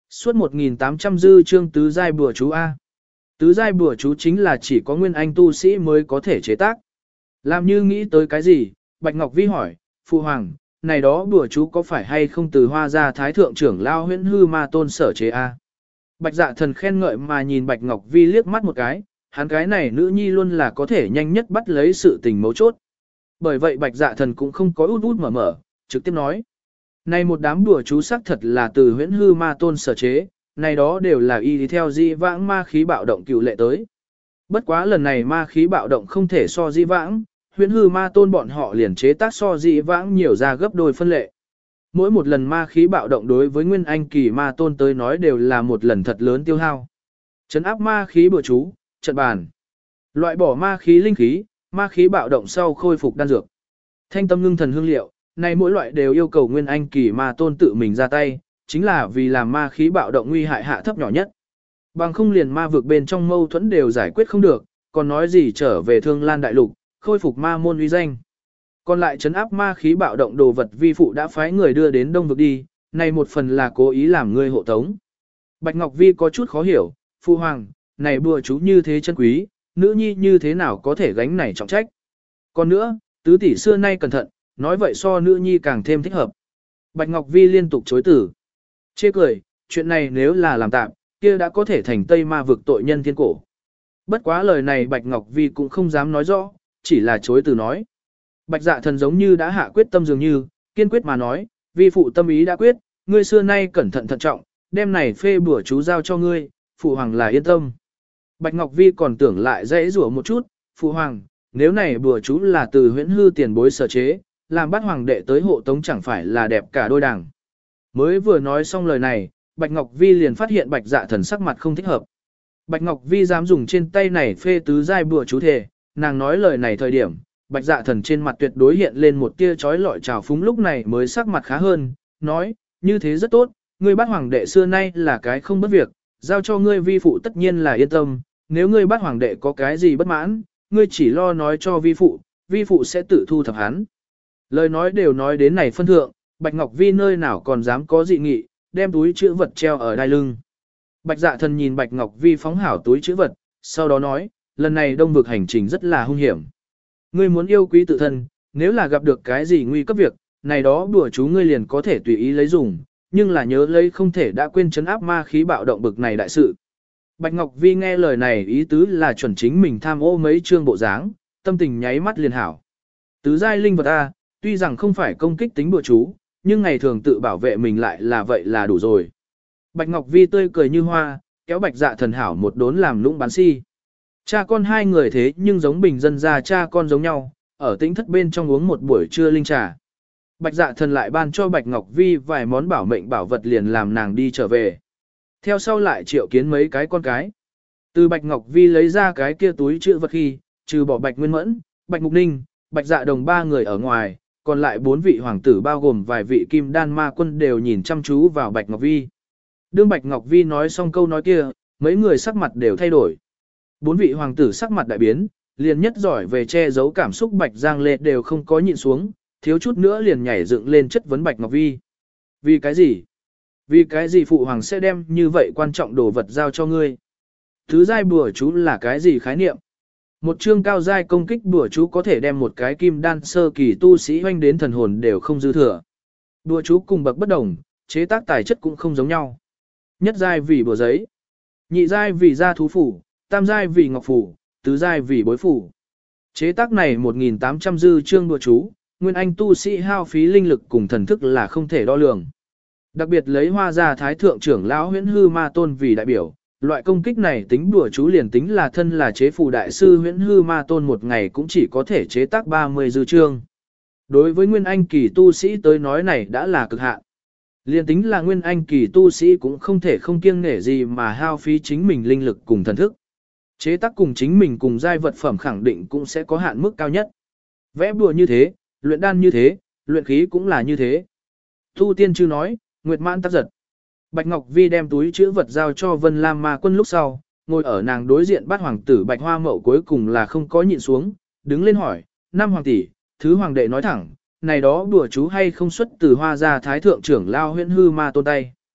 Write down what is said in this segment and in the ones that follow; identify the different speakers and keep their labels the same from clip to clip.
Speaker 1: Suốt 1.800 dư chương tứ giai bùa chú A. Tứ giai bùa chú chính là chỉ có nguyên anh tu sĩ mới có thể chế tác. Làm như nghĩ tới cái gì, Bạch Ngọc Vi hỏi, Phụ Hoàng, này đó bùa chú có phải hay không từ Hoa Gia Thái Thượng trưởng lao Huyễn Hư Ma Tôn sở chế A. Bạch Dạ Thần khen ngợi mà nhìn Bạch Ngọc Vi liếc mắt một cái, hắn cái này nữ nhi luôn là có thể nhanh nhất bắt lấy sự tình mấu chốt. Bởi vậy Bạch Dạ Thần cũng không có út út mở mở, trực tiếp nói. Này một đám đùa chú sắc thật là từ Huyễn Hư Ma Tôn sở chế, này đó đều là y theo di vãng ma khí bạo động cựu lệ tới. Bất quá lần này ma khí bạo động không thể so di vãng, Huyễn Hư Ma Tôn bọn họ liền chế tác so di vãng nhiều ra gấp đôi phân lệ. Mỗi một lần ma khí bạo động đối với Nguyên Anh kỳ Ma Tôn tới nói đều là một lần thật lớn tiêu hao. Trấn áp ma khí bùa chú, trận bàn. Loại bỏ ma khí linh khí, ma khí bạo động sau khôi phục đan dược. Thanh tâm ngưng thần hương liệu, này mỗi loại đều yêu cầu Nguyên Anh kỳ Ma Tôn tự mình ra tay, chính là vì làm ma khí bạo động nguy hại hạ thấp nhỏ nhất. Bằng không liền ma vực bên trong mâu thuẫn đều giải quyết không được, còn nói gì trở về Thương Lan đại lục, khôi phục ma môn uy danh. Còn lại trấn áp ma khí bạo động đồ vật vi phụ đã phái người đưa đến Đông vực đi, này một phần là cố ý làm ngươi hộ tống. Bạch Ngọc Vi có chút khó hiểu, Phu Hoàng, này bùa chú như thế chân quý, nữ nhi như thế nào có thể gánh này trọng trách. Còn nữa, tứ tỷ xưa nay cẩn thận, nói vậy so nữ nhi càng thêm thích hợp. Bạch Ngọc Vi liên tục chối từ. Chê cười, chuyện này nếu là làm tạm, kia đã có thể thành Tây Ma vực tội nhân thiên cổ. Bất quá lời này Bạch Ngọc Vi cũng không dám nói rõ, chỉ là chối từ nói. Bạch Dạ Thần giống như đã hạ quyết tâm dường như, kiên quyết mà nói, vi phụ tâm ý đã quyết, ngươi xưa nay cẩn thận thận trọng, đem này phê bùa chú giao cho ngươi, phụ hoàng là yên tâm. Bạch Ngọc Vi còn tưởng lại dễ rủa một chút, phụ hoàng, nếu này bùa chú là từ Huyễn Hư tiền bối sở chế, làm bắt hoàng đệ tới hộ tống chẳng phải là đẹp cả đôi đảng. Mới vừa nói xong lời này, Bạch Ngọc Vi liền phát hiện Bạch Dạ Thần sắc mặt không thích hợp. Bạch Ngọc Vi dám dùng trên tay này phê tứ giai bùa chú thể, nàng nói lời này thời điểm, Bạch Dạ Thần trên mặt tuyệt đối hiện lên một tia chói lọi trào phúng, lúc này mới sắc mặt khá hơn, nói, như thế rất tốt, ngươi bắt hoàng đệ xưa nay là cái không bất việc, giao cho ngươi vi phụ tất nhiên là yên tâm, nếu ngươi bắt hoàng đệ có cái gì bất mãn, ngươi chỉ lo nói cho vi phụ sẽ tự thu thập hắn. Lời nói đều nói đến này phân thượng, Bạch Ngọc Vi nơi nào còn dám có dị nghị, đem túi chữ vật treo ở đai lưng. Bạch Dạ Thần nhìn Bạch Ngọc Vi phóng hảo túi chữ vật, sau đó nói, lần này Đông vực hành trình rất là hung hiểm. Ngươi muốn yêu quý tự thân, nếu là gặp được cái gì nguy cấp việc, này đó đùa chú ngươi liền có thể tùy ý lấy dùng, nhưng là nhớ lấy không thể đã quên trấn áp ma khí bạo động bực này đại sự. Bạch Ngọc Vi nghe lời này ý tứ là chuẩn chính mình tham ô mấy chương bộ dáng, tâm tình nháy mắt liền hảo. Tứ giai linh vật A, tuy rằng không phải công kích tính đùa chú, nhưng ngày thường tự bảo vệ mình lại là vậy là đủ rồi. Bạch Ngọc Vi tươi cười như hoa, kéo Bạch Dạ Thần hảo một đốn làm lũng bán si. Cha con hai người thế nhưng giống bình dân gia cha con giống nhau, ở tĩnh thất bên trong uống một buổi trưa linh trà. Bạch Dạ Thần lại ban cho Bạch Ngọc Vi vài món bảo mệnh bảo vật liền làm nàng đi trở về. Theo sau lại triệu kiến mấy cái con cái. Từ Bạch Ngọc Vi lấy ra cái kia túi chữ vật khi, trừ bỏ Bạch Nguyên Mẫn, Bạch Mục Ninh, Bạch Dạ Đồng ba người ở ngoài, còn lại 4 vị hoàng tử bao gồm vài vị kim đan ma quân đều nhìn chăm chú vào Bạch Ngọc Vi. Đương Bạch Ngọc Vi nói xong câu nói kia, mấy người sắc mặt đều thay đổi. 4 vị hoàng tử sắc mặt đại biến, liền nhất giỏi về che giấu cảm xúc Bạch Giang Lệ đều không có nhịn xuống, thiếu chút nữa liền nhảy dựng lên chất vấn Bạch Ngọc Vi. Vì cái gì? Vì cái gì phụ hoàng sẽ đem như vậy quan trọng đồ vật giao cho ngươi? Thứ giai bùa chú là cái gì khái niệm? Một chương cao giai công kích bùa chú có thể đem một cái kim đan sơ kỳ tu sĩ hoanh đến thần hồn đều không dư thừa. Bùa chú cùng bậc bất đồng, chế tác tài chất cũng không giống nhau. Nhất giai vì bùa giấy, nhị giai vì gia thú phủ, tam giai vì ngọc phủ, tứ giai vì bối phủ. Chế tác này 1.800 dư chương bùa chú, nguyên anh tu sĩ hao phí linh lực cùng thần thức là không thể đo lường. Đặc biệt lấy Hoa Gia Thái Thượng trưởng lão Huyễn Hư Ma Tôn vì đại biểu, loại công kích này tính đùa chú liền tính là thân là chế phù đại sư Huyễn Hư Ma Tôn một ngày cũng chỉ có thể chế tác 30 dư chương. Đối với nguyên anh kỳ tu sĩ tới nói này đã là cực hạn. Liền tính là nguyên anh kỳ tu sĩ cũng không thể không kiêng nể gì mà hao phí chính mình linh lực cùng thần thức. Chế tác cùng chính mình cùng giai vật phẩm khẳng định cũng sẽ có hạn mức cao nhất. Vẽ bùa như thế, luyện đan như thế, luyện khí cũng là như thế. Tu tiên chư nói, nguyệt mãn tác giật. Bạch Ngọc Vi đem túi chữ vật giao cho Vân Lam Ma Quân lúc sau, ngồi ở nàng đối diện bát hoàng tử Bạch Hoa Mậu cuối cùng là không có nhịn xuống, đứng lên hỏi, năm hoàng tỷ, thứ hoàng đệ nói thẳng, này đó đùa chú hay không xuất từ Hoa Gia Thái Thượng trưởng lao Huyễn Hư Ma Tôn tay.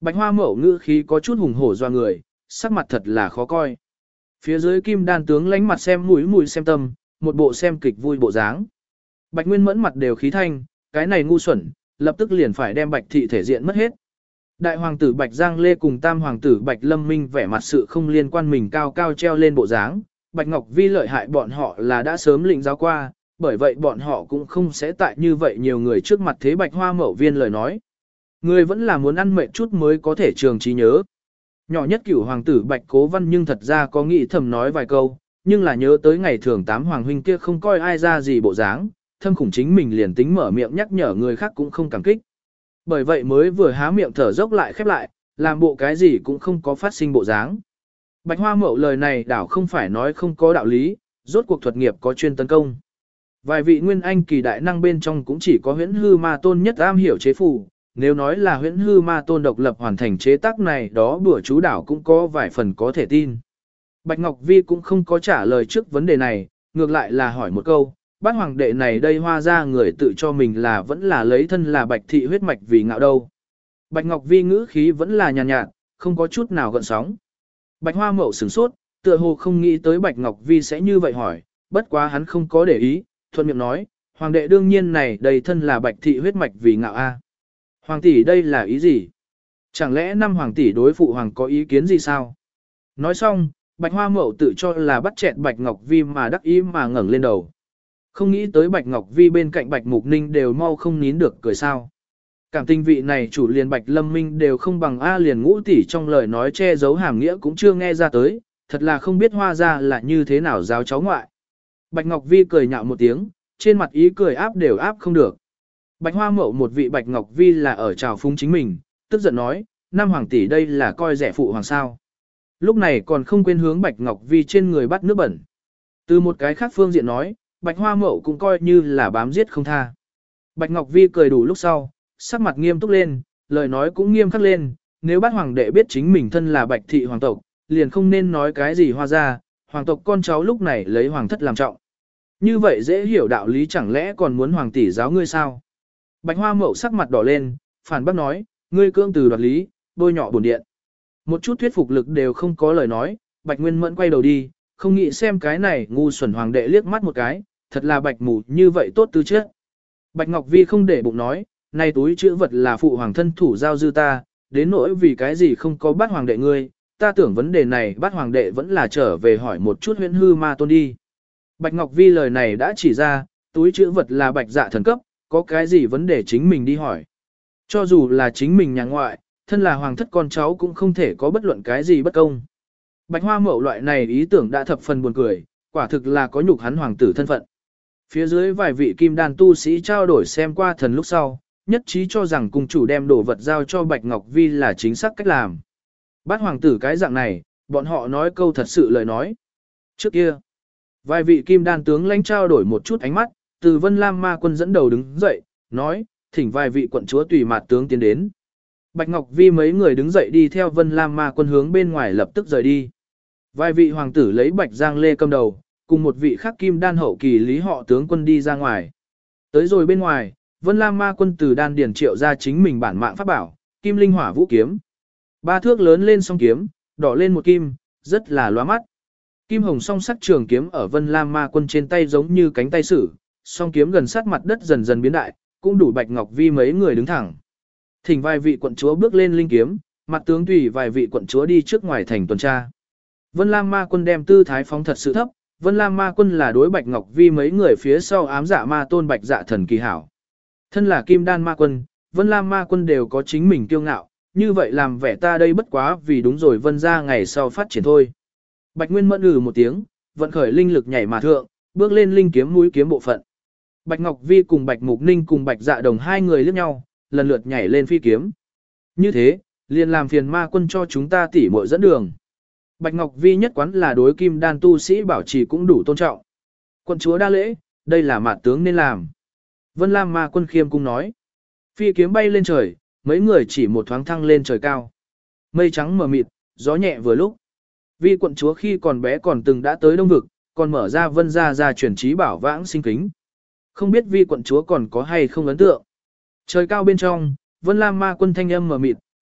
Speaker 1: Bạch Hoa Mậu ngữ khí có chút hùng hổ doa người, sắc mặt thật là khó coi. Phía dưới Kim Đan tướng lánh mặt xem mũi xem tâm, một bộ xem kịch vui bộ dáng. Bạch Nguyên Mẫn mặt đều khí thanh, cái này ngu xuẩn, lập tức liền phải đem Bạch thị thể diện mất hết. Đại hoàng tử Bạch Giang Lê cùng tam hoàng tử Bạch Lâm Minh vẻ mặt sự không liên quan mình cao cao treo lên bộ dáng, Bạch Ngọc Vi lợi hại bọn họ là đã sớm lĩnh giáo qua, bởi vậy bọn họ cũng không sẽ tại như vậy nhiều người trước mặt thế Bạch Hoa Mậu viên lời nói. Người vẫn là muốn ăn mệt chút mới có thể trường trí nhớ. Nhỏ nhất cửu hoàng tử Bạch Cố Văn nhưng thật ra có nghĩ thầm nói vài câu, nhưng là nhớ tới ngày thường tám hoàng huynh kia không coi ai ra gì bộ dáng, thâm khủng chính mình liền tính mở miệng nhắc nhở người khác cũng không cảm kích. Bởi vậy mới vừa há miệng thở dốc lại khép lại, làm bộ cái gì cũng không có phát sinh bộ dáng. Bạch Hoa Mậu lời này đảo không phải nói không có đạo lý, rốt cuộc thuật nghiệp có chuyên tấn công. Vài vị nguyên anh kỳ đại năng bên trong cũng chỉ có huyễn hư ma tôn nhất am hiểu chế phù, nếu nói là huyễn hư ma tôn độc lập hoàn thành chế tác này đó bữa chú đảo cũng có vài phần có thể tin. Bạch Ngọc Vi cũng không có trả lời trước vấn đề này, ngược lại là hỏi một câu, bát hoàng đệ này đây hoa ra người tự cho mình là vẫn là lấy thân là Bạch thị huyết mạch vì ngạo đâu. Bạch Ngọc Vi ngữ khí vẫn là nhàn nhạt, không có chút nào gợn sóng. Bạch Hoa Mậu sửng sốt, tựa hồ không nghĩ tới Bạch Ngọc Vi sẽ như vậy hỏi, bất quá hắn không có để ý, thuận miệng nói, hoàng đệ đương nhiên này đầy thân là Bạch thị huyết mạch vì ngạo a. Hoàng tỷ đây là ý gì? Chẳng lẽ năm hoàng tỷ đối phụ hoàng có ý kiến gì sao? Nói xong, Bạch Hoa Mậu tự cho là bắt chẹt Bạch Ngọc Vi mà đắc ý mà ngẩng lên đầu. Không nghĩ tới Bạch Ngọc Vi bên cạnh Bạch Mục Ninh đều mau không nín được cười sao. Cảm tình vị này chủ liền Bạch Lâm Minh đều không bằng A liền Ngũ tỷ trong lời nói che giấu hàm nghĩa cũng chưa nghe ra tới, thật là không biết hoa ra là như thế nào giáo cháu ngoại. Bạch Ngọc Vi cười nhạo một tiếng, trên mặt ý cười áp đều áp không được. Bạch Hoa Mậu một vị Bạch Ngọc Vi là ở trào phúng chính mình, tức giận nói, năm hoàng tỷ đây là coi rẻ phụ hoàng sao. Lúc này còn không quên hướng Bạch Ngọc Vi trên người bắt nước bẩn. Từ một cái khác phương diện nói, Bạch Hoa Mậu cũng coi như là bám giết không tha. Bạch Ngọc Vi cười đủ lúc sau, sắc mặt nghiêm túc lên, lời nói cũng nghiêm khắc lên, nếu bát hoàng đệ biết chính mình thân là Bạch thị hoàng tộc, liền không nên nói cái gì hoa ra, hoàng tộc con cháu lúc này lấy hoàng thất làm trọng. Như vậy dễ hiểu đạo lý chẳng lẽ còn muốn hoàng tỷ giáo ngươi sao? Bạch Hoa Mậu sắc mặt đỏ lên, phản bác nói, ngươi cương từ đoạt lý, bôi nhọ bổn điện. Một chút thuyết phục lực đều không có lời nói, Bạch Nguyên Mẫn quay đầu đi, không nghĩ xem cái này ngu xuẩn hoàng đệ liếc mắt một cái, thật là bạch mù như vậy tốt tư chất. Bạch Ngọc Vi không để bụng nói, này túi chữ vật là phụ hoàng thân thủ giao dư ta, đến nỗi vì cái gì không có bắt hoàng đệ ngươi, ta tưởng vấn đề này bắt hoàng đệ vẫn là trở về hỏi một chút huyễn hư ma tôn đi. Bạch Ngọc Vi lời này đã chỉ ra, túi chữ vật là bạch dạ thần cấp, có cái gì vấn đề chính mình đi hỏi. Cho dù là chính mình nhà ngoại, thân là hoàng thất con cháu cũng không thể có bất luận cái gì bất công. Bạch Hoa Mậu loại này ý tưởng đã thập phần buồn cười, quả thực là có nhục hắn hoàng tử thân phận. Phía dưới vài vị kim đan tu sĩ trao đổi xem qua thần lúc sau, nhất trí cho rằng cung chủ đem đồ vật giao cho Bạch Ngọc Vi là chính xác cách làm. Bát hoàng tử cái dạng này, bọn họ nói câu thật sự lời nói. Trước kia, vài vị kim đan tướng lãnh trao đổi một chút ánh mắt, từ Vân Lam Ma Quân dẫn đầu đứng dậy, nói, thỉnh vài vị quận chúa tùy mặt tướng tiến đến. Bạch Ngọc Vi mấy người đứng dậy đi theo Vân Lam Ma Quân hướng bên ngoài lập tức rời đi. Vài vị hoàng tử lấy Bạch Giang Lê cầm đầu, cùng một vị khác kim đan hậu kỳ lý họ tướng quân đi ra ngoài. Tới rồi bên ngoài, Vân Lam Ma Quân từ đan điển triệu ra chính mình bản mạng pháp bảo, Kim Linh Hỏa Vũ Kiếm. 3 thước lớn lên song kiếm, đỏ lên một kim, rất là lóa mắt. Kim hồng song sắc trường kiếm ở Vân Lam Ma Quân trên tay giống như cánh tay sử, song kiếm gần sát mặt đất dần dần biến đại, cũng đủ Bạch Ngọc Vi mấy người đứng thẳng. Thỉnh vài vị quận chúa bước lên linh kiếm, mặt tướng tùy vài vị quận chúa đi trước ngoài thành tuần tra. Vân Lam Ma Quân đem tư thái phóng thật sự thấp, Vân Lam Ma Quân là đối Bạch Ngọc Vi mấy người phía sau ám dạ ma tôn Bạch Dạ thần kỳ hảo. Thân là Kim Đan Ma Quân, Vân Lam Ma Quân đều có chính mình kiêu ngạo, như vậy làm vẻ ta đây bất quá vì đúng rồi Vân gia ngày sau phát triển thôi. Bạch Nguyên Mẫn một tiếng, vận khởi linh lực nhảy mà thượng, bước lên linh kiếm mũi kiếm bộ phận. Bạch Ngọc Vi cùng Bạch Mục Ninh cùng Bạch Dạ Đồng hai người liếc nhau, lần lượt nhảy lên phi kiếm. Như thế, liền làm phiền Ma Quân cho chúng ta tỉ muội dẫn đường. Bạch Ngọc Vi nhất quán là đối kim đan tu sĩ bảo trì cũng đủ tôn trọng. Quận chúa đa lễ, đây là mạt tướng nên làm. Vân Lam Ma Quân khiêm cung nói. Phi kiếm bay lên trời, mấy người chỉ một thoáng thăng lên trời cao. Mây trắng mờ mịt, gió nhẹ vừa lúc. Vi quận chúa khi còn bé còn từng đã tới Đông Vực, còn mở ra Vân gia truyền trí bảo vãng sinh kính. Không biết vi quận chúa còn có hay không ấn tượng. Trời cao bên trong, Vân Lam Ma Quân thanh âm mờ mịt,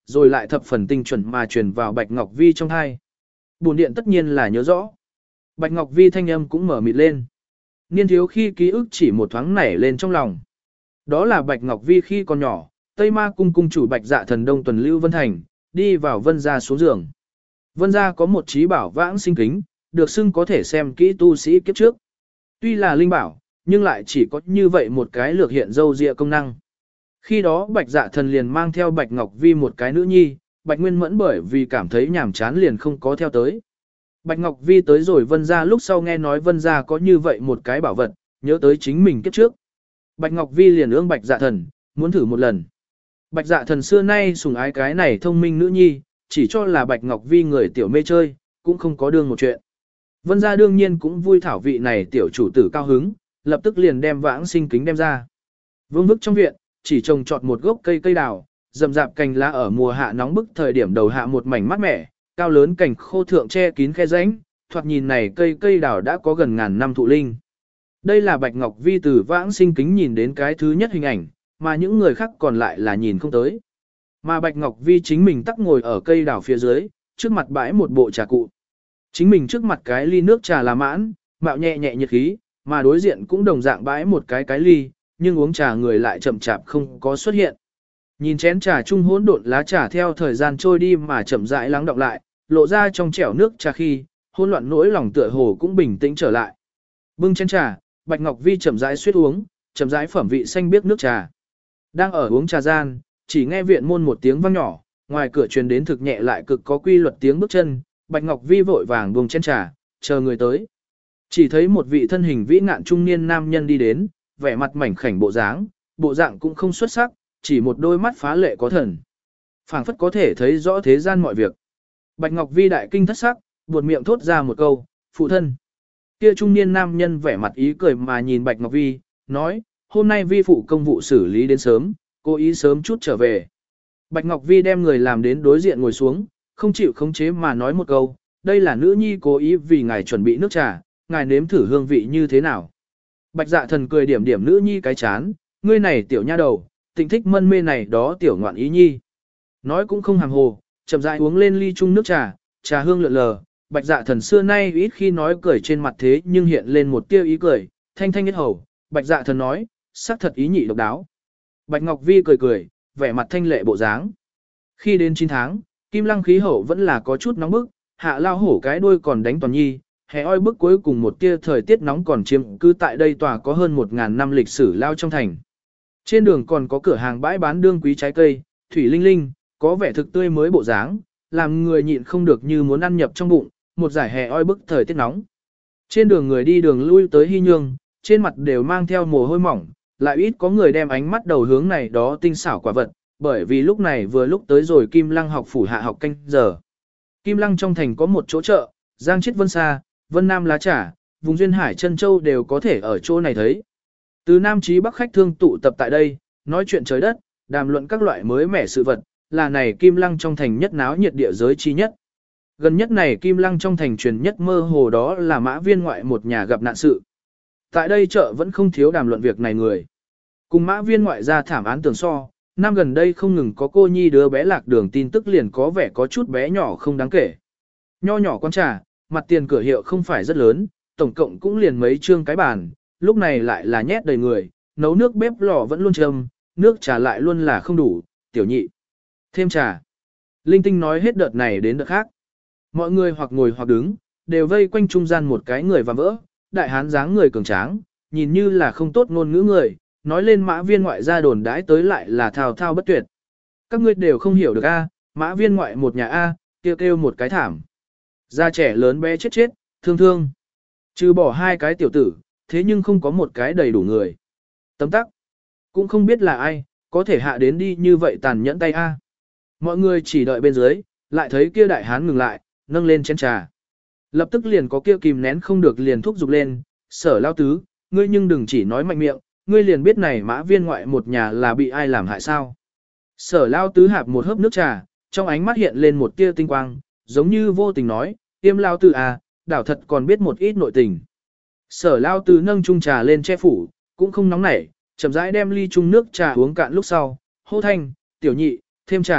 Speaker 1: rồi lại thập phần tinh chuẩn mà truyền vào Bạch Ngọc Vi trong tai. Bổn điện tất nhiên là nhớ rõ. Bạch Ngọc Vi thanh âm cũng mở mịt lên. Niên thiếu khi ký ức chỉ một thoáng nảy lên trong lòng. Đó là Bạch Ngọc Vi khi còn nhỏ, Tây Ma cung cung chủ Bạch Dạ Thần Đông tuần lưu Vân Thành, đi vào Vân gia xuống giường. Vân gia có một trí bảo vãng sinh kính, được xưng có thể xem kỹ tu sĩ kiếp trước. Tuy là linh bảo, nhưng lại chỉ có như vậy một cái lược hiện dâu dịa công năng. Khi đó Bạch Dạ Thần liền mang theo Bạch Ngọc Vi một cái nữ nhi, Bạch Nguyên Mẫn bởi vì cảm thấy nhàm chán liền không có theo tới. Bạch Ngọc Vi tới rồi Vân gia lúc sau nghe nói Vân gia có như vậy một cái bảo vật, nhớ tới chính mình kiếp trước. Bạch Ngọc Vi liền ương Bạch Dạ Thần, muốn thử một lần. Bạch Dạ Thần xưa nay sủng ái cái này thông minh nữ nhi, chỉ cho là Bạch Ngọc Vi người tiểu mê chơi, cũng không có đương một chuyện. Vân gia đương nhiên cũng vui thảo vị này tiểu chủ tử cao hứng, lập tức liền đem vãng sinh kính đem ra. Vương vức trong viện, chỉ trồng trọt một gốc cây đào, rậm rạp cành lá ở mùa hạ nóng bức thời điểm đầu hạ một mảnh mát mẻ, cao lớn cành khô thượng che kín khe rãnh, thoạt nhìn này cây đào đã có gần ngàn năm thụ linh. Đây là Bạch Ngọc Vi từ vãng sinh kính nhìn đến cái thứ nhất hình ảnh, mà những người khác còn lại là nhìn không tới. Mà Bạch Ngọc Vi chính mình tắc ngồi ở cây đào phía dưới, trước mặt bãi một bộ trà cụ. Chính mình trước mặt cái ly nước trà là mãn, mạo nhẹ nhẹ nhiệt khí, mà đối diện cũng đồng dạng bãi một cái ly, nhưng uống trà người lại chậm chạp không có xuất hiện. Nhìn chén trà chung hỗn độn lá trà theo thời gian trôi đi mà chậm rãi lắng đọng lại, lộ ra trong chẻo nước trà khi, hỗn loạn nỗi lòng tựa hồ cũng bình tĩnh trở lại. Bưng chén trà, Bạch Ngọc Vi chậm rãi suýt uống, chậm rãi phẩm vị xanh biếc nước trà. Đang ở uống trà gian, chỉ nghe viện môn một tiếng vang nhỏ, ngoài cửa truyền đến thực nhẹ lại cực có quy luật tiếng bước chân, Bạch Ngọc Vi vội vàng buông chén trà, chờ người tới. Chỉ thấy một vị thân hình vĩ ngạn trung niên nam nhân đi đến, vẻ mặt mảnh khảnh bộ dáng, bộ dạng cũng không xuất sắc, chỉ một đôi mắt phá lệ có thần. Phảng phất có thể thấy rõ thế gian mọi việc. Bạch Ngọc Vi đại kinh thất sắc, buột miệng thốt ra một câu, phụ thân. Kia trung niên nam nhân vẻ mặt ý cười mà nhìn Bạch Ngọc Vi, nói, hôm nay vi phụ công vụ xử lý đến sớm, cố ý sớm chút trở về. Bạch Ngọc Vi đem người làm đến đối diện ngồi xuống, không chịu khống chế mà nói một câu, đây là nữ nhi cố ý vì ngài chuẩn bị nước trà, ngài nếm thử hương vị như thế nào. Bạch Dạ Thần cười điểm điểm nữ nhi cái chán, ngươi này tiểu nha đầu, tình thích mân mê này đó tiểu ngoạn ý nhi. Nói cũng không hàng hồ, chậm rãi uống lên ly chung nước trà, trà hương lượn lờ, Bạch Dạ Thần xưa nay ít khi nói cười trên mặt thế nhưng hiện lên một tia ý cười, thanh thanh nhất hầu, Bạch Dạ Thần nói, sắc thật ý nhị độc đáo. Bạch Ngọc Vi cười cười, vẻ mặt thanh lệ bộ dáng. Khi đến 9 tháng, Kim Lăng khí hậu vẫn là có chút nóng bức, hạ lao hổ cái đuôi còn đánh toàn nhi, hè oi bức cuối cùng một tia thời tiết nóng còn chiếm cứ tại đây tòa có hơn 1000 năm lịch sử lao trong thành. Trên đường còn có cửa hàng bãi bán đương quý trái cây, thủy linh linh, có vẻ thực tươi mới bộ dáng, làm người nhịn không được như muốn ăn nhập trong bụng, một giải hè oi bức thời tiết nóng. Trên đường người đi đường lui tới hy nhương, trên mặt đều mang theo mồ hôi mỏng, lại ít có người đem ánh mắt đầu hướng này đó tinh xảo quả vật, bởi vì lúc này vừa lúc tới rồi Kim Lăng học phủ hạ học canh giờ. Kim Lăng trong thành có một chỗ chợ, Giang Chiết Vân Sa, Vân Nam Lá Trà, vùng duyên hải Trân Châu đều có thể ở chỗ này thấy. Từ Nam chí Bắc khách thương tụ tập tại đây, nói chuyện trời đất, đàm luận các loại mới mẻ sự vật, là này Kim Lăng trong thành nhất náo nhiệt địa giới chi nhất. Gần nhất này Kim Lăng trong thành truyền nhất mơ hồ đó là Mã Viên ngoại một nhà gặp nạn sự. Tại đây chợ vẫn không thiếu đàm luận việc này người. Cùng Mã Viên ngoại ra thảm án tường so, năm gần đây không ngừng có cô nhi đứa bé lạc đường tin tức liền có vẻ có chút bé nhỏ không đáng kể. Nho nhỏ quán trà, mặt tiền cửa hiệu không phải rất lớn, tổng cộng cũng liền mấy trương cái bàn, lúc này lại là nhét đầy người, nấu nước bếp lò vẫn luôn châm, nước trà lại luôn là không đủ, tiểu nhị. Thêm trà. Linh Tinh nói hết đợt này đến đợt khác. Mọi người hoặc ngồi hoặc đứng, đều vây quanh trung gian một cái người và vỡ, đại hán dáng người cường tráng, nhìn như là không tốt ngôn ngữ người, nói lên Mã Viên ngoại ra đồn đãi tới lại là thao thao bất tuyệt. Các ngươi đều không hiểu được a, Mã Viên ngoại một nhà a, kêu kêu một cái thảm. Gia trẻ lớn bé chết chết, thương thương. Trừ bỏ hai cái tiểu tử, thế nhưng không có một cái đầy đủ người. Tấm tắc. Cũng không biết là ai, có thể hạ đến đi như vậy tàn nhẫn tay a. Mọi người chỉ đợi bên dưới, lại thấy kia đại hán ngừng lại, nâng lên chén trà. Lập tức liền có kia kìm nén không được liền thúc giục lên, Sở lao tứ, ngươi nhưng đừng chỉ nói mạnh miệng, ngươi liền biết này Mã Viên ngoại một nhà là bị ai làm hại sao. Sở lao tứ hạp một hớp nước trà, trong ánh mắt hiện lên một tia tinh quang, giống như vô tình nói, tiêm lao tứ à, đảo thật còn biết một ít nội tình. Sở lao tứ nâng chung trà lên che phủ, cũng không nóng nảy, chậm rãi đem ly chung nước trà uống cạn lúc sau, hô thanh, tiểu nhị, thêm trà,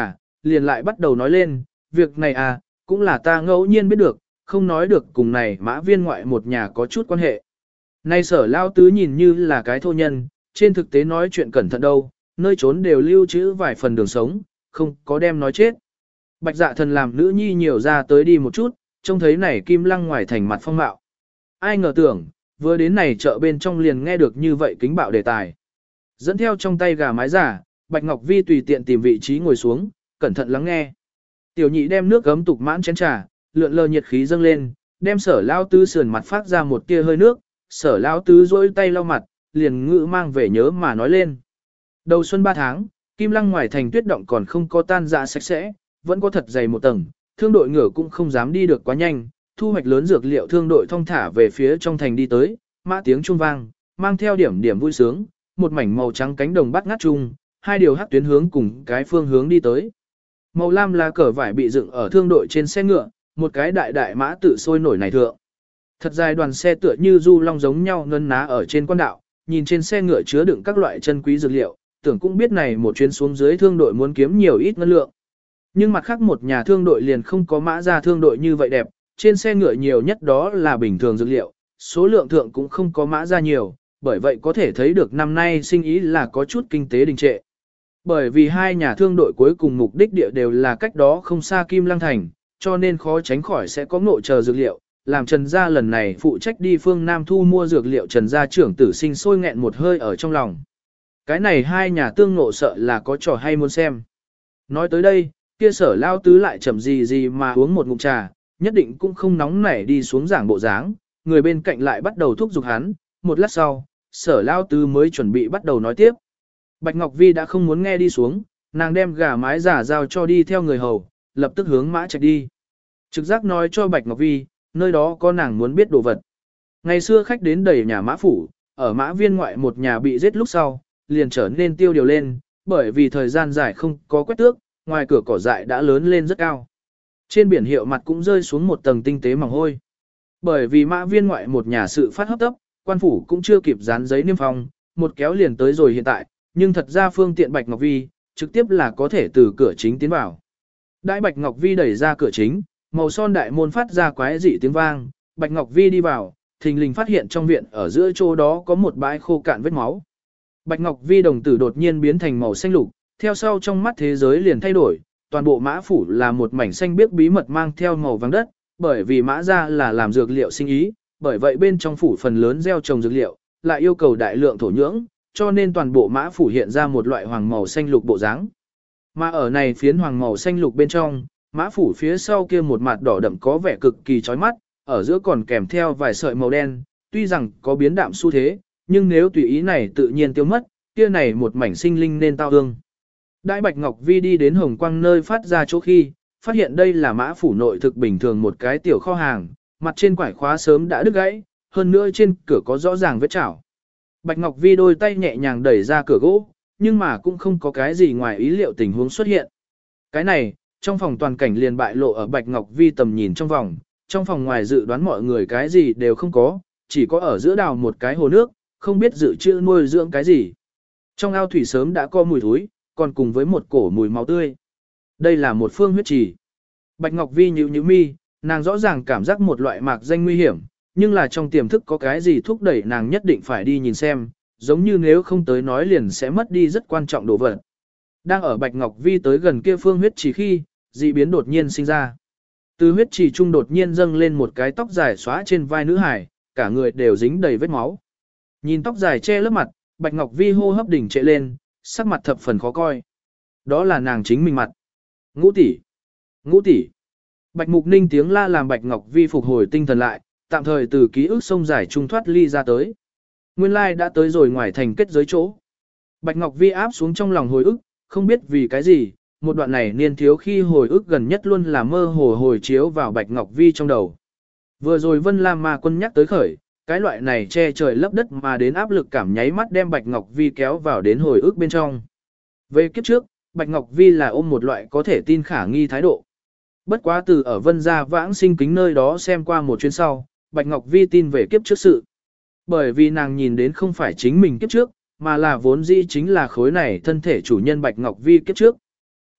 Speaker 1: liền lại bắt đầu nói lên, việc này à, cũng là ta ngẫu nhiên biết được, không nói được cùng này Mã Viên ngoại một nhà có chút quan hệ. Nay Sở lao tứ nhìn như là cái thô nhân, trên thực tế nói chuyện cẩn thận đâu, nơi trốn đều lưu trữ vài phần đường sống, không có đem nói chết. Bạch Dạ Thần làm nữ nhi nhiều ra tới đi một chút, trông thấy này Kim Lăng ngoài thành mặt phong mạo. Ai ngờ tưởng, vừa đến này chợ bên trong liền nghe được như vậy kính bạo đề tài. Dẫn theo trong tay gà mái giả, Bạch Ngọc Vi tùy tiện tìm vị trí ngồi xuống, cẩn thận lắng nghe. Tiểu nhị đem nước gấm tục mãn chén trà, lượn lờ nhiệt khí dâng lên, đem Sở lao tứ sườn mặt phát ra một tia hơi nước, Sở lao tứ rôi tay lau mặt, liền ngự mang về nhớ mà nói lên. Đầu xuân 3 tháng, Kim Lăng ngoài thành tuyết động còn không có tan ra sạch sẽ, vẫn có thật dày một tầng, thương đội ngựa cũng không dám đi được quá nhanh, thu hoạch lớn dược liệu thương đội thong thả về phía trong thành đi tới, mã tiếng trung vang, mang theo điểm điểm vui sướng, một mảnh màu trắng cánh đồng bắt ngát chung, hai điều hắc tuyến hướng cùng cái phương hướng đi tới. Màu lam là cờ vải bị dựng ở thương đội trên xe ngựa, một cái đại đại mã tự sôi nổi này thượng. Thật dài đoàn xe tựa như du long giống nhau ngân ná ở trên quan đạo, nhìn trên xe ngựa chứa đựng các loại chân quý dược liệu, tưởng cũng biết này một chuyến xuống dưới thương đội muốn kiếm nhiều ít ngân lượng. Nhưng mặt khác một nhà thương đội liền không có mã ra thương đội như vậy đẹp, trên xe ngựa nhiều nhất đó là bình thường dược liệu, số lượng thượng cũng không có mã ra nhiều, bởi vậy có thể thấy được năm nay sinh ý là có chút kinh tế đình trệ. Bởi vì hai nhà thương đội cuối cùng mục đích địa đều là cách đó không xa Kim Lăng Thành, cho nên khó tránh khỏi sẽ có ngộ chờ dược liệu, làm Trần Gia lần này phụ trách đi phương Nam thu mua dược liệu Trần Gia trưởng tử sinh sôi nghẹn một hơi ở trong lòng. Cái này hai nhà tương ngộ sợ là có trò hay muốn xem. Nói tới đây, kia Sở lao tứ lại chậm gì mà uống một ngụm trà, nhất định cũng không nóng nảy đi xuống giảng bộ dáng, người bên cạnh lại bắt đầu thúc giục hắn, một lát sau, Sở lao tứ mới chuẩn bị bắt đầu nói tiếp. Bạch Ngọc Vi đã không muốn nghe đi xuống, nàng đem gà mái giả giao cho đi theo người hầu, lập tức hướng mã trạch đi. Trực giác nói cho Bạch Ngọc Vi, nơi đó có nàng muốn biết đồ vật. Ngày xưa khách đến đầy nhà mã phủ, ở mã viên ngoại một nhà bị giết lúc sau, liền trở nên tiêu điều lên, bởi vì thời gian dài không có quét tước, ngoài cửa cỏ dại đã lớn lên rất cao. Trên biển hiệu mặt cũng rơi xuống một tầng tinh tế mỏng hôi. Bởi vì mã viên ngoại một nhà sự phát hấp tấp, quan phủ cũng chưa kịp dán giấy niêm phong, một kéo liền tới rồi hiện tại, nhưng thật ra phương tiện Bạch Ngọc Vi, trực tiếp là có thể từ cửa chính tiến vào. Đại Bạch Ngọc Vi đẩy ra cửa chính, màu son đại môn phát ra quái dị tiếng vang, Bạch Ngọc Vi đi vào, thình lình phát hiện trong viện ở giữa chỗ đó có một bãi khô cạn vết máu. Bạch Ngọc Vi đồng tử đột nhiên biến thành màu xanh lục, theo sau trong mắt thế giới liền thay đổi, toàn bộ mã phủ là một mảnh xanh biếc bí mật mang theo màu vàng đất, bởi vì mã ra là làm dược liệu sinh ý, bởi vậy bên trong phủ phần lớn gieo trồng dược liệu, lại yêu cầu đại lượng thổ nhưỡng, cho nên toàn bộ mã phủ hiện ra một loại hoàng màu xanh lục bộ dáng. Mà ở này phiến hoàng màu xanh lục bên trong, mã phủ phía sau kia một mặt đỏ đậm có vẻ cực kỳ chói mắt, ở giữa còn kèm theo vài sợi màu đen, tuy rằng có biến đạm xu thế, nhưng nếu tùy ý này tự nhiên tiêu mất, kia này một mảnh sinh linh nên tao ương. Đại Bạch Ngọc Vi đi đến Hồng Quang nơi phát ra chỗ khi, phát hiện đây là mã phủ nội thực bình thường một cái tiểu kho hàng, mặt trên quải khóa sớm đã đứt gãy, hơn nữa trên cửa có rõ ràng vết chảo. Bạch Ngọc Vi đôi tay nhẹ nhàng đẩy ra cửa gỗ, nhưng mà cũng không có cái gì ngoài ý liệu tình huống xuất hiện. Cái này, trong phòng toàn cảnh liền bại lộ ở Bạch Ngọc Vi tầm nhìn trong phòng ngoài dự đoán mọi người cái gì đều không có, chỉ có ở giữa đào một cái hồ nước, không biết dự trữ nuôi dưỡng cái gì. Trong ao thủy sớm đã có mùi thối, còn cùng với một cổ mùi máu tươi. Đây là một phương huyết trì. Bạch Ngọc Vi nhíu nhíu mi, nàng rõ ràng cảm giác một loại mạc danh nguy hiểm, nhưng là trong tiềm thức có cái gì thúc đẩy nàng nhất định phải đi nhìn xem, giống như nếu không tới nói liền sẽ mất đi rất quan trọng đồ vật. Đang ở Bạch Ngọc Vi tới gần kia phương huyết trì khi, dị biến đột nhiên sinh ra. Từ huyết trì trung đột nhiên dâng lên một cái tóc dài xóa trên vai nữ hải, cả người đều dính đầy vết máu. Nhìn tóc dài che lớp mặt, Bạch Ngọc Vi hô hấp đỉnh trệ lên, sắc mặt thập phần khó coi. Đó là nàng chính mình mặt. Ngũ tỷ, Ngũ tỷ. Bạch Mục Ninh tiếng la làm Bạch Ngọc Vi phục hồi tinh thần lại, tạm thời từ ký ức sông dài trung thoát ly ra tới. Nguyên lai đã tới rồi ngoài thành kết giới chỗ. Bạch Ngọc Vi áp xuống trong lòng hồi ức, không biết vì cái gì, một đoạn này niên thiếu khi hồi ức gần nhất luôn là mơ hồ hồi chiếu vào Bạch Ngọc Vi trong đầu. Vừa rồi Vân Lam Ma Quân nhắc tới khởi, cái loại này che trời lấp đất mà đến áp lực cảm nháy mắt đem Bạch Ngọc Vi kéo vào đến hồi ức bên trong. Về kiếp trước, Bạch Ngọc Vi là ôm một loại có thể tin khả nghi thái độ. Bất quá từ ở Vân Gia Vãng Sinh Kính nơi đó xem qua một chuyến sau, Bạch Ngọc Vi tin về kiếp trước sự. Bởi vì nàng nhìn đến không phải chính mình kiếp trước, mà là vốn dĩ chính là khối này thân thể chủ nhân Bạch Ngọc Vi kiếp trước.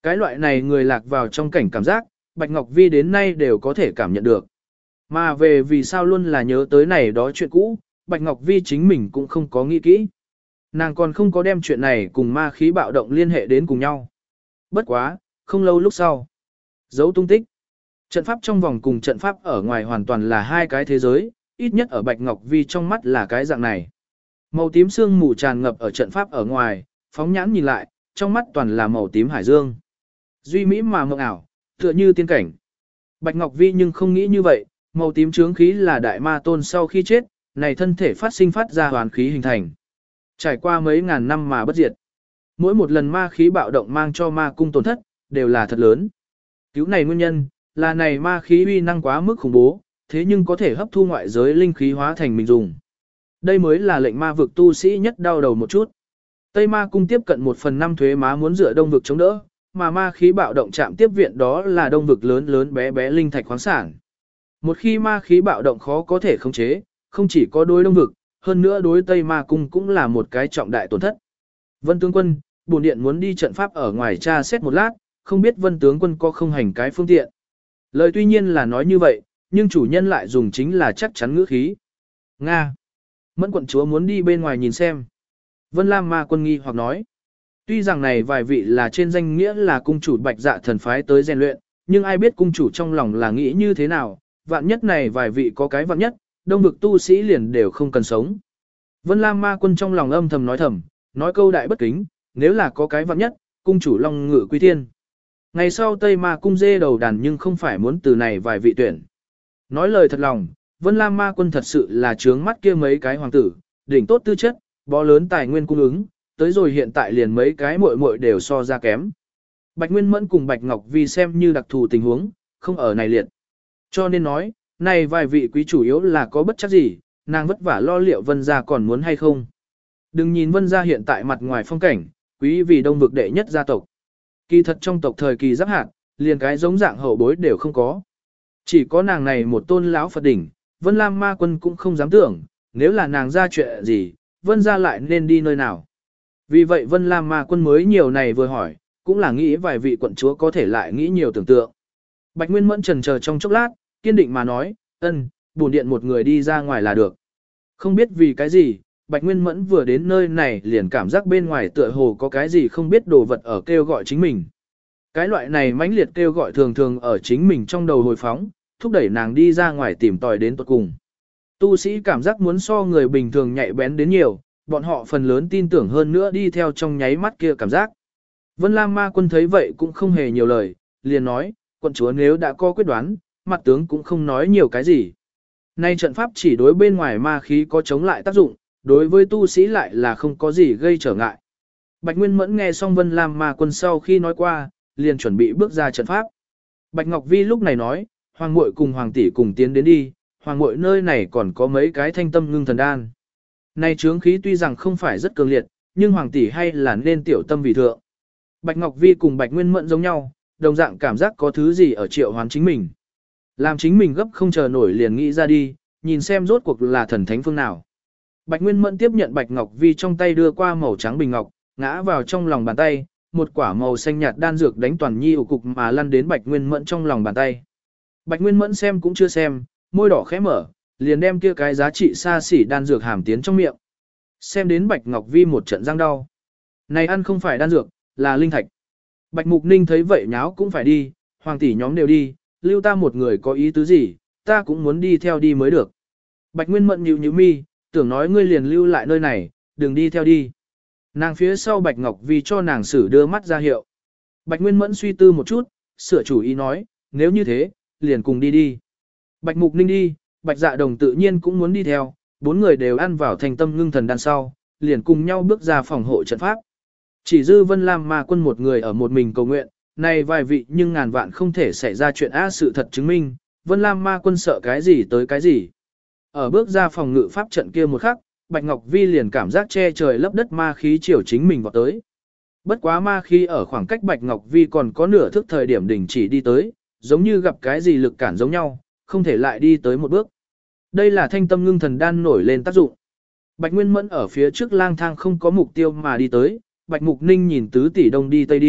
Speaker 1: Cái loại này người lạc vào trong cảnh cảm giác, Bạch Ngọc Vi đến nay đều có thể cảm nhận được. Mà về vì sao luôn là nhớ tới này đó chuyện cũ, Bạch Ngọc Vi chính mình cũng không có nghĩ kỹ. Nàng còn không có đem chuyện này cùng ma khí bạo động liên hệ đến cùng nhau. Bất quá, không lâu lúc sau. Dấu tung tích. Trận pháp trong vòng cùng trận pháp ở ngoài hoàn toàn là hai cái thế giới, ít nhất ở Bạch Ngọc Vi trong mắt là cái dạng này. Màu tím sương mù tràn ngập ở trận pháp ở ngoài, phóng nhãn nhìn lại, trong mắt toàn là màu tím hải dương. Duy mỹ mà mộng ảo, tựa như tiên cảnh. Bạch Ngọc Vi nhưng không nghĩ như vậy, màu tím chướng khí là đại ma tôn sau khi chết, này thân thể phát sinh phát ra hoàn khí hình thành. Trải qua mấy ngàn năm mà bất diệt. Mỗi một lần ma khí bạo động mang cho ma cung tổn thất, đều là thật lớn. Cứu này nguyên nhân, là này ma khí uy năng quá mức khủng bố, thế nhưng có thể hấp thu ngoại giới linh khí hóa thành mình dùng. Đây mới là lệnh ma vực tu sĩ nhất đau đầu một chút. Tây ma cung tiếp cận 1/5 thuế má muốn dựa đông vực chống đỡ, mà ma khí bạo động chạm tiếp viện đó là đông vực lớn lớn bé bé linh thạch khoáng sản. Một khi ma khí bạo động khó có thể khống chế, không chỉ có đối đông vực, hơn nữa đối Tây ma cung cũng là một cái trọng đại tổn thất. Vân tướng quân, bổn điện muốn đi trận pháp ở ngoài tra xét một lát, không biết Vân tướng quân có không hành cái phương tiện. Lời tuy nhiên là nói như vậy, nhưng chủ nhân lại dùng chính là chắc chắn ngữ khí. Nga. Mẫn quận chúa muốn đi bên ngoài nhìn xem. Vân Lam ma quân nghi hoặc nói. Tuy rằng này vài vị là trên danh nghĩa là cung chủ bạch dạ thần phái tới rèn luyện, nhưng ai biết cung chủ trong lòng là nghĩ như thế nào, vạn nhất này vài vị có cái vạn nhất, đông vực tu sĩ liền đều không cần sống. Vân Lam ma quân trong lòng âm thầm, nói câu đại bất kính, nếu là có cái vạn nhất, cung chủ long ngự quy thiên. Ngày sau Tây ma cung dê đầu đàn nhưng không phải muốn từ này vài vị tuyển. Nói lời thật lòng, Vân Lam ma quân thật sự là trướng mắt kia mấy cái hoàng tử, đỉnh tốt tư chất, bó lớn tài nguyên cung ứng, tới rồi hiện tại liền mấy cái muội muội đều so ra kém. Bạch Nguyên Mẫn cùng Bạch Ngọc Vi xem như đặc thù tình huống, không ở này liệt. Cho nên nói, này vài vị quý chủ yếu là có bất chắc gì, nàng vất vả lo liệu Vân gia còn muốn hay không. Đừng nhìn Vân gia hiện tại mặt ngoài phong cảnh, quý vì đông vực đệ nhất gia tộc. Kỳ thật trong tộc thời kỳ giáp hạt, liền cái giống dạng hậu bối đều không có. Chỉ có nàng này một tôn lão Phật đỉnh, Vân Lam ma quân cũng không dám tưởng, nếu là nàng ra chuyện gì, Vân gia lại nên đi nơi nào. Vì vậy Vân Lam ma quân mới nhiều này vừa hỏi, cũng là nghĩ vài vị quận chúa có thể lại nghĩ nhiều tưởng tượng. Bạch Nguyên Mẫn chần chờ trong chốc lát, kiên định mà nói, bổn điện một người đi ra ngoài là được. Không biết vì cái gì, Bạch Nguyên Mẫn vừa đến nơi này liền cảm giác bên ngoài tựa hồ có cái gì không biết đồ vật ở kêu gọi chính mình. Cái loại này mãnh liệt kêu gọi thường thường ở chính mình trong đầu hồi phóng, thúc đẩy nàng đi ra ngoài tìm tòi đến tuột cùng. Tu sĩ cảm giác muốn so người bình thường nhạy bén đến nhiều, bọn họ phần lớn tin tưởng hơn nữa đi theo trong nháy mắt kia cảm giác. Vân Lam ma quân thấy vậy cũng không hề nhiều lời, liền nói, quận chúa nếu đã có quyết đoán, mặt tướng cũng không nói nhiều cái gì. Nay trận pháp chỉ đối bên ngoài ma khí có chống lại tác dụng, đối với tu sĩ lại là không có gì gây trở ngại. Bạch Nguyên Mẫn nghe xong Vân Lam ma quân sau khi nói qua, liền chuẩn bị bước ra trận pháp. Bạch Ngọc Vi lúc này nói, hoàng muội cùng hoàng tỷ cùng tiến đến đi, hoàng muội nơi này còn có mấy cái thanh tâm ngưng thần đan. Này chướng khí tuy rằng không phải rất cường liệt, nhưng hoàng tỷ hay là nên tiểu tâm vì thượng. Bạch Ngọc Vi cùng Bạch Nguyên Mẫn giống nhau, đồng dạng cảm giác có thứ gì ở triệu hoán chính mình. Làm chính mình gấp không chờ nổi liền nghĩ ra đi, nhìn xem rốt cuộc là thần thánh phương nào. Bạch Nguyên Mẫn tiếp nhận Bạch Ngọc Vi trong tay đưa qua màu trắng bình ngọc, ngã vào trong lòng bàn tay, một quả màu xanh nhạt đan dược đánh toàn nhi ủ cục mà lăn đến Bạch Nguyên Mẫn trong lòng bàn tay. Bạch Nguyên Mẫn xem cũng chưa xem, môi đỏ khẽ mở, liền đem kia cái giá trị xa xỉ đan dược hàm tiến trong miệng. Xem đến Bạch Ngọc Vi một trận răng đau. Này ăn không phải đan dược, là linh thạch. Bạch Mục Ninh thấy vậy nháo cũng phải đi, hoàng tỷ nhóm đều đi, lưu ta một người có ý tứ gì, ta cũng muốn đi theo đi mới được. Bạch Nguyên Mẫn nhíu mi, tưởng nói ngươi liền lưu lại nơi này, đừng đi theo đi. Nàng phía sau Bạch Ngọc Vi cho nàng xử đưa mắt ra hiệu. Bạch Nguyên Mẫn suy tư một chút, sửa chủ ý nói, nếu như thế, liền cùng đi đi. Bạch Mục Ninh đi, Bạch Dạ Đồng tự nhiên cũng muốn đi theo, bốn người đều ăn vào thành tâm ngưng thần đan sau, liền cùng nhau bước ra phòng hộ trận pháp. Chỉ dư Vân Lam ma quân một người ở một mình cầu nguyện, này vài vị nhưng ngàn vạn không thể xảy ra chuyện sự thật chứng minh, Vân Lam ma quân sợ cái gì tới cái gì. Ở bước ra phòng ngự pháp trận kia một khắc, Bạch Ngọc Vi liền cảm giác che trời lấp đất ma khí chiều chính mình vọt tới. Bất quá ma khí ở khoảng cách Bạch Ngọc Vi còn có nửa thước thời điểm đình chỉ đi tới, giống như gặp cái gì lực cản giống nhau, không thể lại đi tới một bước. Đây là thanh tâm ngưng thần đan nổi lên tác dụng. Bạch Nguyên Mẫn ở phía trước lang thang không có mục tiêu mà đi tới, Bạch Mục Ninh nhìn tứ tỷ đông đi tây đi,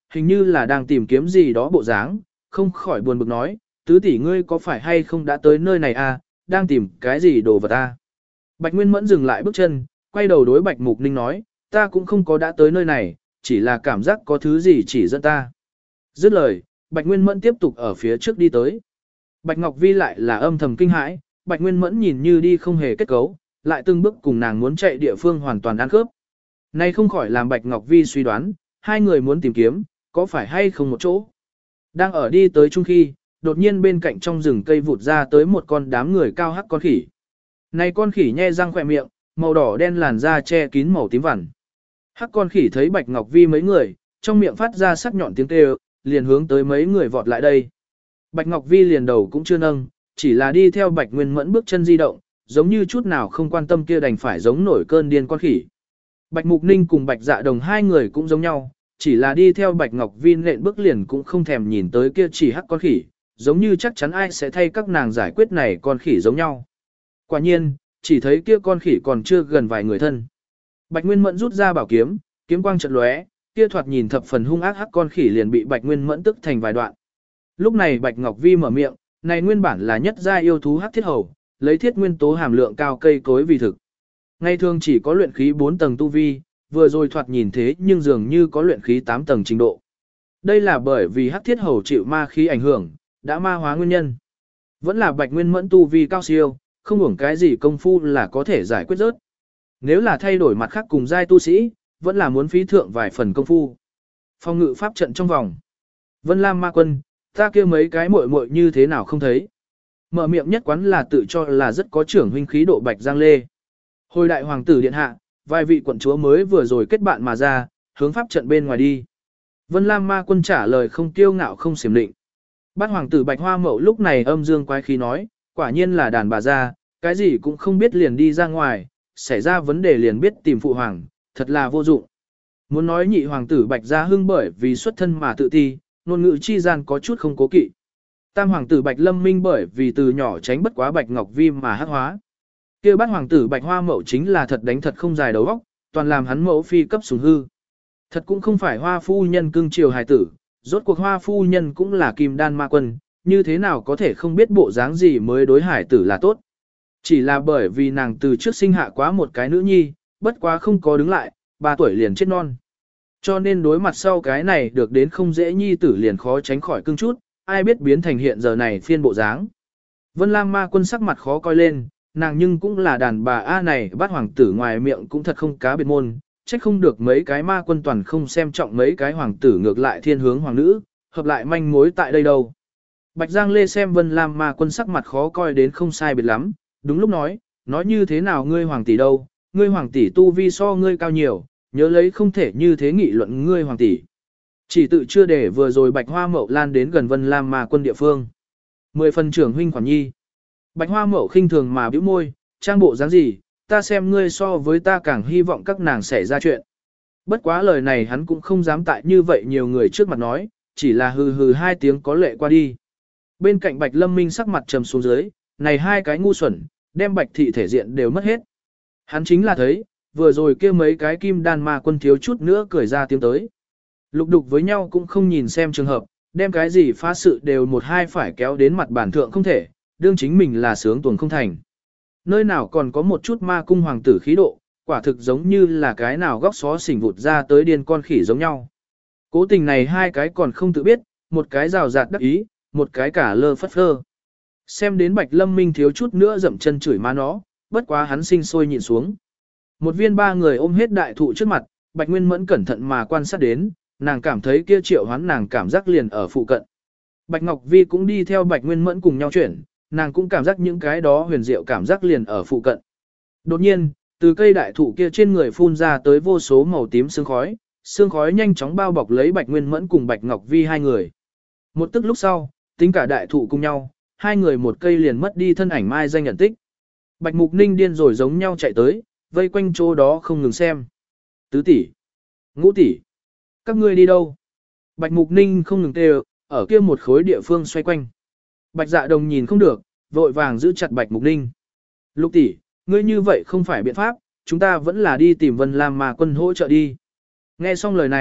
Speaker 1: hình như là đang tìm kiếm gì đó bộ dáng, không khỏi buồn bực nói, tứ tỷ ngươi có phải hay không đã tới nơi này à, đang tìm cái gì đồ vật à. Bạch Nguyên Mẫn dừng lại bước chân, quay đầu đối Bạch Mục Ninh nói, ta cũng không có đã tới nơi này, chỉ là cảm giác có thứ gì chỉ dẫn ta. Dứt lời, Bạch Nguyên Mẫn tiếp tục ở phía trước đi tới. Bạch Ngọc Vi lại là âm thầm kinh hãi, Bạch Nguyên Mẫn nhìn như đi không hề kết cấu, lại từng bước cùng nàng muốn chạy địa phương hoàn toàn ăn khớp. Nay không khỏi làm Bạch Ngọc Vi suy đoán, hai người muốn tìm kiếm, có phải hay không một chỗ. Đang ở đi tới chung khi, đột nhiên bên cạnh trong rừng cây vụt ra tới một con đám người cao hắc con khỉ. Này con khỉ nhe răng khỏe miệng, màu đỏ đen làn da che kín màu tím vằn. Hắc con khỉ thấy Bạch Ngọc Vi mấy người, trong miệng phát ra sắc nhọn tiếng kêu, liền hướng tới mấy người vọt lại đây. Bạch Ngọc Vi liền đầu cũng chưa nâng, chỉ là đi theo Bạch Nguyên Mẫn bước chân di động, giống như chút nào không quan tâm kia đành phải giống nổi cơn điên con khỉ. Bạch Mục Ninh cùng Bạch Dạ Đồng hai người cũng giống nhau, chỉ là đi theo Bạch Ngọc Vi nện bước liền cũng không thèm nhìn tới kia chỉ hắc con khỉ, giống như chắc chắn ai sẽ thay các nàng giải quyết này con khỉ giống nhau. Quả nhiên, chỉ thấy kia con khỉ còn chưa gần vài người thân. Bạch Nguyên Mẫn rút ra bảo kiếm, kiếm quang chợt lóe, kia thoạt nhìn thập phần hung ác hắc con khỉ liền bị Bạch Nguyên Mẫn tức thành vài đoạn. Lúc này Bạch Ngọc Vi mở miệng, này nguyên bản là nhất gia yêu thú hắc thiết hầu, lấy thiết nguyên tố hàm lượng cao cây cối vì thực. Ngày thường chỉ có luyện khí 4 tầng tu vi, vừa rồi thoạt nhìn thế nhưng dường như có luyện khí 8 tầng trình độ. Đây là bởi vì hắc thiết hầu chịu ma khí ảnh hưởng, đã ma hóa nguyên nhân. Vẫn là Bạch Nguyên Mẫn tu vi cao siêu, không hưởng cái gì công phu là có thể giải quyết rớt. Nếu là thay đổi mặt khác cùng giai tu sĩ, vẫn là muốn phí thượng vài phần công phu. Phong ngự pháp trận trong vòng. Vân Lam ma quân, ta kia mấy cái muội muội như thế nào không thấy. Mở miệng nhất quán là tự cho là rất có trưởng huynh khí độ Bạch Giang Lê. Hồi đại hoàng tử điện hạ, vài vị quận chúa mới vừa rồi kết bạn mà ra, hướng pháp trận bên ngoài đi. Vân Lam ma quân trả lời không kiêu ngạo không xiểm định. Bát hoàng tử Bạch Hoa Mậu lúc này âm dương quái khí nói, quả nhiên là đàn bà già, cái gì cũng không biết liền đi ra ngoài, xảy ra vấn đề liền biết tìm phụ hoàng, thật là vô dụng. Muốn nói nhị hoàng tử Bạch Gia Hưng bởi vì xuất thân mà tự ti, ngôn ngữ chi gian có chút không cố kỵ. Tam hoàng tử Bạch Lâm Minh bởi vì từ nhỏ tránh bất quá Bạch Ngọc Vi mà hắc hóa. Kia bát hoàng tử Bạch Hoa Mậu chính là thật đánh thật không dài đầu óc, toàn làm hắn mẫu phi cấp sủng hư. Thật cũng không phải Hoa phu nhân cưng chiều hài tử, rốt cuộc Hoa phu nhân cũng là kim đan ma quân, như thế nào có thể không biết bộ dáng gì mới đối hải tử là tốt. Chỉ là bởi vì nàng từ trước sinh hạ quá một cái nữ nhi, bất quá không có đứng lại, 3 tuổi liền chết non. Cho nên đối mặt sau cái này được đến không dễ nhi tử liền khó tránh khỏi cưng chút, ai biết biến thành hiện giờ này phiên bộ dáng. Vân Lam ma quân sắc mặt khó coi lên, nàng nhưng cũng là đàn bà A này bát hoàng tử ngoài miệng cũng thật không cá biệt môn, trách không được mấy cái ma quân toàn không xem trọng mấy cái hoàng tử ngược lại thiên hướng hoàng nữ, hợp lại manh mối tại đây đâu. Bạch Giang Lê xem Vân Lam ma quân sắc mặt khó coi đến không sai biệt lắm, đúng lúc nói như thế nào ngươi hoàng tỷ đâu, ngươi hoàng tỷ tu vi so ngươi cao nhiều, nhớ lấy không thể như thế nghị luận ngươi hoàng tỷ. Chỉ tự chưa để vừa rồi Bạch Hoa Mậu lan đến gần Vân Lam ma quân địa phương. 10 phần trưởng huynh khoản nhi. Bạch Hoa Mậu khinh thường mà bĩu môi, trang bộ dáng gì, ta xem ngươi so với ta càng hy vọng các nàng xảy ra chuyện. Bất quá lời này hắn cũng không dám tại như vậy nhiều người trước mặt nói, chỉ là hừ hừ 2 tiếng có lệ qua đi. Bên cạnh Bạch Lâm Minh sắc mặt trầm xuống dưới, này 2 cái ngu xuẩn, đem Bạch thị thể diện đều mất hết. Hắn chính là thấy, vừa rồi kia mấy cái kim đan ma quân thiếu chút nữa cười ra tiếng tới. Lục đục với nhau cũng không nhìn xem trường hợp, đem cái gì phá sự đều một hai phải kéo đến mặt bản thượng không thể, đương chính mình là sướng tuồng không thành. Nơi nào còn có một chút ma cung hoàng tử khí độ, quả thực giống như là cái nào góc xó xỉnh vụt ra tới điên con khỉ giống nhau. Cố tình này 2 cái còn không tự biết, một cái rào rạt đắc ý, một cái cả lơ phất phơ. Xem đến Bạch Lâm Minh thiếu chút nữa dậm chân chửi má nó, bất quá hắn sinh sôi nhịn xuống. Một viên 3 người ôm hết đại thụ trước mặt, Bạch Nguyên Mẫn cẩn thận mà quan sát đến, nàng cảm thấy kia triệu hoán nàng cảm giác liền ở phụ cận. Bạch Ngọc Vi cũng đi theo Bạch Nguyên Mẫn cùng nhau chuyển, nàng cũng cảm giác những cái đó huyền diệu cảm giác liền ở phụ cận. Đột nhiên, từ cây đại thụ kia trên người phun ra tới vô số màu tím sương khói nhanh chóng bao bọc lấy Bạch Nguyên Mẫn cùng Bạch Ngọc Vi 2 người. Một tức lúc sau, tính cả đại thụ cùng nhau, 2 người một cây liền mất đi thân ảnh mai danh nhận tích. Bạch Mục Ninh điên rồi giống nhau chạy tới, vây quanh chỗ đó không ngừng xem. Tứ tỷ, ngũ tỷ, các ngươi đi đâu? Bạch Mục Ninh không ngừng kêu, ở kia một khối địa phương xoay quanh. Bạch Dạ Đồng nhìn không được, vội vàng giữ chặt Bạch Mục Ninh. Lục tỷ, ngươi như vậy không phải biện pháp, chúng ta vẫn là đi tìm Vân Lam Ma quân hỗ trợ đi. Nghe xong lời này,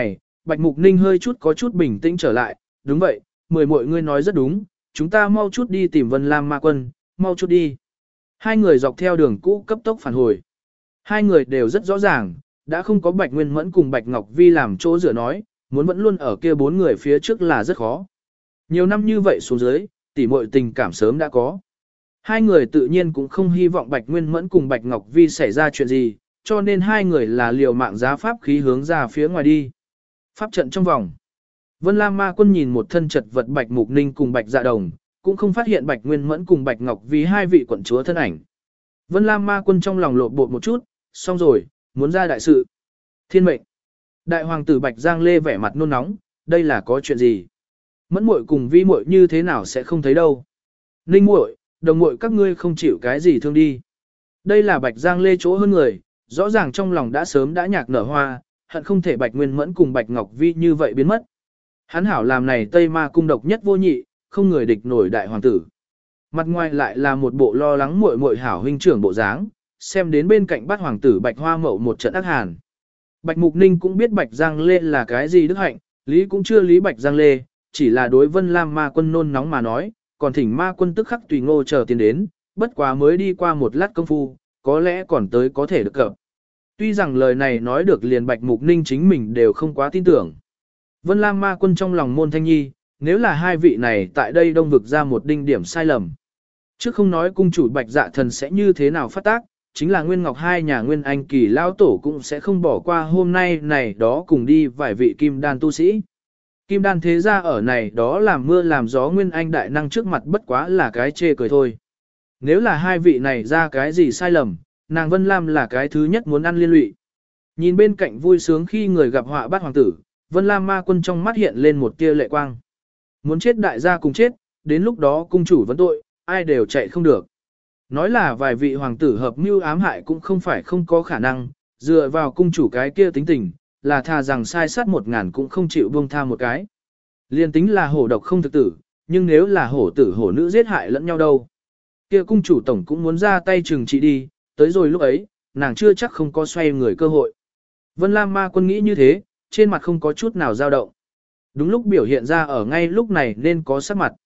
Speaker 1: Bạch Mục Ninh hơi chút có chút bình tĩnh trở lại, đúng vậy, mười muội ngươi nói rất đúng, chúng ta mau chút đi tìm Vân Lam Ma Quân, mau chút đi. Hai người dọc theo đường cũ cấp tốc phản hồi. Hai người đều rất rõ ràng, đã không có Bạch Nguyên Mẫn cùng Bạch Ngọc Vi làm chỗ dựa nói, muốn vẫn luôn ở kia bốn người phía trước là rất khó. Nhiều năm như vậy xuống dưới, tỉ muội tình cảm sớm đã có. Hai người tự nhiên cũng không hy vọng Bạch Nguyên Mẫn cùng Bạch Ngọc Vi xảy ra chuyện gì, cho nên hai người là liều mạng giá pháp khí hướng ra phía ngoài đi. Pháp trận trong vòng. Vân Lam Ma Quân nhìn một thân chật vật Bạch Mục Ninh cùng Bạch Dạ Đồng, cũng không phát hiện Bạch Nguyên Mẫn cùng Bạch Ngọc Vi hai vị quận chúa thân ảnh. Vân Lam Ma Quân trong lòng lộn bột một chút, xong rồi, muốn ra đại sự. Thiên mệnh. Đại hoàng tử Bạch Giang Lê vẻ mặt nôn nóng, đây là có chuyện gì? Mẫn muội cùng Vi muội như thế nào sẽ không thấy đâu? Ninh muội, đồng muội các ngươi không chịu cái gì thương đi. Đây là Bạch Giang Lê chỗ hơn người, rõ ràng trong lòng đã sớm đã nhạc nở hoa, hận không thể Bạch Nguyên Mẫn cùng Bạch Ngọc Vi như vậy biến mất. Hắn hảo làm này Tây Ma cung độc nhất vô nhị, không người địch nổi đại hoàng tử. Mặt ngoài lại là một bộ lo lắng muội muội hảo huynh trưởng bộ dáng, xem đến bên cạnh bát hoàng tử Bạch Hoa Mậu một trận ác hàn. Bạch Mục Ninh cũng biết Bạch Giang Lê là cái gì đức hạnh, lý cũng chưa lý Bạch Giang Lê, chỉ là đối Vân Lam Ma Quân nôn nóng mà nói, còn thỉnh Ma Quân tức khắc tùy ngô chờ tiến đến, bất quá mới đi qua một lát công phu, có lẽ còn tới có thể được cập. Tuy rằng lời này nói được liền Bạch Mục Ninh chính mình đều không quá tin tưởng. Vân Lam Ma Quân trong lòng môn thanh nhi, nếu là hai vị này tại đây đông vực ra một đinh điểm sai lầm. Trước không nói cung chủ Bạch Dạ Thần sẽ như thế nào phát tác, chính là Nguyên Ngọc hai nhà Nguyên Anh Kỳ lao tổ cũng sẽ không bỏ qua hôm nay này đó cùng đi vài vị kim đan tu sĩ. Kim đan thế gia ở này đó làm mưa làm gió Nguyên Anh đại năng trước mặt bất quá là cái chê cười thôi. Nếu là hai vị này ra cái gì sai lầm, nàng Vân Lam là cái thứ nhất muốn ăn liên lụy. Nhìn bên cạnh vui sướng khi người gặp họa bát hoàng tử, Vân Lam Ma Quân trong mắt hiện lên một tia lệ quang. Muốn chết đại gia cùng chết, đến lúc đó cung chủ vấn tội, ai đều chạy không được. Nói là vài vị hoàng tử hợp mưu ám hại cũng không phải không có khả năng, dựa vào cung chủ cái kia tính tình, là thà rằng sai sát 1000 cũng không chịu buông tha một cái. Liên tính là hổ độc không thực tử, nhưng nếu là hổ tử hổ nữ giết hại lẫn nhau đâu. Kia cung chủ tổng cũng muốn ra tay trừng trị đi, tới rồi lúc ấy, nàng chưa chắc không có xoay người cơ hội. Vân Lam Ma Quân nghĩ như thế, trên mặt không có chút nào dao động. Đúng lúc biểu hiện ra ở ngay lúc này nên có sắc mặt.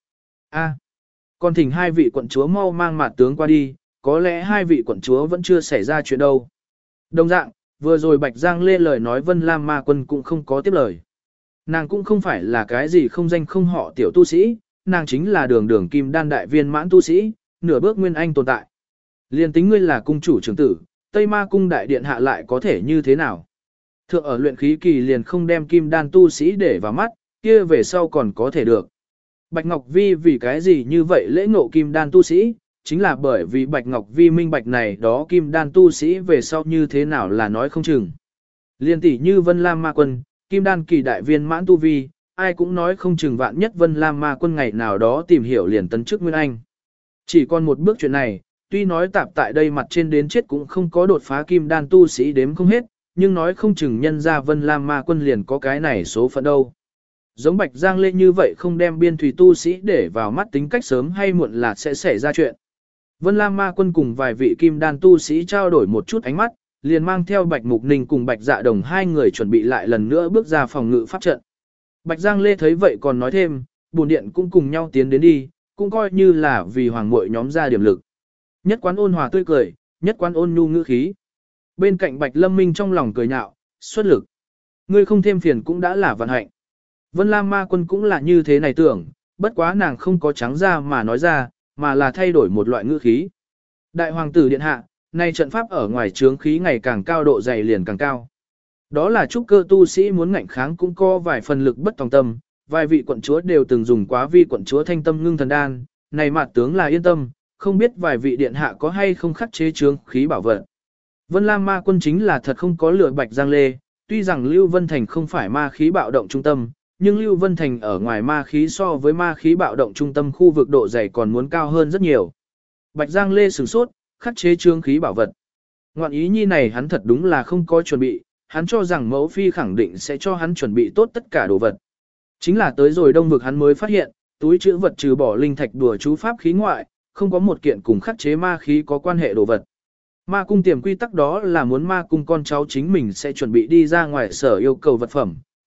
Speaker 1: Còn thỉnh hai vị quận chúa mau mang mặt tướng qua đi, có lẽ hai vị quận chúa vẫn chưa xảy ra chuyện đâu. Đồng dạng, vừa rồi Bạch Giang Lê lời nói Vân Lam Ma Quân cũng không có tiếp lời. Nàng cũng không phải là cái gì không danh không họ tiểu tu sĩ, nàng chính là đường đường kim đan đại viên mãn tu sĩ, nửa bước nguyên anh tồn tại. Liên tính ngươi là cung chủ trưởng tử, Tây Ma cung đại điện hạ lại có thể như thế nào? Thượng ở luyện khí kỳ liền không đem kim đan tu sĩ để vào mắt, kia về sau còn có thể được. Bạch Ngọc Vi vì cái gì như vậy lễ ngộ kim đan tu sĩ, chính là bởi vì Bạch Ngọc Vi minh bạch này đó kim đan tu sĩ về sau như thế nào là nói không chừng. Liên tỷ như Vân Lam Ma Quân, kim đan kỳ đại viên mãn tu vi, ai cũng nói không chừng vạn nhất Vân Lam Ma Quân ngày nào đó tìm hiểu liền tấn chức Nguyên Anh. Chỉ còn một bước chuyện này, tuy nói tạp tại đây mặt trên đến chết cũng không có đột phá kim đan tu sĩ đếm không hết, nhưng nói không chừng nhân ra Vân Lam Ma Quân liền có cái này số phận đâu. Giống Bạch Giang Lê như vậy không đem biên thủy tu sĩ để vào mắt tính cách sớm hay muộn là sẽ xảy ra chuyện. Vân Lam Ma Quân cùng vài vị kim đan tu sĩ trao đổi một chút ánh mắt, liền mang theo Bạch Mục Ninh cùng Bạch Dạ Đồng hai người chuẩn bị lại lần nữa bước ra phòng ngự pháp trận. Bạch Giang Lê thấy vậy còn nói thêm, bổn điện cũng cùng nhau tiến đến đi, cũng coi như là vì hoàng muội nhóm ra điểm lực. Nhất quán ôn hòa tươi cười, nhất quán ôn nhu ngữ khí. Bên cạnh Bạch Lâm Minh trong lòng cười nhạo, xuất lực. Ngươi không thêm phiền cũng đã là vận hạnh. Vân Lam Ma Quân cũng là như thế này tưởng, bất quá nàng không có trắng ra mà nói ra, mà là thay đổi một loại ngữ khí. Đại hoàng tử điện hạ, nay trận pháp ở ngoài trướng khí ngày càng cao độ dày liền càng cao. Đó là trúc cơ tu sĩ muốn ngạnh kháng cũng có vài phần lực bất tòng tâm, vài vị quận chúa đều từng dùng quá vi quận chúa thanh tâm ngưng thần đan, này mặt tướng là yên tâm, không biết vài vị điện hạ có hay không khắc chế trướng khí bảo vật. Vân Lam Ma Quân chính là thật không có lửa Bạch Giang Lê, tuy rằng Lưu Vân Thành không phải ma khí bạo động trung tâm, nhưng Lưu Vân Thành ở ngoài ma khí so với ma khí bạo động trung tâm khu vực độ dày còn muốn cao hơn rất nhiều. Bạch Giang Lê sửng sốt, khắc chế trướng khí bảo vật. Ngoạn ý nhi này hắn thật đúng là không có chuẩn bị, hắn cho rằng mẫu phi khẳng định sẽ cho hắn chuẩn bị tốt tất cả đồ vật. Chính là tới rồi đông vực hắn mới phát hiện, túi chữ vật trừ bỏ linh thạch đùa chú pháp khí ngoại, không có một kiện cùng khắc chế ma khí có quan hệ đồ vật. Ma cung tiềm quy tắc đó là muốn ma cung con cháu chính mình sẽ chuẩn bị đi ra ngoài sở yêu cầu vật phẩm,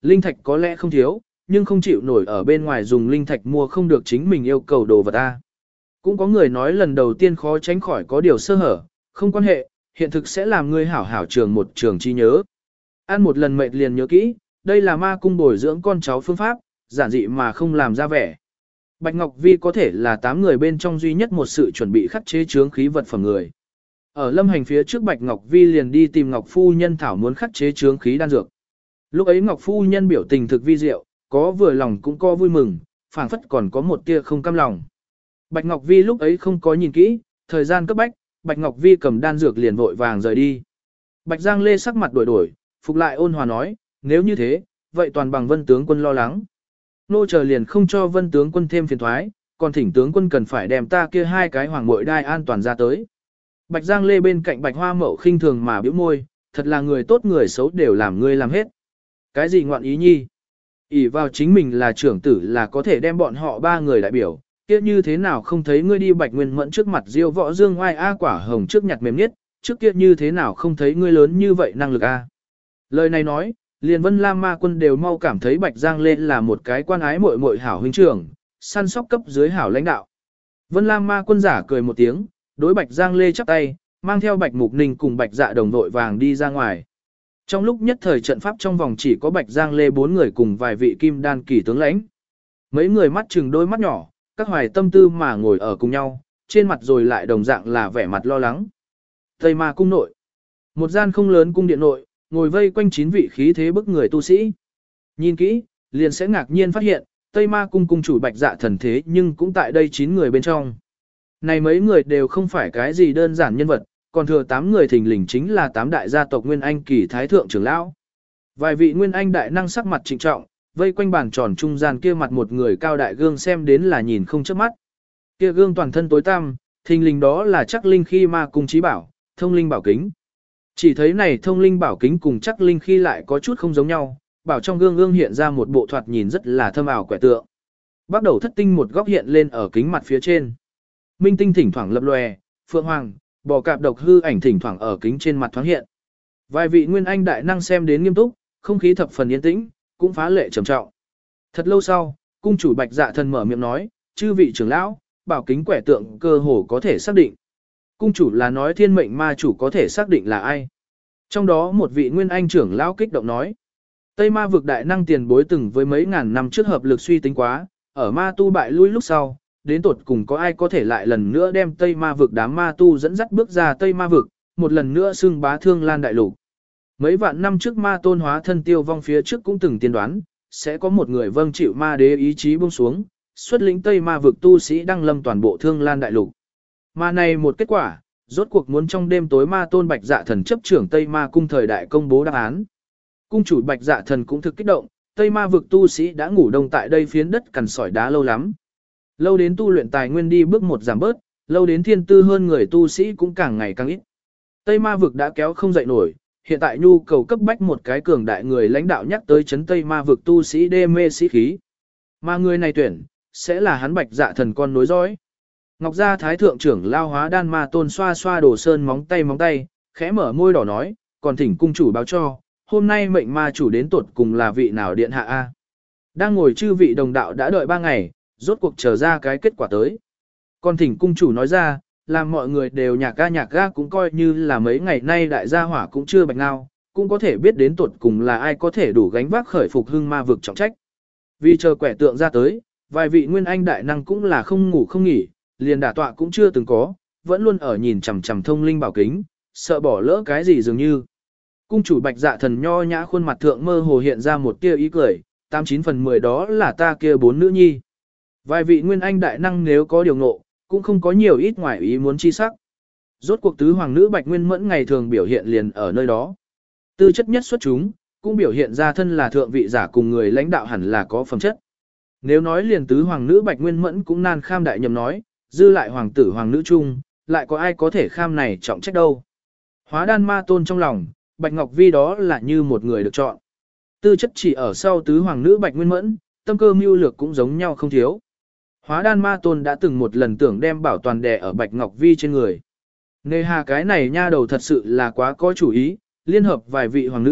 Speaker 1: Linh thạch có lẽ không thiếu, nhưng không chịu nổi ở bên ngoài dùng linh thạch mua không được chính mình yêu cầu đồ vật ta. Cũng có người nói lần đầu tiên khó tránh khỏi có điều sơ hở, không quan hệ, hiện thực sẽ làm ngươi hảo hảo trường một trường chi nhớ. Ăn một lần mệt liền nhớ kỹ, đây là ma cung bồi dưỡng con cháu phương pháp, giản dị mà không làm ra vẻ. Bạch Ngọc Vi có thể là 8 người bên trong duy nhất một sự chuẩn bị khắc chế chướng khí vật phẩm người. Ở lâm hành phía trước Bạch Ngọc Vi liền đi tìm Ngọc Phu Nhân thảo muốn khắc chế chướng khí đan dược. Lúc ấy Ngọc Phu Nhân biểu tình thực vi diệu, có vừa lòng cũng có vui mừng, phảng phất còn có một tia không cam lòng. Bạch Ngọc Vi lúc ấy không có nhìn kỹ, thời gian cấp bách, Bạch Ngọc Vi cầm đan dược liền vội vàng rời đi. Bạch Giang Lê sắc mặt đổi, phục lại ôn hòa nói, nếu như thế, vậy toàn bằng Vân tướng quân lo lắng. Nô chờ liền không cho Vân tướng quân thêm phiền thoái, còn thỉnh tướng quân cần phải đem ta kia 2 cái hoàng muội đai an toàn ra tới. Bạch Giang Lê bên cạnh Bạch Hoa Mậu khinh thường mà bĩu môi, thật là người tốt người xấu đều làm ngươi làm hết. Cái gì ngoạn ý nhi? ỷ vào chính mình là trưởng tử là có thể đem bọn họ 3 người đại biểu, kia như thế nào không thấy ngươi đi Bạch Nguyên Mẫn trước mặt Diêu Võ Dương oai a quả hồng trước nhặt mềm nhất, trước kia như thế nào không thấy ngươi lớn như vậy năng lực a. Lời này nói, liền Vân Lam Ma Quân đều mau cảm thấy Bạch Giang Lê là một cái quan ái muội muội hảo huynh trưởng, săn sóc cấp dưới hảo lãnh đạo. Vân Lam Ma Quân giả cười một tiếng, đối Bạch Giang Lê chắp tay, mang theo Bạch Mục Ninh cùng Bạch Dạ Đồng đội vàng đi ra ngoài. Trong lúc nhất thời trận pháp trong vòng chỉ có Bạch Giang Lê 4 người cùng vài vị kim đan kỳ tướng lãnh. Mấy người mắt chừng đôi mắt nhỏ, các hoài tâm tư mà ngồi ở cùng nhau, trên mặt rồi lại đồng dạng là vẻ mặt lo lắng. Tây Ma cung nội, một gian không lớn cung điện nội, ngồi vây quanh 9 vị khí thế bức người tu sĩ. Nhìn kỹ, liền sẽ ngạc nhiên phát hiện, Tây Ma cung cung chủ Bạch Dạ Thần thế nhưng cũng tại đây 9 người bên trong. Này mấy người đều không phải cái gì đơn giản nhân vật, còn thừa 8 người thình lình chính là 8 đại gia tộc Nguyên Anh kỳ thái thượng trưởng lão. Vài vị Nguyên Anh đại năng sắc mặt trịnh trọng, vây quanh bàn tròn trung gian kia mặt một người cao đại gương xem đến là nhìn không chớp mắt. Kia gương toàn thân tối tăm, thình lình đó là chắc linh khi ma cung trí bảo, thông linh bảo kính. Chỉ thấy này thông linh bảo kính cùng chắc linh khi lại có chút không giống nhau, bảo trong gương gương hiện ra một bộ thoạt nhìn rất là thâm ảo quẻ tượng. Bắt đầu thất tinh một góc hiện lên ở kính mặt phía trên. Minh tinh thỉnh thoảng lập lòe, phượng hoàng, bò cạp độc hư ảnh thỉnh thoảng ở kính trên mặt thoáng hiện. Vài vị Nguyên Anh đại năng xem đến nghiêm túc, không khí thập phần yên tĩnh, cũng phá lệ trầm trọng. Thật lâu sau, cung chủ Bạch Dạ Thần mở miệng nói, chư vị trưởng lão, bảo kính quẻ tượng cơ hồ có thể xác định. Cung chủ là nói thiên mệnh ma chủ có thể xác định là ai. Trong đó một vị Nguyên Anh trưởng lão kích động nói, Tây ma vực đại năng tiền bối từng với mấy ngàn năm trước hợp lực suy tính quá, ở ma tu bại lui lúc sau, đến tột cùng có ai có thể lại lần nữa đem Tây ma vực đám ma tu dẫn dắt bước ra Tây ma vực, một lần nữa xưng bá thương lan đại lục. Mấy vạn năm trước ma tôn hóa thân tiêu vong phía trước cũng từng tiên đoán, sẽ có một người vâng chịu ma đế ý chí buông xuống, xuất lĩnh Tây ma vực tu sĩ đăng lâm toàn bộ thương lan đại lục. Mà này một kết quả, rốt cuộc muốn trong đêm tối ma tôn Bạch Dạ Thần chấp trưởng Tây ma cung thời đại công bố đáp án. Cung chủ Bạch Dạ Thần cũng thực kích động, Tây ma vực tu sĩ đã ngủ đông tại đây phiến đất cằn sỏi đá lâu lắm. Lâu đến tu luyện tài nguyên đi bước một giảm bớt, lâu đến thiên tư hơn người tu sĩ cũng càng ngày càng ít. Tây ma vực đã kéo không dậy nổi, hiện tại nhu cầu cấp bách một cái cường đại người lãnh đạo nhắc tới chấn Tây ma vực tu sĩ đê mê sĩ khí. Mà người này tuyển, sẽ là hắn Bạch Dạ Thần con nối dõi. Ngọc Gia Thái Thượng trưởng lao Hóa Đan Ma Tôn xoa xoa đồ sơn móng tay, khẽ mở môi đỏ nói, còn thỉnh cung chủ báo cho, hôm nay mệnh ma chủ đến tuột cùng là vị nào điện hạ a? Đang ngồi chư vị đồng đạo đã đợi 3 ngày, rốt cuộc chờ ra cái kết quả tới. Còn thỉnh cung chủ nói ra, làm mọi người đều nhạc ga cũng coi như là mấy ngày nay đại gia hỏa cũng chưa bạch ngao, cũng có thể biết đến tuột cùng là ai có thể đủ gánh vác khởi phục hưng ma vực trọng trách. Vì chờ quẻ tượng ra tới, vài vị Nguyên Anh đại năng cũng là không ngủ không nghỉ, liền đả tọa cũng chưa từng có, vẫn luôn ở nhìn chằm chằm thông linh bảo kính, sợ bỏ lỡ cái gì dường như. Cung chủ Bạch Dạ Thần nho nhã khuôn mặt thượng mơ hồ hiện ra một tia ý cười, 89 phần 10 đó là ta kia 4 nữ nhi. Vài vị Nguyên Anh đại năng nếu có điều ngộ, cũng không có nhiều ít ngoài ý muốn chi sắc. Rốt cuộc tứ hoàng nữ Bạch Nguyên Mẫn ngày thường biểu hiện liền ở nơi đó. Tư chất nhất xuất chúng, cũng biểu hiện ra thân là thượng vị giả cùng người lãnh đạo hẳn là có phẩm chất. Nếu nói liền tứ hoàng nữ Bạch Nguyên Mẫn cũng nan kham đại nhầm nói, dư lại hoàng tử hoàng nữ chung, lại có ai có thể kham này trọng trách đâu. Hóa Đan Ma Tôn trong lòng, Bạch Ngọc Vi đó là như một người được chọn. Tư chất chỉ ở sau tứ hoàng nữ Bạch Nguyên Mẫn, tâm cơ mưu lược cũng giống nhau không thiếu. Hóa Đan Ma Tôn đã từng một lần tưởng đem bảo toàn đè ở Bạch Ngọc Vi trên người. Nề hà cái này nha đầu thật sự là quá có chủ ý, liên hợp vài vị hoàng nữ,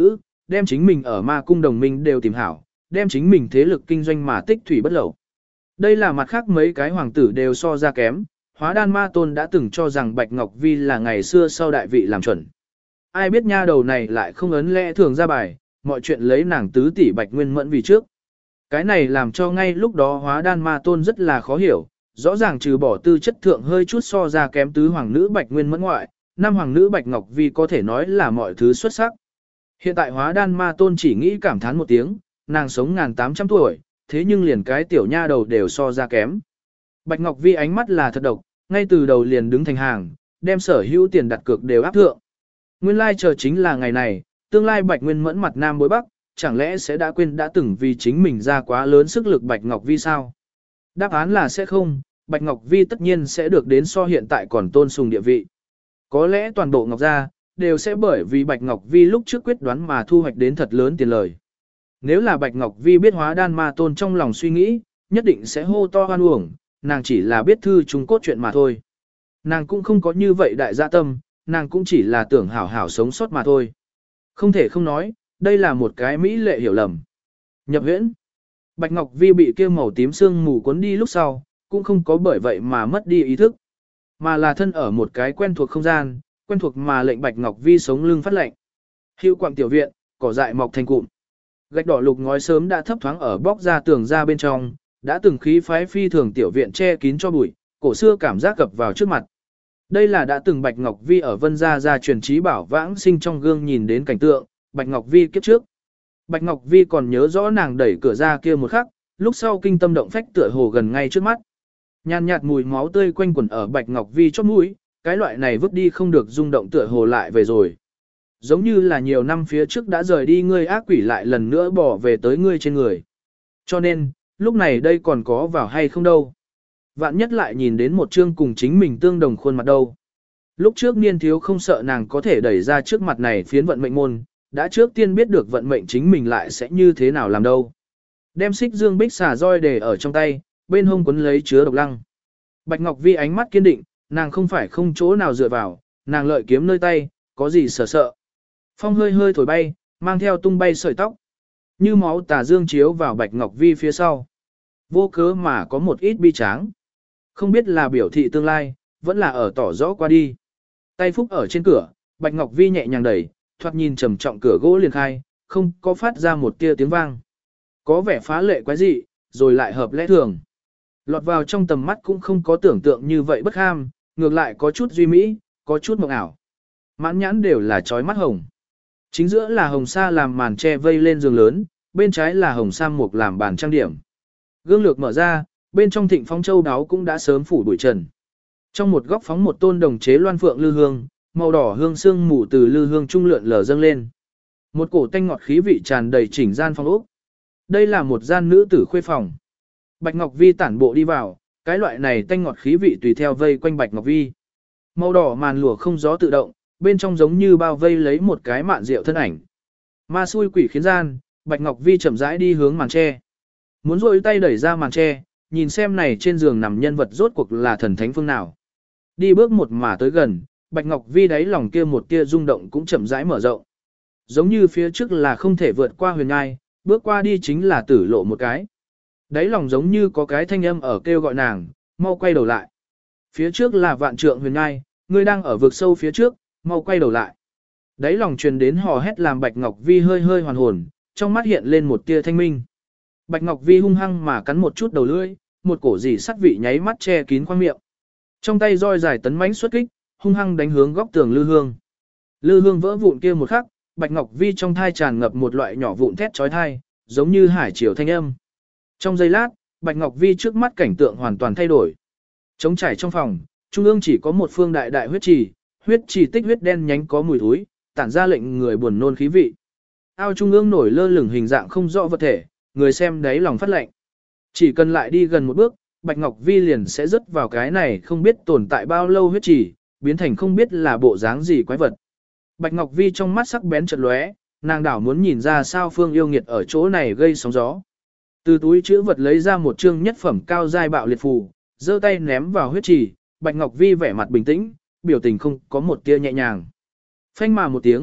Speaker 1: đem chính mình ở ma cung đồng minh đều tìm hảo, đem chính mình thế lực kinh doanh mà tích thủy bất lậu. Đây là mặt khác mấy cái hoàng tử đều so ra kém, Hóa Đan Ma Tôn đã từng cho rằng Bạch Ngọc Vi là ngày xưa sau đại vị làm chuẩn. Ai biết nha đầu này lại không ấn lẽ thường ra bài, mọi chuyện lấy nàng tứ tỷ Bạch Nguyên Mẫn vì trước. Cái này làm cho ngay lúc đó Hóa Đan Ma Tôn rất là khó hiểu, rõ ràng trừ bỏ tư chất thượng hơi chút so ra kém tứ hoàng nữ Bạch Nguyên Mẫn ngoại, năm hoàng nữ Bạch Ngọc Vi có thể nói là mọi thứ xuất sắc. Hiện tại Hóa Đan Ma Tôn chỉ nghĩ cảm thán một tiếng, nàng sống 1800 tuổi, thế nhưng liền cái tiểu nha đầu đều so ra kém. Bạch Ngọc Vi ánh mắt là thật độc, ngay từ đầu liền đứng thành hàng, đem sở hữu tiền đặt cược đều áp thượng. Nguyên lai chờ chính là ngày này, tương lai Bạch Nguyên Mẫn mặt nam bối bắc, chẳng lẽ sẽ đã quên đã từng vì chính mình ra quá lớn sức lực Bạch Ngọc Vi sao? Đáp án là sẽ không, Bạch Ngọc Vi tất nhiên sẽ được đến so hiện tại còn tôn sùng địa vị. Có lẽ toàn bộ Ngọc gia đều sẽ bởi vì Bạch Ngọc Vi lúc trước quyết đoán mà thu hoạch đến thật lớn tiền lời. Nếu là Bạch Ngọc Vi biết Hóa Đan Ma Tôn trong lòng suy nghĩ, nhất định sẽ hô to hoan uổng, nàng chỉ là biết thư chúng cốt chuyện mà thôi. Nàng cũng không có như vậy đại dạ tâm, nàng cũng chỉ là tưởng hảo hảo sống sót mà thôi. Không thể không nói, đây là một cái mỹ lệ hiểu lầm. Nhập huyễn. Bạch Ngọc Vi bị kia màu tím sương mù cuốn đi lúc sau, cũng không có bởi vậy mà mất đi ý thức, mà là thân ở một cái quen thuộc không gian, quen thuộc mà lệnh Bạch Ngọc Vi sống lưng phát lệnh. Hữu quạng tiểu viện, cỏ dại mọc thành cụm. Gạch đỏ lục ngói sớm đã thấp thoáng ở bóc ra tường ra bên trong, đã từng khí phái phi thường tiểu viện che kín cho bụi, cổ xưa cảm giác cập vào trước mặt. Đây là đã từng Bạch Ngọc Vi ở Vân Gia truyền trí bảo vãng sinh trong gương nhìn đến cảnh tượng, Bạch Ngọc Vi kiếp trước. Bạch Ngọc Vi còn nhớ rõ nàng đẩy cửa ra kia một khắc, lúc sau kinh tâm động phách tựa hồ gần ngay trước mắt. Nhàn nhạt mùi máu tươi quanh quẩn ở Bạch Ngọc Vi chóp mũi, cái loại này vứt đi không được rung động tựa hồ lại về rồi. Giống như là nhiều năm phía trước đã rời đi ngươi ác quỷ lại lần nữa bỏ về tới ngươi trên người. Cho nên, lúc này đây còn có vào hay không đâu. Vạn nhất lại nhìn đến một chương cùng chính mình tương đồng khuôn mặt đâu. Lúc trước niên thiếu không sợ nàng có thể đẩy ra trước mặt này phiến vận mệnh môn, đã trước tiên biết được vận mệnh chính mình lại sẽ như thế nào làm đâu. Đem xích dương bích xà roi để ở trong tay, bên hông quấn lấy chứa độc lăng. Bạch Ngọc Vi ánh mắt kiên định, nàng không phải không chỗ nào dựa vào, nàng lợi kiếm nơi tay, có gì sợ sợ. Phong hơi hơi thổi bay, mang theo tung bay sợi tóc. Như máu tà dương chiếu vào Bạch Ngọc Vi phía sau. Vô cớ mà có một ít bi tráng. Không biết là biểu thị tương lai, vẫn là ở tỏ rõ qua đi. Tay phúc ở trên cửa, Bạch Ngọc Vi nhẹ nhàng đẩy, thoạt nhìn trầm trọng cửa gỗ liền khai, không có phát ra một tia tiếng vang. Có vẻ phá lệ quái dị, rồi lại hợp lẽ thường. Lọt vào trong tầm mắt cũng không có tưởng tượng như vậy bất ham, ngược lại có chút duy mỹ, có chút mộng ảo. Mãn nhãn đều là chói mắt hồng. Chính giữa là hồng sa làm màn che vây lên giường lớn, bên trái là hồng sa mục làm bàn trang điểm. Gương lược mở ra, bên trong thịnh phong châu đáo cũng đã sớm phủ bụi trần. Trong một góc phóng một tôn đồng chế loan phượng lư hương, màu đỏ hương sương mù từ lư hương trung lượn lờ dâng lên. Một cổ tanh ngọt khí vị tràn đầy chỉnh gian phòng ốc. Đây là một gian nữ tử khuê phòng. Bạch Ngọc Vi tản bộ đi vào, cái loại này tanh ngọt khí vị tùy theo vây quanh Bạch Ngọc Vi. Màu đỏ màn lụa không gió tự động, bên trong giống như bao vây lấy một cái mạn rượu thân ảnh. Ma xui quỷ khiến gian, Bạch Ngọc Vi chậm rãi đi hướng màn tre. Muốn rôi tay đẩy ra màn tre, nhìn xem này trên giường nằm nhân vật rốt cuộc là thần thánh phương nào. Đi bước một mà tới gần, Bạch Ngọc Vi đáy lòng kia một tia rung động cũng chậm rãi mở rộng. Giống như phía trước là không thể vượt qua huyền ngai, bước qua đi chính là tử lộ một cái. Đáy lòng giống như có cái thanh âm ở kêu gọi nàng, mau quay đầu lại. Phía trước là vạn trượng huyền ngai, ngươi đang ở vực sâu phía trước, mau quay đầu lại. Đáy lòng truyền đến hò hét làm Bạch Ngọc Vi hơi hơi hoàn hồn, trong mắt hiện lên một tia thanh minh. Bạch Ngọc Vi hung hăng mà cắn một chút đầu lưỡi, một cổ dì sắt vị nháy mắt che kín khoang miệng. Trong tay roi dài tấn mãnh xuất kích, hung hăng đánh hướng góc tường lư hương. Lư hương vỡ vụn kia một khắc, Bạch Ngọc Vi trong thai tràn ngập một loại nhỏ vụn thét chói tai, giống như hải triều thanh âm. Trong giây lát, Bạch Ngọc Vi trước mắt cảnh tượng hoàn toàn thay đổi. Trống trải trong phòng, trung ương chỉ có một phương đại đại huyết trì tích huyết đen nhánh có mùi thối, tản ra lệnh người buồn nôn khí vị. Ao trung ương nổi lơ lửng hình dạng không rõ vật thể, người xem đáy lòng phát lạnh. Chỉ cần lại đi gần một bước, Bạch Ngọc Vi liền sẽ rớt vào cái này không biết tồn tại bao lâu huyết trì, biến thành không biết là bộ dáng gì quái vật. Bạch Ngọc Vi trong mắt sắc bén chợt lóe, nàng đảo muốn nhìn ra sao Phương Yêu Nghiệt ở chỗ này gây sóng gió. Từ túi chữ vật lấy ra một chương nhất phẩm cao giai bạo liệt phù, giơ tay ném vào huyết trì, Bạch Ngọc Vi vẻ mặt bình tĩnh, biểu tình không có một tia nhẹ nhàng. Phanh mà một tiếng,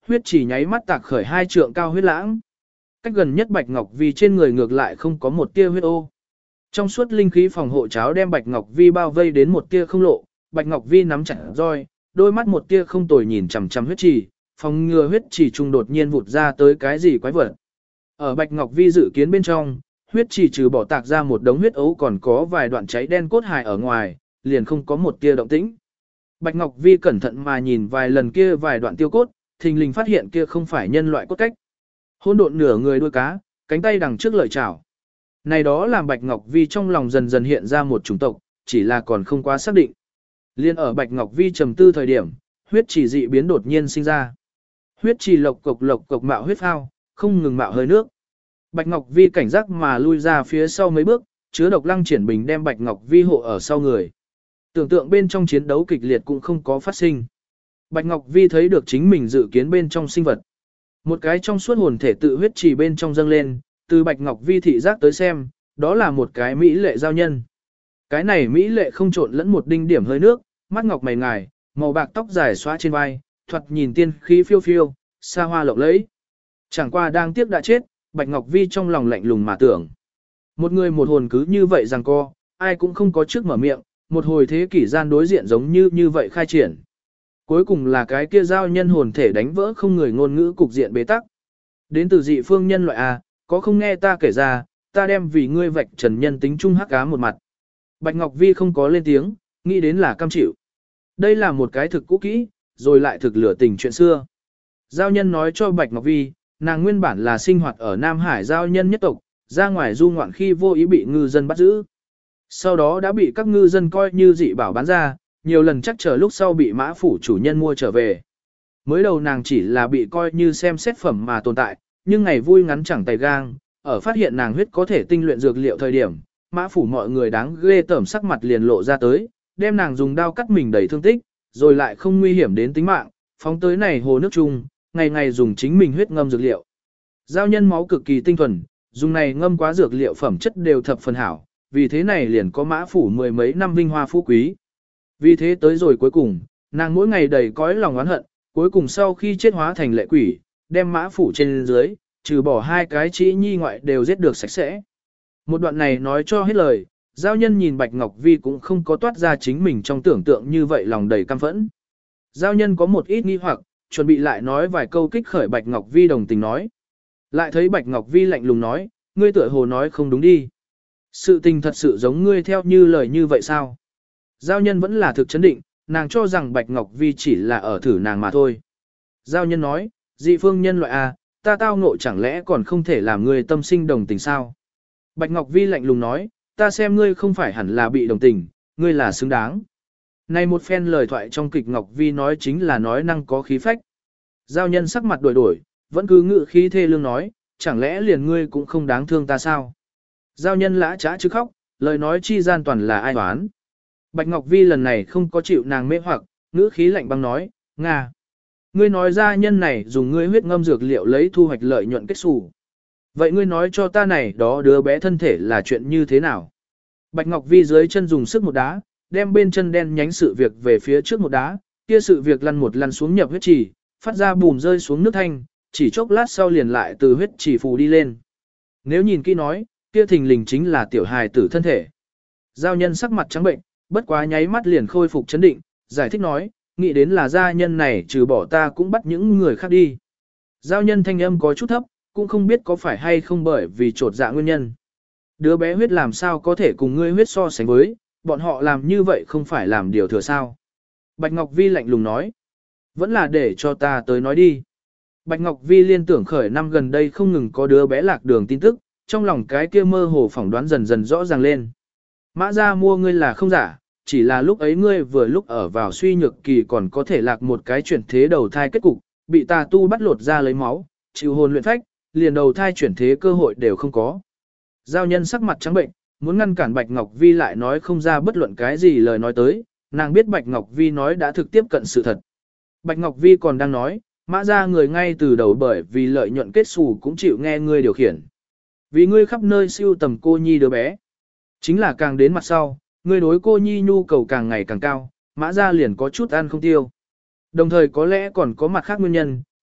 Speaker 1: huyết chỉ nháy mắt tạc khởi 2 trượng cao huyết lãng. Cách gần nhất Bạch Ngọc Vi trên người ngược lại không có một tia huyết ô. Trong suốt linh khí phòng hộ cháo đem Bạch Ngọc Vi bao vây đến một tia không lộ, Bạch Ngọc Vi nắm chặt roi, đôi mắt một tia không tồi nhìn chằm chằm huyết chỉ, phòng ngừa huyết chỉ trung đột nhiên vụt ra tới cái gì quái vật. Ở Bạch Ngọc Vi dự kiến bên trong, huyết chỉ trừ bỏ tạc ra một đống huyết ấu còn có vài đoạn cháy đen cốt hài ở ngoài, liền không có một tia động tĩnh. Bạch Ngọc Vi cẩn thận mà nhìn vài lần kia vài đoạn tiêu cốt, thình lình phát hiện kia không phải nhân loại cốt cách. Hỗn độn nửa người đuôi cá, cánh tay đằng trước lợi chảo. Này đó làm Bạch Ngọc Vi trong lòng dần dần hiện ra một chủng tộc, chỉ là còn không quá xác định. Liên ở Bạch Ngọc Vi trầm tư thời điểm, huyết chỉ dị biến đột nhiên sinh ra. Huyết chỉ lộc cộc mạo huyết phao, không ngừng mạo hơi nước. Bạch Ngọc Vi cảnh giác mà lui ra phía sau mấy bước, chứa độc lăng triển bình đem Bạch Ngọc Vi hộ ở sau người. Tưởng tượng bên trong chiến đấu kịch liệt cũng không có phát sinh. Bạch Ngọc Vi thấy được chính mình dự kiến bên trong sinh vật. Một cái trong suốt hồn thể tự huyết chỉ bên trong dâng lên, từ Bạch Ngọc Vi thị giác tới xem, đó là một cái mỹ lệ giao nhân. Cái này mỹ lệ không trộn lẫn một đinh điểm hơi nước, mắt ngọc mày ngài, màu bạc tóc dài xóa trên vai, thoạt nhìn tiên khí phiêu phiêu, xa hoa lộng lẫy. Chẳng qua đang tiếc đã chết, Bạch Ngọc Vi trong lòng lạnh lùng mà tưởng. Một người một hồn cứ như vậy rằng co, ai cũng không có trước mở miệng, một hồi thế kỷ gian đối diện giống như vậy khai triển. Cuối cùng là cái kia giao nhân hồn thể đánh vỡ không người ngôn ngữ cục diện bế tắc. Đến từ dị phương nhân loại A, có không nghe ta kể ra, ta đem vì ngươi vạch trần nhân tính trung hắc cá một mặt. Bạch Ngọc Vi không có lên tiếng, nghĩ đến là cam chịu. Đây là một cái thực cũ kỹ, rồi lại thực lửa tình chuyện xưa. Giao nhân nói cho Bạch Ngọc Vi, nàng nguyên bản là sinh hoạt ở Nam Hải giao nhân nhất tộc, ra ngoài du ngoạn khi vô ý bị ngư dân bắt giữ. Sau đó đã bị các ngư dân coi như dị bảo bán ra, nhiều lần chắc chờ lúc sau bị mã phủ chủ nhân mua trở về. Mới đầu nàng chỉ là bị coi như xem xét phẩm mà tồn tại, nhưng ngày vui ngắn chẳng tay gang, ở phát hiện nàng huyết có thể tinh luyện dược liệu thời điểm, mã phủ mọi người đáng ghê tởm sắc mặt liền lộ ra tới, đem nàng dùng đao cắt mình đầy thương tích, rồi lại không nguy hiểm đến tính mạng, phóng tới này hồ nước chung, ngày ngày dùng chính mình huyết ngâm dược liệu. Giao nhân máu cực kỳ tinh thuần, dùng này ngâm quá dược liệu phẩm chất đều thập phần hảo, vì thế này liền có mã phủ mười mấy năm vinh hoa phú quý. Vì thế tới rồi cuối cùng, nàng mỗi ngày đầy cõi lòng oán hận, cuối cùng sau khi chết hóa thành lệ quỷ, đem mã phủ trên dưới, trừ bỏ 2 cái chỉ nhi ngoại đều giết được sạch sẽ. Một đoạn này nói cho hết lời, giao nhân nhìn Bạch Ngọc Vi cũng không có toát ra chính mình trong tưởng tượng như vậy lòng đầy căm phẫn. Giao nhân có một ít nghi hoặc, chuẩn bị lại nói vài câu kích khởi Bạch Ngọc Vi đồng tình nói. Lại thấy Bạch Ngọc Vi lạnh lùng nói, ngươi tựa hồ nói không đúng đi. Sự tình thật sự giống ngươi theo như lời như vậy sao? Giao nhân vẫn là thực chấn định, nàng cho rằng Bạch Ngọc Vi chỉ là ở thử nàng mà thôi. Giao nhân nói, dị phương nhân loại A, ta tao ngộ chẳng lẽ còn không thể làm ngươi tâm sinh đồng tình sao? Bạch Ngọc Vi lạnh lùng nói, ta xem ngươi không phải hẳn là bị đồng tình, ngươi là xứng đáng. Này một phen lời thoại trong kịch Ngọc Vi nói chính là nói năng có khí phách. Giao nhân sắc mặt đổi, vẫn cứ ngự khí thê lương nói, chẳng lẽ liền ngươi cũng không đáng thương ta sao? Giao nhân lã trá chứ khóc, lời nói chi gian toàn là ai oán. Bạch Ngọc Vi lần này không có chịu nàng mê hoặc, ngữ khí lạnh băng nói, Nga. Ngươi nói ra nhân này dùng ngươi huyết ngâm dược liệu lấy thu hoạch lợi nhuận kết xù. Vậy ngươi nói cho ta này đó đứa bé thân thể là chuyện như thế nào? Bạch Ngọc Vi dưới chân dùng sức một đá, đem bên chân đen nhánh sự việc về phía trước một đá, kia sự việc lăn một lăn xuống nhập huyết trì, phát ra bùm rơi xuống nước thanh, chỉ chốc lát sau liền lại từ huyết trì phù đi lên. Nếu nhìn kỹ nói, kia thình lình chính là tiểu hài tử thân thể. Giao nhân sắc mặt trắng bệnh, bất quá nháy mắt liền khôi phục chấn định, giải thích nói, nghĩ đến là gia nhân này trừ bỏ ta cũng bắt những người khác đi. Giao nhân thanh âm có chút thấp, cũng không biết có phải hay không bởi vì trột dạ nguyên nhân. Đứa bé huyết làm sao có thể cùng ngươi huyết so sánh với, bọn họ làm như vậy không phải làm điều thừa sao. Bạch Ngọc Vi lạnh lùng nói, vẫn là để cho ta tới nói đi. Bạch Ngọc Vi liên tưởng khởi năm gần đây không ngừng có đứa bé lạc đường tin tức, trong lòng cái kia mơ hồ phỏng đoán dần dần rõ ràng lên. Mã ra mua ngươi là không giả, chỉ là lúc ấy ngươi vừa lúc ở vào suy nhược kỳ còn có thể lạc một cái chuyển thế đầu thai kết cục, bị tà tu bắt lột ra lấy máu, chịu hồn luyện phách, liền đầu thai chuyển thế cơ hội đều không có. Giao nhân sắc mặt trắng bệnh, muốn ngăn cản Bạch Ngọc Vi lại nói không ra bất luận cái gì lời nói tới, nàng biết Bạch Ngọc Vi nói đã thực tiếp cận sự thật. Bạch Ngọc Vi còn đang nói, mã ra người ngay từ đầu bởi vì lợi nhuận kết xù cũng chịu nghe ngươi điều khiển. Vì ngươi khắp nơi siêu tầm cô nhi đứa bé. Chính là càng đến mặt sau, ngươi đối cô nhi nhu cầu càng ngày càng cao, mã ra liền có chút ăn không tiêu. Đồng thời có lẽ còn có mặt khác nguyên nhân,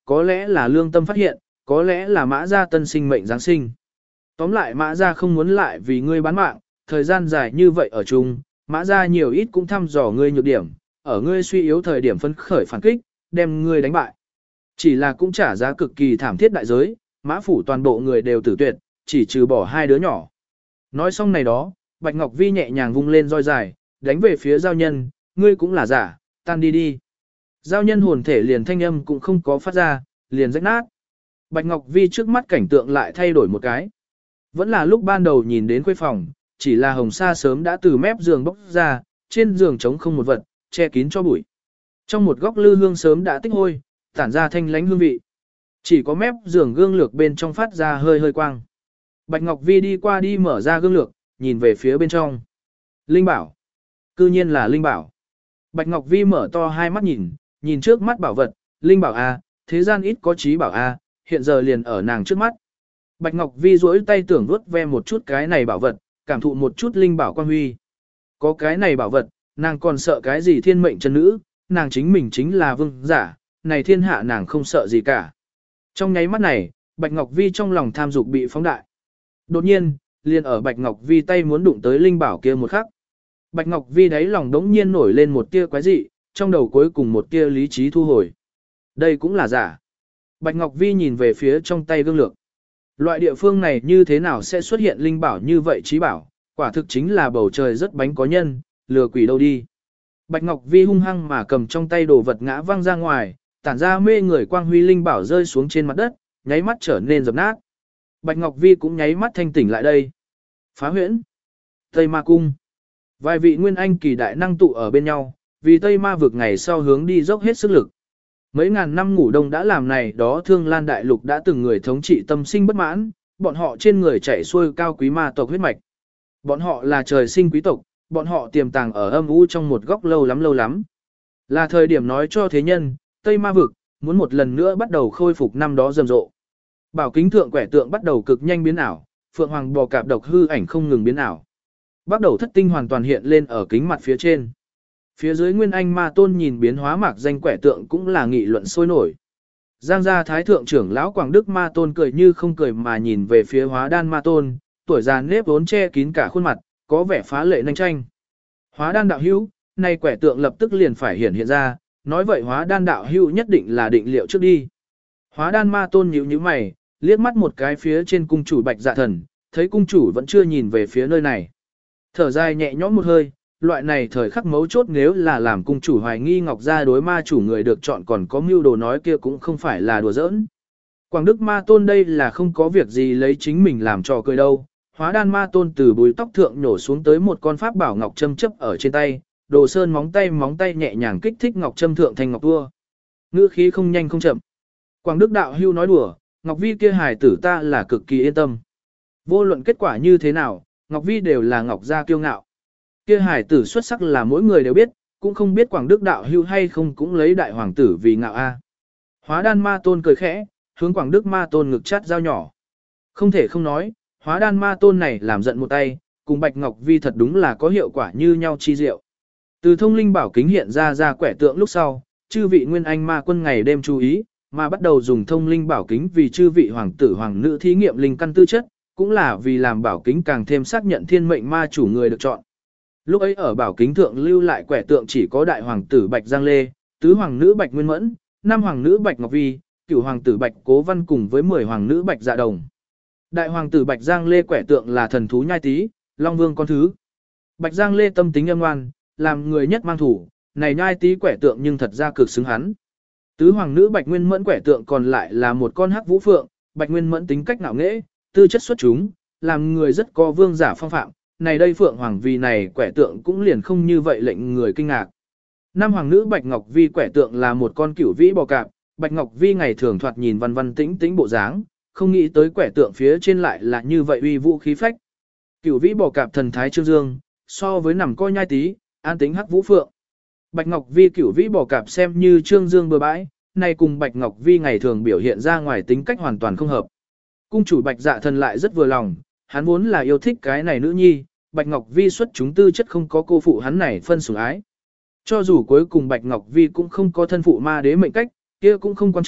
Speaker 1: có lẽ là lương tâm phát hiện, có lẽ là Mã Gia tân sinh mệnh Giáng sinh. Tóm lại Mã Gia không muốn lại vì ngươi bán mạng, thời gian dài như vậy ở chung, Mã Gia nhiều ít cũng thăm dò ngươi nhược điểm, ở ngươi suy yếu thời điểm phấn khởi phản kích, đem ngươi đánh bại. Chỉ là cũng trả giá cực kỳ thảm thiết đại giới, Mã phủ toàn bộ người đều tử tuyệt, chỉ trừ bỏ hai đứa nhỏ. Nói xong này đó, Bạch Ngọc Vi nhẹ nhàng vung lên roi dài, đánh về phía giao nhân, ngươi cũng là giả, tan đi đi. Giao nhân hồn thể liền thanh âm cũng không có phát ra, liền rách nát. Bạch Ngọc Vi trước mắt cảnh tượng lại thay đổi một cái. Vẫn là lúc ban đầu nhìn đến khuê phòng, chỉ là hồng sa sớm đã từ mép giường bốc ra, trên giường trống không một vật, che kín cho bụi. Trong một góc lư hương sớm đã tích hôi, tản ra thanh lánh hương vị. Chỉ có mép giường gương lược bên trong phát ra hơi hơi quang. Bạch Ngọc Vi đi qua đi mở ra gương lược, nhìn về phía bên trong. Linh bảo. Cư nhiên là linh bảo. Bạch Ngọc Vi mở to hai mắt nhìn trước mắt bảo vật, linh bảo A, thế gian ít có trí bảo A, hiện giờ liền ở nàng trước mắt. Bạch Ngọc Vi duỗi tay tưởng vuốt ve một chút cái này bảo vật, cảm thụ một chút linh bảo quan huy. Có cái này bảo vật, nàng còn sợ cái gì thiên mệnh chân nữ, nàng chính mình chính là vương giả, này thiên hạ nàng không sợ gì cả. Trong nháy mắt này, Bạch Ngọc Vi trong lòng tham dục bị phóng đại. Đột nhiên, liền ở Bạch Ngọc Vi tay muốn đụng tới linh bảo kia một khắc. Bạch Ngọc Vi đáy lòng đống nhiên nổi lên một tia quái dị, trong đầu cuối cùng một tia lý trí thu hồi. Đây cũng là giả. Bạch Ngọc Vi nhìn về phía trong tay gương lược. Loại địa phương này như thế nào sẽ xuất hiện linh bảo như vậy trí bảo, quả thực chính là bầu trời rất bánh có nhân, lừa quỷ đâu đi. Bạch Ngọc Vi hung hăng mà cầm trong tay đồ vật ngã văng ra ngoài, tản ra mê người quang huy linh bảo rơi xuống trên mặt đất, nháy mắt trở nên dập nát. Bạch Ngọc Vi cũng nháy mắt thanh tỉnh lại đây. Phá huyễn. Tây Ma Cung. Vài vị nguyên anh kỳ đại năng tụ ở bên nhau, vì Tây Ma vực ngày sau hướng đi dốc hết sức lực. Mấy ngàn năm ngủ đông đã làm này đó Thương Lan Đại Lục đã từng người thống trị tâm sinh bất mãn, bọn họ trên người chảy xuôi cao quý ma tộc huyết mạch. Bọn họ là trời sinh quý tộc, bọn họ tiềm tàng ở âm u trong một góc lâu lắm. Là thời điểm nói cho thế nhân, Tây Ma vực muốn một lần nữa bắt đầu khôi phục năm đó rầm rộ. Bảo kính thượng quẻ tượng bắt đầu cực nhanh biến ảo, phượng hoàng bò cạp độc hư ảnh không ngừng biến ảo. Bắt đầu thất tinh hoàn toàn hiện lên ở kính mặt phía trên. Phía dưới Nguyên Anh Ma Tôn nhìn biến hóa mạc danh quẻ tượng cũng là nghị luận sôi nổi. Giang gia Thái Thượng trưởng lão Quảng Đức Ma Tôn cười như không cười mà nhìn về phía Hóa Đan Ma Tôn, tuổi già nếp vốn che kín cả khuôn mặt, có vẻ phá lệ nhanh tranh. Hóa Đan đạo hữu, nay quẻ tượng lập tức liền phải hiện ra, nói vậy Hóa Đan đạo hữu nhất định là định liệu trước đi. Hóa Đan Ma Tôn nhíu nhíu mày, liếc mắt một cái phía trên cung chủ Bạch Dạ Thần, thấy cung chủ vẫn chưa nhìn về phía nơi này. Thở dài nhẹ nhõm một hơi, loại này thời khắc mấu chốt nếu là làm cung chủ hoài nghi Ngọc Gia đối ma chủ người được chọn còn có mưu đồ nói kia cũng không phải là đùa giỡn. Quảng Đức Ma Tôn đây là không có việc gì lấy chính mình làm trò cười đâu. Hóa Đan Ma Tôn từ bùi tóc thượng nhổ xuống tới một con pháp bảo ngọc châm chấp ở trên tay, Đồ Sơn móng tay nhẹ nhàng kích thích ngọc châm thượng thành ngọc tua. Ngữ khí không nhanh không chậm. Quảng Đức đạo hưu nói đùa, Ngọc Vi kia hài tử ta là cực kỳ yên tâm. Vô luận kết quả như thế nào, Ngọc Vi đều là Ngọc Gia kiêu ngạo. Kia hài tử xuất sắc là mỗi người đều biết, cũng không biết Quảng Đức đạo hưu hay không cũng lấy đại hoàng tử vì ngạo a. Hóa Đan Ma Tôn cười khẽ, hướng Quảng Đức Ma Tôn ngực chát dao nhỏ. Không thể không nói, Hóa Đan Ma Tôn này làm giận một tay, cùng Bạch Ngọc Vi thật đúng là có hiệu quả như nhau chi diệu. Từ thông linh bảo kính hiện ra quẻ tượng lúc sau, chư vị nguyên anh ma quân ngày đêm chú ý, mà bắt đầu dùng thông linh bảo kính vì chư vị hoàng tử hoàng nữ thí nghiệm linh căn tư chất, cũng là vì làm bảo kính càng thêm xác nhận thiên mệnh ma chủ người được chọn. Lúc ấy ở bảo kính thượng lưu lại quẻ tượng chỉ có đại hoàng tử Bạch Giang Lê, tứ hoàng nữ Bạch Nguyên Mẫn, năm hoàng nữ Bạch Ngọc Vi, cửu hoàng tử Bạch Cố Văn cùng với 10 hoàng nữ Bạch Dạ Đồng. Đại hoàng tử Bạch Giang Lê quẻ tượng là thần thú nhai tý, Long Vương con thứ. Bạch Giang Lê tâm tính âm ngoan, làm người nhất mang thủ, này nhai tý quẻ tượng nhưng thật ra cực xứng hắn. Tứ hoàng nữ Bạch Nguyên Mẫn quẻ tượng còn lại là một con hắc vũ phượng, Bạch Nguyên Mẫn tính cách ngạo nghễ, tư chất xuất chúng, làm người rất có vương giả phong phạm. Này đây phượng hoàng vì này quẻ tượng cũng liền không như vậy lệnh người kinh ngạc. Năm hoàng nữ Bạch Ngọc Vi quẻ tượng là một con cửu vĩ bò cạp, Bạch Ngọc Vi ngày thường thoạt nhìn văn văn tĩnh tĩnh bộ dáng, không nghĩ tới quẻ tượng phía trên lại là như vậy uy vũ khí phách. Cửu vĩ bò cạp thần thái trương dương, so với nằm coi nhai tí, an tính hắc vũ phượng. Bạch Ngọc Vi cửu vĩ bò cạp xem như trương dương bừa bãi, này cùng Bạch Ngọc Vi ngày thường biểu hiện ra ngoài tính cách hoàn toàn không hợp. Cung chủ Bạch Dạ Thần lại rất vừa lòng, hắn vốn là yêu thích cái này nữ nhi, Bạch Ngọc Vi xuất chúng tư chất không có cô phụ hắn này phân sủng ái. Cho dù cuối cùng Bạch Ngọc Vi cũng không có thân phụ ma đế mệnh cách, kia cũng không quan trọng,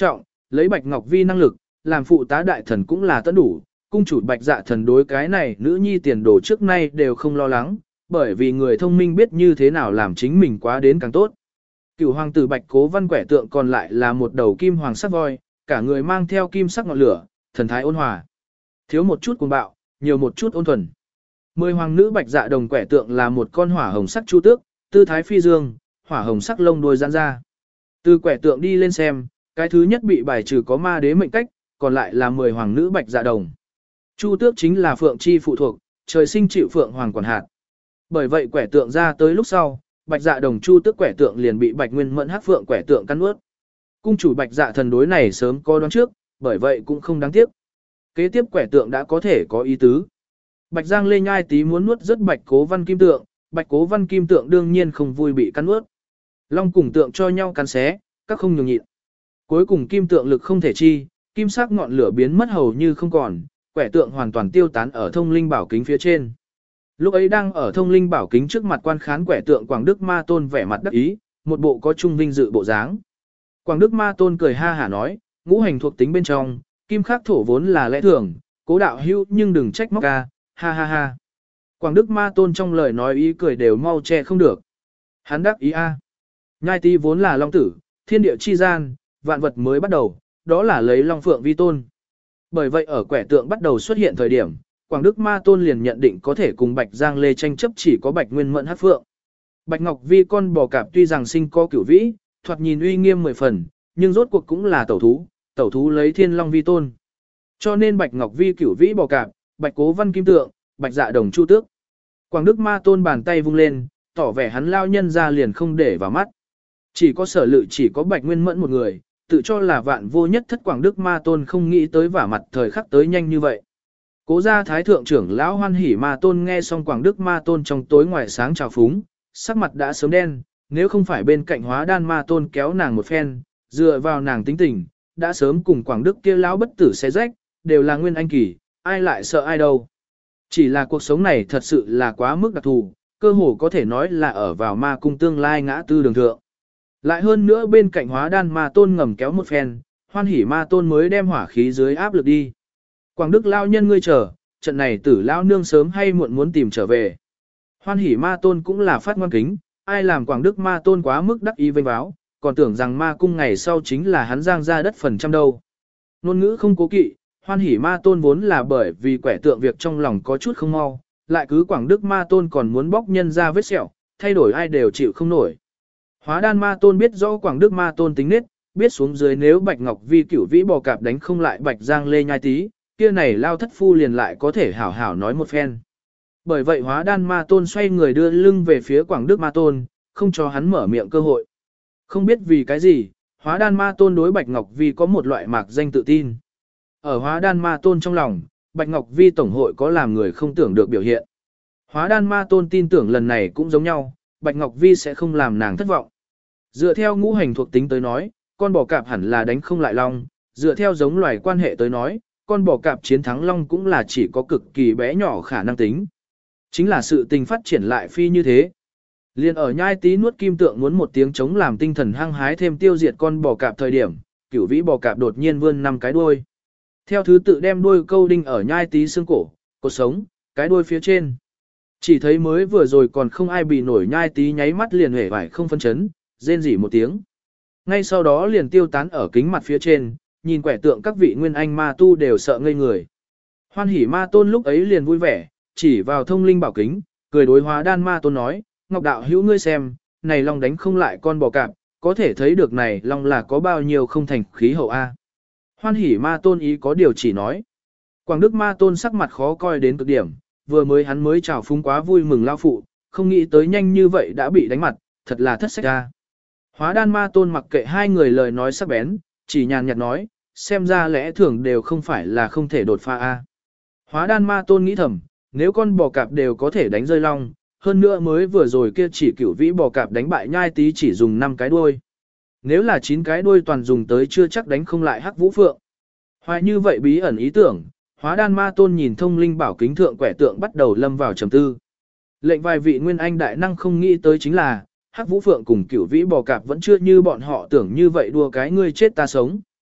Speaker 1: lấy Bạch Ngọc Vi năng lực, làm phụ tá đại thần cũng là tận đủ, cung chủ Bạch Dạ thần đối cái này nữ nhi tiền đồ trước nay đều không lo lắng, bởi vì người thông minh biết như thế nào làm chính mình quá đến càng tốt. Cửu hoàng tử Bạch Cố Văn quẻ tượng còn lại là một đầu kim hoàng sắc voi, cả người mang theo kim sắc ngọn lửa, thần thái ôn hòa. Thiếu một chút cuồng bạo, nhiều một chút ôn thuần. 10 hoàng nữ Bạch Dạ đồng quẻ tượng là một con hỏa hồng sắc chu tước, tư thái phi dương, hỏa hồng sắc lông đuôi giãn ra. Từ quẻ tượng đi lên xem, cái thứ nhất bị bài trừ có ma đế mệnh cách, còn lại là 10 hoàng nữ Bạch Dạ đồng. Chu tước chính là phượng chi phụ thuộc, trời sinh chịu phượng hoàng quản hạt. Bởi vậy quẻ tượng ra tới lúc sau, Bạch Dạ đồng chu tước quẻ tượng liền bị Bạch Nguyên Mẫn hắc phượng quẻ tượng cắn nuốt. Cung chủ Bạch Dạ thần đối này sớm có đoán trước, bởi vậy cũng không đáng tiếc. Kế tiếp quẻ tượng đã có thể có ý tứ. Bạch Giang Lê Nhai Tý muốn nuốt rất Bạch Cố Văn Kim tượng, Bạch Cố Văn Kim tượng đương nhiên không vui bị cắn nuốt. Long cùng tượng cho nhau cắn xé, các không nhường nhịn. Cuối cùng kim tượng lực không thể chi, kim sắc ngọn lửa biến mất hầu như không còn, quẻ tượng hoàn toàn tiêu tán ở thông linh bảo kính phía trên. Lúc ấy đang ở thông linh bảo kính trước mặt quan khán quẻ tượng Quảng Đức Ma Tôn vẻ mặt đắc ý, một bộ có trung vinh dự bộ dáng. Quảng Đức Ma Tôn cười ha hả nói, ngũ hành thuộc tính bên trong, kim khắc thổ vốn là lẽ thường, cố đạo hữu nhưng đừng trách móc ca, ha ha ha. Quảng Đức Ma Tôn trong lời nói ý cười đều mau che không được. Hắn đắc ý a. Nhai Tý vốn là long tử, thiên địa chi gian, vạn vật mới bắt đầu, đó là lấy long phượng vi tôn. Bởi vậy ở quẻ tượng bắt đầu xuất hiện thời điểm, Quảng Đức Ma Tôn liền nhận định có thể cùng Bạch Giang Lê tranh chấp chỉ có Bạch Nguyên Mẫn hắc phượng. Bạch Ngọc Vi con bò cạp tuy rằng sinh có cửu vĩ, thoạt nhìn uy nghiêm 10 phần, nhưng rốt cuộc cũng là tẩu thú lấy thiên long vi tôn. Cho nên Bạch Ngọc Vi cửu vĩ bò cạp, Bạch Cố Văn Kim tượng, Bạch Dạ đồng chu tước. Quảng Đức Ma Tôn bàn tay vung lên, tỏ vẻ hắn lao nhân ra liền không để vào mắt. Chỉ có Sở Lự chỉ có Bạch Nguyên Mẫn một người, tự cho là vạn vô nhất thất. Quảng Đức Ma Tôn không nghĩ tới vả mặt thời khắc tới nhanh như vậy. Cố gia thái thượng trưởng lão Hoan Hỉ Ma Tôn nghe xong Quảng Đức Ma Tôn trong tối ngoài sáng chào phúng, sắc mặt đã sớm đen, nếu không phải bên cạnh Hóa Đan Ma Tôn kéo nàng một phen, dựa vào nàng tính tình, đã sớm cùng Quảng Đức kia lão bất tử xé rách, đều là nguyên anh kỳ, ai lại sợ ai đâu. Chỉ là cuộc sống này thật sự là quá mức đặc thù, cơ hồ có thể nói là ở vào ma cung tương lai ngã tư đường thượng. Lại hơn nữa bên cạnh Hóa Đan Ma Tôn ngầm kéo một phen, Hoan Hỉ Ma Tôn mới đem hỏa khí dưới áp lực đi. Quảng Đức lao nhân ngươi chờ, trận này tử lao nương sớm hay muộn muốn tìm trở về. Hoan Hỉ Ma Tôn cũng là phát ngoan kính, ai làm Quảng Đức Ma Tôn quá mức đắc ý vênh váo, còn tưởng rằng ma cung ngày sau chính là hắn giang ra đất phần trăm đâu. Nôn ngữ không cố kỵ, Hoan Hỉ Ma Tôn vốn là bởi vì quẻ tượng việc trong lòng có chút không mau, lại cứ Quảng Đức Ma Tôn còn muốn bóc nhân ra vết sẹo, thay đổi ai đều chịu không nổi. Hóa Đan Ma Tôn biết rõ Quảng Đức Ma Tôn tính nết, biết xuống dưới nếu Bạch Ngọc Vi cửu vĩ bò cạp đánh không lại Bạch Giang Lê Nhai Tý, kia này lao thất phu liền lại có thể hảo hảo nói một phen. Bởi vậy Hóa Đan Ma Tôn xoay người đưa lưng về phía Quảng Đức Ma Tôn, không cho hắn mở miệng cơ hội. Không biết vì cái gì, Hóa Đan Ma Tôn đối Bạch Ngọc Vi có một loại mạc danh tự tin. Ở Hóa Đan Ma Tôn trong lòng, Bạch Ngọc Vi tổng hội có làm người không tưởng được biểu hiện. Hóa Đan Ma Tôn tin tưởng lần này cũng giống nhau, Bạch Ngọc Vi sẽ không làm nàng thất vọng. Dựa theo ngũ hành thuộc tính tới nói, con bò cạp hẳn là đánh không lại long, dựa theo giống loài quan hệ tới nói, con bò cạp chiến thắng long cũng là chỉ có cực kỳ bé nhỏ khả năng tính. Chính là sự tình phát triển lại phi như thế. Liên ở Nhai Tý nuốt kim tượng muốn một tiếng chống làm tinh thần hăng hái thêm tiêu diệt con bò cạp thời điểm, cửu vĩ bò cạp đột nhiên vươn 5 cái đuôi. Theo thứ tự đem đuôi câu đinh ở Nhai Tý xương cổ, cột sống, cái đuôi phía trên. Chỉ thấy mới vừa rồi còn không ai bị nổi Nhai Tý nháy mắt liền hể vải không phân chấn, rên rỉ một tiếng. Ngay sau đó liền tiêu tán ở kính mặt phía trên, nhìn quẻ tượng các vị nguyên anh ma tu đều sợ ngây người. Hoan Hỉ Ma Tôn lúc ấy liền vui vẻ, chỉ vào thông linh bảo kính, cười đối Hóa Đan Ma Tôn nói, Ngọc đạo hữu ngươi xem, này long đánh không lại con bò cạp, có thể thấy được này long là có bao nhiêu không thành khí hậu a. Hoan Hỉ Ma Tôn ý có điều chỉ nói. Quảng Đức Ma Tôn sắc mặt khó coi đến cực điểm, vừa mới hắn mới chào phúng quá vui mừng lao phụ, không nghĩ tới nhanh như vậy đã bị đánh mặt, thật là thất sách a. Hóa Đan Ma Tôn mặc kệ hai người lời nói sắc bén, chỉ nhàn nhạt nói, xem ra lẽ thường đều không phải là không thể đột phá a. Hóa Đan Ma Tôn nghĩ thầm, nếu con bò cạp đều có thể đánh rơi long, hơn nữa mới vừa rồi kia chỉ cửu vĩ bò cạp đánh bại Nhai Tý chỉ dùng 5 cái đuôi. Nếu là 9 cái đuôi toàn dùng tới chưa chắc đánh không lại Hắc Vũ Phượng. Hoài như vậy bí ẩn ý tưởng, Hóa Đan Ma Tôn nhìn thông linh bảo kính thượng quẻ tượng bắt đầu lâm vào trầm tư. Lệnh vài vị nguyên anh đại năng không nghĩ tới chính là, Hắc Vũ Phượng cùng cửu vĩ bò cạp vẫn chưa như bọn họ tưởng như vậy đua cái ngươi chết ta sống.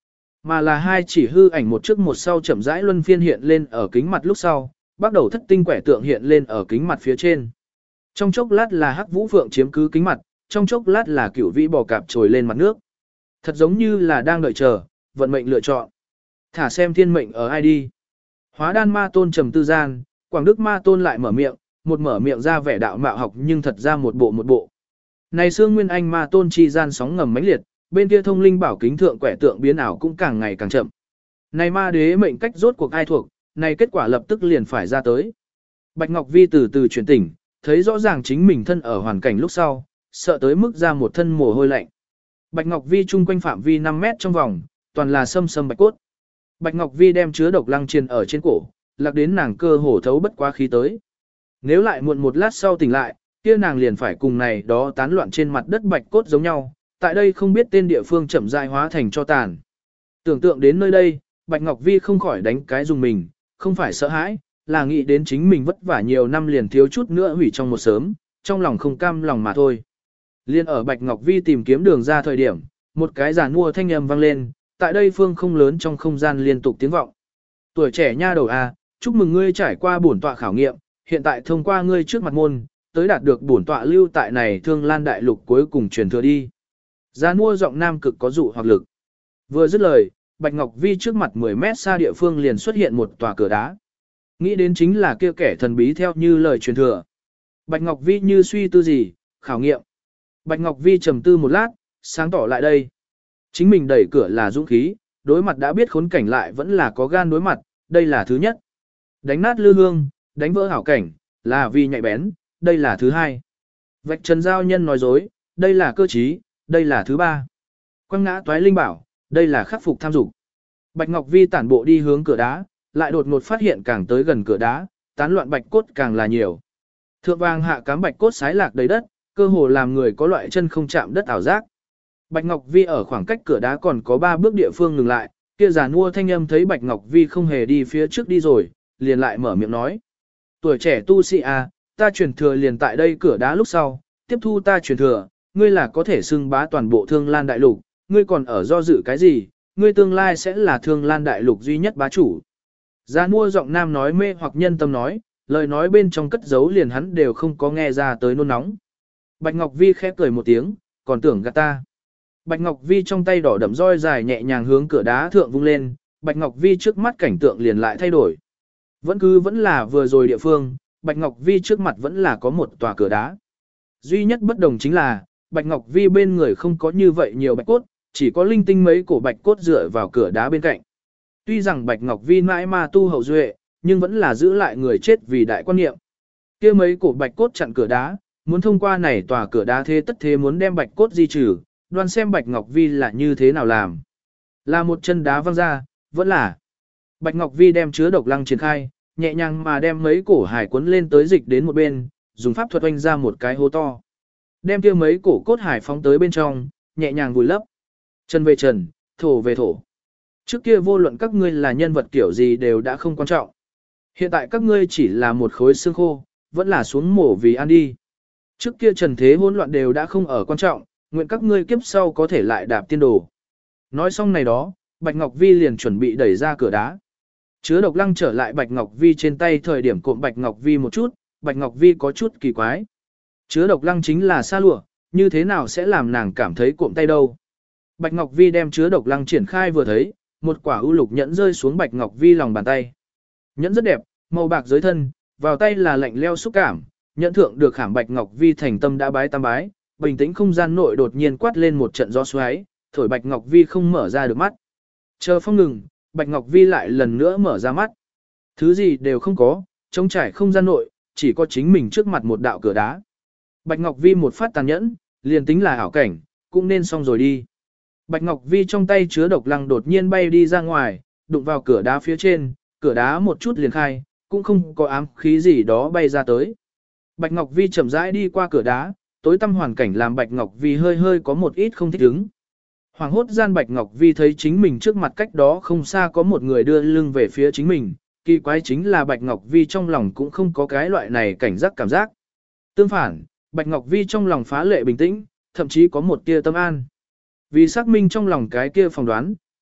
Speaker 1: mà là hai chỉ hư ảnh một trước một sau chậm rãi luân phiên hiện lên ở kính mặt lúc sau, bắt đầu thất tinh quẻ tượng hiện lên ở kính mặt phía trên. Trong chốc lát là hắc vũ phượng chiếm cứ kính mặt, trong chốc lát là cửu vĩ bò cạp trồi lên mặt nước. Thật giống như là đang đợi chờ, vận mệnh lựa chọn. Thả xem thiên mệnh ở ai đi. Hóa đan ma tôn trầm tư gian, Quảng Đức ma tôn lại mở miệng, một mở miệng ra vẻ đạo mạo học nhưng thật ra một bộ. Này xương nguyên anh ma tôn chi gian sóng ngầm mãnh liệt, bên kia thông linh bảo kính thượng quẻ tượng biến ảo cũng càng ngày càng chậm. Này ma đế mệnh cách rốt cuộc ai thuộc, này kết quả lập tức liền phải ra tới. Bạch Ngọc Vi từ từ chuyển tỉnh, thấy rõ ràng chính mình thân ở hoàn cảnh lúc sau, sợ tới mức ra một thân mồ hôi lạnh. Bạch Ngọc Vi chung quanh phạm vi 5 mét trong vòng, toàn là sâm bạch cốt. Bạch Ngọc Vi đem chứa độc lăng chiên ở trên cổ, lạc đến nàng cơ hồ thấu bất quá khí tới. Nếu lại muộn một lát sau tỉnh lại, kia nàng liền phải cùng này đó tán loạn trên mặt đất bạch cốt giống nhau, tại đây không biết tên địa phương chậm rãi hóa thành cho tàn. Tưởng tượng đến nơi đây, Bạch Ngọc Vi không khỏi đánh cái dùng mình, không phải sợ hãi, là nghĩ đến chính mình vất vả nhiều năm liền thiếu chút nữa hủy trong một sớm, trong lòng không cam lòng mà thôi. Liên ở Bạch Ngọc Vi tìm kiếm đường ra thời điểm, một cái giàn mua thanh âm vang lên, tại đây phương không lớn trong không gian liên tục tiếng vọng. Tuổi trẻ nha đầu a, chúc mừng ngươi trải qua bổn tọa khảo nghiệm, hiện tại thông qua ngươi trước mặt môn, tới đạt được bổn tọa lưu tại này Thương Lan đại lục cuối cùng truyền thừa đi. Giàn mua giọng nam cực có dụ hoặc lực. Vừa dứt lời, Bạch Ngọc Vi trước mặt 10 mét xa địa phương liền xuất hiện một tòa cửa đá. Nghĩ đến chính là kia kẻ thần bí theo như lời truyền thừa. Bạch Ngọc Vi như suy tư gì, khảo nghiệm. Bạch Ngọc Vi trầm tư một lát, sáng tỏ lại đây. Chính mình đẩy cửa là dũng khí, đối mặt đã biết khốn cảnh lại vẫn là có gan đối mặt, đây là thứ nhất. Đánh nát lư hương, đánh vỡ hảo cảnh, là vì nhạy bén, đây là thứ hai. Vạch trần giao nhân nói dối, đây là cơ trí, đây là thứ ba. Quăng ngã toái linh bảo, đây là khắc phục tham dục. Bạch Ngọc Vi tản bộ đi hướng cửa đá, lại đột ngột phát hiện càng tới gần cửa đá, tán loạn bạch cốt càng là nhiều. Thượng vàng hạ cám bạch cốt sái lạc đầy đất, cơ hồ làm người có loại chân không chạm đất ảo giác. Bạch Ngọc Vi ở khoảng cách cửa đá còn có 3 bước địa phương ngừng lại, kia giàn mua thanh âm thấy Bạch Ngọc Vi không hề đi phía trước đi rồi, liền lại mở miệng nói. Tuổi trẻ tu sĩ à, ta truyền thừa liền tại đây cửa đá lúc sau, tiếp thu ta truyền thừa, ngươi là có thể xưng bá toàn bộ Thương Lan đại lục, ngươi còn ở do dự cái gì, ngươi tương lai sẽ là Thương Lan đại lục duy nhất bá chủ. Giàn mua giọng nam nói mê hoặc nhân tâm nói, lời nói bên trong cất giấu liền hắn đều không có nghe ra tới nôn nóng. Bạch Ngọc Vi khẽ cười một tiếng, còn tưởng gạt ta. Bạch Ngọc Vi trong tay đỏ đậm roi dài nhẹ nhàng hướng cửa đá thượng vung lên, Bạch Ngọc Vi trước mắt cảnh tượng liền lại thay đổi. Vẫn là vừa rồi địa phương, Bạch Ngọc Vi trước mặt vẫn là có một tòa cửa đá. Duy nhất bất đồng chính là, Bạch Ngọc Vi bên người không có như vậy nhiều bạch cốt, chỉ có linh tinh mấy cổ bạch cốt dựa vào cửa đá bên cạnh. Tuy rằng Bạch Ngọc Vi mãi ma tu hậu duệ, nhưng vẫn là giữ lại người chết vì đại quan niệm. Kia mấy cổ bạch cốt chặn cửa đá, muốn thông qua này tòa cửa đá thế tất thế muốn đem bạch cốt di trừ, đoan xem Bạch Ngọc Vi là như thế nào làm. Là một chân đá văng ra, vẫn là. Bạch Ngọc Vi đem chứa độc lăng triển khai, nhẹ nhàng mà đem mấy cổ hải cuốn lên tới dịch đến một bên, dùng pháp thuật oanh ra một cái hố to. Đem kia mấy cổ cốt hải phóng tới bên trong, nhẹ nhàng vùi lấp. Chân về trần, thổ về thổ. Trước kia vô luận các ngươi là nhân vật kiểu gì đều đã không quan trọng. Hiện tại các ngươi chỉ là một khối xương khô, vẫn là xuống mổ vì ăn đi. Trước kia trần thế hỗn loạn đều đã không ở quan trọng, nguyện các ngươi kiếp sau có thể lại đạp tiên đồ. Nói xong này đó, Bạch Ngọc Vi liền chuẩn bị đẩy ra cửa đá. Chứa độc lăng trở lại Bạch Ngọc Vi trên tay thời điểm cộm Bạch Ngọc Vi một chút, Bạch Ngọc Vi có chút kỳ quái. Chứa độc lăng chính là sa lụa, như thế nào sẽ làm nàng cảm thấy cộm tay đâu. Bạch Ngọc Vi đem chứa độc lăng triển khai vừa thấy, một quả ưu lục nhẫn rơi xuống Bạch Ngọc Vi lòng bàn tay. Nhẫn rất đẹp, màu bạc dưới thân, vào tay là lạnh leo xúc cảm, nhẫn thượng được khảm Bạch Ngọc Vi thành tâm đã bái tam bái, bình tĩnh không gian nội đột nhiên quát lên một trận gió xoáy, thổi Bạch Ngọc Vi không mở ra được mắt. Chờ phong ngừng, Bạch Ngọc Vi lại lần nữa mở ra mắt. Thứ gì đều không có, trống trải không gian nội, chỉ có chính mình trước mặt một đạo cửa đá. Bạch Ngọc Vi một phát tàn nhẫn, liền tính là ảo cảnh, cũng nên xong rồi đi. Bạch Ngọc Vi trong tay chứa độc lăng đột nhiên bay đi ra ngoài, đụng vào cửa đá phía trên, cửa đá một chút liền khai, cũng không có ám khí gì đó bay ra tới. Bạch Ngọc Vi chậm rãi đi qua cửa đá, tối tăm hoàn cảnh làm Bạch Ngọc Vi hơi hơi có một ít không thích ứng. Hoàng hốt gian Bạch Ngọc Vi thấy chính mình trước mặt cách đó không xa có một người đưa lưng về phía chính mình, kỳ quái chính là Bạch Ngọc Vi trong lòng cũng không có cái loại này cảnh giác cảm giác. Tương phản, Bạch Ngọc Vi trong lòng phá lệ bình tĩnh, thậm chí có một tia tâm an. Vì xác minh trong lòng cái kia phỏng đoán,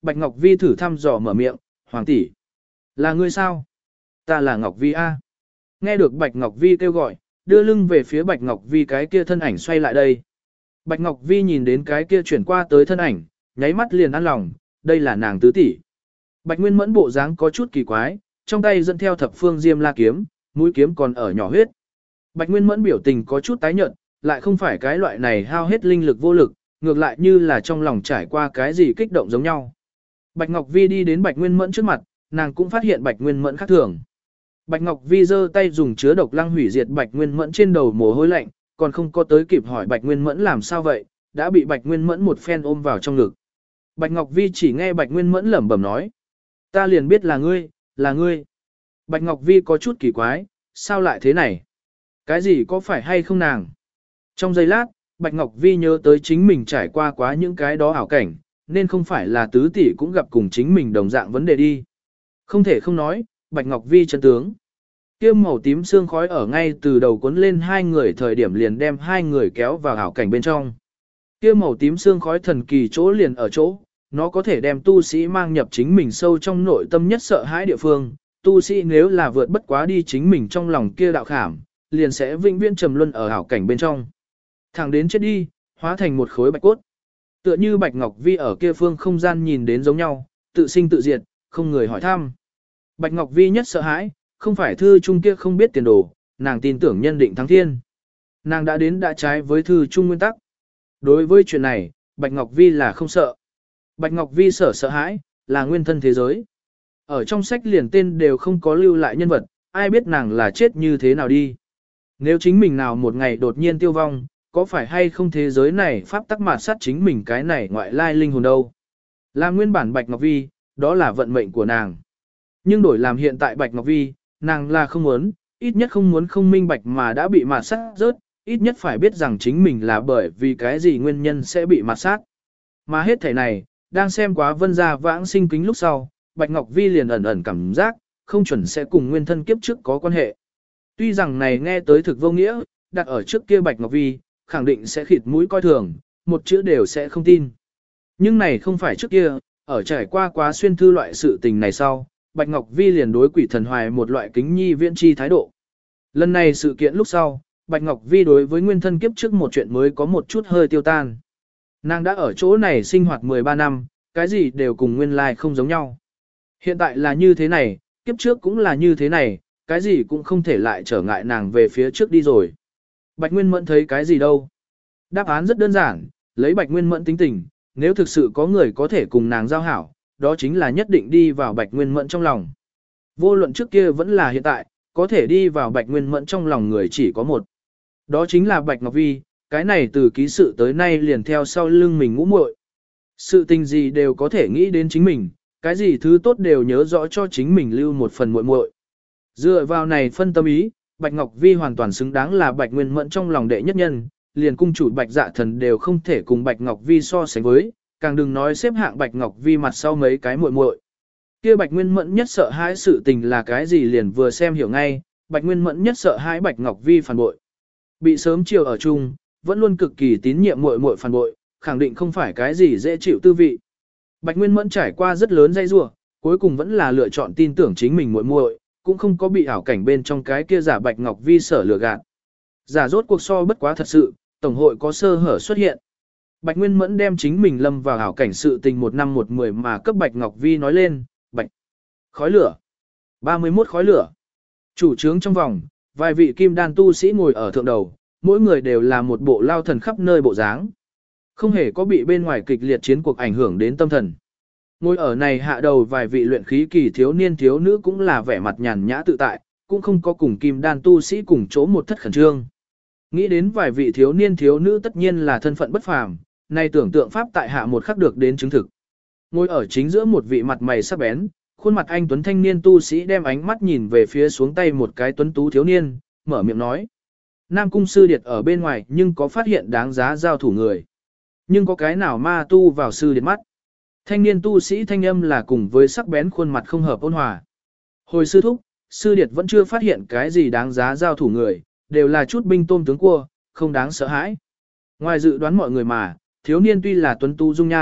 Speaker 1: Bạch Ngọc Vi thử thăm dò mở miệng, Hoàng tỷ, là ngươi sao? Ta là Ngọc Vi A. Nghe được Bạch Ngọc Vi kêu gọi, đưa lưng về phía Bạch Ngọc Vi cái kia thân ảnh xoay lại đây. Bạch Ngọc Vi nhìn đến cái kia chuyển qua tới thân ảnh, nháy mắt liền an lòng, đây là nàng tứ tỷ. Bạch Nguyên Mẫn bộ dáng có chút kỳ quái, trong tay dẫn theo thập phương diêm la kiếm, mũi kiếm còn ở nhỏ huyết. Bạch Nguyên Mẫn biểu tình có chút tái nhợt, lại không phải cái loại này hao hết linh lực vô lực, ngược lại như là trong lòng trải qua cái gì kích động giống nhau. Bạch Ngọc Vi đi đến Bạch Nguyên Mẫn trước mặt, nàng cũng phát hiện Bạch Nguyên Mẫn khác thường. Bạch Ngọc Vi giơ tay dùng chứa độc lăng hủy diệt Bạch Nguyên Mẫn trên đầu mồ hôi lạnh, còn không có tới kịp hỏi Bạch Nguyên Mẫn làm sao vậy, đã bị Bạch Nguyên Mẫn một phen ôm vào trong ngực. Bạch Ngọc Vi chỉ nghe Bạch Nguyên Mẫn lẩm bẩm nói, ta liền biết là ngươi, là ngươi. Bạch Ngọc Vi có chút kỳ quái, sao lại thế này? Cái gì có phải hay không nàng? Trong giây lát, Bạch Ngọc Vi nhớ tới chính mình trải qua quá những cái đó ảo cảnh, nên không phải là tứ tỷ cũng gặp cùng chính mình đồng dạng vấn đề đi. Không thể không nói, Bạch Ngọc Vi chân tướng. Kia màu tím xương khói ở ngay từ đầu cuốn lên hai người thời điểm liền đem hai người kéo vào ảo cảnh bên trong. Kia màu tím xương khói thần kỳ chỗ liền ở chỗ, nó có thể đem tu sĩ mang nhập chính mình sâu trong nội tâm nhất sợ hãi địa phương. Tu sĩ nếu là vượt bất quá đi chính mình trong lòng kia đạo khảm, liền sẽ vĩnh viễn trầm luân ở ảo cảnh bên trong. Thẳng đến chết đi, hóa thành một khối bạch cốt. Tựa như Bạch Ngọc Vi ở kia phương không gian nhìn đến giống nhau, tự sinh tự diệt, không người hỏi thăm. Bạch Ngọc Vi nhất sợ hãi, không phải thư trung kia không biết tiền đồ, nàng tin tưởng nhân định thắng thiên. Nàng đã đến đã trái với thư trung nguyên tắc. Đối với chuyện này, Bạch Ngọc Vi là không sợ. Bạch Ngọc Vi sợ hãi, là nguyên thân thế giới. Ở trong sách liền tên đều không có lưu lại nhân vật, ai biết nàng là chết như thế nào đi. Nếu chính mình nào một ngày đột nhiên tiêu vong, có phải hay không thế giới này pháp tắc mạt sát chính mình cái này ngoại lai linh hồn đâu. Là nguyên bản Bạch Ngọc Vi, đó là vận mệnh của nàng. Nhưng đổi làm hiện tại Bạch Ngọc Vi, nàng là không muốn, ít nhất không muốn không minh bạch mà đã bị mạt sát rớt, ít nhất phải biết rằng chính mình là bởi vì cái gì nguyên nhân sẽ bị mạt sát. Mà hết thể này, đang xem quá vân gia vãng sinh kính lúc sau, Bạch Ngọc Vi liền ẩn ẩn cảm giác, không chuẩn sẽ cùng nguyên thân kiếp trước có quan hệ. Tuy rằng này nghe tới thực vô nghĩa, đặt ở trước kia Bạch Ngọc Vi, khẳng định sẽ khịt mũi coi thường, một chữ đều sẽ không tin. Nhưng này không phải trước kia, ở trải qua quá xuyên thư loại sự tình này sau, Bạch Ngọc Vi liền đối quỷ thần hoài một loại kính nhi viễn chi thái độ. Lần này sự kiện lúc sau, Bạch Ngọc Vi đối với nguyên thân kiếp trước một chuyện mới có một chút hơi tiêu tan. Nàng đã ở chỗ này sinh hoạt 13 năm, cái gì đều cùng nguyên lai không giống nhau. Hiện tại là như thế này, kiếp trước cũng là như thế này, cái gì cũng không thể lại trở ngại nàng về phía trước đi rồi. Bạch Nguyên Mẫn thấy cái gì đâu? Đáp án rất đơn giản, lấy Bạch Nguyên Mẫn tính tình, nếu thực sự có người có thể cùng nàng giao hảo, đó chính là nhất định đi vào Bạch Nguyên Mẫn trong lòng. Vô luận trước kia vẫn là hiện tại, có thể đi vào Bạch Nguyên Mẫn trong lòng người chỉ có một. Đó chính là Bạch Ngọc Vi, cái này từ ký sự tới nay liền theo sau lưng mình ngũ muội. Sự tình gì đều có thể nghĩ đến chính mình, cái gì thứ tốt đều nhớ rõ cho chính mình lưu một phần muội muội. Dựa vào này phân tâm ý, Bạch Ngọc Vi hoàn toàn xứng đáng là Bạch Nguyên Mẫn trong lòng đệ nhất nhân, liền cung chủ Bạch Dạ Thần đều không thể cùng Bạch Ngọc Vi so sánh với, càng đừng nói xếp hạng Bạch Ngọc Vi mặt sau mấy cái muội muội. Kia Bạch Nguyên Mẫn nhất sợ hãi sự tình là cái gì liền vừa xem hiểu ngay, Bạch Nguyên Mẫn nhất sợ hãi Bạch Ngọc Vi phản bội. Bị sớm chiều ở chung, vẫn luôn cực kỳ tín nhiệm muội muội phản bội, khẳng định không phải cái gì dễ chịu tư vị. Bạch Nguyên Mẫn trải qua rất lớn dây rủa, cuối cùng vẫn là lựa chọn tin tưởng chính mình muội muội, cũng không có bị ảo cảnh bên trong cái kia giả Bạch Ngọc Vi sở lừa gạt. Giả rốt cuộc so bất quá thật sự, tổng hội có sơ hở xuất hiện. Bạch Nguyên Mẫn đem chính mình lâm vào ảo cảnh sự tình 1 năm 1 10 mà cấp Bạch Ngọc Vi nói lên, Bạch khói lửa. 31 khói lửa. Chủ trướng trong vòng, vài vị kim đan tu sĩ ngồi ở thượng đầu, mỗi người đều là một bộ lao thần khắp nơi bộ dáng. Không hề có bị bên ngoài kịch liệt chiến cuộc ảnh hưởng đến tâm thần. Ngồi ở này hạ đầu vài vị luyện khí kỳ thiếu niên thiếu nữ cũng là vẻ mặt nhàn nhã tự tại, cũng không có cùng kim đan tu sĩ cùng chỗ một thất khẩn trương. Nghĩ đến vài vị thiếu niên thiếu nữ tất nhiên là thân phận bất phàm, nay tưởng tượng pháp tại hạ một khắc được đến chứng thực. Ngồi ở chính giữa một vị mặt mày sắc bén, khuôn mặt anh tuấn thanh niên tu sĩ đem ánh mắt nhìn về phía xuống tay một cái tuấn tú thiếu niên, mở miệng nói. Nam cung sư điệt ở bên ngoài nhưng có phát hiện đáng giá giao thủ người. Nhưng có cái nào ma tu vào sư điệt mắt. Thanh niên tu sĩ thanh âm là cùng với sắc bén khuôn mặt không hợp ôn hòa. Hồi sư thúc, sư điệt vẫn chưa phát hiện cái gì đáng giá giao thủ người, đều là chút binh tôm tướng cua, không đáng sợ hãi. Ngoài dự đoán mọi người mà, thiếu niên tuy là tuấn tu dung nhan,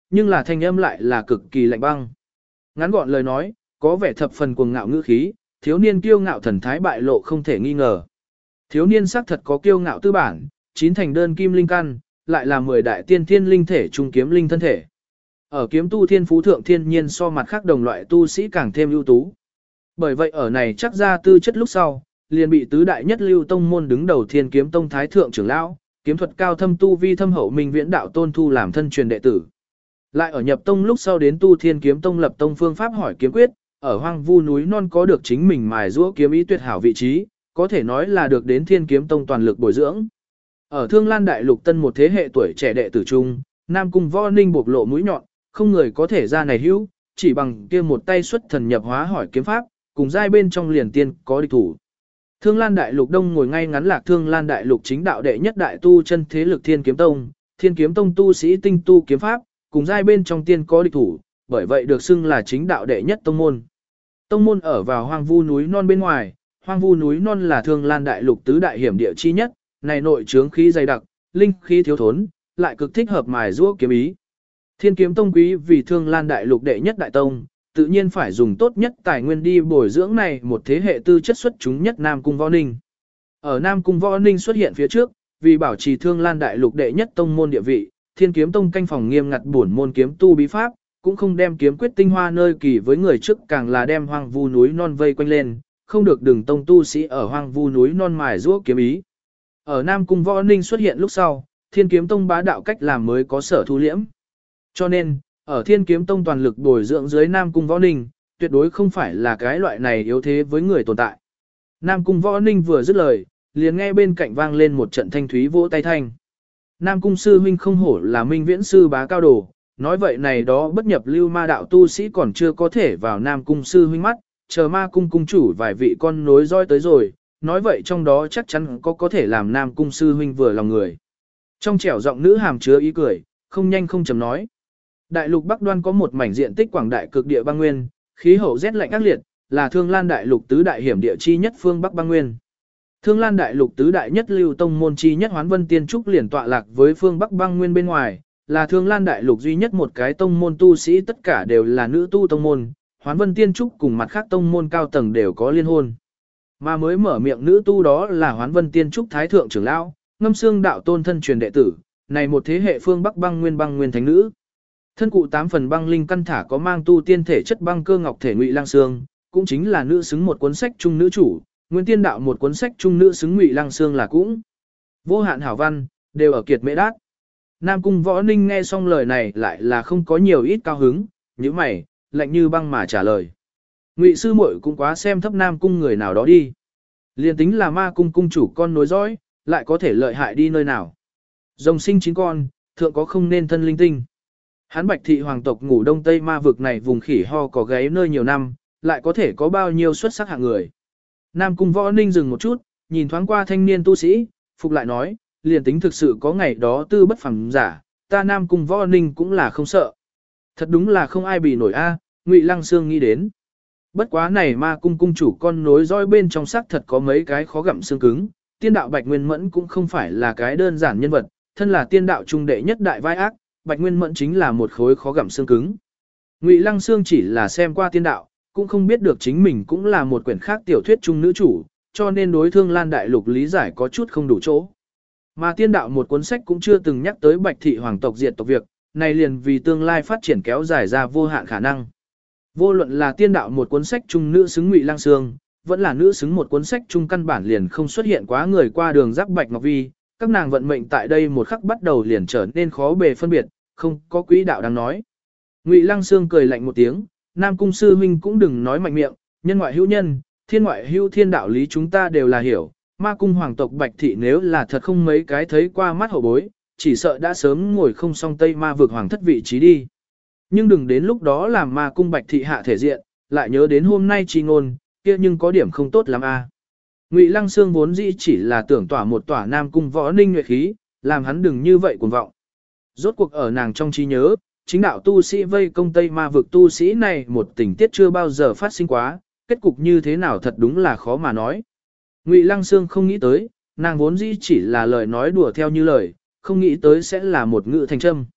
Speaker 1: nhưng là thanh âm lại là cực kỳ lạnh băng. Ngắn gọn lời nói, có vẻ thập phần cuồng ngạo ngữ khí, thiếu niên kiêu ngạo thần thái bại lộ không thể nghi ngờ. Thiếu niên xác thật có kiêu ngạo tư bản, 9 thành đơn kim linh căn, lại là 10 đại tiên thiên linh thể trung kiếm linh thân thể. Ở kiếm tu thiên phú thượng thiên nhiên so mặt khác đồng loại tu sĩ càng thêm ưu tú. Bởi vậy ở này chắc ra tư chất lúc sau, liền bị tứ đại nhất lưu tông môn đứng đầu Thiên Kiếm Tông thái thượng trưởng lão, kiếm thuật cao thâm tu vi thâm hậu minh viễn đạo tôn thu làm thân truyền đệ tử. Lại ở nhập tông lúc sau đến tu Thiên Kiếm Tông lập tông phương pháp hỏi kiếm quyết, ở hoang vu núi non có được chính mình mài giũa kiếm ý tuyệt hảo vị trí, có thể nói là được đến Thiên Kiếm Tông toàn lực bồi dưỡng. Ở Thương Lan Đại Lục tân một thế hệ tuổi trẻ đệ tử trung, Nam Cung Võ Ninh bộc lộ mũi nhọn, không người có thể ra này hữu, chỉ bằng kia một tay xuất thần nhập hóa hỏi kiếm pháp, cùng giai bên trong liền tiên có địch thủ. Thương Lan Đại Lục đông ngồi ngay ngắn lạc Thương Lan Đại Lục chính đạo đệ nhất đại tu chân thế lực Thiên Kiếm Tông, Thiên Kiếm Tông tu sĩ tinh tu kiếm pháp, cùng giai bên trong tiên có địch thủ, bởi vậy được xưng là chính đạo đệ nhất tông môn. Tông môn ở vào hoang vu núi non bên ngoài, hoang vu núi non là Thương Lan Đại Lục tứ đại hiểm địa chi nhất, này nội trướng khí dày đặc, linh khí thiếu thốn, lại cực thích hợp mài giũa kiếm ý. Thiên Kiếm Tông quý vì Thương Lan Đại Lục đệ nhất đại tông, tự nhiên phải dùng tốt nhất tài nguyên đi bồi dưỡng này một thế hệ tư chất xuất chúng nhất Nam Cung Võ Ninh. Ở Nam Cung Võ Ninh xuất hiện phía trước, vì bảo trì Thương Lan Đại Lục đệ nhất tông môn địa vị, Thiên Kiếm Tông canh phòng nghiêm ngặt bổn môn kiếm tu bí pháp, cũng không đem kiếm quyết tinh hoa nơi kỳ với người trước, càng là đem hoang vu núi non vây quanh lên, không được đừng tông tu sĩ ở hoang vu núi non mài giũa kiếm ý. Ở Nam Cung Võ Ninh xuất hiện lúc sau, Thiên Kiếm Tông bá đạo cách làm mới có sở thu liễm. Cho nên, ở Thiên Kiếm Tông toàn lực bồi dưỡng dưới Nam Cung Võ Ninh, tuyệt đối không phải là cái loại này yếu thế với người tồn tại. Nam Cung Võ Ninh vừa dứt lời, liền nghe bên cạnh vang lên một trận thanh thúy vỗ tay thanh. Nam Cung sư huynh không hổ là minh viễn sư bá cao đồ, nói vậy này đó bất nhập lưu ma đạo tu sĩ còn chưa có thể vào Nam Cung sư huynh mắt, chờ ma cung cung chủ vài vị con nối roi tới rồi, nói vậy trong đó chắc chắn có thể làm Nam Cung sư huynh vừa lòng người. Trong trẻo giọng nữ hàm chứa ý cười, không nhanh không chậm nói. Đại lục Bắc Đoan có một mảnh diện tích quảng đại cực địa băng nguyên, khí hậu rét lạnh ác liệt, là Thương Lan Đại Lục tứ đại hiểm địa chi nhất phương Bắc băng nguyên. Thương Lan Đại Lục tứ đại nhất lưu tông môn chi nhất Hoán Vân Tiên Trúc liền tọa lạc với phương Bắc băng nguyên bên ngoài, là Thương Lan Đại Lục duy nhất một cái tông môn tu sĩ tất cả đều là nữ tu tông môn, Hoán Vân Tiên Trúc cùng mặt khác tông môn cao tầng đều có liên hôn. Mà mới mở miệng nữ tu đó là Hoán Vân Tiên Trúc Thái Thượng trưởng lão, Ngâm Xương đạo tôn thân truyền đệ tử, này một thế hệ phương Bắc băng nguyên thánh nữ. Thân cụ 8 phần băng linh căn thả có mang tu tiên thể chất băng cơ ngọc thể Ngụy Lăng Xương, cũng chính là nữ xứng một cuốn sách trung nữ chủ, Nguyên Tiên đạo một cuốn sách trung nữ xứng Ngụy Lăng Xương là cũng. Vô hạn hảo văn, đều ở kiệt mễ đát. Nam Cung Võ Ninh nghe xong lời này lại là không có nhiều ít cao hứng, như mày, lạnh như băng mà trả lời. Ngụy sư muội cũng quá xem thấp Nam Cung người nào đó đi. Liên tính là ma cung cung chủ con nối dõi, lại có thể lợi hại đi nơi nào. Rồng sinh 9 con, thượng có không nên thân linh tinh. Hắn Bạch thị hoàng tộc ngủ đông tây ma vực này vùng khỉ ho có gáy nơi nhiều năm, lại có thể có bao nhiêu xuất sắc hạng người. Nam Cung Võ Ninh dừng một chút, nhìn thoáng qua thanh niên tu sĩ, phục lại nói, liền tính thực sự có ngày đó tư bất phàm giả, ta Nam Cung Võ Ninh cũng là không sợ. Thật đúng là không ai bị nổi a, Ngụy Lăng Xương nghĩ đến. Bất quá này ma cung cung chủ con nối dõi bên trong xác thật có mấy cái khó gặm xương cứng, tiên đạo Bạch Nguyên Mẫn cũng không phải là cái đơn giản nhân vật, thân là tiên đạo trung đệ nhất đại vai ác, Bạch Nguyên Mẫn chính là một khối khó gặm xương cứng. Ngụy Lăng Xương chỉ là xem qua tiên đạo, cũng không biết được chính mình cũng là một quyển khác tiểu thuyết trung nữ chủ, cho nên đối Thương Lan Đại Lục lý giải có chút không đủ chỗ. Mà tiên đạo một cuốn sách cũng chưa từng nhắc tới Bạch thị hoàng tộc diệt tộc việc, này liền vì tương lai phát triển kéo dài ra vô hạn khả năng. Vô luận là tiên đạo một cuốn sách trung nữ xứng Ngụy Lăng Xương, vẫn là nữ xứng một cuốn sách trung căn bản liền không xuất hiện quá người qua đường giáp Bạch Ngọc Vi, các nàng vận mệnh tại đây một khắc bắt đầu liền trở nên khó bề phân biệt, không có quỹ đạo đang nói. Ngụy Lăng Xương cười lạnh một tiếng, Nam Cung sư huynh cũng đừng nói mạnh miệng, nhân ngoại hữu nhân, thiên ngoại hữu thiên đạo lý chúng ta đều là hiểu, ma cung hoàng tộc Bạch thị nếu là thật không mấy cái thấy qua mắt hậu bối, chỉ sợ đã sớm ngồi không xong Tây Ma vực hoàng thất vị trí đi. Nhưng đừng đến lúc đó làm ma cung Bạch thị hạ thể diện, lại nhớ đến hôm nay chi ngôn, kia nhưng có điểm không tốt lắm a. Ngụy Lăng Xương vốn dĩ chỉ là tưởng tỏa một tỏa Nam Cung Võ Ninh nhuệ khí, làm hắn đừng như vậy cuồng vọng. Rốt cuộc ở nàng trong trí nhớ, chính đạo tu sĩ vây công Tây Ma vực tu sĩ này một tình tiết chưa bao giờ phát sinh quá, kết cục như thế nào thật đúng là khó mà nói. Ngụy Lăng Xương không nghĩ tới, nàng vốn dĩ chỉ là lời nói đùa theo như lời, không nghĩ tới sẽ là một ngữ thành châm.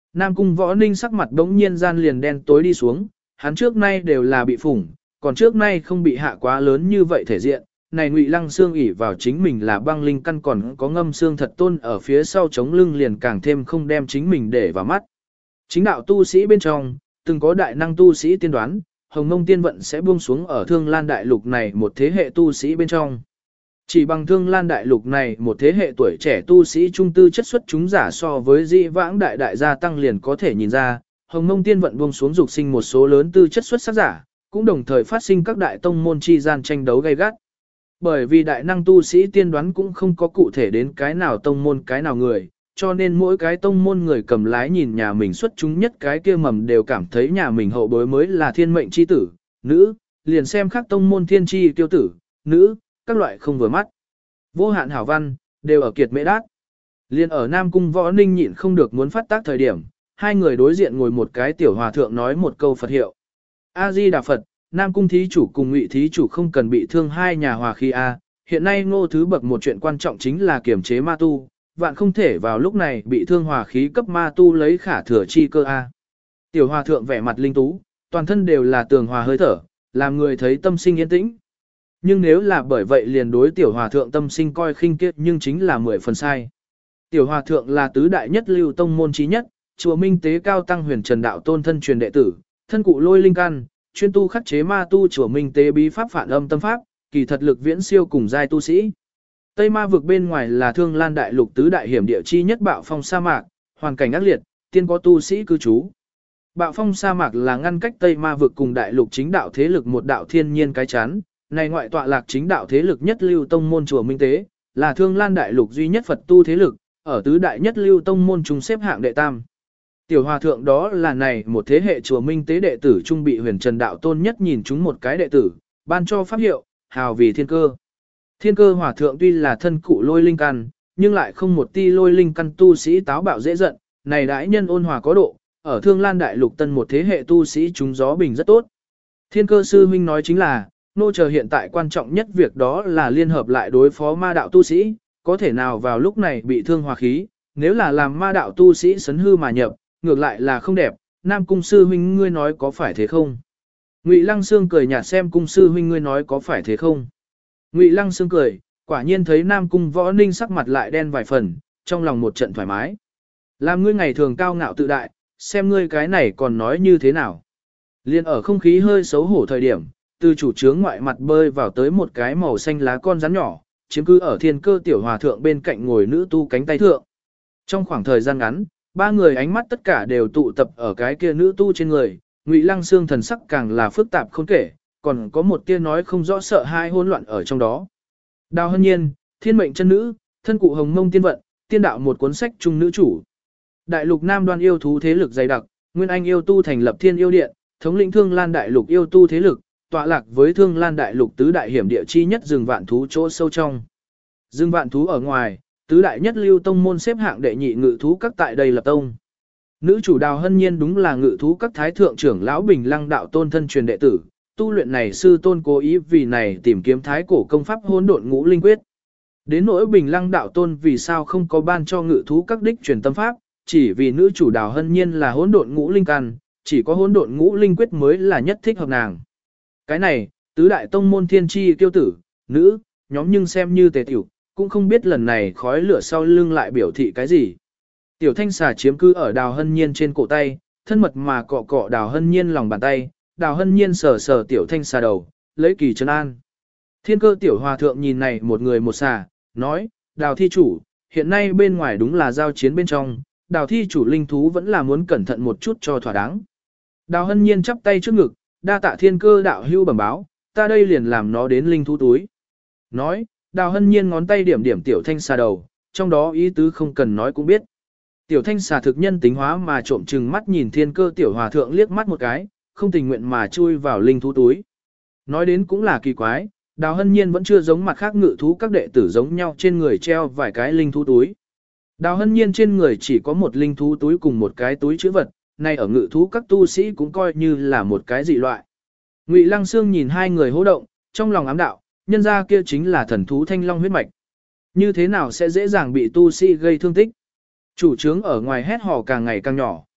Speaker 1: Nam Cung Võ Ninh sắc mặt đống nhiên gian liền đen tối đi xuống, hắn trước nay đều là bị phủng, còn trước nay không bị hạ quá lớn như vậy thể diện. Này Ngụy Lăng Xương ỷ vào chính mình là băng linh căn còn có ngâm xương thật tôn ở phía sau chống lưng liền càng thêm không đem chính mình để vào mắt. Chính đạo tu sĩ bên trong, từng có đại năng tu sĩ tiên đoán, Hồng Mông Tiên Vận sẽ buông xuống ở Thương Lan Đại Lục này một thế hệ tu sĩ bên trong. Chỉ bằng Thương Lan Đại Lục này một thế hệ tuổi trẻ tu sĩ trung tư chất xuất chúng giả so với di vãng đại gia tăng liền có thể nhìn ra, Hồng Mông Tiên Vận buông xuống dục sinh một số lớn tư chất xuất sắc giả, cũng đồng thời phát sinh các đại tông môn chi gian tranh đấu gay gắt. Bởi vì đại năng tu sĩ tiên đoán cũng không có cụ thể đến cái nào tông môn cái nào người, cho nên mỗi cái tông môn người cầm lái nhìn nhà mình xuất chúng nhất cái kia mầm đều cảm thấy nhà mình hậu bối mới là thiên mệnh chi tử, nữ, liền xem khác tông môn thiên chi tiêu tử, nữ, các loại không vừa mắt. Vô hạn hảo văn, đều ở kiệt mễ đát. Liền ở Nam Cung Võ Ninh nhịn không được muốn phát tác thời điểm, hai người đối diện ngồi một cái tiểu hòa thượng nói một câu Phật hiệu. A-di-đà Phật, Nam Cung thí chủ cùng Ngụy thí chủ không cần bị thương hai nhà hòa khí A, hiện nay Ngô thứ bậc một chuyện quan trọng chính là kiểm chế ma tu, vạn không thể vào lúc này bị thương hòa khí cấp ma tu lấy khả thừa chi cơ A. Tiểu hòa thượng vẻ mặt linh tú, toàn thân đều là tường hòa hơi thở, làm người thấy tâm sinh yên tĩnh. Nhưng nếu là bởi vậy liền đối tiểu hòa thượng tâm sinh coi khinh kiết nhưng chính là 10 phần sai. Tiểu hòa thượng là tứ đại nhất lưu tông môn trí nhất, chùa Minh Tế Cao Tăng Huyền Trần Đạo Tôn thân truyền đệ tử, thân cụ lôi linh căn, chuyên tu khắc chế ma tu chùa Minh Tế bí pháp phản âm tâm pháp, kỳ thật lực viễn siêu cùng giai tu sĩ. Tây ma vực bên ngoài là Thương Lan Đại Lục tứ đại hiểm địa chi nhất bạo phong sa mạc, hoàn cảnh ác liệt, tiên có tu sĩ cư trú. Bạo phong sa mạc là ngăn cách Tây ma vực cùng đại lục chính đạo thế lực một đạo thiên nhiên cái chắn, này ngoại tọa lạc chính đạo thế lực nhất lưu tông môn chùa Minh Tế, là Thương Lan Đại Lục duy nhất Phật tu thế lực, ở tứ đại nhất lưu tông môn chúng xếp hạng đệ tam. Tiểu hòa thượng đó là này một thế hệ chùa Minh Tế đệ tử trung bị Huyền Trần Đạo Tôn nhất nhìn chúng một cái đệ tử, ban cho pháp hiệu, hào vì thiên cơ. Thiên cơ hòa thượng tuy là thân cụ lôi linh căn, nhưng lại không một ti lôi linh căn tu sĩ táo bạo dễ giận, này đại nhân ôn hòa có độ, ở Thương Lan Đại Lục tân một thế hệ tu sĩ chúng gió bình rất tốt. Thiên cơ sư huynh nói chính là, nô chờ hiện tại quan trọng nhất việc đó là liên hợp lại đối phó ma đạo tu sĩ, có thể nào vào lúc này bị thương hòa khí, nếu là làm ma đạo tu sĩ sấn hư mà nhập, ngược lại là không đẹp, Nam Cung sư huynh ngươi nói có phải thế không? Ngụy Lăng Sương cười nhạt xem Cung sư huynh ngươi nói có phải thế không? Ngụy Lăng Sương cười, quả nhiên thấy Nam Cung Võ Ninh sắc mặt lại đen vài phần, trong lòng một trận thoải mái. Làm ngươi ngày thường cao ngạo tự đại, xem ngươi cái này còn nói như thế nào? Liên ở không khí hơi xấu hổ thời điểm, từ chủ trướng ngoại mặt bơi vào tới một cái màu xanh lá con rắn nhỏ, chiếm cứ ở thiên cơ tiểu hòa thượng bên cạnh ngồi nữ tu cánh tay thượng. Trong khoảng thời gian ngắn, ba người ánh mắt tất cả đều tụ tập ở cái kia nữ tu trên người, Ngụy Lăng Sương thần sắc càng là phức tạp không kể, còn có một tia nói không rõ sợ hai hỗn loạn ở trong đó. Đào Hân Nhiên, thiên mệnh chân nữ, thân cụ Hồng Mông Tiên Vận, tiên đạo một cuốn sách trung nữ chủ. Đại lục Nam Đoan yêu thú thế lực dày đặc, Nguyên Anh yêu tu thành lập Thiên Yêu Điện, thống lĩnh Thương Lan Đại Lục yêu tu thế lực, tọa lạc với Thương Lan Đại Lục tứ đại hiểm địa chi nhất rừng vạn thú chỗ sâu trong. Rừng vạn thú ở ngoài, tứ đại nhất lưu tông môn xếp hạng đệ nhị ngự thú các tại đây lập tông. Nữ chủ Đào Hân Nhiên đúng là ngự thú các thái thượng trưởng lão Bình Lăng đạo tôn thân truyền đệ tử, tu luyện này sư tôn cố ý vì này tìm kiếm thái cổ công pháp hỗn độn ngũ linh quyết. Đến nỗi Bình Lăng đạo tôn vì sao không có ban cho ngự thú các đích truyền tâm pháp, chỉ vì nữ chủ Đào Hân Nhiên là hỗn độn ngũ linh căn, chỉ có hỗn độn ngũ linh quyết mới là nhất thích hợp nàng. Cái này, tứ đại tông môn thiên chi kiêu tử, nữ, nhóm nhưng xem như tề tiểu, cũng không biết lần này khói lửa sau lưng lại biểu thị cái gì. Tiểu thanh xà chiếm cư ở Đào Hân Nhiên trên cổ tay, thân mật mà cọ cọ Đào Hân Nhiên lòng bàn tay, Đào Hân Nhiên sờ sờ tiểu thanh xà đầu, lấy kỳ trấn an. Thiên cơ tiểu hòa thượng nhìn này một người một xà, nói, Đào thi chủ, hiện nay bên ngoài đúng là giao chiến bên trong, Đào thi chủ linh thú vẫn là muốn cẩn thận một chút cho thỏa đáng. Đào Hân Nhiên chắp tay trước ngực, đa tạ thiên cơ đạo hưu bẩm báo, ta đây liền làm nó đến linh thú túi. Nói, Đào Hân Nhiên ngón tay điểm điểm tiểu thanh xà đầu, trong đó ý tứ không cần nói cũng biết. Tiểu thanh xà thực nhân tính hóa mà trộm chừng mắt nhìn thiên cơ tiểu hòa thượng liếc mắt một cái, không tình nguyện mà chui vào linh thú túi. Nói đến cũng là kỳ quái, Đào Hân Nhiên vẫn chưa giống mặt khác ngự thú các đệ tử giống nhau trên người treo vài cái linh thú túi. Đào Hân Nhiên trên người chỉ có một linh thú túi cùng một cái túi chữ vật, này ở ngự thú các tu sĩ cũng coi như là một cái dị loại. Ngụy Lăng Sương nhìn hai người hô động, trong lòng ám đạo, nhân ra kia chính là thần thú thanh long huyết mạch. Như thế nào sẽ dễ dàng bị tu sĩ gây thương tích? Chủ trướng ở ngoài hét hò càng ngày càng nhỏ,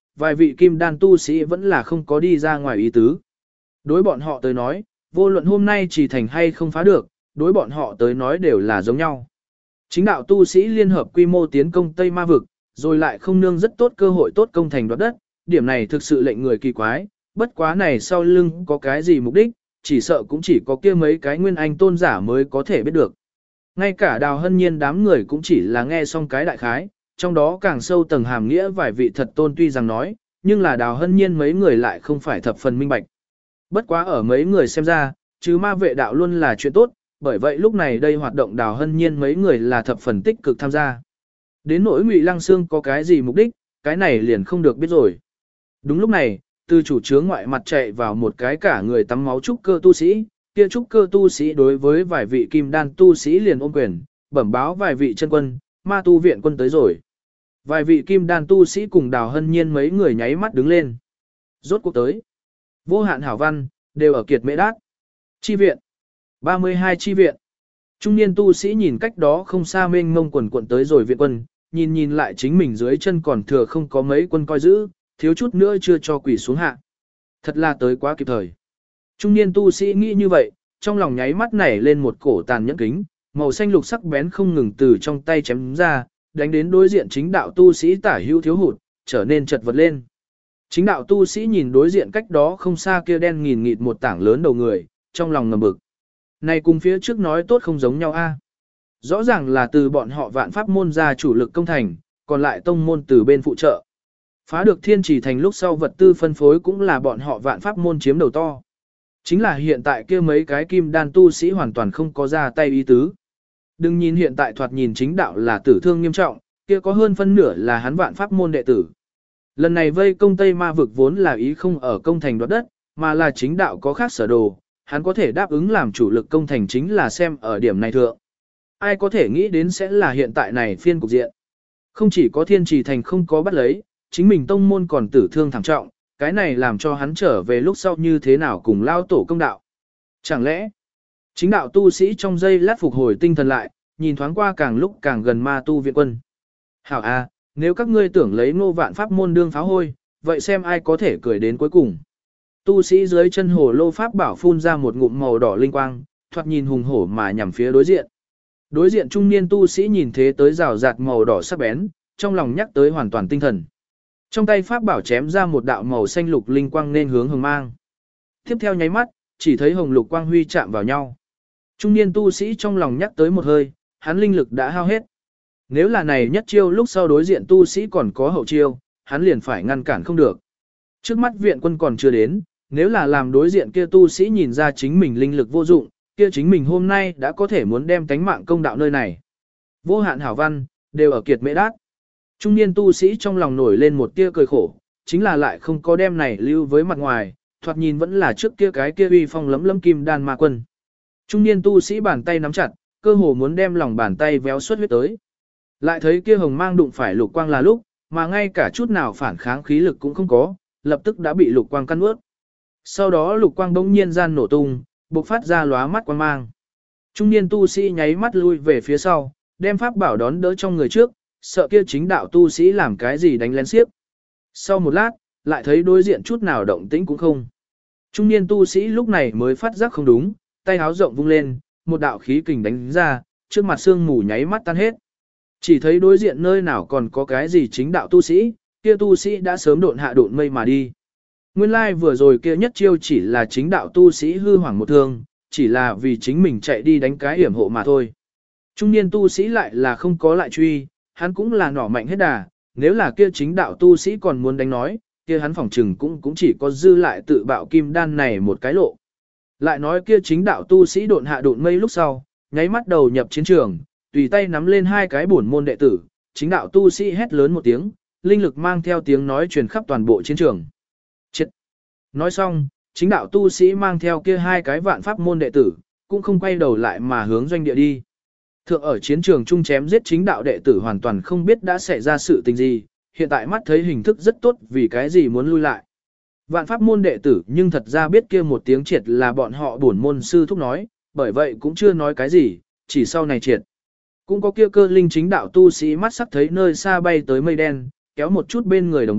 Speaker 1: vài vị kim đan tu sĩ vẫn là không có đi ra ngoài ý tứ. Đối bọn họ tới nói, vô luận hôm nay chỉ thành hay không phá được, đối bọn họ tới nói đều là giống nhau. Chính đạo tu sĩ liên hợp quy mô tiến công Tây Ma Vực, rồi lại không nương rất tốt cơ hội tốt công thành đoạt đất, điểm này thực sự lệnh người kỳ quái, bất quá này sau lưng có cái gì mục đích, chỉ sợ cũng chỉ có kia mấy cái nguyên anh tôn giả mới có thể biết được. Ngay cả Đào Hân Nhiên đám người cũng chỉ là nghe xong cái đại khái, trong đó càng sâu tầng hàm nghĩa vài vị thật tôn tuy rằng nói, nhưng là Đào Hân Nhiên mấy người lại không phải thập phần minh bạch. Bất quá ở mấy người xem ra, chứ ma vệ đạo luôn là chuyện tốt, bởi vậy lúc này đây hoạt động Đào Hân Nhiên mấy người là thập phần tích cực tham gia. Đến nỗi Ngụy Lăng Xương có cái gì mục đích, cái này liền không được biết rồi. Đúng lúc này, từ chủ chướng ngoại mặt chạy vào một cái cả người tắm máu trúc cơ tu sĩ, kia trúc cơ tu sĩ đối với vài vị kim đan tu sĩ liền ôm quyền, bẩm báo vài vị chân quân, ma tu viện quân tới rồi. Vài vị kim đan tu sĩ cùng Đào Hân Nhiên mấy người nháy mắt đứng lên. Rốt cuộc tới. Vô hạn hảo văn, đều ở kiệt mễ đát. Chi viện. 32 chi viện. Trung niên tu sĩ nhìn cách đó không xa mênh mông quần quận tới rồi viện quân, nhìn lại chính mình dưới chân còn thừa không có mấy quân coi giữ, thiếu chút nữa chưa cho quỷ xuống hạ. Thật là tới quá kịp thời. Trung niên tu sĩ nghĩ như vậy, trong lòng nháy mắt nảy lên một cổ tàn nhẫn kính, màu xanh lục sắc bén không ngừng từ trong tay chém ra, đánh đến đối diện chính đạo tu sĩ tả hữu thiếu hụt, trở nên chật vật lên. Chính đạo tu sĩ nhìn đối diện cách đó không xa kia đen nghìn nghịt một tảng lớn đầu người, trong lòng ngầm bực. Này cùng phía trước nói tốt không giống nhau a. Rõ ràng là từ bọn họ vạn pháp môn ra chủ lực công thành, còn lại tông môn từ bên phụ trợ. Phá được thiên trì thành lúc sau vật tư phân phối cũng là bọn họ vạn pháp môn chiếm đầu to. Chính là hiện tại kia mấy cái kim đan tu sĩ hoàn toàn không có ra tay ý tứ. Đừng nhìn hiện tại thoạt nhìn chính đạo là tử thương nghiêm trọng, kia có hơn phân nửa là hắn vạn pháp môn đệ tử. Lần này vây công Tây Ma vực vốn là ý không ở công thành đoạt đất, mà là chính đạo có khác sở đồ, hắn có thể đáp ứng làm chủ lực công thành chính là xem ở điểm này thượng. Ai có thể nghĩ đến sẽ là hiện tại này phiên cục diện. Không chỉ có thiên trì thành không có bắt lấy, chính mình tông môn còn tử thương thảm trọng, cái này làm cho hắn trở về lúc sau như thế nào cùng lao tổ công đạo. Chẳng lẽ, chính đạo tu sĩ trong giây lát phục hồi tinh thần lại, nhìn thoáng qua càng lúc càng gần ma tu viện quân. Hảo a, nếu các ngươi tưởng lấy Ngô Vạn pháp môn đương pháo hôi, vậy xem ai có thể cười đến cuối cùng. Tu sĩ dưới chân hồ lô pháp bảo phun ra một ngụm màu đỏ linh quang, thoạt nhìn hùng hổ mà nhằm phía đối diện. Đối diện trung niên tu sĩ nhìn thế tới rào rạt màu đỏ sắc bén, trong lòng nhắc tới hoàn toàn tinh thần. Trong tay pháp bảo chém ra một đạo màu xanh lục linh quang nên hướng hồng mang. Tiếp theo nháy mắt, chỉ thấy hồng lục quang huy chạm vào nhau. Trung niên tu sĩ trong lòng nhắc tới một hơi, hắn linh lực đã hao hết. Nếu là này nhất chiêu lúc sau đối diện tu sĩ còn có hậu chiêu, hắn liền phải ngăn cản không được. Trước mắt viện quân còn chưa đến, nếu là làm đối diện kia tu sĩ nhìn ra chính mình linh lực vô dụng, kia chính mình hôm nay đã có thể muốn đem tánh mạng công đạo nơi này. Vô hạn hảo văn, đều ở kiệt mễ đát. Trung niên tu sĩ trong lòng nổi lên một tia cười khổ, chính là lại không có đem này lưu với mặt ngoài, thoạt nhìn vẫn là trước kia cái kia uy phong lấm lấm kim đan ma quân. Trung niên tu sĩ bàn tay nắm chặt, cơ hồ muốn đem lòng bàn tay véo xuất huyết tới. Lại thấy kia hồng mang đụng phải lục quang là lúc, mà ngay cả chút nào phản kháng khí lực cũng không có, lập tức đã bị lục quang căn ướt. Sau đó lục quang bỗng nhiên gian nổ tung, bộc phát ra lóa mắt quang mang. Trung niên tu sĩ nháy mắt lui về phía sau, đem pháp bảo đón đỡ trong người trước, sợ kia chính đạo tu sĩ làm cái gì đánh lén xiếc. Sau một lát, lại thấy đối diện chút nào động tĩnh cũng không. Trung niên tu sĩ lúc này mới phát giác không đúng, tay háo rộng vung lên, một đạo khí kình đánh ra, trước mặt sương mù nháy mắt tan hết. Chỉ thấy đối diện nơi nào còn có cái gì chính đạo tu sĩ, kia tu sĩ đã sớm độn hạ độn mây mà đi. Nguyên lai vừa rồi kia nhất chiêu chỉ là chính đạo tu sĩ hư hoảng một thương, chỉ là vì chính mình chạy đi đánh cái hiểm hộ mà thôi. Trung niên tu sĩ lại là không có lại truy, hắn cũng là nỏ mạnh hết đà, nếu là kia chính đạo tu sĩ còn muốn đánh nói, kia hắn phỏng trừng cũng chỉ có dư lại tự bạo kim đan này một cái lộ. Lại nói kia chính đạo tu sĩ độn hạ độn mây lúc sau, nháy mắt đầu nhập chiến trường, tùy tay nắm lên hai cái bổn môn đệ tử, chính đạo tu sĩ hét lớn một tiếng, linh lực mang theo tiếng nói truyền khắp toàn bộ chiến trường. Chết! Nói xong, chính đạo tu sĩ mang theo kia hai cái vạn pháp môn đệ tử, cũng không quay đầu lại mà hướng doanh địa đi. Thượng ở chiến trường chung chém giết chính đạo đệ tử hoàn toàn không biết đã xảy ra sự tình gì, hiện tại mắt thấy hình thức rất tốt vì cái gì muốn lui lại. Vạn pháp môn đệ tử nhưng thật ra biết kia một tiếng triệt là bọn họ bổn môn sư thúc nói, bởi vậy cũng chưa nói cái gì, chỉ sau này triệt. Cũng có kia cơ linh chính đạo tu sĩ mắt sắc thấy nơi xa bay tới mây đen, kéo một chút bên người đồng bạn,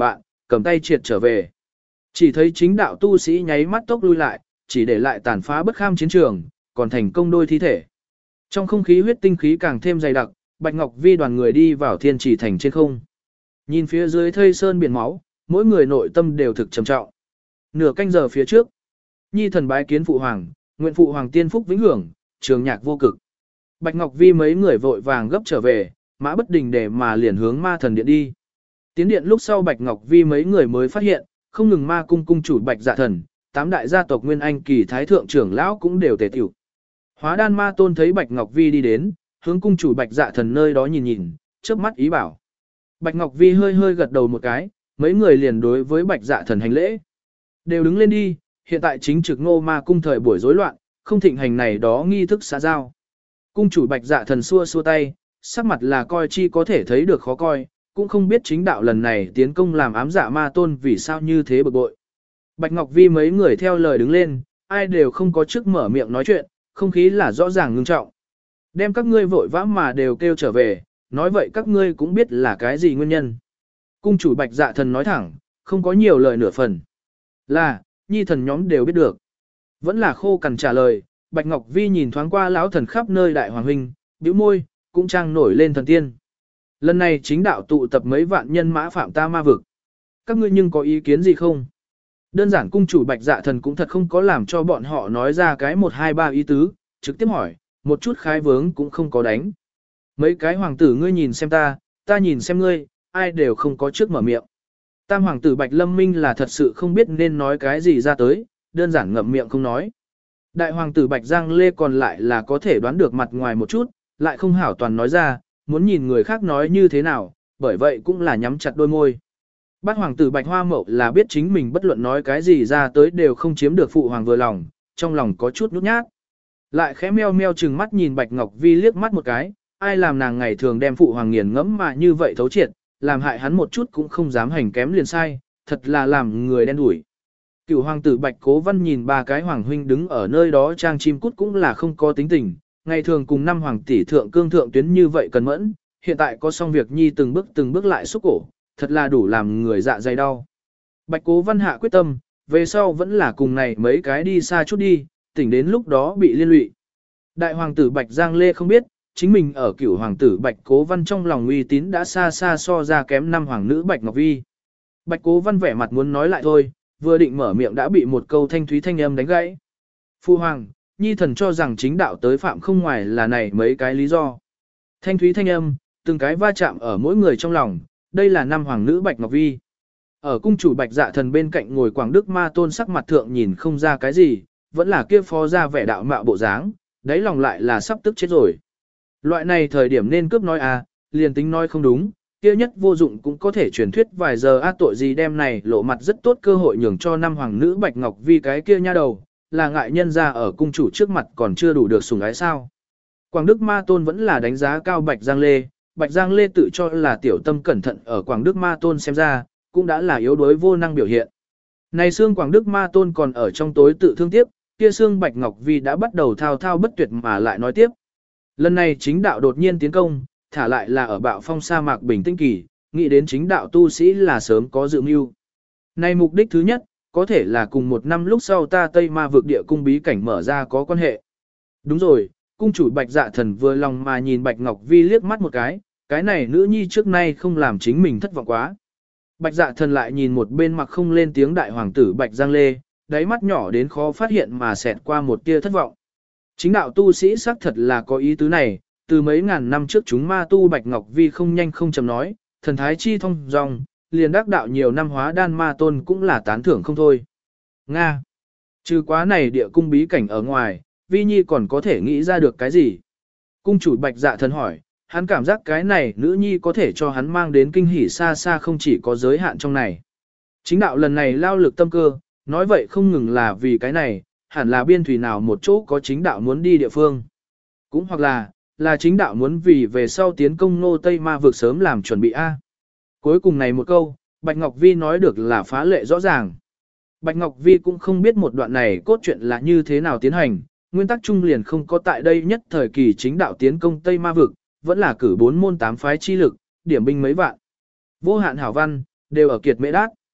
Speaker 1: cầm tay triệt trở về. Chỉ thấy chính đạo tu sĩ nháy mắt tốc lui lại, chỉ để lại tàn phá bất kham chiến trường, còn thành công đôi thi thể. Trong không khí huyết tinh khí càng thêm dày đặc, Bạch Ngọc Vi đoàn người đi vào Thiên Chỉ thành trên không. Nhìn phía dưới thây sơn biển máu, mỗi người nội tâm đều thực trầm trọng. Nửa canh giờ phía trước, Nhi thần bái kiến phụ hoàng, nguyện phụ hoàng tiên phúc vĩnh hưởng, trường nhạc vô cực. Bạch Ngọc Vi mấy người vội vàng gấp trở về, mã bất đình để mà liền hướng ma thần điện đi. Tiến điện lúc sau Bạch Ngọc Vi mấy người mới phát hiện, không ngừng ma cung cung chủ Bạch Dạ Thần, 8 đại gia tộc Nguyên Anh kỳ thái thượng trưởng lão cũng đều tề tiểu. Hóa đan ma tôn thấy Bạch Ngọc Vi đi đến, hướng cung chủ Bạch Dạ Thần nơi đó nhìn nhìn, chớp mắt ý bảo. Bạch Ngọc Vi hơi hơi gật đầu một cái, mấy người liền đối với Bạch Dạ Thần hành lễ. Đều đứng lên đi, hiện tại chính trực Ngô Ma cung thời buổi rối loạn, không thịnh hành này đó nghi thức xã giao. Cung chủ Bạch Dạ Thần xua xua tay, sắc mặt là coi chi có thể thấy được khó coi, cũng không biết chính đạo lần này tiến công làm ám dạ ma tôn vì sao như thế bực bội. Bạch Ngọc Vi mấy người theo lời đứng lên, ai đều không có trước mở miệng nói chuyện, không khí là rõ ràng ngưng trọng. Đem các ngươi vội vã mà đều kêu trở về, nói vậy các ngươi cũng biết là cái gì nguyên nhân. Cung chủ Bạch Dạ Thần nói thẳng, không có nhiều lời nửa phần. Là, nhi thần nhóm đều biết được. Vẫn là khô cằn trả lời, Bạch Ngọc Vi nhìn thoáng qua lão thần khắp nơi đại hoàng huynh, bĩu môi, cũng trang nổi lên thần tiên. Lần này chính đạo tụ tập mấy vạn nhân mã phạm ta ma vực. Các ngươi nhưng có ý kiến gì không? Đơn giản cung chủ Bạch Dạ Thần cũng thật không có làm cho bọn họ nói ra cái 1 2 3 ý tứ, trực tiếp hỏi, một chút khai vướng cũng không có đánh. Mấy cái hoàng tử ngươi nhìn xem ta nhìn xem ngươi, ai đều không có trước mở miệng. Tam hoàng tử Bạch Lâm Minh là thật sự không biết nên nói cái gì ra tới, đơn giản ngậm miệng không nói. Đại hoàng tử Bạch Giang Lê còn lại là có thể đoán được mặt ngoài một chút, lại không hảo toàn nói ra, muốn nhìn người khác nói như thế nào, bởi vậy cũng là nhắm chặt đôi môi. Bát hoàng tử Bạch Hoa Mậu là biết chính mình bất luận nói cái gì ra tới đều không chiếm được phụ hoàng vừa lòng, trong lòng có chút nhút nhát. Lại khẽ meo meo chừng mắt nhìn Bạch Ngọc Vi liếc mắt một cái, ai làm nàng ngày thường đem phụ hoàng nghiền ngẫm mà như vậy thấu triệt, làm hại hắn một chút cũng không dám hành kém liền sai, thật là làm người đen đủi. Cửu hoàng tử Bạch Cố Văn nhìn ba cái hoàng huynh đứng ở nơi đó trang chim cút cũng là không có tính tình, ngày thường cùng 5 hoàng tỷ thượng cương thượng tuyến như vậy cần mẫn, hiện tại có xong việc nhi từng bước lại xúc cổ, thật là đủ làm người dạ dày đau. Bạch Cố Văn hạ quyết tâm, về sau vẫn là cùng này mấy cái đi xa chút đi, tỉnh đến lúc đó bị liên lụy. Đại hoàng tử Bạch Giang Lê không biết, chính mình ở cửu hoàng tử Bạch Cố Văn trong lòng uy tín đã xa xa so ra kém 5 hoàng nữ Bạch Ngọc Vi. Bạch Cố Văn vẻ mặt muốn nói lại thôi, vừa định mở miệng đã bị một câu thanh thúy thanh âm đánh gãy. Phu hoàng, nhi thần cho rằng chính đạo tới phạm không ngoài là này mấy cái lý do. Thanh thúy thanh âm, từng cái va chạm ở mỗi người trong lòng, đây là 5 hoàng nữ Bạch Ngọc Vi. Ở cung chủ Bạch Dạ Thần bên cạnh ngồi Quảng Đức Ma Tôn sắc mặt thượng nhìn không ra cái gì, vẫn là kia phó ra vẻ đạo mạo bộ dáng, đáy lòng lại là sắp tức chết rồi. Loại này thời điểm nên cướp nói liền tính nói không đúng, kia nhất vô dụng cũng có thể truyền thuyết vài giờ tội gì đem này lộ mặt rất tốt cơ hội nhường cho 5 hoàng nữ Bạch Ngọc Vi cái kia nha đầu, là ngại nhân ra ở cung chủ trước mặt còn chưa đủ được sủng ái sao. Quảng Đức Ma Tôn vẫn là đánh giá cao Bạch Giang Lê, Bạch Giang Lê tự cho là tiểu tâm cẩn thận ở Quảng Đức Ma Tôn xem ra, cũng đã là yếu đuối vô năng biểu hiện. Này xương Quảng Đức Ma Tôn còn ở trong tối tự thương tiếc, kia xương Bạch Ngọc Vi đã bắt đầu thao thao bất tuyệt mà lại nói tiếp. Lần này chính đạo đột nhiên tiến công, thả lại là ở bạo phong sa mạc bình tĩnh kỳ, nghĩ đến chính đạo tu sĩ là sớm có dự mưu. Này mục đích thứ nhất, có thể là cùng 1 năm lúc sau ta Tây Ma vực địa cung bí cảnh mở ra có quan hệ. Đúng rồi, cung chủ Bạch Dạ Thần vừa lòng mà nhìn Bạch Ngọc Vi liếc mắt một cái này nữ nhi trước nay không làm chính mình thất vọng quá. Bạch Dạ Thần lại nhìn một bên mặt không lên tiếng đại hoàng tử Bạch Giang Lê, đáy mắt nhỏ đến khó phát hiện mà xẹt qua một tia thất vọng. Chính đạo tu sĩ xác thật là có ý tứ này, từ mấy ngàn năm trước chúng ma tu Bạch Ngọc Vi không nhanh không chậm nói, thần thái chi thông dong, liền đắc đạo nhiều năm hóa đan ma tôn cũng là tán thưởng không thôi. Nga! Trừ quá này địa cung bí cảnh ở ngoài, Vi Nhi còn có thể nghĩ ra được cái gì? Cung chủ Bạch Dạ Thần hỏi, hắn cảm giác cái này nữ nhi có thể cho hắn mang đến kinh hỉ xa xa không chỉ có giới hạn trong này. Chính đạo lần này lao lực tâm cơ, nói vậy không ngừng là vì cái này, hẳn là biên thủy nào một chỗ có chính đạo muốn đi địa phương. Cũng hoặc là chính đạo muốn vì về sau tiến công Nô Tây Ma vực sớm làm chuẩn bị A. Cuối cùng này một câu, Bạch Ngọc Vi nói được là phá lệ rõ ràng. Bạch Ngọc Vi cũng không biết một đoạn này cốt truyện là như thế nào tiến hành, nguyên tắc trung liền không có tại đây nhất thời kỳ chính đạo tiến công Tây Ma vực, vẫn là cử 4 môn 8 phái chi lực, điểm binh mấy vạn. Vô hạn hảo văn, đều ở kiệt mễ đát.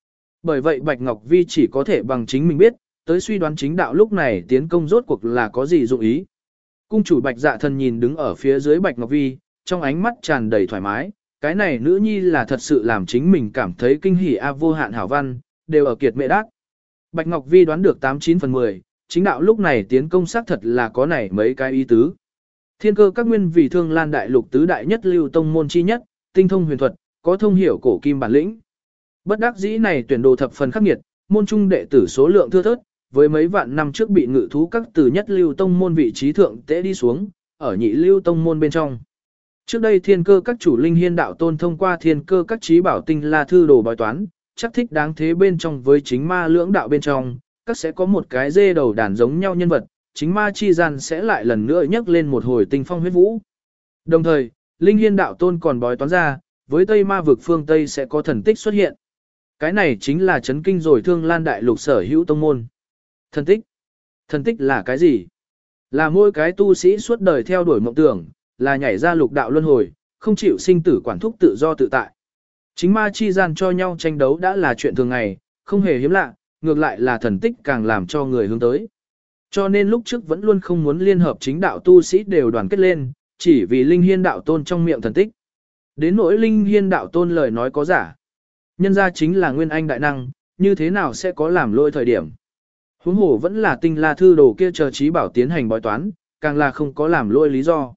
Speaker 1: Bởi vậy Bạch Ngọc Vi chỉ có thể bằng chính mình biết, tới suy đoán chính đạo lúc này tiến công rốt cuộc là có gì dụng ý. Cung chủ Bạch Dạ Thần nhìn đứng ở phía dưới Bạch Ngọc Vi, trong ánh mắt tràn đầy thoải mái, cái này nữ nhi là thật sự làm chính mình cảm thấy kinh hỉ vô hạn hảo văn, đều ở kiệt mệ đắc. Bạch Ngọc Vi đoán được 89 phần 10, chính đạo lúc này tiến công xác thật là có này mấy cái ý tứ. Thiên cơ các nguyên vì Thương Lan đại lục tứ đại nhất lưu tông môn chi nhất, tinh thông huyền thuật, có thông hiểu cổ kim bản lĩnh. Bất đắc dĩ này tuyển đồ thập phần khắc nghiệt, môn trung đệ tử số lượng thưa thớt, với mấy vạn năm trước bị ngự thú các từ nhất lưu tông môn vị trí thượng tễ đi xuống, ở nhị lưu tông môn bên trong. Trước đây thiên cơ các chủ linh hiên đạo tôn thông qua thiên cơ các trí bảo tinh la thư đồ bói toán, chắc thích đáng thế bên trong với chính ma lưỡng đạo bên trong, các sẽ có một cái dê đầu đàn giống nhau nhân vật, chính ma chi gian sẽ lại lần nữa nhắc lên một hồi tinh phong huyết vũ. Đồng thời, linh hiên đạo tôn còn bói toán ra, với Tây Ma vực phương Tây sẽ có thần tích xuất hiện. Cái này chính là chấn kinh rồi Thương Lan đại lục sở hữu tông môn. Thần tích? Thần tích là cái gì? Là mỗi cái tu sĩ suốt đời theo đuổi mộng tưởng, là nhảy ra lục đạo luân hồi, không chịu sinh tử quản thúc tự do tự tại. Chính ma chi gian cho nhau tranh đấu đã là chuyện thường ngày, không hề hiếm lạ, ngược lại là thần tích càng làm cho người hướng tới. Cho nên lúc trước vẫn luôn không muốn liên hợp chính đạo tu sĩ đều đoàn kết lên, chỉ vì linh hiên đạo tôn trong miệng thần tích. Đến nỗi linh hiên đạo tôn lời nói có giả. Nhân ra chính là nguyên anh đại năng, như thế nào sẽ có làm lỗi thời điểm. Huống hồ vẫn là tinh la thư đồ kia chờ trí bảo tiến hành bói toán, càng là không có làm lỗi lý do.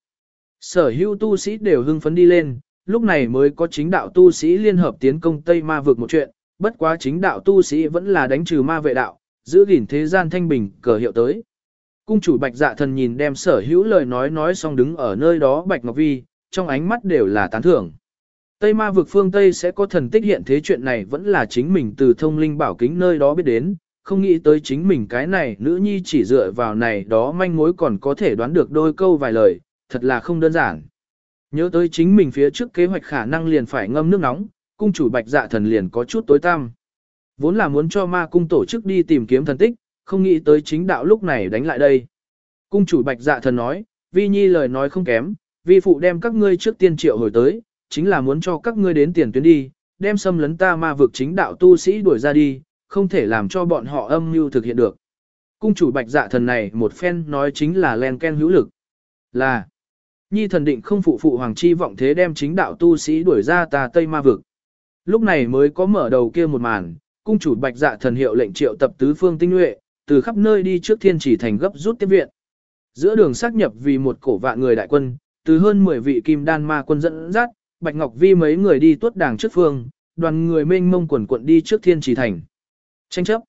Speaker 1: Sở hữu tu sĩ đều hưng phấn đi lên, lúc này mới có chính đạo tu sĩ liên hợp tiến công Tây Ma vực một chuyện, bất quá chính đạo tu sĩ vẫn là đánh trừ ma vệ đạo, giữ gìn thế gian thanh bình cờ hiệu tới. Cung chủ Bạch Dạ Thần nhìn đem sở hữu lời nói xong đứng ở nơi đó Bạch Ngọc Vi, trong ánh mắt đều là tán thưởng. Tây Ma vực phương Tây sẽ có thần tích hiện thế chuyện này vẫn là chính mình từ thông linh bảo kính nơi đó biết đến, không nghĩ tới chính mình cái này nữ nhi chỉ dựa vào này đó manh mối còn có thể đoán được đôi câu vài lời, thật là không đơn giản. Nhớ tới chính mình phía trước kế hoạch khả năng liền phải ngâm nước nóng, cung chủ Bạch Dạ Thần liền có chút tối tăm. Vốn là muốn cho ma cung tổ chức đi tìm kiếm thần tích, không nghĩ tới chính đạo lúc này đánh lại đây. Cung chủ Bạch Dạ Thần nói, Vi Nhi lời nói không kém, vi phụ đem các ngươi trước tiên triệu hồi tới, chính là muốn cho các ngươi đến tiền tuyến đi, đem xâm lấn ta ma vực chính đạo tu sĩ đuổi ra đi, không thể làm cho bọn họ âm mưu thực hiện được. Cung chủ Bạch Dạ Thần này một phen nói chính là len ken hữu lực. Là, Nhi thần định không phụ phụ hoàng chi vọng thế đem chính đạo tu sĩ đuổi ra ta Tây Ma vực. Lúc này mới có mở đầu kia một màn, cung chủ Bạch Dạ Thần hiệu lệnh triệu tập tứ phương tinh nhuệ, từ khắp nơi đi trước Thiên Chỉ thành gấp rút tiếp viện. Giữa đường xác nhập vì một cổ vạn người đại quân, từ hơn 10 vị kim đan ma quân dẫn dắt, Bạch Ngọc Vi mấy người đi tuốt đàng trước phương, đoàn người mênh mông quần quận đi trước Thiên Chỉ thành. Tranh chấp.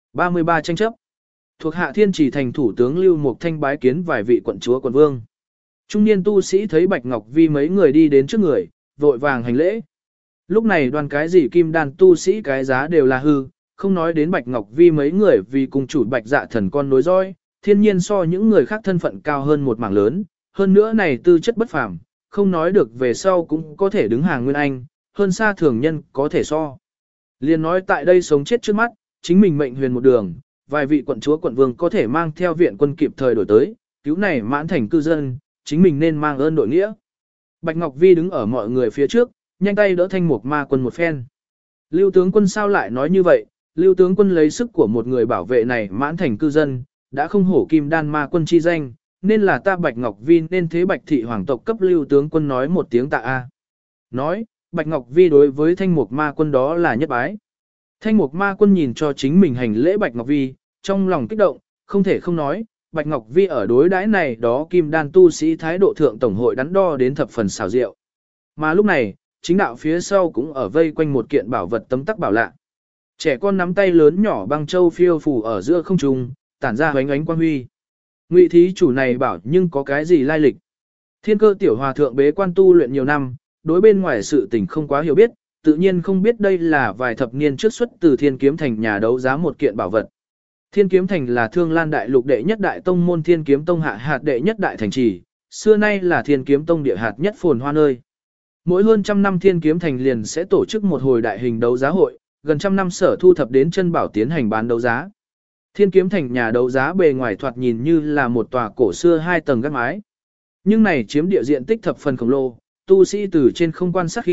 Speaker 1: 33 tranh chấp. Thuộc hạ Thiên Chỉ thành thủ tướng Lưu Mục Thanh bái kiến vài vị quận chúa quận vương. Trung niên tu sĩ thấy Bạch Ngọc Vi mấy người đi đến trước người, vội vàng hành lễ. Lúc này đoàn cái gì kim đan tu sĩ cái giá đều là hư, không nói đến Bạch Ngọc Vi mấy người vì cùng chủ Bạch Dạ Thần con nối dõi, thiên nhiên so những người khác thân phận cao hơn một mảng lớn, hơn nữa này tư chất bất phàm, không nói được về sau cũng có thể đứng hàng nguyên anh, hơn xa thường nhân có thể so. Liên nói tại đây sống chết trước mắt, chính mình mệnh huyền một đường, vài vị quận chúa quận vương có thể mang theo viện quân kịp thời đổi tới, cứu này mãn thành cư dân, chính mình nên mang ơn đội nghĩa. Bạch Ngọc Vi đứng ở mọi người phía trước, nhanh tay đỡ Thanh Mục Ma quân một phen. Lưu tướng quân sao lại nói như vậy, Lưu tướng quân lấy sức của một người bảo vệ này mãn thành cư dân, đã không hổ kim đan ma quân chi danh, nên là ta Bạch Ngọc Vi nên thế Bạch thị hoàng tộc cấp Lưu tướng quân nói một tiếng tạ a. Nói, Bạch Ngọc Vi đối với Thanh Mục Ma quân đó là nhất bái. Thanh Mục Ma quân nhìn cho chính mình hành lễ Bạch Ngọc Vi, trong lòng kích động, không thể không nói, Bạch Ngọc Vi ở đối đãi này đó kim đan tu sĩ thái độ thượng tổng hội đắn đo đến thập phần xảo diệu. Mà lúc này, chính đạo phía sau cũng ở vây quanh một kiện bảo vật tấm tắc bảo lạ. Trẻ con nắm tay lớn nhỏ băng châu phiêu phù ở giữa không trung, tản ra ánh ánh quang huy. Ngụy thí chủ này bảo nhưng có cái gì lai lịch. Thiên Cơ tiểu hòa thượng bế quan tu luyện nhiều năm, đối bên ngoài sự tình không quá hiểu biết, tự nhiên không biết đây là vài thập niên trước xuất từ Thiên Kiếm Thành nhà đấu giá một kiện bảo vật. Thiên Kiếm Thành là Thương Lan đại lục đệ nhất đại tông môn Thiên Kiếm Tông hạ hạt đệ nhất đại thành trì, xưa nay là Thiên Kiếm Tông địa hạt nhất phồn hoa nơi. Mỗi hơn trăm năm Thiên Kiếm Thành liền sẽ tổ chức một hồi đại hình đấu giá hội, gần trăm năm sở thu thập đến chân bảo tiến hành bán đấu giá. Thiên Kiếm Thành nhà đấu giá bề ngoài thoạt nhìn như là một tòa cổ xưa 2 tầng gác mái. Nhưng này chiếm địa diện tích thập phần khổng lồ, tu sĩ từ trên không quan sát khi,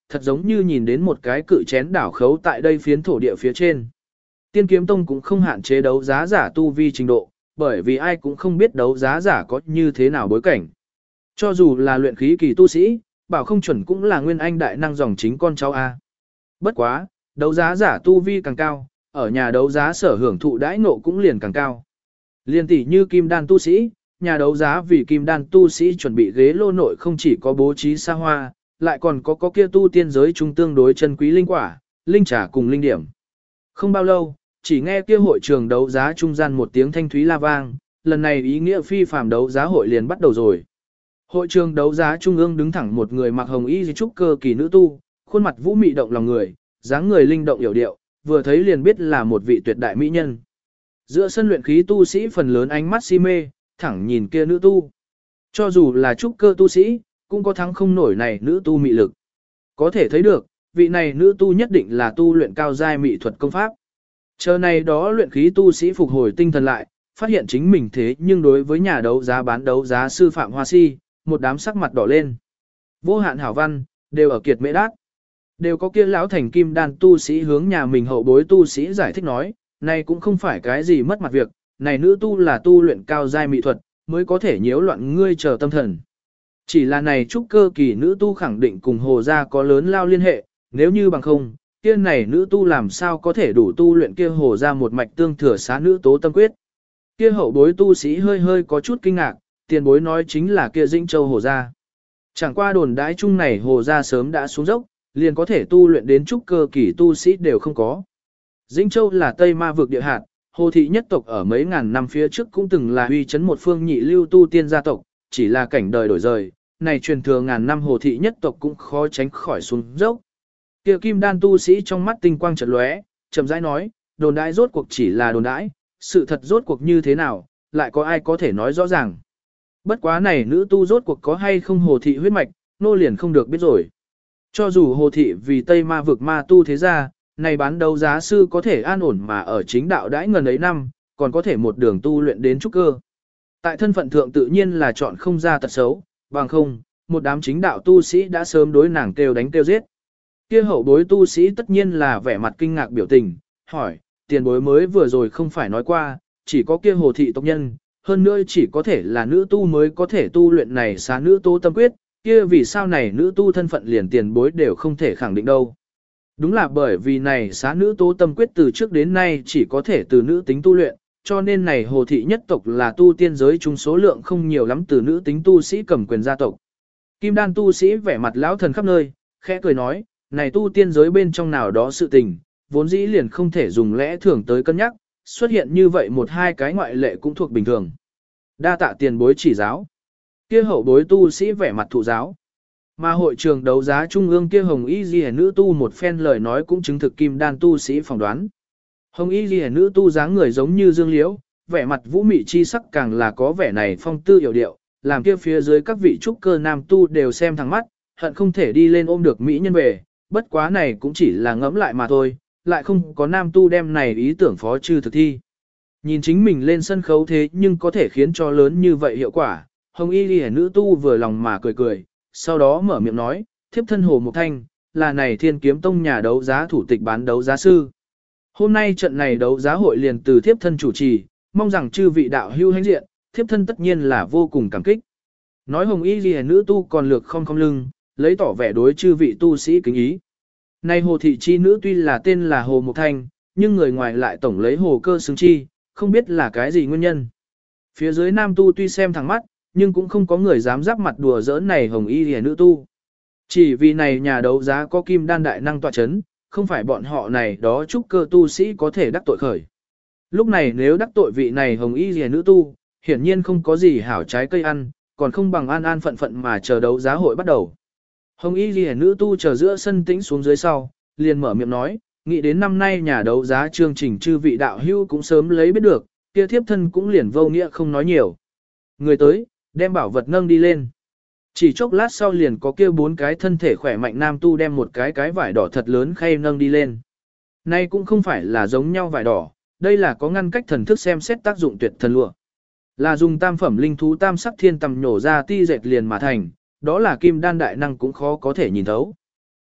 Speaker 1: thật giống như nhìn đến một cái cự chén đảo khấu tại đây phiến thổ địa phía trên. Tiên kiếm tông cũng không hạn chế đấu giá giả tu vi trình độ, bởi vì ai cũng không biết đấu giá giả có như thế nào bối cảnh. Cho dù là luyện khí kỳ tu sĩ, bảo không chuẩn cũng là nguyên anh đại năng dòng chính con cháu A. Bất quá, đấu giá giả tu vi càng cao, ở nhà đấu giá sở hưởng thụ đãi ngộ cũng liền càng cao. Liên tỷ như kim đan tu sĩ, nhà đấu giá vì kim đan tu sĩ chuẩn bị ghế lô nội không chỉ có bố trí xa hoa, lại còn có kia tu tiên giới trung tương đối chân quý linh quả, linh trà cùng linh điểm. Không bao lâu, chỉ nghe kia hội trường đấu giá trung gian một tiếng thanh thúy la vang, lần này ý nghĩa phi phàm đấu giá hội liền bắt đầu rồi. Hội trường đấu giá trung ương đứng thẳng một người mặc hồng y trúc cơ kỳ nữ tu, khuôn mặt vũ mị động lòng người, dáng người linh động hiểu điệu, vừa thấy liền biết là một vị tuyệt đại mỹ nhân. Giữa sân luyện khí tu sĩ phần lớn ánh mắt si mê, thẳng nhìn kia nữ tu. Cho dù là trúc cơ tu sĩ, cũng có thắng không nổi này nữ tu mị lực. Có thể thấy được, vị này nữ tu nhất định là tu luyện cao giai mị thuật công pháp. Chờ này đó luyện khí tu sĩ phục hồi tinh thần lại, phát hiện chính mình thế nhưng đối với nhà đấu giá bán đấu giá sư Phạm Hoa Si, một đám sắc mặt đỏ lên. Vô hạn hảo văn, đều ở kiệt mễ đát. Đều có kia lão thành kim đan tu sĩ hướng nhà mình hậu bối tu sĩ giải thích nói, này cũng không phải cái gì mất mặt việc, này nữ tu là tu luyện cao giai mỹ thuật, mới có thể nhiễu loạn ngươi chờ tâm thần. Chỉ là này trúc cơ kỳ nữ tu khẳng định cùng hồ gia có lớn lao liên hệ, nếu như bằng không, kia này nữ tu làm sao có thể đủ tu luyện kia hồ gia một mạch tương thừa xá nữ tố tâm quyết. Kia hậu bối tu sĩ hơi hơi có chút kinh ngạc, tiền bối nói chính là kia Dĩnh Châu hồ gia. Chẳng qua đồn đãi chung này hồ gia sớm đã xuống dốc, liền có thể tu luyện đến trúc cơ kỳ tu sĩ đều không có. Dĩnh Châu là Tây Ma vực địa hạt, hồ thị nhất tộc ở mấy ngàn năm phía trước cũng từng là uy chấn một phương nhị lưu tu tiên gia tộc, chỉ là cảnh đời đổi rời, này truyền thừa ngàn năm hồ thị nhất tộc cũng khó tránh khỏi xuống dốc. Kia kim đan tu sĩ trong mắt tinh quang chợt lóe, chậm rãi nói, đồn đãi rốt cuộc chỉ là đồn đãi, sự thật rốt cuộc như thế nào, lại có ai có thể nói rõ ràng. Bất quá này nữ tu rốt cuộc có hay không hồ thị huyết mạch, nô liền không được biết rồi. Cho dù hồ thị vì Tây Ma vực ma tu thế ra, này bán đấu giá sư có thể an ổn mà ở chính đạo đãi ngần ấy năm, còn có thể một đường tu luyện đến trúc cơ. Tại thân phận thượng tự nhiên là chọn không ra tật xấu, bằng không, một đám chính đạo tu sĩ đã sớm đối nàng kêu đánh kêu giết. Kia hậu bối tu sĩ tất nhiên là vẻ mặt kinh ngạc biểu tình, hỏi, tiền bối mới vừa rồi không phải nói qua, chỉ có kia hồ thị tộc nhân, hơn nữa chỉ có thể là nữ tu mới có thể tu luyện này xá nữ tố tâm quyết, kia vì sao này nữ tu thân phận liền tiền bối đều không thể khẳng định đâu. Đúng là bởi vì này xá nữ tố tâm quyết từ trước đến nay chỉ có thể từ nữ tính tu luyện, cho nên này hồ thị nhất tộc là tu tiên giới chung số lượng không nhiều lắm từ nữ tính tu sĩ cầm quyền gia tộc. Kim đan tu sĩ vẻ mặt lão thần khắp nơi, khẽ cười nói, này tu tiên giới bên trong nào đó sự tình, vốn dĩ liền không thể dùng lẽ thường tới cân nhắc, xuất hiện như vậy một hai cái ngoại lệ cũng thuộc bình thường. Đa tạ tiền bối chỉ giáo. Kia hậu bối tu sĩ vẻ mặt thụ giáo. Mà hội trường đấu giá trung ương kia hồng y ghi nữ tu một phen lời nói cũng chứng thực kim đan tu sĩ phỏng đoán. Hồng y ghi nữ tu dáng người giống như dương liễu, vẻ mặt vũ mị chi sắc càng là có vẻ này phong tư hiểu điệu, làm kia phía dưới các vị trúc cơ nam tu đều xem thẳng mắt, hận không thể đi lên ôm được mỹ nhân về, bất quá này cũng chỉ là ngẫm lại mà thôi, lại không có nam tu đem này ý tưởng phó chư thực thi. Nhìn chính mình lên sân khấu thế nhưng có thể khiến cho lớn như vậy hiệu quả, hồng y ghi nữ tu vừa lòng mà cười cười, sau đó mở miệng nói, thiếp thân Hồ Mục Thanh, là này Thiên Kiếm Tông nhà đấu giá thủ tịch bán đấu giá sư. Hôm nay trận này đấu giá hội liền từ thiếp thân chủ trì, mong rằng chư vị đạo hưu hãnh diện, thiếp thân tất nhiên là vô cùng cảm kích. Nói hồng y ghi nữ tu còn lược không lưng, lấy tỏ vẻ đối chư vị tu sĩ kính ý. Này hồ thị chi nữ tuy là tên là Hồ Mục Thanh, nhưng người ngoài lại tổng lấy hồ cơ xứng chi, không biết là cái gì nguyên nhân. Phía dưới nam tu tuy xem thẳng mắt, nhưng cũng không có người dám giáp mặt đùa giỡn này hồng y hề nữ tu. Chỉ vì này nhà đấu giá có kim đan đại năng tọa chấn, không phải bọn họ này đó trúc cơ tu sĩ có thể đắc tội khởi. Lúc này nếu đắc tội vị này hồng y hề nữ tu, hiển nhiên không có gì hảo trái cây ăn, còn không bằng an an phận phận mà chờ đấu giá hội bắt đầu. Hồng y hề nữ tu chờ giữa sân tĩnh xuống dưới sau, liền mở miệng nói, nghĩ đến năm nay nhà đấu giá chương trình chư vị đạo hưu cũng sớm lấy biết được, kia thiếp thân cũng liền vô nghĩa không nói nhiều. Người tới, đem bảo vật nâng đi lên. Chỉ chốc lát sau liền có kia 4 cái thân thể khỏe mạnh nam tu đem một cái vải đỏ thật lớn khay nâng đi lên. Nay cũng không phải là giống nhau vải đỏ, đây là có ngăn cách thần thức xem xét tác dụng tuyệt thần lụa. Là dùng tam phẩm linh thú tam sắc thiên tầm nhổ ra ti dệt liền mà thành, đó là kim đan đại năng cũng khó có thể nhìn thấu.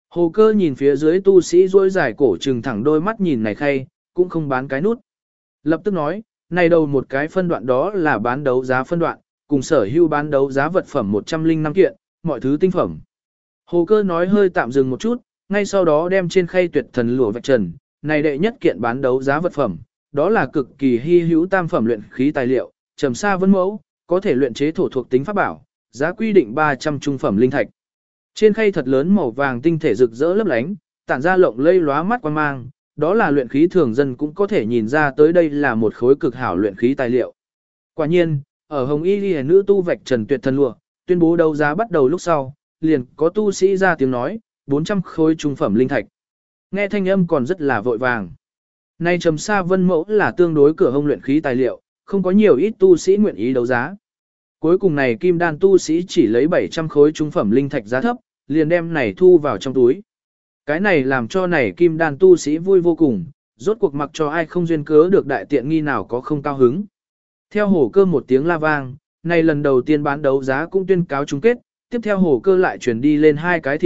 Speaker 1: Hồ Cơ nhìn phía dưới tu sĩ duỗi dài cổ trừng thẳng đôi mắt nhìn này khay, cũng không bán cái nút. Lập tức nói, này đầu một cái phân đoạn đó là bán đấu giá phân đoạn, cùng sở hữu bán đấu giá vật phẩm 105 kiện, mọi thứ tinh phẩm. Hồ Cơ nói hơi tạm dừng một chút, ngay sau đó đem trên khay tuyệt thần lụa vạch trần, này đệ nhất kiện bán đấu giá vật phẩm, đó là cực kỳ hy hữu tam phẩm luyện khí tài liệu, trầm sa vân mẫu, có thể luyện chế thổ thuộc tính pháp bảo, giá quy định 300 trung phẩm linh thạch. Trên khay thật lớn màu vàng tinh thể rực rỡ lấp lánh, tản ra lộng lây lóa mắt quan mang, đó là luyện khí thường dân cũng có thể nhìn ra tới đây là một khối cực hảo luyện khí tài liệu. Quả nhiên, ở Hồng Y Liễu nữ tu vạch trần tuyệt thần lụa, tuyên bố đấu giá bắt đầu lúc sau, liền có tu sĩ ra tiếng nói, 400 khối trung phẩm linh thạch. Nghe thanh âm còn rất là vội vàng. Nay trầm sa vân mẫu là tương đối cửa hông luyện khí tài liệu, không có nhiều ít tu sĩ nguyện ý đấu giá. Cuối cùng này kim đan tu sĩ chỉ lấy 700 khối trung phẩm linh thạch giá thấp, liền đem này thu vào trong túi. Cái này làm cho này kim đan tu sĩ vui vô cùng, rốt cuộc mặc cho ai không duyên cớ được đại tiện nghi nào có không cao hứng. Theo Hồ Cơ một tiếng la vang, này lần đầu tiên bán đấu giá cũng tuyên cáo chung kết, tiếp theo Hồ Cơ lại chuyển đi lên hai cái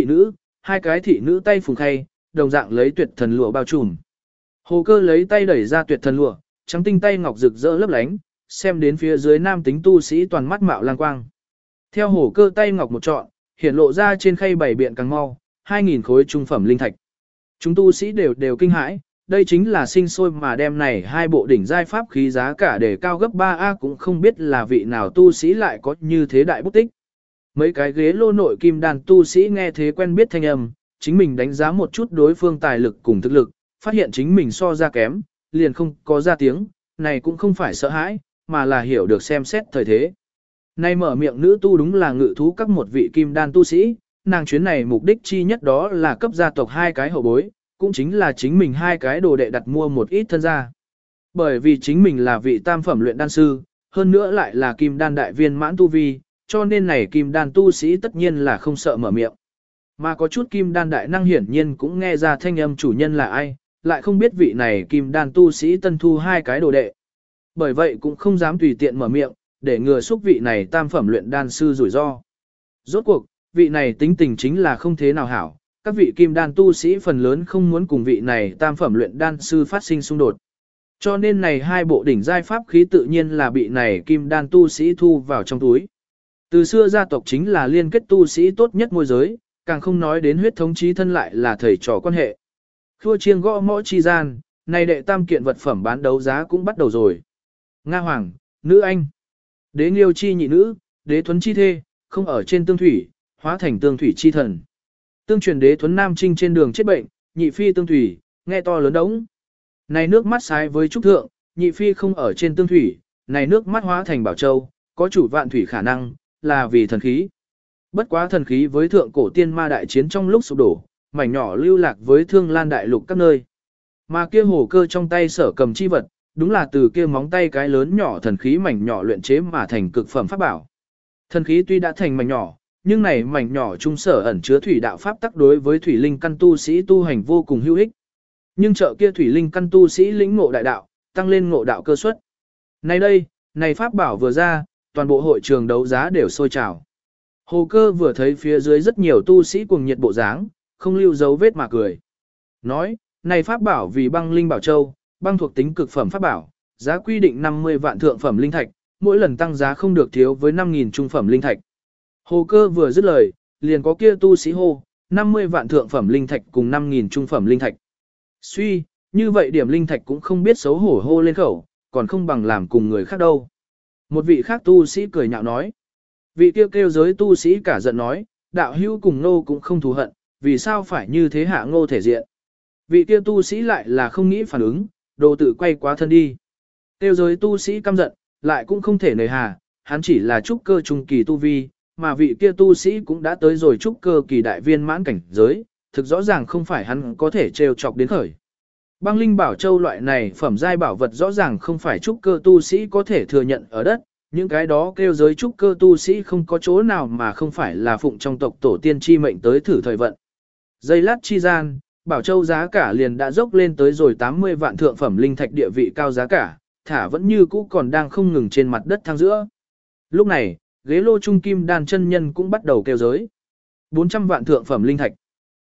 Speaker 1: thị nữ tay phùng khay, đồng dạng lấy tuyệt thần lụa bao trùm. Hồ Cơ lấy tay đẩy ra tuyệt thần lụa, trắng tinh tay ngọc rực rỡ lấp lánh, xem đến phía dưới nam tính tu sĩ toàn mắt mạo lang quang. Theo Hồ Cơ tay ngọc một trọn, hiển lộ ra trên khay bảy biện càng mau, 2.000 khối trung phẩm linh thạch. Chúng tu sĩ đều kinh hãi, đây chính là sinh sôi mà đem này hai bộ đỉnh giai pháp khí giá cả để cao gấp 3A, cũng không biết là vị nào tu sĩ lại có như thế đại bút tích. Mấy cái ghế lô nội kim đàn tu sĩ nghe thế quen biết thanh âm, chính mình đánh giá một chút đối phương tài lực cùng thực lực, phát hiện chính mình so ra kém, liền không có ra tiếng, này cũng không phải sợ hãi, mà là hiểu được xem xét thời thế. Nay mở miệng nữ tu đúng là ngự thú các một vị kim đan tu sĩ, nàng chuyến này mục đích chi nhất đó là cấp gia tộc hai cái hậu bối, cũng chính là chính mình hai cái đồ đệ đặt mua một ít thân gia. Bởi vì chính mình là vị tam phẩm luyện đan sư, hơn nữa lại là kim đan đại viên mãn tu vi, cho nên này kim đan tu sĩ tất nhiên là không sợ mở miệng. Mà có chút kim đan đại năng hiển nhiên cũng nghe ra thanh âm chủ nhân là ai, lại không biết vị này kim đan tu sĩ tân thu hai cái đồ đệ. Bởi vậy cũng không dám tùy tiện mở miệng, để ngừa xúc vị này tam phẩm luyện đan sư rủi ro. Rốt cuộc, vị này tính tình chính là không thế nào hảo, các vị kim đan tu sĩ phần lớn không muốn cùng vị này tam phẩm luyện đan sư phát sinh xung đột. Cho nên này hai bộ đỉnh giai pháp khí tự nhiên là bị này kim đan tu sĩ thu vào trong túi. Từ xưa gia tộc chính là liên kết tu sĩ tốt nhất môi giới, càng không nói đến huyết thống chí thân lại là thầy trò quan hệ. Khua chiêng gõ mõ chi gian, này đệ tam kiện vật phẩm bán đấu giá cũng bắt đầu rồi. Nga Hoàng, nữ anh, đế nghiêu chi nhị nữ, đế thuấn chi thê, không ở trên tương thủy, hóa thành tương thủy chi thần. Tương truyền đế thuấn nam trinh trên đường chết bệnh, nhị phi tương thủy, nghe to lớn đống. Này nước mắt sái với trúc thượng, nhị phi không ở trên tương thủy, này nước mắt hóa thành bảo châu, có chủ vạn thủy khả năng, là vì thần khí. Bất quá thần khí với thượng cổ tiên ma đại chiến trong lúc sụp đổ, mảnh nhỏ lưu lạc với thương lan đại lục các nơi. Mà kia Hồ Cơ trong tay sở cầm chi vật, đúng là từ kia móng tay cái lớn nhỏ thần khí mảnh nhỏ luyện chế mà thành cực phẩm pháp bảo. Thần khí tuy đã thành mảnh nhỏ, nhưng này mảnh nhỏ trung sở ẩn chứa thủy đạo pháp tắc đối với thủy linh căn tu sĩ tu hành vô cùng hữu ích. Nhưng trợ kia thủy linh căn tu sĩ lĩnh ngộ đại đạo, tăng lên ngộ đạo cơ suất. Nay đây, này pháp bảo vừa ra, toàn bộ hội trường đấu giá đều sôi trào. Hồ Cơ vừa thấy phía dưới rất nhiều tu sĩ cuồng nhiệt bộ dáng, không lưu dấu vết mà cười. Nói, này pháp bảo vì băng linh bảo châu, băng thuộc tính cực phẩm pháp bảo, giá quy định 50 vạn thượng phẩm linh thạch, mỗi lần tăng giá không được thiếu với 5.000 trung phẩm linh thạch. Hồ Cơ vừa dứt lời, liền có kia tu sĩ hô, 50 vạn thượng phẩm linh thạch cùng 5.000 trung phẩm linh thạch. Suy, như vậy điểm linh thạch cũng không biết xấu hổ hô lên khẩu, còn không bằng làm cùng người khác đâu. Một vị khác tu sĩ cười nhạo nói. Vị kêu giới tu sĩ cả giận nói, đạo hữu cùng nô cũng không thù hận, vì sao phải như thế hạ ngô thể diện. Vị kia tu sĩ lại là không nghĩ phản ứng, đồ tự quay quá thân đi. Kêu giới tu sĩ căm giận, lại cũng không thể nề hà, hắn chỉ là trúc cơ trung kỳ tu vi, mà vị kia tu sĩ cũng đã tới rồi trúc cơ kỳ đại viên mãn cảnh giới, thực rõ ràng không phải hắn có thể trêu chọc đến khởi. Băng linh bảo châu loại này phẩm giai bảo vật rõ ràng không phải trúc cơ tu sĩ có thể thừa nhận ở đất, những cái đó kêu giới trúc cơ tu sĩ không có chỗ nào mà không phải là phụng trong tộc tổ tiên chi mệnh tới thử thời vận. Giây lát chi gian, bảo châu giá cả liền đã dốc lên tới rồi 80 vạn thượng phẩm linh thạch địa vị cao giá cả, thả vẫn như cũ còn đang không ngừng trên mặt đất thang giữa. Lúc này, ghế lô trung kim đan chân nhân cũng bắt đầu kêu giới. 400 vạn thượng phẩm linh thạch.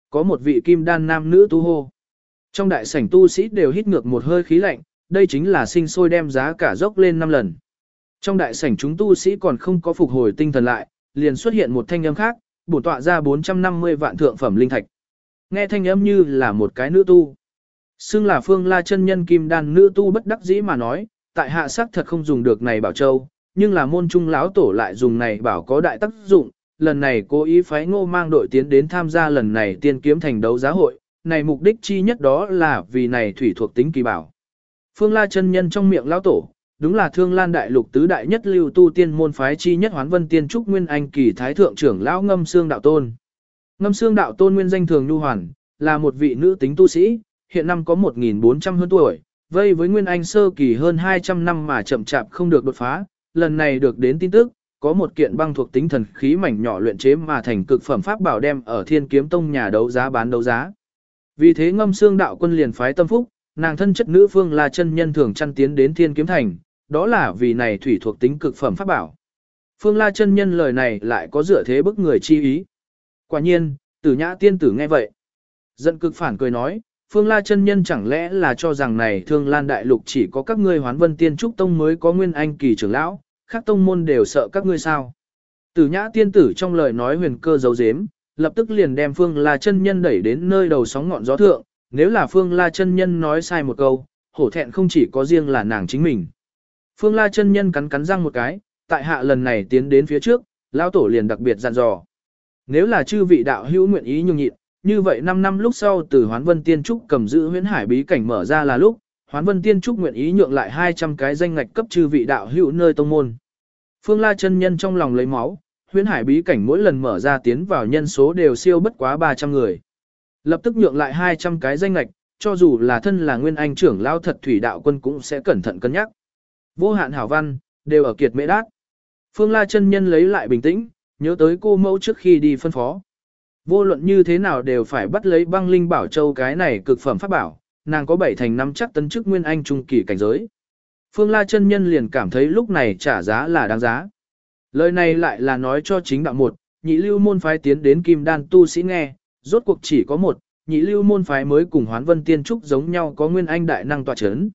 Speaker 1: Có một vị kim đan nam nữ tu hô. Trong đại sảnh tu sĩ đều hít ngược một hơi khí lạnh, đây chính là sinh sôi đem giá cả dốc lên 5 lần. Trong đại sảnh chúng tu sĩ còn không có phục hồi tinh thần lại, liền xuất hiện một thanh âm khác, bổ tọa ra 450 vạn thượng phẩm linh thạch. Nghe thanh âm như là một cái nữ tu. Xưng là Phương La chân nhân kim đan nữ tu bất đắc dĩ mà nói, tại hạ sắc thật không dùng được này bảo châu, nhưng là môn trung lão tổ lại dùng này bảo có đại tác dụng, lần này cố ý phái Ngô mang đội tiến đến tham gia lần này tiên kiếm thành đấu giá hội, này mục đích chi nhất đó là vì này thủy thuộc tính kỳ bảo. Phương La chân nhân trong miệng lão tổ, đúng là Thương Lan đại lục tứ đại nhất lưu tu tiên môn phái chi nhất Hoán Vân Tiên Trúc Nguyên Anh kỳ thái thượng trưởng lão Ngâm Xương đạo tôn. Ngâm Xương đạo tôn nguyên danh thường nhu hoàn, là một vị nữ tính tu sĩ, hiện năm có 1400 hơn tuổi, vây với Nguyên Anh sơ kỳ hơn 200 năm mà chậm chạp không được đột phá, lần này được đến tin tức, có một kiện băng thuộc tính thần khí mảnh nhỏ luyện chế mà thành cực phẩm pháp bảo đem ở Thiên Kiếm Tông nhà đấu giá bán đấu giá. Vì thế Ngâm Xương đạo quân liền phái tâm phúc, nàng thân chất nữ Phương là chân nhân thường chăn tiến đến Thiên Kiếm Thành, đó là vì này thủy thuộc tính cực phẩm pháp bảo. Phương La chân nhân lời này lại có dựa thế bức người chi ý. Quả nhiên, Tử Nhã tiên tử nghe vậy, giận cực phản cười nói, Phương La chân nhân chẳng lẽ là cho rằng này Thương Lan đại lục chỉ có các ngươi Hoán Vân Tiên Trúc Tông mới có Nguyên Anh kỳ trưởng lão, khác tông môn đều sợ các ngươi sao? Tử Nhã tiên tử trong lời nói huyền cơ giấu giếm, lập tức liền đem Phương La chân nhân đẩy đến nơi đầu sóng ngọn gió thượng, nếu là Phương La chân nhân nói sai một câu, hổ thẹn không chỉ có riêng là nàng chính mình. Phương La chân nhân cắn cắn răng một cái, tại hạ lần này tiến đến phía trước, lão tổ liền đặc biệt dặn dò. Nếu là chư vị đạo hữu nguyện ý nhường nhịn, như vậy 5 năm lúc sau từ Hoán Vân Tiên Trúc cầm giữ Huyễn Hải bí cảnh mở ra là lúc, Hoán Vân Tiên Trúc nguyện ý nhượng lại 200 cái danh ngạch cấp chư vị đạo hữu nơi tông môn. Phương La chân nhân trong lòng lấy máu, Huyễn Hải bí cảnh mỗi lần mở ra tiến vào nhân số đều siêu bất quá 300 người. Lập tức nhượng lại 200 cái danh ngạch, cho dù là thân là Nguyên Anh trưởng lão thật thủy đạo quân cũng sẽ cẩn thận cân nhắc. Vô hạn hảo văn, đều ở kiệt mễ đát. Phương La chân nhân lấy lại bình tĩnh, nhớ tới cô mẫu trước khi đi phân phó. Vô luận như thế nào đều phải bắt lấy băng linh bảo châu cái này cực phẩm pháp bảo, nàng có 7 thành 5 chắc tấn chức Nguyên Anh trung kỳ cảnh giới. Phương La chân nhân liền cảm thấy lúc này trả giá là đáng giá. Lời này lại là nói cho chính đạo một, nhị lưu môn phái tiến đến kim đan tu sĩ nghe, rốt cuộc chỉ có một, nhị lưu môn phái mới cùng Hoán Vân Tiên Trúc giống nhau có Nguyên Anh đại năng tọa chấn.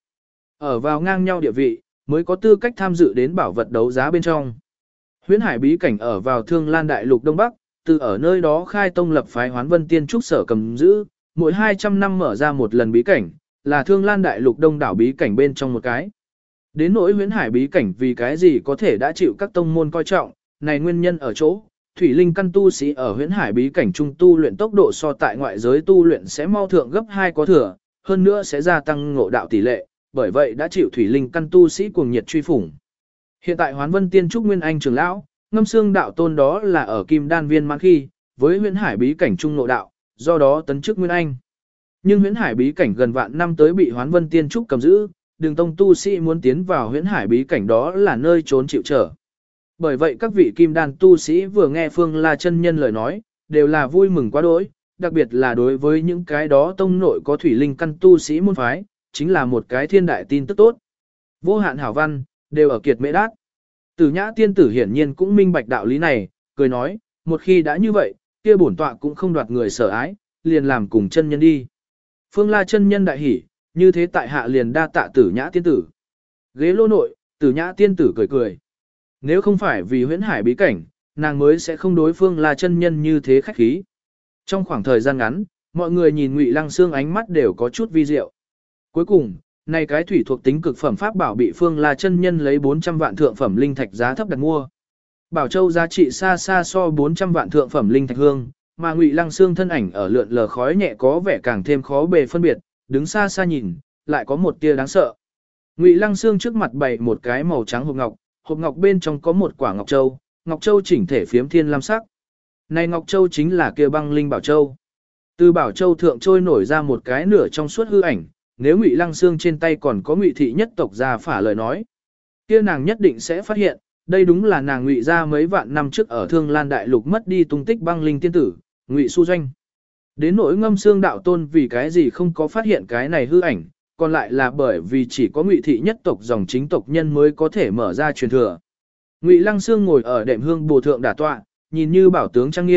Speaker 1: Ở vào ngang nhau địa vị, mới có tư cách tham dự đến bảo vật đấu giá bên trong. Huyễn Hải bí cảnh ở vào Thương Lan đại lục Đông Bắc, từ ở nơi đó khai tông lập phái Hoán Vân Tiên Trúc sở cầm giữ, mỗi 200 năm mở ra một lần bí cảnh, là Thương Lan đại lục đông đảo bí cảnh bên trong một cái. Đến nỗi Huyễn Hải bí cảnh vì cái gì có thể đã chịu các tông môn coi trọng, này nguyên nhân ở chỗ, thủy linh căn tu sĩ ở Huyễn Hải bí cảnh trung tu luyện tốc độ so tại ngoại giới tu luyện sẽ mau thượng gấp 2 có thừa, hơn nữa sẽ gia tăng ngộ đạo tỷ lệ, bởi vậy đã chịu thủy linh căn tu sĩ cuồng nhiệt truy phủng. Hiện tại Hoán Vân Tiên Trúc Nguyên Anh trưởng lão, Ngâm Xương đạo tôn đó là ở Kim Đan viên mãn khi, với Huyễn Hải bí cảnh trung ngộ đạo, do đó tấn chức Nguyên Anh. Nhưng Huyễn Hải bí cảnh gần vạn năm tới bị Hoán Vân Tiên Trúc cầm giữ, Đường tông tu sĩ muốn tiến vào Huyễn Hải bí cảnh đó là nơi trốn chịu trở. Bởi vậy các vị kim đan tu sĩ vừa nghe Phương La chân nhân lời nói, đều là vui mừng quá đỗi, đặc biệt là đối với những cái đó tông nội có thủy linh căn tu sĩ môn phái, chính là một cái thiên đại tin tức tốt. Vô hạn hảo văn, đều ở kiệt mễ đát. Tử Nhã tiên tử hiển nhiên cũng minh bạch đạo lý này, cười nói, một khi đã như vậy, kia bổn tọa cũng không đoạt người sở ái, liền làm cùng chân nhân đi. Phương La chân nhân đại hỉ, như thế tại hạ liền đa tạ Tử Nhã tiên tử. Ghế lô nội, Tử Nhã tiên tử cười cười. Nếu không phải vì Huyễn Hải bí cảnh, nàng mới sẽ không đối Phương La chân nhân như thế khách khí. Trong khoảng thời gian ngắn, mọi người nhìn Ngụy Lăng Xương ánh mắt đều có chút vi diệu. Cuối cùng, này cái thủy thuộc tính cực phẩm pháp bảo bị Phương La chân nhân lấy 400 vạn thượng phẩm linh thạch giá thấp đặt mua. Bảo châu giá trị xa xa so 400 vạn thượng phẩm linh thạch hương, mà Ngụy Lăng Xương thân ảnh ở lượn lờ khói nhẹ có vẻ càng thêm khó bề phân biệt, đứng xa xa nhìn, lại có một tia đáng sợ. Ngụy Lăng Xương trước mặt bày một cái màu trắng hộp ngọc bên trong có một quả ngọc châu chỉnh thể phiếm thiên lam sắc. Này ngọc châu chính là kia băng linh bảo châu. Từ bảo châu thượng trôi nổi ra một cái nửa trong suốt hư ảnh, nếu Ngụy Lăng Xương trên tay còn có Ngụy thị nhất tộc gia phả lời nói, kia nàng nhất định sẽ phát hiện, đây đúng là nàng Ngụy gia mấy vạn năm trước ở Thương Lan đại lục mất đi tung tích băng linh tiên tử, Ngụy Su Doanh. Đến nỗi Ngâm Xương đạo tôn vì cái gì không có phát hiện cái này hư ảnh, còn lại là bởi vì chỉ có Ngụy thị nhất tộc dòng chính tộc nhân mới có thể mở ra truyền thừa. Ngụy Lăng Xương ngồi ở đệm hương bồ thượng đả tọa, nhìn như bảo tướng trang nghiêm,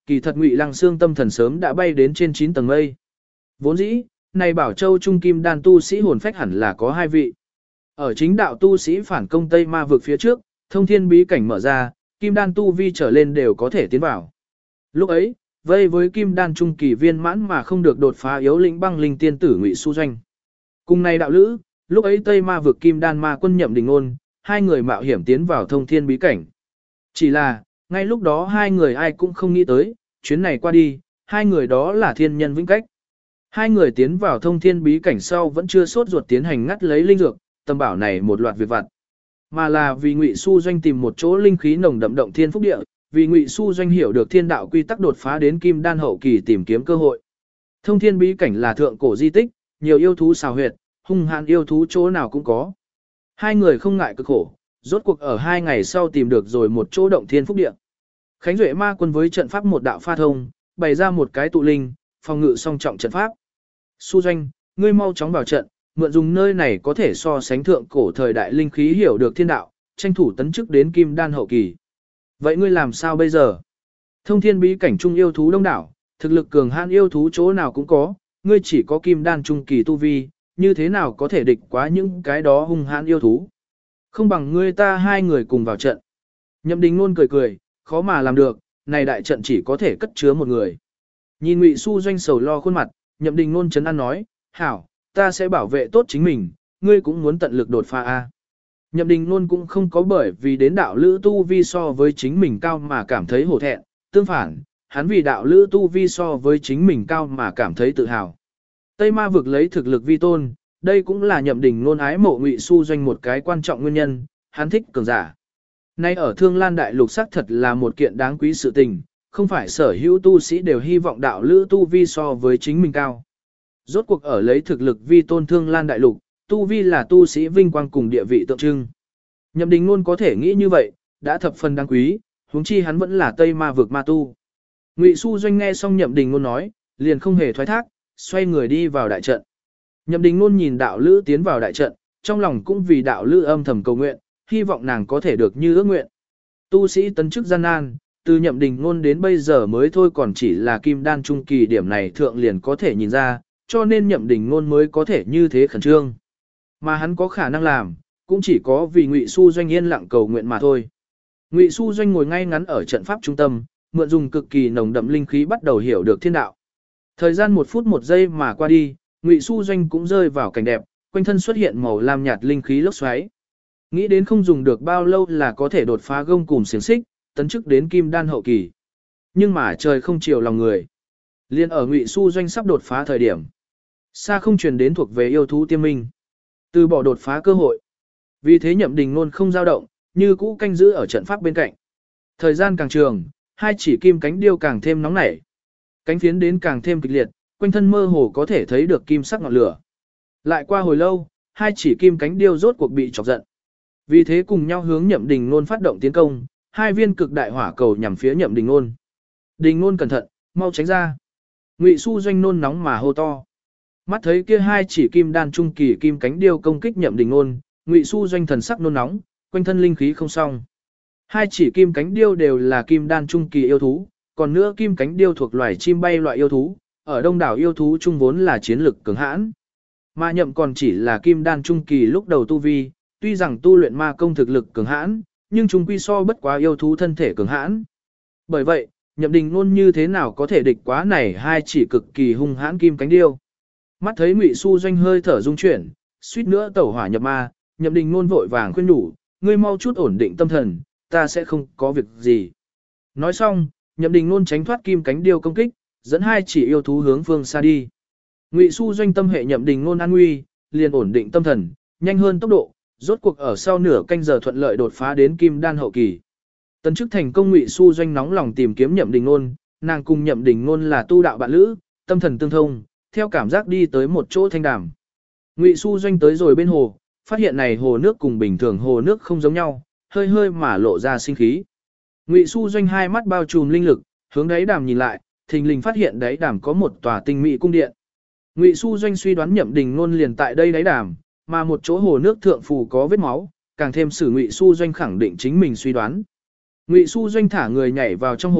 Speaker 1: kỳ thật Ngụy Lăng Xương tâm thần sớm đã bay đến trên 9 tầng mây. Vốn dĩ, này Bảo Châu trung kim đan tu sĩ hồn phách hẳn là có 2 vị. Ở chính đạo tu sĩ phản công Tây Ma vực phía trước, thông thiên bí cảnh mở ra, kim đan tu vi trở lên đều có thể tiến vào. Lúc ấy, vây với kim đan trung kỳ viên mãn mà không được đột phá yếu lĩnh băng linh tiên tử Ngụy Su Doanh. Cùng này đạo lữ, lúc ấy Tây Ma vực kim đan ma quân Nhậm Đình Nôn, hai người mạo hiểm tiến vào thông thiên bí cảnh. Chỉ là, ngay lúc đó hai người ai cũng không nghĩ tới, chuyến này qua đi, hai người đó là thiên nhân vĩnh cách. Hai người tiến vào thông thiên bí cảnh sau vẫn chưa sốt ruột tiến hành ngắt lấy linh dược, tâm bảo này một loạt việc vặt. Mà là vì Ngụy Su Doanh tìm một chỗ linh khí nồng đậm động thiên phúc địa, vì Ngụy Su Doanh hiểu được thiên đạo quy tắc đột phá đến kim đan hậu kỳ tìm kiếm cơ hội. Thông thiên bí cảnh là thượng cổ di tích, nhiều yêu thú xào huyệt, hung hãn yêu thú chỗ nào cũng có. Hai người không ngại cực khổ, rốt cuộc ở 2 ngày sau tìm được rồi một chỗ động thiên phúc địa. Khánh Duệ ma quân với trận pháp một đạo pha thông, bày ra một cái tụ linh, phòng ngự song trọng trận pháp. Su Doanh, ngươi mau chóng vào trận, mượn dùng nơi này có thể so sánh thượng cổ thời đại linh khí hiểu được thiên đạo, tranh thủ tấn chức đến kim đan hậu kỳ. Vậy ngươi làm sao bây giờ? Thông thiên bí cảnh trung yêu thú đông đảo, thực lực cường hãn yêu thú chỗ nào cũng có, ngươi chỉ có kim đan trung kỳ tu vi, như thế nào có thể địch quá những cái đó hung hãn yêu thú? Không bằng ngươi ta hai người cùng vào trận. Nhậm Đình Nôn cười cười, khó mà làm được, này đại trận chỉ có thể cất chứa một người. Nhìn Ngụy Su Doanh sầu lo khuôn mặt, Nhậm Đình Nôn trấn an nói, hảo, ta sẽ bảo vệ tốt chính mình, ngươi cũng muốn tận lực đột phá a. Nhậm Đình Nôn cũng không có bởi vì đến đạo lữ tu vi so với chính mình cao mà cảm thấy hổ thẹn, tương phản, hắn vì đạo lữ tu vi so với chính mình cao mà cảm thấy tự hào. Tây Ma vực lấy thực lực vi tôn, đây cũng là Nhậm Đình Nôn ái mộ Ngụy Su Doanh một cái quan trọng nguyên nhân, hắn thích cường giả. Nay ở Thương Lan Đại Lục xác thật là một kiện đáng quý sự tình, không phải sở hữu tu sĩ đều hy vọng đạo lữ tu vi so với chính mình cao. Rốt cuộc ở lấy thực lực vi tôn Thương Lan Đại Lục, tu vi là tu sĩ vinh quang cùng địa vị tượng trưng. Nhậm Đình Nôn có thể nghĩ như vậy, đã thập phần đáng quý, huống chi hắn vẫn là Tây Ma vực ma tu. Ngụy Su Doanh nghe xong Nhậm Đình Nôn nói, liền không hề thoái thác, xoay người đi vào đại trận. Nhậm Đình Nôn nhìn đạo lữ tiến vào đại trận, trong lòng cũng vì đạo lữ âm thầm cầu nguyện, hy vọng nàng có thể được như ước nguyện. Tu sĩ tấn chức gian nan, từ Nhậm Đình Nôn đến bây giờ mới thôi còn chỉ là kim đan trung kỳ, điểm này thượng liền có thể nhìn ra, cho nên Nhậm Đình Nôn mới có thể như thế khẩn trương. Mà hắn có khả năng làm, cũng chỉ có vì Ngụy Su Doanh yên lặng cầu nguyện mà thôi. Ngụy Su Doanh ngồi ngay ngắn ở trận pháp trung tâm, mượn dùng cực kỳ nồng đậm linh khí bắt đầu hiểu được thiên đạo. Thời gian 1 phút 1 giây mà qua đi, Ngụy Su Doanh cũng rơi vào cảnh đẹp, quanh thân xuất hiện màu lam nhạt linh khí lốc xoáy. Nghĩ đến không dùng được bao lâu là có thể đột phá gông cùm xiềng xích, tấn chức đến kim đan hậu kỳ. Nhưng mà trời không chiều lòng người. Liên ở Ngụy Su Doanh sắp đột phá thời điểm, xa không truyền đến thuộc về yêu thú Tiêm Minh, từ bỏ đột phá cơ hội. Vì thế Nhậm Đình Nôn không dao động, như cũ canh giữ ở trận pháp bên cạnh. Thời gian càng trường, hai chỉ kim cánh điêu càng thêm nóng nảy. Cánh phiến đến càng thêm kịch liệt, quanh thân mơ hồ có thể thấy được kim sắc ngọn lửa. Lại qua hồi lâu, hai chỉ kim cánh điêu rốt cuộc bị chọc giận. Vì thế cùng nhau hướng Nhậm Đình Nôn phát động tiến công, hai viên cực đại hỏa cầu nhằm phía Nhậm Đình Nôn. Đình Nôn cẩn thận, mau tránh ra. Ngụy Su Doanh nôn nóng mà hô to. Mắt thấy kia hai chỉ kim đan trung kỳ kim cánh điêu công kích Nhậm Đình Nôn, Ngụy Su Doanh thần sắc nôn nóng, quanh thân linh khí không xong. Hai chỉ kim cánh điêu đều là kim đan trung kỳ yêu thú, còn nữa kim cánh điêu thuộc loài chim bay loại yêu thú, ở đông đảo yêu thú trung vốn là chiến lực cường hãn. Mà Nhậm còn chỉ là kim đan trung kỳ lúc đầu tu vi, tuy rằng tu luyện ma công thực lực cường hãn, nhưng trung quy so bất quá yêu thú thân thể cường hãn. Bởi vậy, Nhậm Đình Nôn như thế nào có thể địch quá này hai chỉ cực kỳ hung hãn kim cánh điêu. Mắt thấy Ngụy Su Doanh hơi thở rung chuyển, suýt nữa tẩu hỏa nhập ma, Nhậm Đình Nôn vội vàng khuyên nhủ, ngươi mau chút ổn định tâm thần, ta sẽ không có việc gì. Nói xong, Nhậm Đình Nôn tránh thoát kim cánh điêu công kích, dẫn hai chỉ yêu thú hướng phương xa đi. Ngụy Su Doanh tâm hệ Nhậm Đình Nôn an nguy, liền ổn định tâm thần, nhanh hơn tốc độ, rốt cuộc ở sau nửa canh giờ thuận lợi đột phá đến kim đan hậu kỳ. Tấn chức thành công, Ngụy Su Doanh nóng lòng tìm kiếm Nhậm Đình Nôn, nàng cùng Nhậm Đình Nôn là tu đạo bạn lữ, tâm thần tương thông, theo cảm giác đi tới một chỗ thanh đàm. Ngụy Su Doanh tới rồi bên hồ, phát hiện này hồ nước cùng bình thường hồ nước không giống nhau, hơi hơi mà lộ ra sinh khí. Ngụy Su Doanh hai mắt bao trùm linh lực, hướng đáy đàm nhìn lại, thình lình phát hiện đáy đàm có một tòa tinh mỹ cung điện. Ngụy Su Doanh suy đoán Nhậm Đình Nôn liền tại đây đáy đàm, mà một chỗ hồ nước thượng phù có vết máu, càng thêm sử Ngụy Su Doanh khẳng định chính mình suy đoán. Ngụy Su Doanh thả người nhảy vào trong hồ,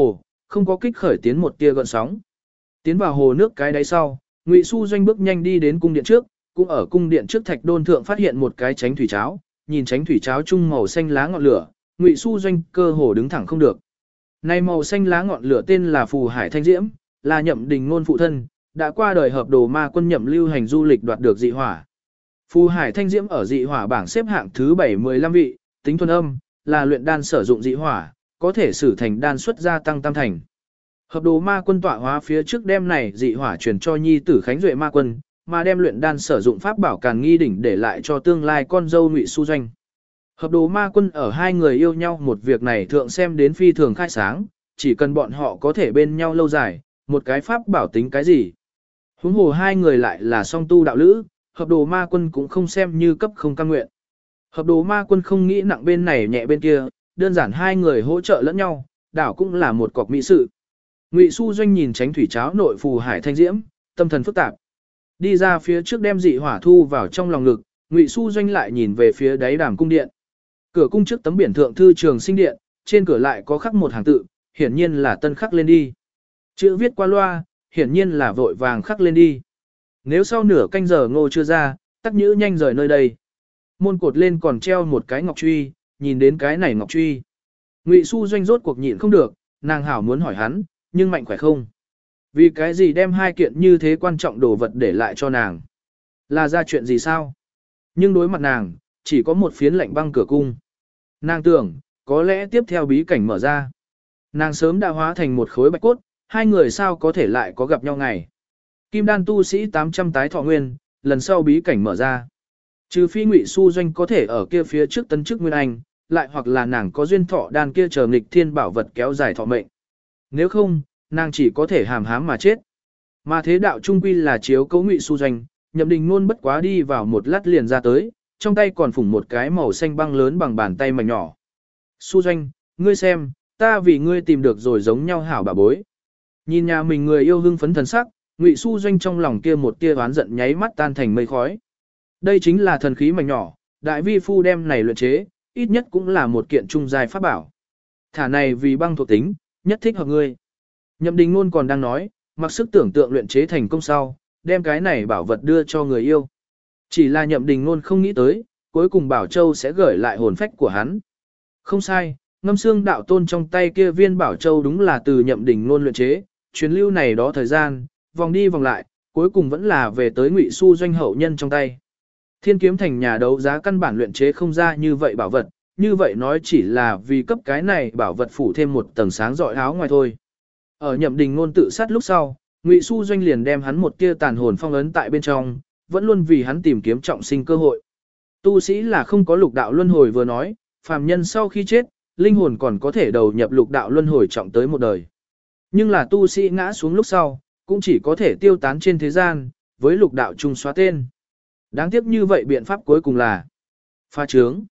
Speaker 1: không có kích khởi tiến một tia gợn sóng. Tiến vào hồ nước cái đáy sau, Ngụy Xu Doanh bước nhanh đi đến cung điện trước, cũng ở cung điện trước thạch đôn thượng phát hiện một cái chánh thủy cháo, nhìn chánh thủy cháo chung màu xanh lá ngọn lửa, Ngụy Xu Doanh cơ hồ đứng thẳng không được. Này màu xanh lá ngọn lửa tên là Phù Hải Thanh Diễm, là Nhậm Đình Ngôn phụ thân, đã qua đời hợp đồ ma quân Nhậm lưu hành du lịch đoạt được dị hỏa. Phù Hải Thanh Diễm ở dị hỏa bảng xếp hạng thứ 715 vị, tính thuần âm, là luyện đan sử dụng dị hỏa, có thể sử thành đan suất gia tăng tam thành. Hợp đồ ma quân tọa hóa phía trước đem này dị hỏa truyền cho nhi tử Khánh Duệ ma quân, mà đem luyện đan sử dụng pháp bảo Càn Nghi đỉnh để lại cho tương lai con dâu Ngụy Xu Doanh. Hợp đồ ma quân ở hai người yêu nhau một việc này thượng xem đến phi thường khai sáng, chỉ cần bọn họ có thể bên nhau lâu dài, một cái pháp bảo tính cái gì. Huống hồ hai người lại là song tu đạo lữ, hợp đồ ma quân cũng không xem như cấp không cam nguyện. Hợp đồ ma quân không nghĩ nặng bên này nhẹ bên kia, đơn giản hai người hỗ trợ lẫn nhau, đảo cũng là một cọc mỹ sự. Ngụy Xu Doanh nhìn chánh thủy cháo nội Phù Hải Thanh Diễm, tâm thần phức tạp. Đi ra phía trước đem dị hỏa thu vào trong lòng ngực, Ngụy Xu Doanh lại nhìn về phía đáy đàm cung điện. Cửa cung trước tấm biển thượng thư trường sinh điện, trên cửa lại có khắc một hàng tự, hiển nhiên là tân khắc lên đi. Chữ viết qua loa, hiển nhiên là vội vàng khắc lên đi. Nếu sau nửa canh giờ Ngô chưa ra, tắc nhữ nhanh rời nơi đây. Môn cột lên còn treo một cái ngọc truy, nhìn đến cái này ngọc truy. Ngụy Xu Doanh rốt cuộc nhịn không được, nàng hảo muốn hỏi hắn, nhưng mạnh khỏe không? Vì cái gì đem hai kiện như thế quan trọng đồ vật để lại cho nàng? Là ra chuyện gì sao? Nhưng đối mặt nàng, chỉ có một phiến lạnh băng cửa cung. Nàng tưởng, có lẽ tiếp theo bí cảnh mở ra. Nàng sớm đã hóa thành một khối bạch cốt, hai người sao có thể lại có gặp nhau ngày. Kim đan tu sĩ 800 tái thọ nguyên, lần sau bí cảnh mở ra. Trừ phi Ngụy Xu Doanh có thể ở kia phía trước tấn chức Nguyên Anh, lại hoặc là nàng có duyên thọ đan kia chờ nghịch thiên bảo vật kéo dài thọ mệnh. Nếu không, nàng chỉ có thể hàm hám mà chết. Mà thế đạo trung quy là chiếu cấu Ngụy Xu Doanh, Nhậm Đình Nôn bất quá đi vào một lát liền ra tới, trong tay còn phủng một cái màu xanh băng lớn bằng bàn tay mảnh nhỏ. Xu Doanh, ngươi xem, ta vì ngươi tìm được rồi giống nhau hảo bà bối. Nhìn nhà mình người yêu hưng phấn thần sắc, Ngụy Xu Doanh trong lòng kia một tia oán giận nháy mắt tan thành mây khói. Đây chính là thần khí mảnh nhỏ, đại vi phu đem này luyện chế, ít nhất cũng là một kiện trung giai pháp bảo. Thả này vì băng thuộc tính, nhất thích hợp ngươi. Nhậm Đình Nôn còn đang nói, mặc sức tưởng tượng luyện chế thành công sau, đem cái này bảo vật đưa cho người yêu. Chỉ là Nhậm Đình Nôn không nghĩ tới, cuối cùng Bảo Châu sẽ gửi lại hồn phách của hắn. Không sai, ngâm xương đạo tôn trong tay kia viên Bảo Châu đúng là từ Nhậm Đình Nôn luyện chế, chuyến lưu này đó thời gian, vòng đi vòng lại, cuối cùng vẫn là về tới Ngụy Xu Doanh hậu nhân trong tay. Thiên kiếm thành nhà đấu giá căn bản luyện chế không ra như vậy bảo vật, như vậy nói chỉ là vì cấp cái này bảo vật phủ thêm một tầng sáng rọi áo ngoài thôi. Ở Nhậm Đình Nôn tự sát lúc sau, Ngụy Xu Doanh liền đem hắn một tia tàn hồn phong ấn tại bên trong, vẫn luôn vì hắn tìm kiếm trọng sinh cơ hội. Tu sĩ là không có lục đạo luân hồi vừa nói, phàm nhân sau khi chết, linh hồn còn có thể đầu nhập lục đạo luân hồi trọng tới một đời. Nhưng là tu sĩ ngã xuống lúc sau, cũng chỉ có thể tiêu tán trên thế gian, với lục đạo chung xóa tên. Đáng tiếc như vậy biện pháp cuối cùng là phá trướng.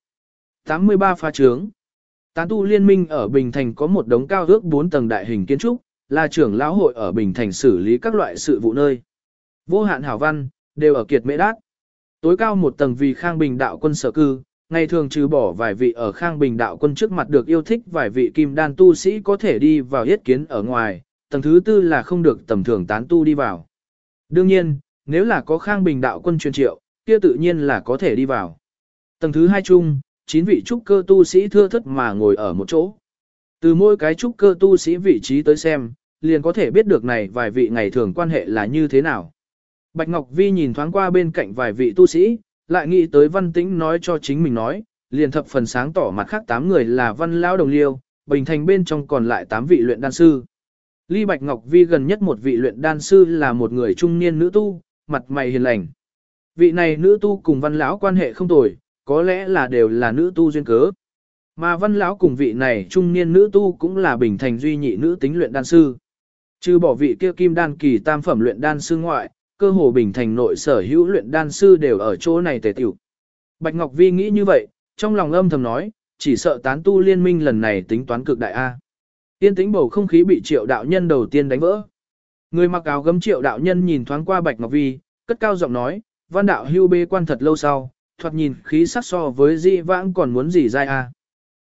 Speaker 1: 83 phá trướng. Tán tu liên minh ở Bình Thành có một đống cao ước 4 tầng đại hình kiến trúc, là trưởng lão hội ở Bình Thành xử lý các loại sự vụ nơi. Vô hạn hảo văn, đều ở Kiệt Mễ Đát. Tối cao một tầng vì Khang Bình đạo quân sở cư, ngày thường trừ bỏ vài vị ở Khang Bình đạo quân trước mặt được yêu thích vài vị kim đan tu sĩ có thể đi vào yết kiến ở ngoài, tầng thứ tư là không được tầm thường tán tu đi vào. Đương nhiên, nếu là có Khang Bình đạo quân truyền triệu, kia tự nhiên là có thể đi vào. Tầng thứ hai chung, 9 vị trúc cơ tu sĩ thưa thất mà ngồi ở một chỗ. Từ mỗi cái trúc cơ tu sĩ vị trí tới xem, liền có thể biết được này vài vị ngày thường quan hệ là như thế nào. Bạch Ngọc Vi nhìn thoáng qua bên cạnh vài vị tu sĩ, lại nghĩ tới Văn Tĩnh nói cho chính mình nói, liền thập phần sáng tỏ mặt khác 8 người là Văn Lão Đồng Liêu, Bình Thành bên trong còn lại 8 vị luyện đan sư. Ly Bạch Ngọc Vi gần nhất một vị luyện đan sư là một người trung niên nữ tu, mặt mày hiền lành. Vị này nữ tu cùng Văn Lão quan hệ không tồi, có lẽ là đều là nữ tu duyên cớ. Mà Văn Lão cùng vị này trung niên nữ tu cũng là Bình Thành duy nhị nữ tính luyện đan sư. Trừ bỏ vị kia kim đan kỳ tam phẩm luyện đan sư ngoại, cơ hồ Bình Thành nội sở hữu luyện đan sư đều ở chỗ này tề tiểu. Bạch Ngọc Vi nghĩ như vậy, trong lòng âm thầm nói, chỉ sợ tán tu liên minh lần này tính toán cực đại A. Yên tĩnh bầu không khí bị Triệu đạo nhân đầu tiên đánh vỡ. Người mặc áo gấm Triệu đạo nhân nhìn thoáng qua Bạch Ngọc Vi, cất cao giọng nói, Văn đạo hưu bê quan thật lâu sau, thoạt nhìn khí sắc so với di vãng còn muốn gì dai A.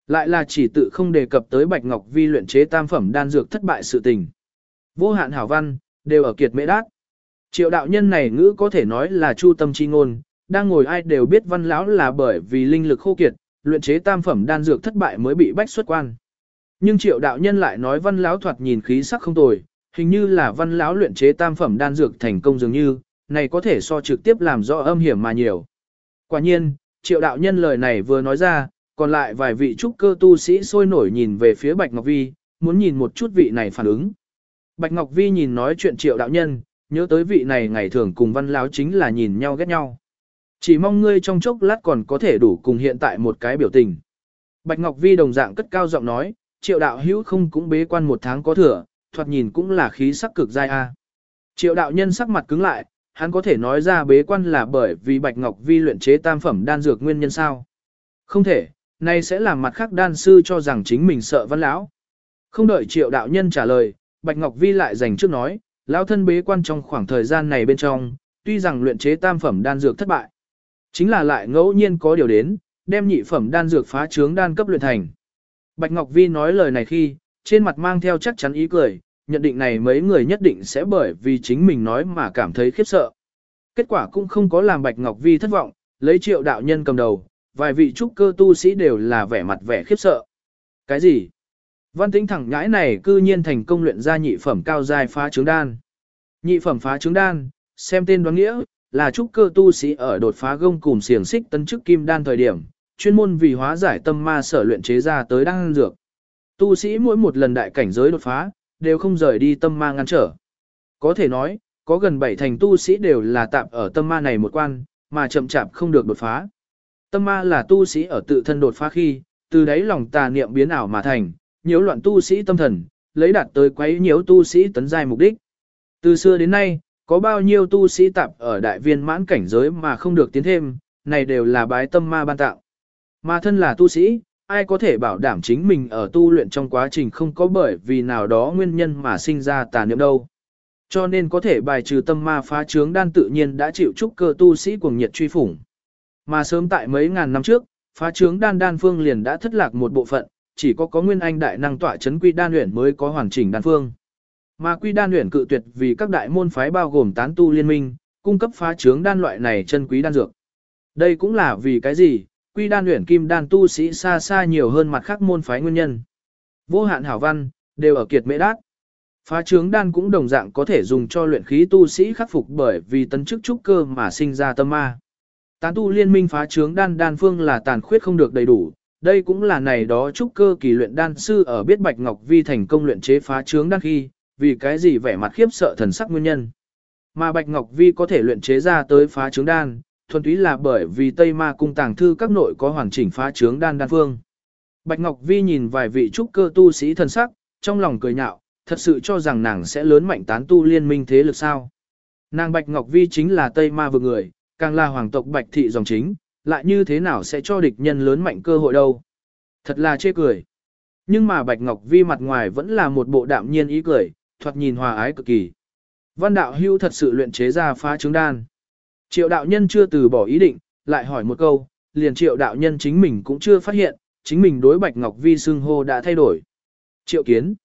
Speaker 1: Lại là chỉ tự không đề cập tới Bạch Ngọc Vi luyện chế tam phẩm đan dược thất bại sự tình. Vô hạn hảo văn, đều ở kiệt mễ đát. Triệu đạo nhân này ngữ có thể nói là chu tâm chi ngôn, đang ngồi ai đều biết văn lão là bởi vì linh lực khô kiệt, luyện chế tam phẩm đan dược thất bại mới bị bách xuất quan. Nhưng triệu đạo nhân lại nói văn lão thoạt nhìn khí sắc không tồi, hình như là văn lão luyện chế tam phẩm đan dược thành công dường như, này có thể so trực tiếp làm rõ âm hiểm mà nhiều. Quả nhiên, triệu đạo nhân lời này vừa nói ra, còn lại vài vị trúc cơ tu sĩ sôi nổi nhìn về phía Bạch Ngọc Vi, muốn nhìn một chút vị này phản ứng. Bạch Ngọc Vi nhìn nói chuyện triệu đạo nhân, nhớ tới vị này ngày thường cùng văn lão chính là nhìn nhau ghét nhau. Chỉ mong ngươi trong chốc lát còn có thể đủ cùng hiện tại một cái biểu tình. Bạch Ngọc Vi đồng dạng cất cao giọng nói, triệu đạo hữu không cũng bế quan một tháng có thừa, thoạt nhìn cũng là khí sắc cực dai a. Triệu đạo nhân sắc mặt cứng lại, hắn có thể nói ra bế quan là bởi vì Bạch Ngọc Vi luyện chế tam phẩm đan dược nguyên nhân sao? Không thể, nay sẽ làm mặt khác đan sư cho rằng chính mình sợ văn lão. Không đợi triệu đạo nhân trả lời, Bạch Ngọc Vi lại dành trước nói, lão thân bế quan trong khoảng thời gian này bên trong, tuy rằng luyện chế tam phẩm đan dược thất bại, chính là lại ngẫu nhiên có điều đến, đem nhị phẩm đan dược phá trướng đan cấp luyện thành. Bạch Ngọc Vi nói lời này khi, trên mặt mang theo chắc chắn ý cười, nhận định này mấy người nhất định sẽ bởi vì chính mình nói mà cảm thấy khiếp sợ. Kết quả cũng không có làm Bạch Ngọc Vi thất vọng, lấy triệu đạo nhân cầm đầu, vài vị trúc cơ tu sĩ đều là vẻ mặt vẻ khiếp sợ. Cái gì? Văn Tĩnh thẳng nhãi này cư nhiên thành công luyện ra nhị phẩm cao giai phá trướng đan. Nhị phẩm phá trướng đan, xem tên đoán nghĩa, là trúc cơ tu sĩ ở đột phá gông cùm xiềng xích tấn chức kim đan thời điểm, chuyên môn vì hóa giải tâm ma sở luyện chế ra tới đan dược. Tu sĩ mỗi một lần đại cảnh giới đột phá, đều không rời đi tâm ma ngăn trở. Có thể nói, có gần 7 thành tu sĩ đều là tạm ở tâm ma này một quan, mà chậm chạp không được đột phá. Tâm ma là tu sĩ ở tự thân đột phá khi, từ đấy lòng tà niệm biến ảo mà thành, nhiễu loạn tu sĩ tâm thần, lấy đạt tới quấy nhiễu tu sĩ tấn giai mục đích. Từ xưa đến nay, có bao nhiêu tu sĩ tạm ở đại viên mãn cảnh giới mà không được tiến thêm, này đều là bái tâm ma ban tạo. Mà thân là tu sĩ, ai có thể bảo đảm chính mình ở tu luyện trong quá trình không có bởi vì nào đó nguyên nhân mà sinh ra tà niệm đâu. Cho nên có thể bài trừ tâm ma phá trướng đan tự nhiên đã chịu trúc cơ tu sĩ cuồng nhiệt truy phủng. Mà sớm tại mấy ngàn năm trước, phá trướng đan phương liền đã thất lạc một bộ phận, chỉ có nguyên anh đại năng tọa chấn quy đan luyện mới có hoàn chỉnh đan phương. Mà quy đan luyện cự tuyệt vì các đại môn phái bao gồm tán tu liên minh, cung cấp phá trướng đan loại này chân quý đan dược. Đây cũng là vì cái gì, quy đan luyện kim đan tu sĩ xa xa nhiều hơn mặt khác môn phái nguyên nhân. Vô hạn hảo văn, đều ở kiệt mễ đát. Phá trướng đan cũng đồng dạng có thể dùng cho luyện khí tu sĩ khắc phục bởi vì tấn chức trúc cơ mà sinh ra tâm ma. Tán tu liên minh phá trướng đan phương là tàn khuyết không được đầy đủ, đây cũng là này đó trúc cơ kỳ luyện đan sư ở biết Bạch Ngọc Vi thành công luyện chế phá trướng đan khi, vì cái gì vẻ mặt khiếp sợ thần sắc nguyên nhân. Mà Bạch Ngọc Vi có thể luyện chế ra tới phá trướng đan, thuần túy là bởi vì Tây Ma cung tàng thư các nội có hoàn chỉnh phá trướng đan phương. Bạch Ngọc Vi nhìn vài vị trúc cơ tu sĩ thần sắc, trong lòng cười nhạo, thật sự cho rằng nàng sẽ lớn mạnh tán tu liên minh thế lực sao. Nàng Bạch Ngọc Vi chính là Tây Ma vực người, càng là hoàng tộc Bạch thị dòng chính, lại như thế nào sẽ cho địch nhân lớn mạnh cơ hội đâu. Thật là chê cười. Nhưng mà Bạch Ngọc Vi mặt ngoài vẫn là một bộ đạm nhiên ý cười, thoạt nhìn hòa ái cực kỳ. Văn đạo hưu thật sự luyện chế ra phá trướng đan. Triệu đạo nhân chưa từ bỏ ý định, lại hỏi một câu, liền triệu đạo nhân chính mình cũng chưa phát hiện, chính mình đối Bạch Ngọc Vi xưng hô đã thay đổi. Triệu kiến.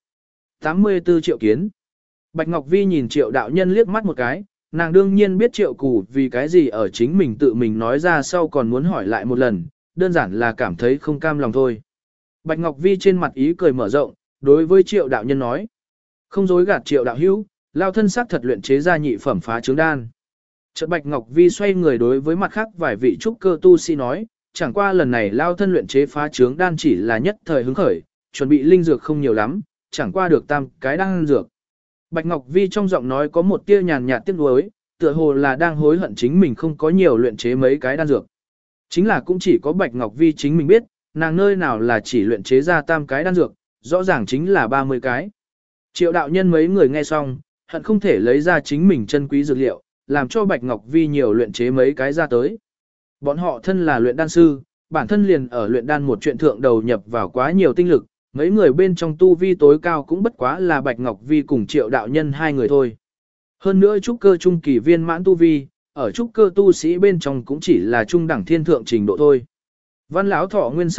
Speaker 1: 84 triệu kiến. Bạch Ngọc Vi nhìn triệu đạo nhân liếc mắt một cái, nàng đương nhiên biết triệu củ vì cái gì ở chính mình tự mình nói ra sau còn muốn hỏi lại một lần, đơn giản là cảm thấy không cam lòng thôi. Bạch Ngọc Vi trên mặt ý cười mở rộng, đối với triệu đạo nhân nói. Không dối gạt triệu đạo hữu, lao thân sắc thật luyện chế ra nhị phẩm phá trướng đan. Chợt Bạch Ngọc Vi xoay người đối với mặt khác vài vị trúc cơ tu sĩ nói, chẳng qua lần này lao thân luyện chế phá trướng đan chỉ là nhất thời hứng khởi, chuẩn bị linh dược không nhiều lắm, chẳng qua được tam cái đan dược. Bạch Ngọc Vi trong giọng nói có một tia nhàn nhạt tiếc nuối, tựa hồ là đang hối hận chính mình không có nhiều luyện chế mấy cái đan dược. Chính là cũng chỉ có Bạch Ngọc Vi chính mình biết, nàng nơi nào là chỉ luyện chế ra tam cái đan dược, rõ ràng chính là 30 cái. Triệu đạo nhân mấy người nghe xong, hận không thể lấy ra chính mình chân quý dược liệu, làm cho Bạch Ngọc Vi nhiều luyện chế mấy cái ra tới. Bọn họ thân là luyện đan sư, bản thân liền ở luyện đan một chuyện thượng đầu nhập vào quá nhiều tinh lực, mấy người bên trong tu vi tối cao cũng bất quá là Bạch Ngọc Vi cùng Triệu đạo nhân hai người thôi. Hơn nữa trúc cơ trung kỳ viên mãn tu vi, ở trúc cơ tu sĩ bên trong cũng chỉ là trung đẳng thiên thượng trình độ thôi. Văn lão thọ nguyên sắp hết,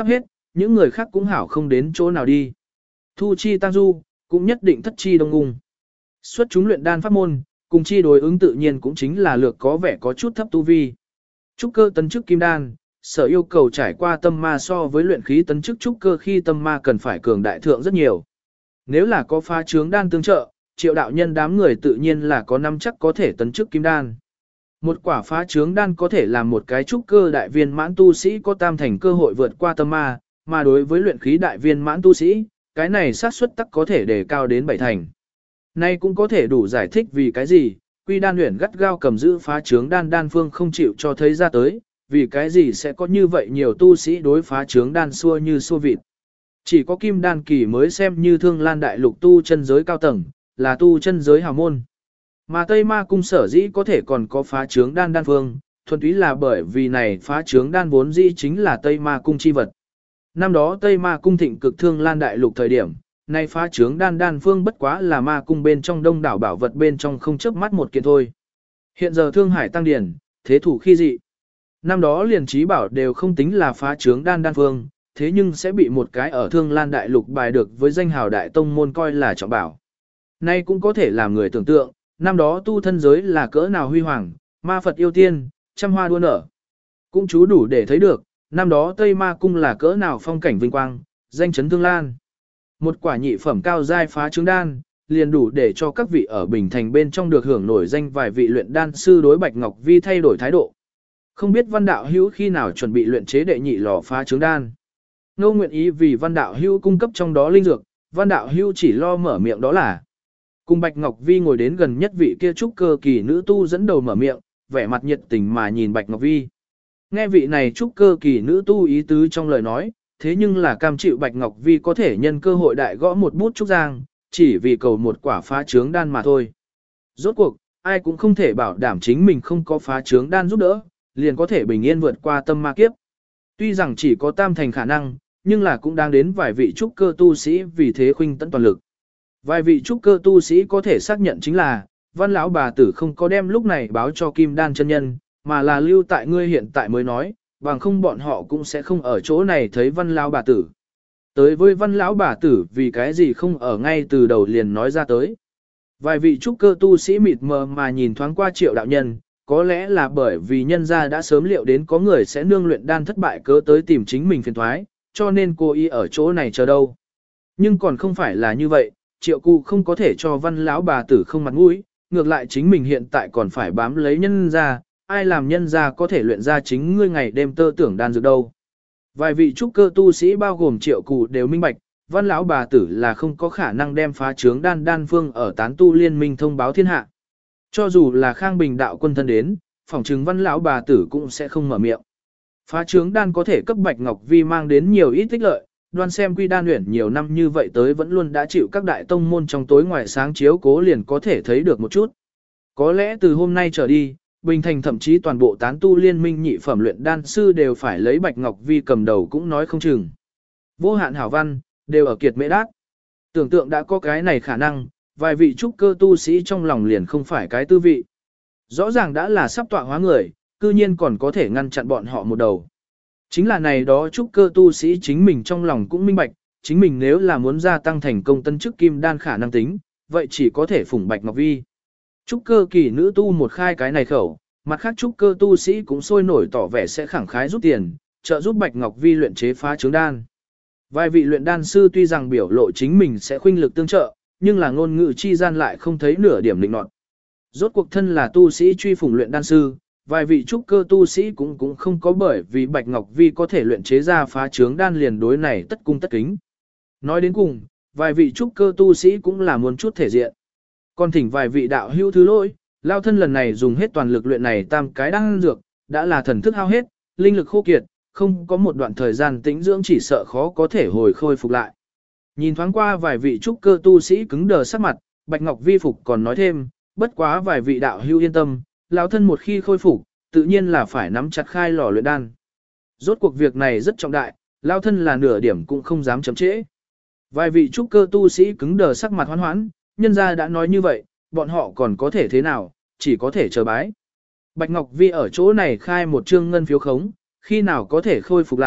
Speaker 1: những người khác cũng hảo không đến chỗ nào đi. Thu chi tăng du, cũng nhất định thất chi đông ung. Xuất chúng luyện đan pháp môn, cùng chi đối ứng tự nhiên cũng chính là lược có vẻ có chút thấp tu vi. Trúc cơ tấn chức kim đan, sở yêu cầu trải qua tâm ma so với luyện khí tấn chức trúc cơ khi tâm ma cần phải cường đại thượng rất nhiều. Nếu là có phá trướng đan tương trợ, Triệu đạo nhân đám người tự nhiên là có năm chắc có thể tấn chức kim đan. Một quả phá trướng đan có thể làm một cái trúc cơ đại viên mãn tu sĩ có tam thành cơ hội vượt qua tâm ma, mà đối với luyện khí đại viên mãn tu sĩ, cái này xác suất tắc có thể đề cao đến 7 thành. Nay cũng có thể đủ giải thích vì cái gì, Quy Đan Huyền gắt gao cầm giữ phá trướng đan phương không chịu cho thấy ra tới, vì cái gì sẽ có như vậy nhiều tu sĩ đối phá trướng đan xua như xua vịt. Chỉ có kim đan kỳ mới xem như Thương Lan đại lục tu chân giới cao tầng, là tu chân giới hào môn. Mà Tây Ma cung sở dĩ có thể còn có phá trướng đan phương, thuần túy là bởi vì này phá trướng đan vốn dĩ chính là Tây Ma cung chi vật. Năm đó Tây Ma cung thịnh cực Thương Lan đại lục thời điểm, nay phá trướng đan phương bất quá là ma cung bên trong đông đảo bảo vật bên trong không chớp mắt một kiện thôi. Hiện giờ Thương Hải tăng điển, thế thủ khi dị. Năm đó liền trí bảo đều không tính là phá trướng đan phương, thế nhưng sẽ bị một cái ở Thương Lan đại lục bài được với danh hào đại tông môn coi là trọng bảo. Nay cũng có thể làm người tưởng tượng, năm đó tu thân giới là cỡ nào huy hoàng, ma Phật yêu tiên, trăm hoa đua nở. Cũng chú đủ để thấy được, năm đó Tây Ma cung là cỡ nào phong cảnh vinh quang, danh chấn Thương Lan. Một quả nhị phẩm cao giai phá trướng đan, liền đủ để cho các vị ở Bình Thành bên trong được hưởng nổi danh vài vị luyện đan sư đối Bạch Ngọc Vi thay đổi thái độ. Không biết Văn Đạo Hữu khi nào chuẩn bị luyện chế đệ nhị lò phá trướng đan. Ngô nguyện ý vì Văn Đạo Hữu cung cấp trong đó linh dược, Văn Đạo Hữu chỉ lo mở miệng đó là. Cùng Bạch Ngọc Vi ngồi đến gần nhất vị kia trúc cơ kỳ nữ tu dẫn đầu mở miệng, vẻ mặt nhiệt tình mà nhìn Bạch Ngọc Vi. Nghe vị này trúc cơ kỳ nữ tu ý tứ trong lời nói, thế nhưng là cam chịu Bạch Ngọc Vi có thể nhân cơ hội đại gõ một bút trúc giang, chỉ vì cầu một quả phá trướng đan mà thôi. Rốt cuộc, ai cũng không thể bảo đảm chính mình không có phá trướng đan giúp đỡ, liền có thể bình yên vượt qua tâm ma kiếp. Tuy rằng chỉ có tam thành khả năng, nhưng là cũng đang đến vài vị trúc cơ tu sĩ vì thế khuynh tận toàn lực. Vài vị trúc cơ tu sĩ có thể xác nhận chính là, Văn lão bà tử không có đem lúc này báo cho Kim Đan chân nhân, mà là lưu tại ngươi hiện tại mới nói, bằng không bọn họ cũng sẽ không ở chỗ này thấy Văn lão bà tử. Tới với Văn lão bà tử vì cái gì không ở ngay từ đầu liền nói ra tới. Vài vị trúc cơ tu sĩ mịt mờ mà nhìn thoáng qua Triệu đạo nhân, có lẽ là bởi vì nhân gia đã sớm liệu đến có người sẽ nương luyện đan thất bại cớ tới tìm chính mình phiền thoái, cho nên cô ý ở chỗ này chờ đâu. Nhưng còn không phải là như vậy, Triệu cụ không có thể cho Văn lão bà tử không mặt mũi, ngược lại chính mình hiện tại còn phải bám lấy nhân gia, ai làm nhân gia có thể luyện ra chính ngươi ngày đêm tơ tưởng đan dược đâu. Vài vị trúc cơ tu sĩ bao gồm Triệu cụ đều minh bạch, Văn lão bà tử là không có khả năng đem phá trướng đan phương ở tán tu liên minh thông báo thiên hạ. Cho dù là Khang Bình đạo quân thân đến, phỏng chứng Văn lão bà tử cũng sẽ không mở miệng. Phá trướng đan có thể cấp Bạch Ngọc Vi mang đến nhiều ít tích lợi, đoan xem Quy Đan Uyển nhiều năm như vậy tới vẫn luôn đã chịu các đại tông môn trong tối ngoài sáng chiếu cố liền có thể thấy được một chút. Có lẽ từ hôm nay trở đi, Bình Thành thậm chí toàn bộ tán tu liên minh nhị phẩm luyện đan sư đều phải lấy Bạch Ngọc Vi cầm đầu cũng nói không chừng. Vô hạn hảo văn, đều ở kiệt mễ đát. Tưởng tượng đã có cái này khả năng, vài vị trúc cơ tu sĩ trong lòng liền không phải cái tư vị. Rõ ràng đã là sắp tọa hóa người, cư nhiên còn có thể ngăn chặn bọn họ một đầu. Chính là này đó trúc cơ tu sĩ chính mình trong lòng cũng minh bạch, chính mình nếu là muốn gia tăng thành công tân chức kim đan khả năng tính, vậy chỉ có thể phủng Bạch Ngọc Vi. Trúc cơ kỳ nữ tu một khai cái này khẩu, mặt khác trúc cơ tu sĩ cũng sôi nổi tỏ vẻ sẽ khẳng khái rút tiền, trợ giúp Bạch Ngọc Vi luyện chế phá trướng đan. Vài vị luyện đan sư tuy rằng biểu lộ chính mình sẽ khuynh lực tương trợ, nhưng là ngôn ngữ chi gian lại không thấy nửa điểm lĩnh nọt. Rốt cuộc thân là tu sĩ truy phủng luyện đan sư, vài vị trúc cơ tu sĩ cũng không có bởi vì Bạch Ngọc Vi có thể luyện chế ra phá trướng đan liền đối này tất cung tất kính. Nói đến cùng, vài vị trúc cơ tu sĩ cũng là muốn chút thể diện. Còn thỉnh vài vị đạo hữu thứ lỗi, lao thân lần này dùng hết toàn lực luyện này tam cái đan dược, đã là thần thức hao hết, linh lực khô kiệt, không có một đoạn thời gian tĩnh dưỡng chỉ sợ khó có thể hồi khôi phục lại. Nhìn thoáng qua vài vị trúc cơ tu sĩ cứng đờ sắc mặt, Bạch Ngọc Vi phục còn nói thêm, bất quá vài vị đạo hữu yên tâm, lão thân một khi khôi phục, tự nhiên là phải nắm chặt khai lò luyện đan. Rốt cuộc việc này rất trọng đại, lão thân là nửa điểm cũng không dám chậm trễ. Vài vị trúc cơ tu sĩ cứng đờ sắc mặt hoán hoãn, nhân gia đã nói như vậy, bọn họ còn có thể thế nào, chỉ có thể chờ bái. Bạch Ngọc Vi ở chỗ này khai một trương ngân phiếu khống, khi nào có thể khôi phục lại,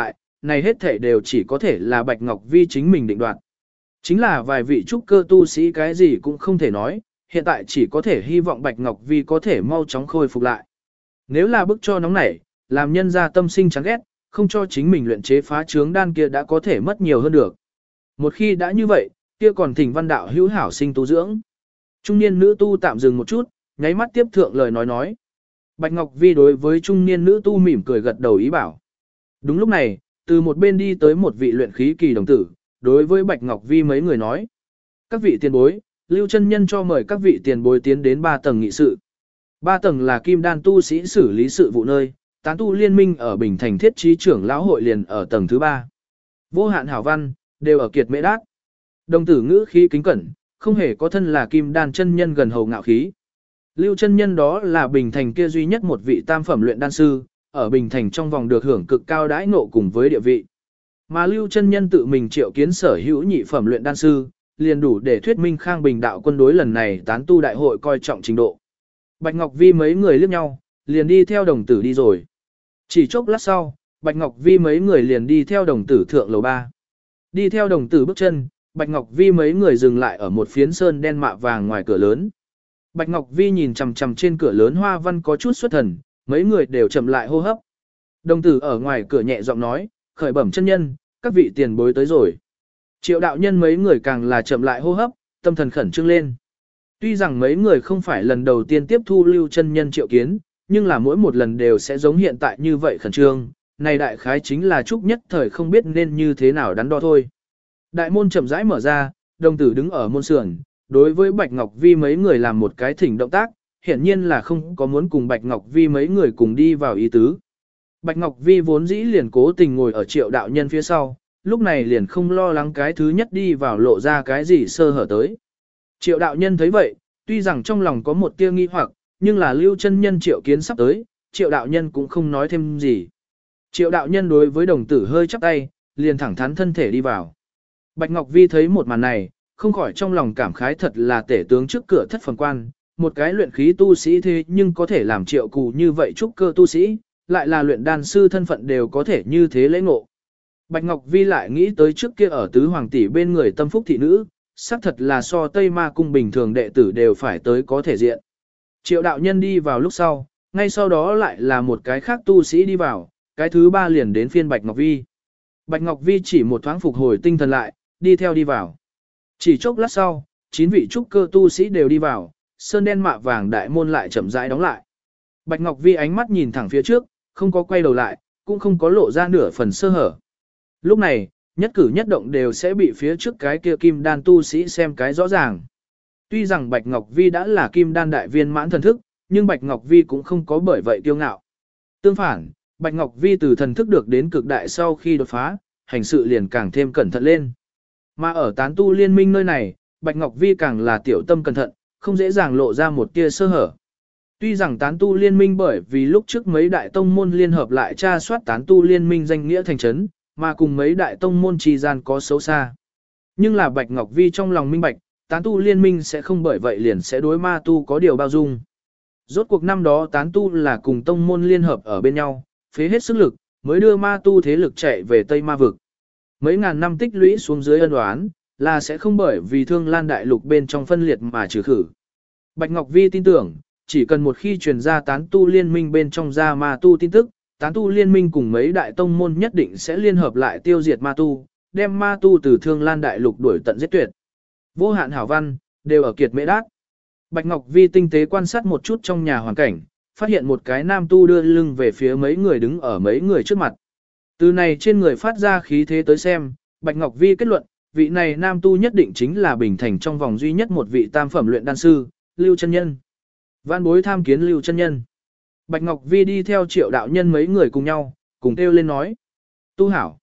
Speaker 1: này hết thể đều chỉ có thể là Bạch Ngọc Vi chính mình định đoạt. Chính là vài vị trúc cơ tu sĩ cái gì cũng không thể nói, hiện tại chỉ có thể hy vọng Bạch Ngọc Vi có thể mau chóng khôi phục lại. Nếu là bức cho nóng nảy, làm nhân ra tâm sinh chán ghét, không cho chính mình luyện chế phá trướng đan kia đã có thể mất nhiều hơn được. Một khi đã như vậy, kia còn thỉnh văn đạo hữu hảo sinh tu dưỡng. Trung niên nữ tu tạm dừng một chút, nháy mắt tiếp thượng lời nói. Bạch Ngọc Vi đối với trung niên nữ tu mỉm cười gật đầu ý bảo. Đúng lúc này, từ một bên đi tới một vị luyện khí kỳ đồng tử, đối với Bạch Ngọc Vi mấy người nói. Các vị tiền bối, Lưu chân nhân cho mời các vị tiền bối tiến đến 3 tầng nghị sự. 3 tầng là kim đan tu sĩ xử lý sự vụ nơi, tán tu liên minh ở Bình Thành thiết trí trưởng lão hội liền ở tầng thứ 3. Vô hạn hảo văn, đều ở kiệt mễ đát. Đồng tử ngữ khí kính cẩn, không hề có thân là kim đan chân nhân gần hầu ngạo khí. Lưu chân nhân đó là Bình Thành kia duy nhất một vị tam phẩm luyện đan sư, ở Bình Thành trong vòng được hưởng cực cao đãi ngộ cùng với địa vị. Mà Lưu chân nhân tự mình triệu kiến sở hữu nhị phẩm luyện đan sư, liền đủ để thuyết minh Khang Bình đạo quân đối lần này tán tu đại hội coi trọng trình độ. Bạch Ngọc Vi mấy người liếc nhau, liền đi theo đồng tử đi rồi. Chỉ chốc lát sau, Bạch Ngọc Vi mấy người liền đi theo đồng tử thượng lầu 3. Đi theo đồng tử bước chân, Bạch Ngọc Vi mấy người dừng lại ở một phiến sơn đen mạ vàng ngoài cửa lớn. Bạch Ngọc Vi nhìn chằm chằm trên cửa lớn hoa văn có chút xuất thần, mấy người đều chậm lại hô hấp. Đồng tử ở ngoài cửa nhẹ giọng nói, khởi bẩm chân nhân, các vị tiền bối tới rồi. Triệu đạo nhân mấy người càng là chậm lại hô hấp, tâm thần khẩn trương lên. Tuy rằng mấy người không phải lần đầu tiên tiếp thu Lưu chân nhân triệu kiến, nhưng là mỗi một lần đều sẽ giống hiện tại như vậy khẩn trương, này đại khái chính là chúc nhất thời không biết nên như thế nào đắn đo thôi. Đại môn chậm rãi mở ra, đồng tử đứng ở môn sườn, đối với Bạch Ngọc Vi mấy người làm một cái thỉnh động tác, hiển nhiên là không có muốn cùng Bạch Ngọc Vi mấy người cùng đi vào ý tứ. Bạch Ngọc Vi vốn dĩ liền cố tình ngồi ở triệu đạo nhân phía sau, lúc này liền không lo lắng cái thứ nhất đi vào lộ ra cái gì sơ hở tới. Triệu đạo nhân thấy vậy, tuy rằng trong lòng có một tia nghi hoặc, nhưng là Lưu chân nhân triệu kiến sắp tới, triệu đạo nhân cũng không nói thêm gì. Triệu đạo nhân đối với đồng tử hơi chắp tay, liền thẳng thắn thân thể đi vào. Bạch Ngọc Vi thấy một màn này, không khỏi trong lòng cảm khái thật là tể tướng trước cửa thất phần quan, một cái luyện khí tu sĩ thế nhưng có thể làm triệu cù như vậy trúc cơ tu sĩ, lại là luyện đan sư thân phận đều có thể như thế lễ ngộ. Bạch Ngọc Vi lại nghĩ tới trước kia ở tứ hoàng tỷ bên người tâm phúc thị nữ, xác thật là so Tây Ma cung bình thường đệ tử đều phải tới có thể diện. Triệu đạo nhân đi vào lúc sau, ngay sau đó lại là một cái khác tu sĩ đi vào, cái thứ 3 liền đến phiên Bạch Ngọc Vi. Bạch Ngọc Vi chỉ một thoáng phục hồi tinh thần lại, đi theo đi vào. Chỉ chốc lát sau, 9 vị trúc cơ tu sĩ đều đi vào, sơn đen mạ vàng đại môn lại chậm rãi đóng lại. Bạch Ngọc Vi ánh mắt nhìn thẳng phía trước, không có quay đầu lại, cũng không có lộ ra nửa phần sơ hở. Lúc này, nhất cử nhất động đều sẽ bị phía trước cái kia kim đan tu sĩ xem cái rõ ràng. Tuy rằng Bạch Ngọc Vi đã là kim đan đại viên mãn thần thức, nhưng Bạch Ngọc Vi cũng không có bởi vậy kiêu ngạo. Tương phản, Bạch Ngọc Vi từ thần thức được đến cực đại sau khi đột phá, hành sự liền càng thêm cẩn thận lên. Mà ở tán tu liên minh nơi này, Bạch Ngọc Vi càng là tiểu tâm cẩn thận, không dễ dàng lộ ra một tia sơ hở. Tuy rằng tán tu liên minh bởi vì lúc trước mấy đại tông môn liên hợp lại tra soát tán tu liên minh danh nghĩa thành trấn, mà cùng mấy đại tông môn trì gian có xấu xa. Nhưng là Bạch Ngọc Vi trong lòng minh bạch, tán tu liên minh sẽ không bởi vậy liền sẽ đối ma tu có điều bao dung. Rốt cuộc năm đó tán tu là cùng tông môn liên hợp ở bên nhau, phế hết sức lực, mới đưa ma tu thế lực chạy về Tây Ma Vực. Mấy ngàn năm tích lũy xuống dưới ân oán, là sẽ không bởi vì Thương Lan đại lục bên trong phân liệt mà trừ khử. Bạch Ngọc Vi tin tưởng, chỉ cần một khi truyền ra tán tu liên minh bên trong ra ma tu tin tức, tán tu liên minh cùng mấy đại tông môn nhất định sẽ liên hợp lại tiêu diệt ma tu, đem ma tu từ Thương Lan đại lục đuổi tận giết tuyệt. Vô hạn hảo văn, đều ở kiệt mễ đát. Bạch Ngọc Vi tinh tế quan sát một chút trong nhà hoàn cảnh, phát hiện một cái nam tu đưa lưng về phía mấy người đứng ở mấy người trước mặt. Từ này trên người phát ra khí thế tới xem, Bạch Ngọc Vi kết luận, vị này nam tu nhất định chính là Bình Thành trong vòng duy nhất một vị tam phẩm luyện đan sư, Lưu chân nhân. Vạn bối tham kiến Lưu chân nhân. Bạch Ngọc Vi đi theo Triệu đạo nhân mấy người cùng nhau, cùng kêu lên nói. Tu hảo.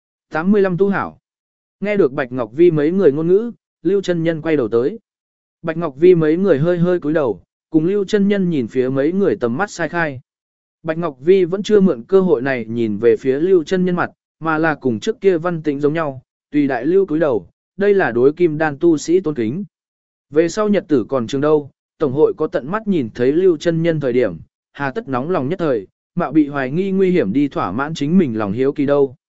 Speaker 1: 85 tu hảo. Nghe được Bạch Ngọc Vi mấy người ngôn ngữ, Lưu chân nhân quay đầu tới. Bạch Ngọc Vi mấy người hơi hơi cúi đầu, cùng Lưu chân nhân nhìn phía mấy người tầm mắt sai khai. Bạch Ngọc Vi vẫn chưa mượn cơ hội này nhìn về phía Lưu chân nhân mặt, mà là cùng trước kia Văn Tĩnh giống nhau, tùy đại Lưu cúi đầu, đây là đối kim đan tu sĩ tôn kính. Về sau nhật tử còn trường đâu, Tổng hội có tận mắt nhìn thấy Lưu chân nhân thời điểm, hà tất nóng lòng nhất thời, mạo bị hoài nghi nguy hiểm đi thỏa mãn chính mình lòng hiếu kỳ đâu.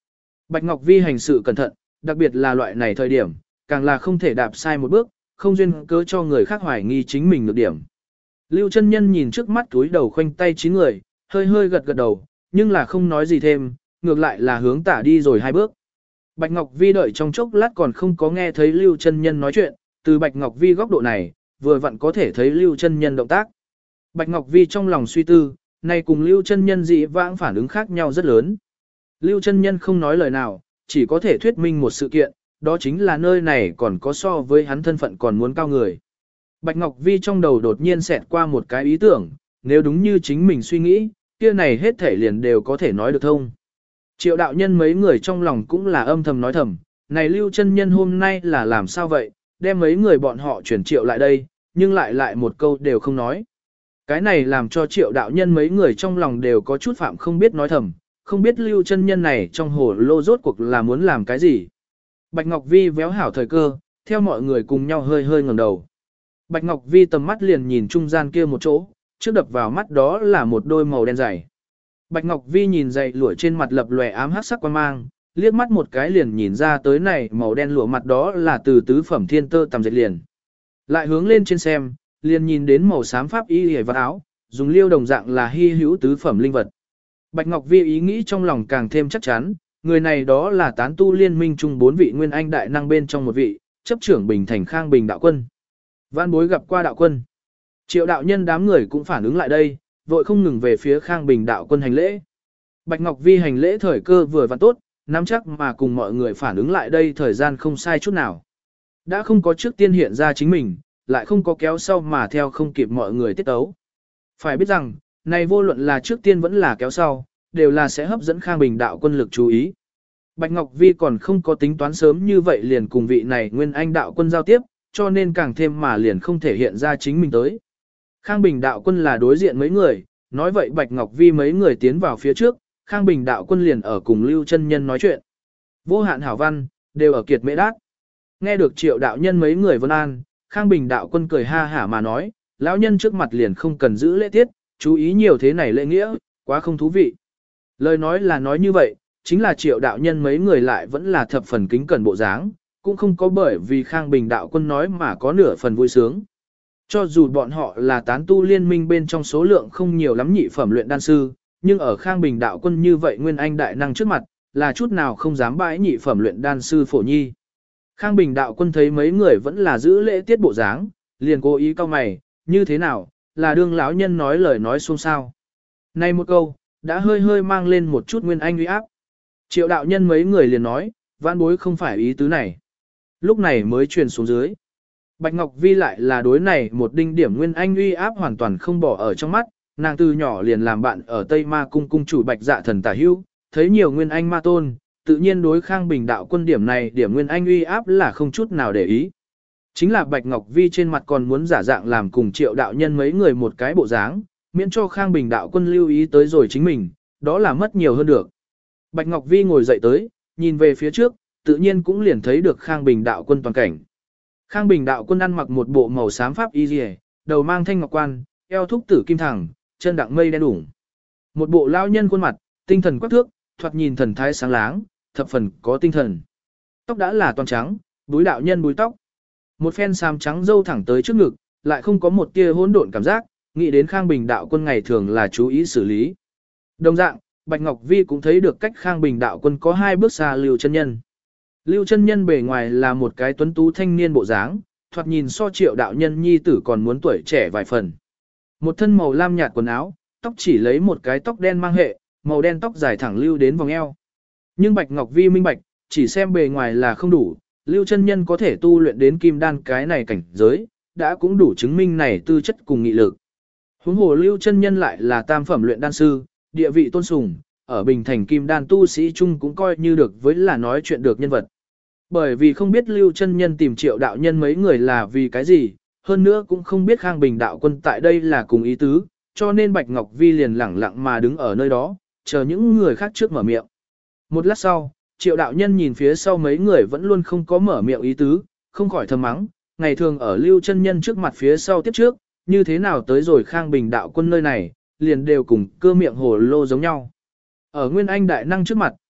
Speaker 1: Bạch Ngọc Vi hành sự cẩn thận, đặc biệt là loại này thời điểm, càng là không thể đạp sai một bước, không duyên cớ cho người khác hoài nghi chính mình nhược điểm. Lưu chân nhân nhìn trước mắt túi đầu khoanh tay 9 người, hơi hơi gật gật đầu, nhưng là không nói gì thêm, ngược lại là hướng tả đi rồi 2 bước. Bạch Ngọc Vi đợi trong chốc lát còn không có nghe thấy Lưu chân nhân nói chuyện, từ Bạch Ngọc Vi góc độ này, vừa vặn có thể thấy Lưu chân nhân động tác. Bạch Ngọc Vi trong lòng suy tư, này cùng Lưu chân nhân dị vãng phản ứng khác nhau rất lớn. Lưu chân nhân không nói lời nào, chỉ có thể thuyết minh một sự kiện, đó chính là nơi này còn có so với hắn thân phận còn muốn cao người. Bạch Ngọc Vi trong đầu đột nhiên xẹt qua một cái ý tưởng, nếu đúng như chính mình suy nghĩ, kia này hết thể liền đều có thể nói được thông. Triệu đạo nhân mấy người trong lòng cũng là âm thầm nói thầm, này Lưu chân nhân hôm nay là làm sao vậy, đem mấy người bọn họ chuyển triệu lại đây, nhưng lại một câu đều không nói. Cái này làm cho triệu đạo nhân mấy người trong lòng đều có chút phạm không biết nói thầm, không biết Lưu chân nhân này trong hồ lô rốt cuộc là muốn làm cái gì. Bạch Ngọc Vi véo hảo thời cơ, theo mọi người cùng nhau hơi hơi ngẩng đầu. Bạch Ngọc Vi tầm mắt liền nhìn trung gian kia một chỗ, trước đập vào mắt đó là một đôi màu đen dày. Bạch Ngọc Vi nhìn dày lụa trên mặt lập lòe ám hắc sắc quan mang, liếc mắt một cái liền nhìn ra tới này màu đen lụa mặt đó là từ tứ phẩm thiên tơ tầm dệt liền. Lại hướng lên trên xem, liền nhìn đến màu xám pháp y hề vật áo, dùng liêu đồng dạng là hy hữu tứ phẩm linh vật. Bạch Ngọc Vi ý nghĩ trong lòng càng thêm chắc chắn, người này đó là tán tu liên minh chung 4 vị nguyên anh đại năng bên trong một vị, chấp trưởng Bình Thành Khang Bình đạo quân. Văn bối gặp qua đạo quân. Triệu đạo nhân đám người cũng phản ứng lại đây, vội không ngừng về phía Khang Bình đạo quân hành lễ. Bạch Ngọc Vi hành lễ thời cơ vừa vặn tốt, nắm chắc mà cùng mọi người phản ứng lại đây thời gian không sai chút nào. Đã không có trước tiên hiện ra chính mình, lại không có kéo sau mà theo không kịp mọi người tiết tấu. Phải biết rằng, này vô luận là trước tiên vẫn là kéo sau, đều là sẽ hấp dẫn Khang Bình đạo quân lực chú ý. Bạch Ngọc Vi còn không có tính toán sớm như vậy liền cùng vị này nguyên anh đạo quân giao tiếp, cho nên càng thêm mà liền không thể hiện ra chính mình tới. Khang Bình đạo quân là đối diện mấy người, nói vậy Bạch Ngọc Vi mấy người tiến vào phía trước, Khang Bình đạo quân liền ở cùng Lưu chân nhân nói chuyện. Vô hạn hảo văn, đều ở kiệt mễ đát. Nghe được Triệu đạo nhân mấy người vân an, Khang Bình đạo quân cười ha hả mà nói, lão nhân trước mặt liền không cần giữ lễ tiết, chú ý nhiều thế này lễ nghĩa, quá không thú vị. Lời nói là nói như vậy, chính là Triệu đạo nhân mấy người lại vẫn là thập phần kính cẩn bộ dáng, cũng không có bởi vì Khang Bình đạo quân nói mà có nửa phần vui sướng. Cho dù bọn họ là tán tu liên minh bên trong số lượng không nhiều lắm nhị phẩm luyện đan sư, nhưng ở Khang Bình đạo quân như vậy nguyên anh đại năng trước mặt, là chút nào không dám bãi nhị phẩm luyện đan sư phổ nhi. Khang Bình đạo quân thấy mấy người vẫn là giữ lễ tiết bộ dáng, liền cố ý cau mày, như thế nào, là đương lão nhân nói lời nói xôn xao. Này một câu, đã hơi hơi mang lên một chút nguyên anh uy áp. Triệu đạo nhân mấy người liền nói, vãn bối không phải ý tứ này. Lúc này mới truyền xuống dưới. Bạch Ngọc Vi lại là đối này một đinh điểm nguyên anh uy áp hoàn toàn không bỏ ở trong mắt, nàng từ nhỏ liền làm bạn ở Tây Ma cung cung chủ Bạch Dạ thần tả hữu, thấy nhiều nguyên anh ma tôn, tự nhiên đối Khang Bình đạo quân điểm này điểm nguyên anh uy áp là không chút nào để ý. Chính là Bạch Ngọc Vi trên mặt còn muốn giả dạng làm cùng Triệu đạo nhân mấy người một cái bộ dáng, miễn cho Khang Bình đạo quân lưu ý tới rồi chính mình, đó là mất nhiều hơn được. Bạch Ngọc Vi ngồi dậy tới, nhìn về phía trước, tự nhiên cũng liền thấy được Khang Bình đạo quân toàn cảnh. Khang Bình đạo quân ăn mặc một bộ màu xám pháp y liề, đầu mang thanh ngọc quan, eo thúc tử kim thẳng, chân đặng mây đen đủng. Một bộ lao nhân khuôn mặt, tinh thần quắc thước, thoạt nhìn thần thái sáng láng, thập phần có tinh thần. Tóc đã là toàn trắng, búi đạo nhân búi tóc. Một phen xám trắng râu thẳng tới trước ngực, lại không có một tia hỗn độn cảm giác, nghĩ đến Khang Bình đạo quân ngày thường là chú ý xử lý. Đồng dạng, Bạch Ngọc Vi cũng thấy được cách Khang Bình đạo quân có 2 bước xa Lưu chân nhân. Lưu chân nhân bề ngoài là một cái tuấn tú thanh niên bộ dáng, thoạt nhìn so Triệu đạo nhân nhi tử còn muốn tuổi trẻ vài phần. Một thân màu lam nhạt quần áo, tóc chỉ lấy một cái tóc đen mang hệ, màu đen tóc dài thẳng lưu đến vòng eo. Nhưng Bạch Ngọc Vi minh bạch, chỉ xem bề ngoài là không đủ, Lưu chân nhân có thể tu luyện đến kim đan cái này cảnh giới, đã cũng đủ chứng minh này tư chất cùng nghị lực. Huống hồ Lưu chân nhân lại là tam phẩm luyện đan sư, địa vị tôn sùng, ở Bình Thành kim đan tu sĩ chung cũng coi như được với là nói chuyện được nhân vật. Bởi vì không biết Lưu chân nhân tìm Triệu đạo nhân mấy người là vì cái gì, hơn nữa cũng không biết Khang Bình đạo quân tại đây là cùng ý tứ, cho nên Bạch Ngọc Vi liền lẳng lặng mà đứng ở nơi đó, chờ những người khác trước mở miệng. Một lát sau, Triệu đạo nhân nhìn phía sau mấy người vẫn luôn không có mở miệng ý tứ, không khỏi thầm mắng, ngày thường ở Lưu chân nhân trước mặt phía sau tiếp trước, như thế nào tới rồi Khang Bình đạo quân nơi này, liền đều cùng cơ miệng hồ lô giống nhau. Ở Nguyên Anh đại năng trước mặt,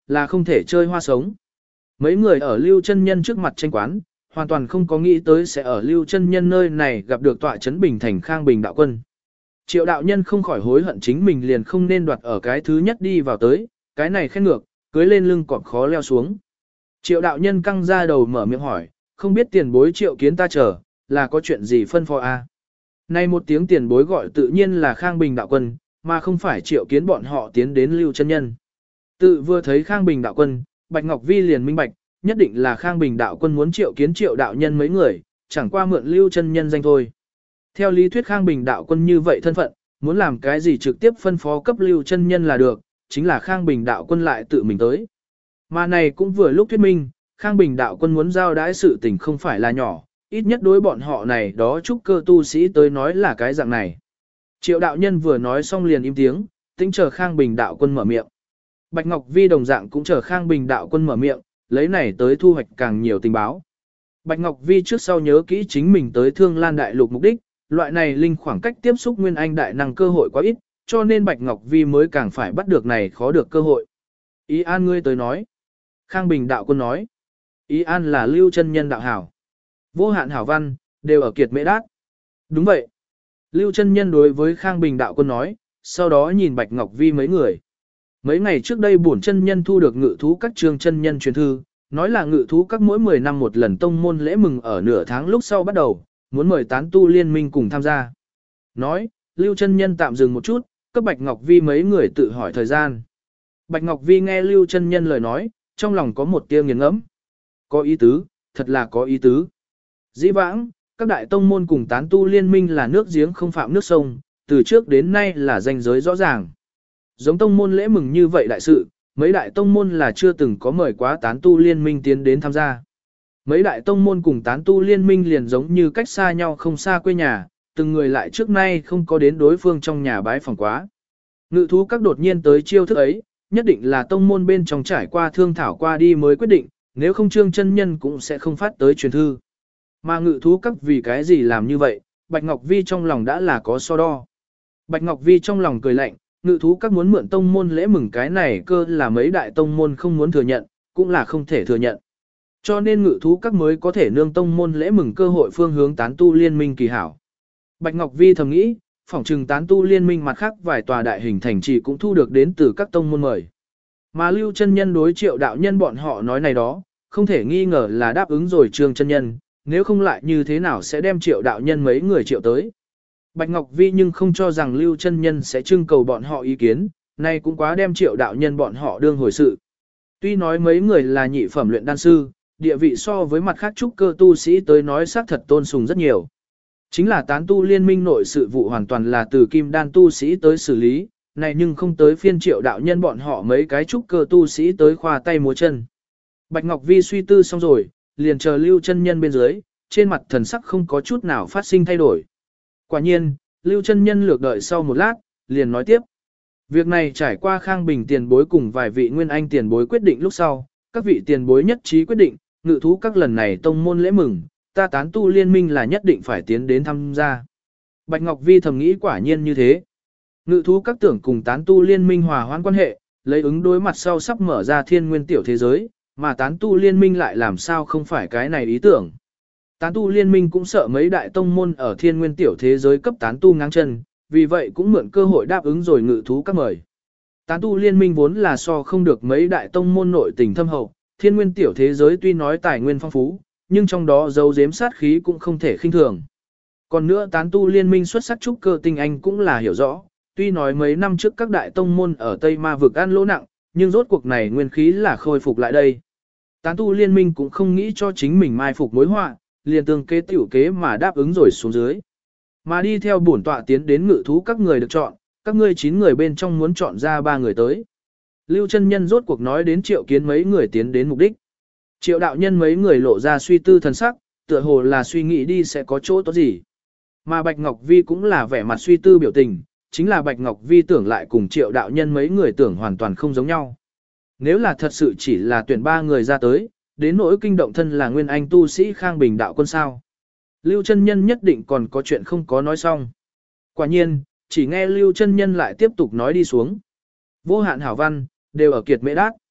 Speaker 1: là không thể chơi hoa sống. Mấy người ở Lưu Chân Nhân trước mặt tranh quán, hoàn toàn không có nghĩ tới sẽ ở Lưu Chân Nhân nơi này gặp được tọa trấn Bình Thành Khang Bình đạo quân. Triệu đạo nhân không khỏi hối hận chính mình liền không nên đoạt ở cái thứ nhất đi vào tới, cái này khen ngược, cưới lên lưng cọp khó leo xuống. Triệu đạo nhân căng ra đầu mở miệng hỏi, không biết tiền bối Triệu Kiến ta chờ, là có chuyện gì phân phó a? Nay một tiếng tiền bối gọi tự nhiên là Khang Bình đạo quân, mà không phải Triệu Kiến bọn họ tiến đến Lưu Chân Nhân. Tự vừa thấy Khang Bình đạo quân, Bạch Ngọc Vi liền minh bạch, nhất định là Khang Bình đạo quân muốn Triệu Kiến Triệu đạo nhân mấy người, chẳng qua mượn Lưu Chân Nhân danh thôi. Theo lý thuyết Khang Bình đạo quân như vậy thân phận, muốn làm cái gì trực tiếp phân phó cấp Lưu Chân Nhân là được, chính là Khang Bình đạo quân lại tự mình tới. Mà này cũng vừa lúc thuyết minh, Khang Bình đạo quân muốn giao đãi sự tình không phải là nhỏ, ít nhất đối bọn họ này đó trúc cơ tu sĩ tới nói là cái dạng này. Triệu đạo nhân vừa nói xong liền im tiếng, tính chờ Khang Bình đạo quân mở miệng. Bạch Ngọc Vi đồng dạng cũng chờ Khang Bình đạo quân mở miệng, lấy này tới thu hoạch càng nhiều tình báo. Bạch Ngọc Vi trước sau nhớ kỹ chính mình tới Thương Lan Đại Lục mục đích, loại này linh khoảng cách tiếp xúc Nguyên Anh đại năng cơ hội quá ít, cho nên Bạch Ngọc Vi mới càng phải bắt được này khó được cơ hội. Ý an ngươi tới nói. Khang Bình đạo quân nói. Ý an là Lưu Chân Nhân đạo hảo. Vô hạn hảo văn, đều ở kiệt mễ đát. Đúng vậy. Lưu Chân Nhân đối với Khang Bình đạo quân nói, sau đó nhìn Bạch Ngọc Vi mấy người. Mấy ngày trước đây bổn chân nhân thu được ngự thú các trường chân nhân truyền thư, nói là ngự thú các mỗi 10 năm một lần tông môn lễ mừng ở nửa tháng lúc sau bắt đầu, muốn mời tán tu liên minh cùng tham gia. Nói, Lưu Chân Nhân tạm dừng một chút, cấp Bạch Ngọc Vi mấy người tự hỏi thời gian. Bạch Ngọc Vi nghe Lưu Chân Nhân lời nói, trong lòng có một tia nghiền ngẫm. Có ý tứ, thật là có ý tứ. Dĩ vãng, các đại tông môn cùng tán tu liên minh là nước giếng không phạm nước sông, từ trước đến nay là ranh giới rõ ràng. Giống tông môn lễ mừng như vậy đại sự, mấy đại tông môn là chưa từng có mời quá tán tu liên minh tiến đến tham gia. Mấy đại tông môn cùng tán tu liên minh liền giống như cách xa nhau không xa quê nhà, từng người lại trước nay không có đến đối phương trong nhà bái phỏng quá. Ngự thú các đột nhiên tới chiêu thức ấy, nhất định là tông môn bên trong trải qua thương thảo qua đi mới quyết định, nếu không Trương chân nhân cũng sẽ không phát tới truyền thư. Mà ngự thú các vì cái gì làm như vậy, Bạch Ngọc Vi trong lòng đã là có so đo. Bạch Ngọc Vi trong lòng cười lạnh, ngự thú các muốn mượn tông môn lễ mừng cái này cơ là mấy đại tông môn không muốn thừa nhận, cũng là không thể thừa nhận. Cho nên ngự thú các mới có thể nương tông môn lễ mừng cơ hội phương hướng tán tu liên minh kỳ hảo. Bạch Ngọc Vi thầm nghĩ, phỏng trừng tán tu liên minh mặt khác vài tòa đại hình thành trì cũng thu được đến từ các tông môn mời. Mà Lưu Chân Nhân đối Triệu đạo nhân bọn họ nói này đó, không thể nghi ngờ là đáp ứng rồi Trương chân nhân, nếu không lại như thế nào sẽ đem Triệu đạo nhân mấy người triệu tới. Bạch Ngọc Vi nhưng không cho rằng Lưu Chân Nhân sẽ trưng cầu bọn họ ý kiến, nay cũng quá đem Triệu đạo nhân bọn họ đương hồi sự. Tuy nói mấy người là nhị phẩm luyện đan sư, địa vị so với mặt khác trúc cơ tu sĩ tới nói xác thật tôn sùng rất nhiều. Chính là tán tu liên minh nội sự vụ hoàn toàn là từ kim đan tu sĩ tới xử lý, này nhưng không tới phiên Triệu đạo nhân bọn họ mấy cái trúc cơ tu sĩ tới khoa tay múa chân. Bạch Ngọc Vi suy tư xong rồi, liền chờ Lưu Chân Nhân bên dưới, trên mặt thần sắc không có chút nào phát sinh thay đổi. Quả nhiên, Lưu Chân Nhân lược đợi sau một lát, liền nói tiếp. Việc này trải qua Khang Bình tiền bối cùng vài vị nguyên anh tiền bối quyết định lúc sau, các vị tiền bối nhất trí quyết định, ngự thú các lần này tông môn lễ mừng, ta tán tu liên minh là nhất định phải tiến đến tham gia. Bạch Ngọc Vi thầm nghĩ quả nhiên như thế. Ngự thú các tưởng cùng tán tu liên minh hòa hoãn quan hệ, lấy ứng đối mặt sau sắp mở ra thiên nguyên tiểu thế giới, mà tán tu liên minh lại làm sao không phải cái này ý tưởng. Tán tu liên minh cũng sợ mấy đại tông môn ở thiên nguyên tiểu thế giới cấp tán tu ngang chân, vì vậy cũng mượn cơ hội đáp ứng rồi ngự thú các mời. Tán tu liên minh vốn là so không được mấy đại tông môn nội tình thâm hậu, thiên nguyên tiểu thế giới tuy nói tài nguyên phong phú, nhưng trong đó giấu giếm sát khí cũng không thể khinh thường. Còn nữa tán tu liên minh xuất sắc trúc cơ tinh anh cũng là hiểu rõ, tuy nói mấy năm trước các đại tông môn ở Tây Ma vực ăn lỗ nặng, nhưng rốt cuộc này nguyên khí là khôi phục lại đây. Tán tu liên minh cũng không nghĩ cho chính mình mai phục mối họa, liền tương kế tiểu kế mà đáp ứng rồi xuống dưới. Mà đi theo bổn tọa tiến đến ngự thú các người được chọn, các ngươi 9 người bên trong muốn chọn ra 3 người tới. Lưu Chân Nhân rốt cuộc nói đến Triệu Kiến mấy người tiến đến mục đích. Triệu đạo nhân mấy người lộ ra suy tư thần sắc, tựa hồ là suy nghĩ đi sẽ có chỗ tốt gì. Mà Bạch Ngọc Vi cũng là vẻ mặt suy tư biểu tình, chính là Bạch Ngọc Vi tưởng lại cùng Triệu đạo nhân mấy người tưởng hoàn toàn không giống nhau. Nếu là thật sự chỉ là tuyển 3 người ra tới, đến nỗi kinh động thân là nguyên anh tu sĩ Khang Bình đạo quân sao. Lưu Chân Nhân nhất định còn có chuyện không có nói xong. Quả nhiên, chỉ nghe Lưu Chân Nhân lại tiếp tục nói đi xuống. Vô hạn hảo văn, đều ở kiệt mễ đát.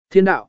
Speaker 1: Thiên đạo.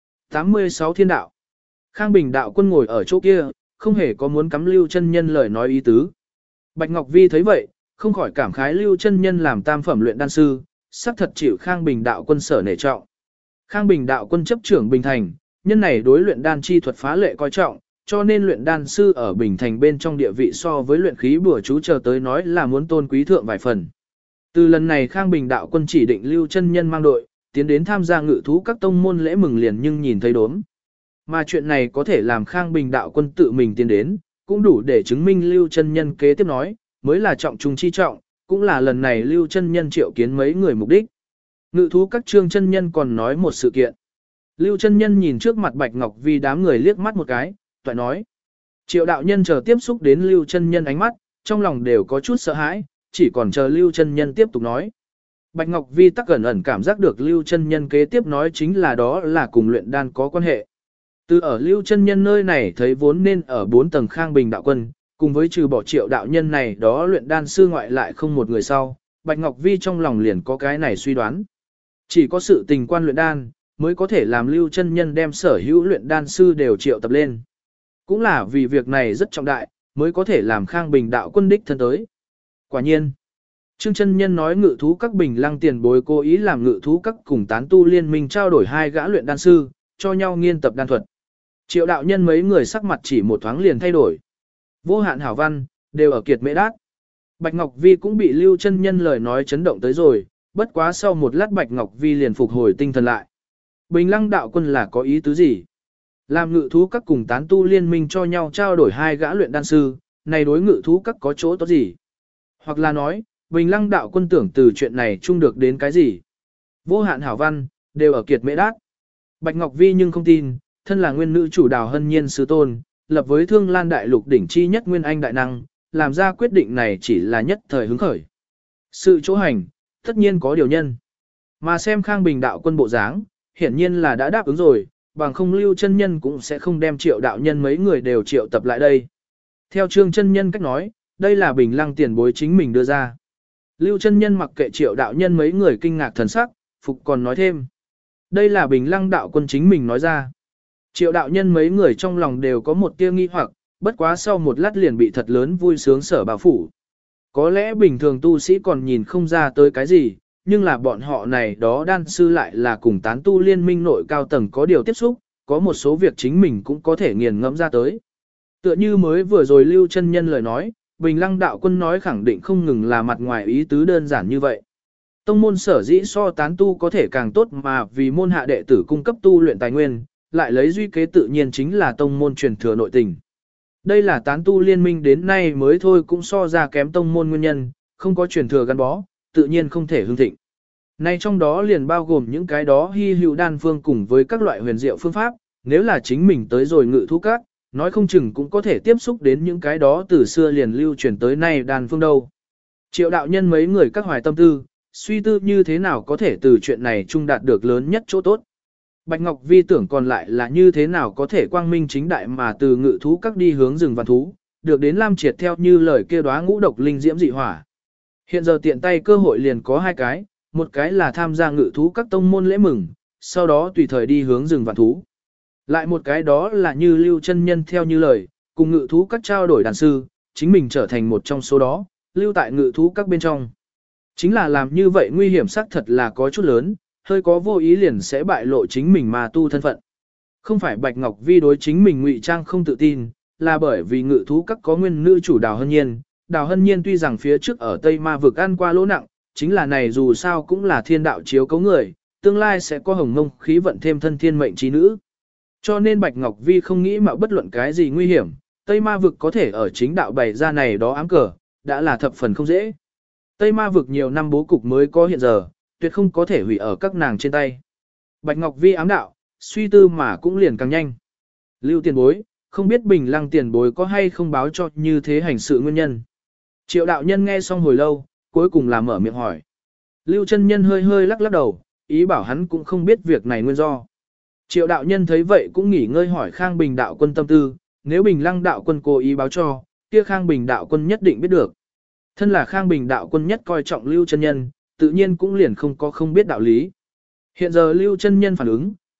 Speaker 1: 86 thiên đạo. Khang Bình đạo quân ngồi ở chỗ kia, không hề có muốn cắm Lưu chân nhân lời nói ý tứ. Bạch Ngọc Vi thấy vậy, không khỏi cảm khái Lưu chân nhân làm tam phẩm luyện đan sư, xác thật chịu Khang Bình đạo quân sở nể trọng. Khang Bình đạo quân chấp trưởng Bình Thành, nhân này đối luyện đan chi thuật phá lệ coi trọng, cho nên luyện đan sư ở Bình Thành bên trong địa vị so với luyện khí bùa chú chờ tới nói là muốn tôn quý thượng vài phần. Từ lần này Khang Bình đạo quân chỉ định Lưu chân nhân mang đội, tiến đến tham gia ngự thú các tông môn lễ mừng liền nhưng nhìn thấy đốm. Mà chuyện này có thể làm Khang Bình đạo quân tự mình tiến đến, cũng đủ để chứng minh Lưu chân nhân kế tiếp nói, mới là trọng trung chi trọng, cũng là lần này Lưu chân nhân triệu kiến mấy người mục đích. Ngự thú các trương chân nhân còn nói một sự kiện. Lưu chân nhân nhìn trước mặt Bạch Ngọc Vi đám người liếc mắt một cái, toại nói. Triệu đạo nhân chờ tiếp xúc đến Lưu chân nhân ánh mắt, trong lòng đều có chút sợ hãi, chỉ còn chờ Lưu chân nhân tiếp tục nói. Bạch Ngọc Vi tắc ẩn ẩn cảm giác được Lưu chân nhân kế tiếp nói chính là đó là cùng luyện đan có quan hệ. Từ ở Lưu chân nhân nơi này thấy vốn nên ở 4 tầng Khang Bình đạo quân, cùng với trừ bỏ Triệu đạo nhân này đó luyện đan sư ngoại lại không một người sau, Bạch Ngọc Vi trong lòng liền có cái này suy đoán. Chỉ có sự tình quan luyện đan, mới có thể làm Lưu chân nhân đem sở hữu luyện đan sư đều triệu tập lên. Cũng là vì việc này rất trọng đại, mới có thể làm Khang Bình đạo quân đích thân tới. Quả nhiên, Trương chân nhân nói ngự thú các Bình Lăng tiền bối cố ý làm ngự thú các cùng tán tu liên minh trao đổi 2 gã luyện đan sư, cho nhau nghiên tập đan thuật. Triệu đạo nhân mấy người sắc mặt chỉ một thoáng liền thay đổi. Vô hạn hảo văn, đều ở kiệt mễ đát. Bạch Ngọc Vi cũng bị Lưu chân nhân lời nói chấn động tới rồi, bất quá sau một lát Bạch Ngọc Vi liền phục hồi tinh thần lại. Bình Lăng đạo quân là có ý tứ gì? Làm ngự thú các cùng tán tu liên minh cho nhau trao đổi 2 gã luyện đan sư, này đối ngự thú các có chỗ tốt gì? Hoặc là nói, Bình Lăng đạo quân tưởng từ chuyện này chung được đến cái gì? Vô hạn hảo văn, đều ở kiệt mễ đát. Bạch Ngọc Vi nhưng không tin, thân là nguyên nữ chủ Đào Hân Nhiên sư tôn, lập với Thương Lan đại lục đỉnh chi nhất nguyên anh đại năng, làm ra quyết định này chỉ là nhất thời hứng khởi. Sự chỗ hành, tất nhiên có điều nhân. Mà xem Khang Bình đạo quân bộ dáng, hiển nhiên là đã đáp ứng rồi, bằng không Lưu chân nhân cũng sẽ không đem Triệu đạo nhân mấy người đều triệu tập lại đây. Theo Trương chân nhân cách nói, đây là Bình Lăng tiền bối chính mình đưa ra. Lưu chân nhân mặc kệ Triệu đạo nhân mấy người kinh ngạc thần sắc, phục còn nói thêm. Đây là Bình Lăng đạo quân chính mình nói ra. Triệu đạo nhân mấy người trong lòng đều có một tia nghi hoặc, bất quá sau một lát liền bị thật lớn vui sướng sở bao phủ. Có lẽ bình thường tu sĩ còn nhìn không ra tới cái gì, nhưng là bọn họ này đó đan sư lại là cùng tán tu liên minh nội cao tầng có điều tiếp xúc, có một số việc chính mình cũng có thể nghiền ngẫm ra tới. Tựa như mới vừa rồi Lưu chân nhân lời nói, Bình Lăng đạo quân nói khẳng định không ngừng là mặt ngoài ý tứ đơn giản như vậy. Tông môn sở dĩ so tán tu có thể càng tốt mà vì môn hạ đệ tử cung cấp tu luyện tài nguyên, lại lấy duy kế tự nhiên chính là tông môn truyền thừa nội tình. Đây là tán tu liên minh đến nay mới thôi cũng so ra kém tông môn nguyên nhân, không có truyền thừa gắn bó, tự nhiên không thể hưng thịnh. Nay trong đó liền bao gồm những cái đó hy hữu đan phương cùng với các loại huyền diệu phương pháp, nếu là chính mình tới rồi ngự thú các, nói không chừng cũng có thể tiếp xúc đến những cái đó từ xưa liền lưu truyền tới nay đan phương đâu. Triệu đạo nhân mấy người các hoài tâm tư, suy tư như thế nào có thể từ chuyện này chung đạt được lớn nhất chỗ tốt. Bạch Ngọc Vi tưởng còn lại là như thế nào có thể quang minh chính đại mà từ ngự thú các đi hướng rừng vạn thú, được đến Lam Triệt theo như lời kia đóa ngũ độc linh diễm dị hỏa. Hiện giờ tiện tay cơ hội liền có 2 cái, một cái là tham gia ngự thú các tông môn lễ mừng, sau đó tùy thời đi hướng rừng vạn thú. Lại một cái đó là như Lưu chân nhân theo như lời, cùng ngự thú các trao đổi đàn sư, chính mình trở thành một trong số đó, lưu tại ngự thú các bên trong. Chính là làm như vậy nguy hiểm xác thật là có chút lớn, hơi có vô ý liền sẽ bại lộ chính mình mà tu thân phận. Không phải Bạch Ngọc Vi đối chính mình ngụy trang không tự tin, là bởi vì ngự thú các có nguyên nữ chủ Đào Hân Nhiên. Đào Hân Nhiên tuy rằng phía trước ở Tây Ma vực ăn qua lỗ nặng, chính là này dù sao cũng là thiên đạo chiếu cấu người, tương lai sẽ có hồng mông khí vận thêm thân thiên mệnh trí nữ. Cho nên Bạch Ngọc Vi không nghĩ mà bất luận cái gì nguy hiểm, Tây Ma vực có thể ở chính đạo bày ra này đó ám cờ, đã là thập phần không dễ. Tây Ma vực nhiều năm bố cục mới có hiện giờ, tuyệt không có thể hủy ở các nàng trên tay. Bạch Ngọc Vi ám đạo, suy tư mà cũng liền càng nhanh. Lưu tiền bối, không biết Bình Lăng tiền bối có hay không báo cho như thế hành sự nguyên nhân. Triệu đạo nhân nghe xong hồi lâu, cuối cùng là mở miệng hỏi. Lưu chân nhân hơi hơi lắc lắc đầu, ý bảo hắn cũng không biết việc này nguyên do. Triệu đạo nhân thấy vậy cũng nghỉ ngơi hỏi Khang Bình đạo quân tâm tư, nếu Bình Lăng đạo quân cố ý báo cho, kia Khang Bình đạo quân nhất định biết được. Thân là Khang Bình đạo quân nhất coi trọng Lưu chân nhân, tự nhiên cũng liền không có không biết đạo lý. Hiện giờ Lưu chân nhân phản ứng,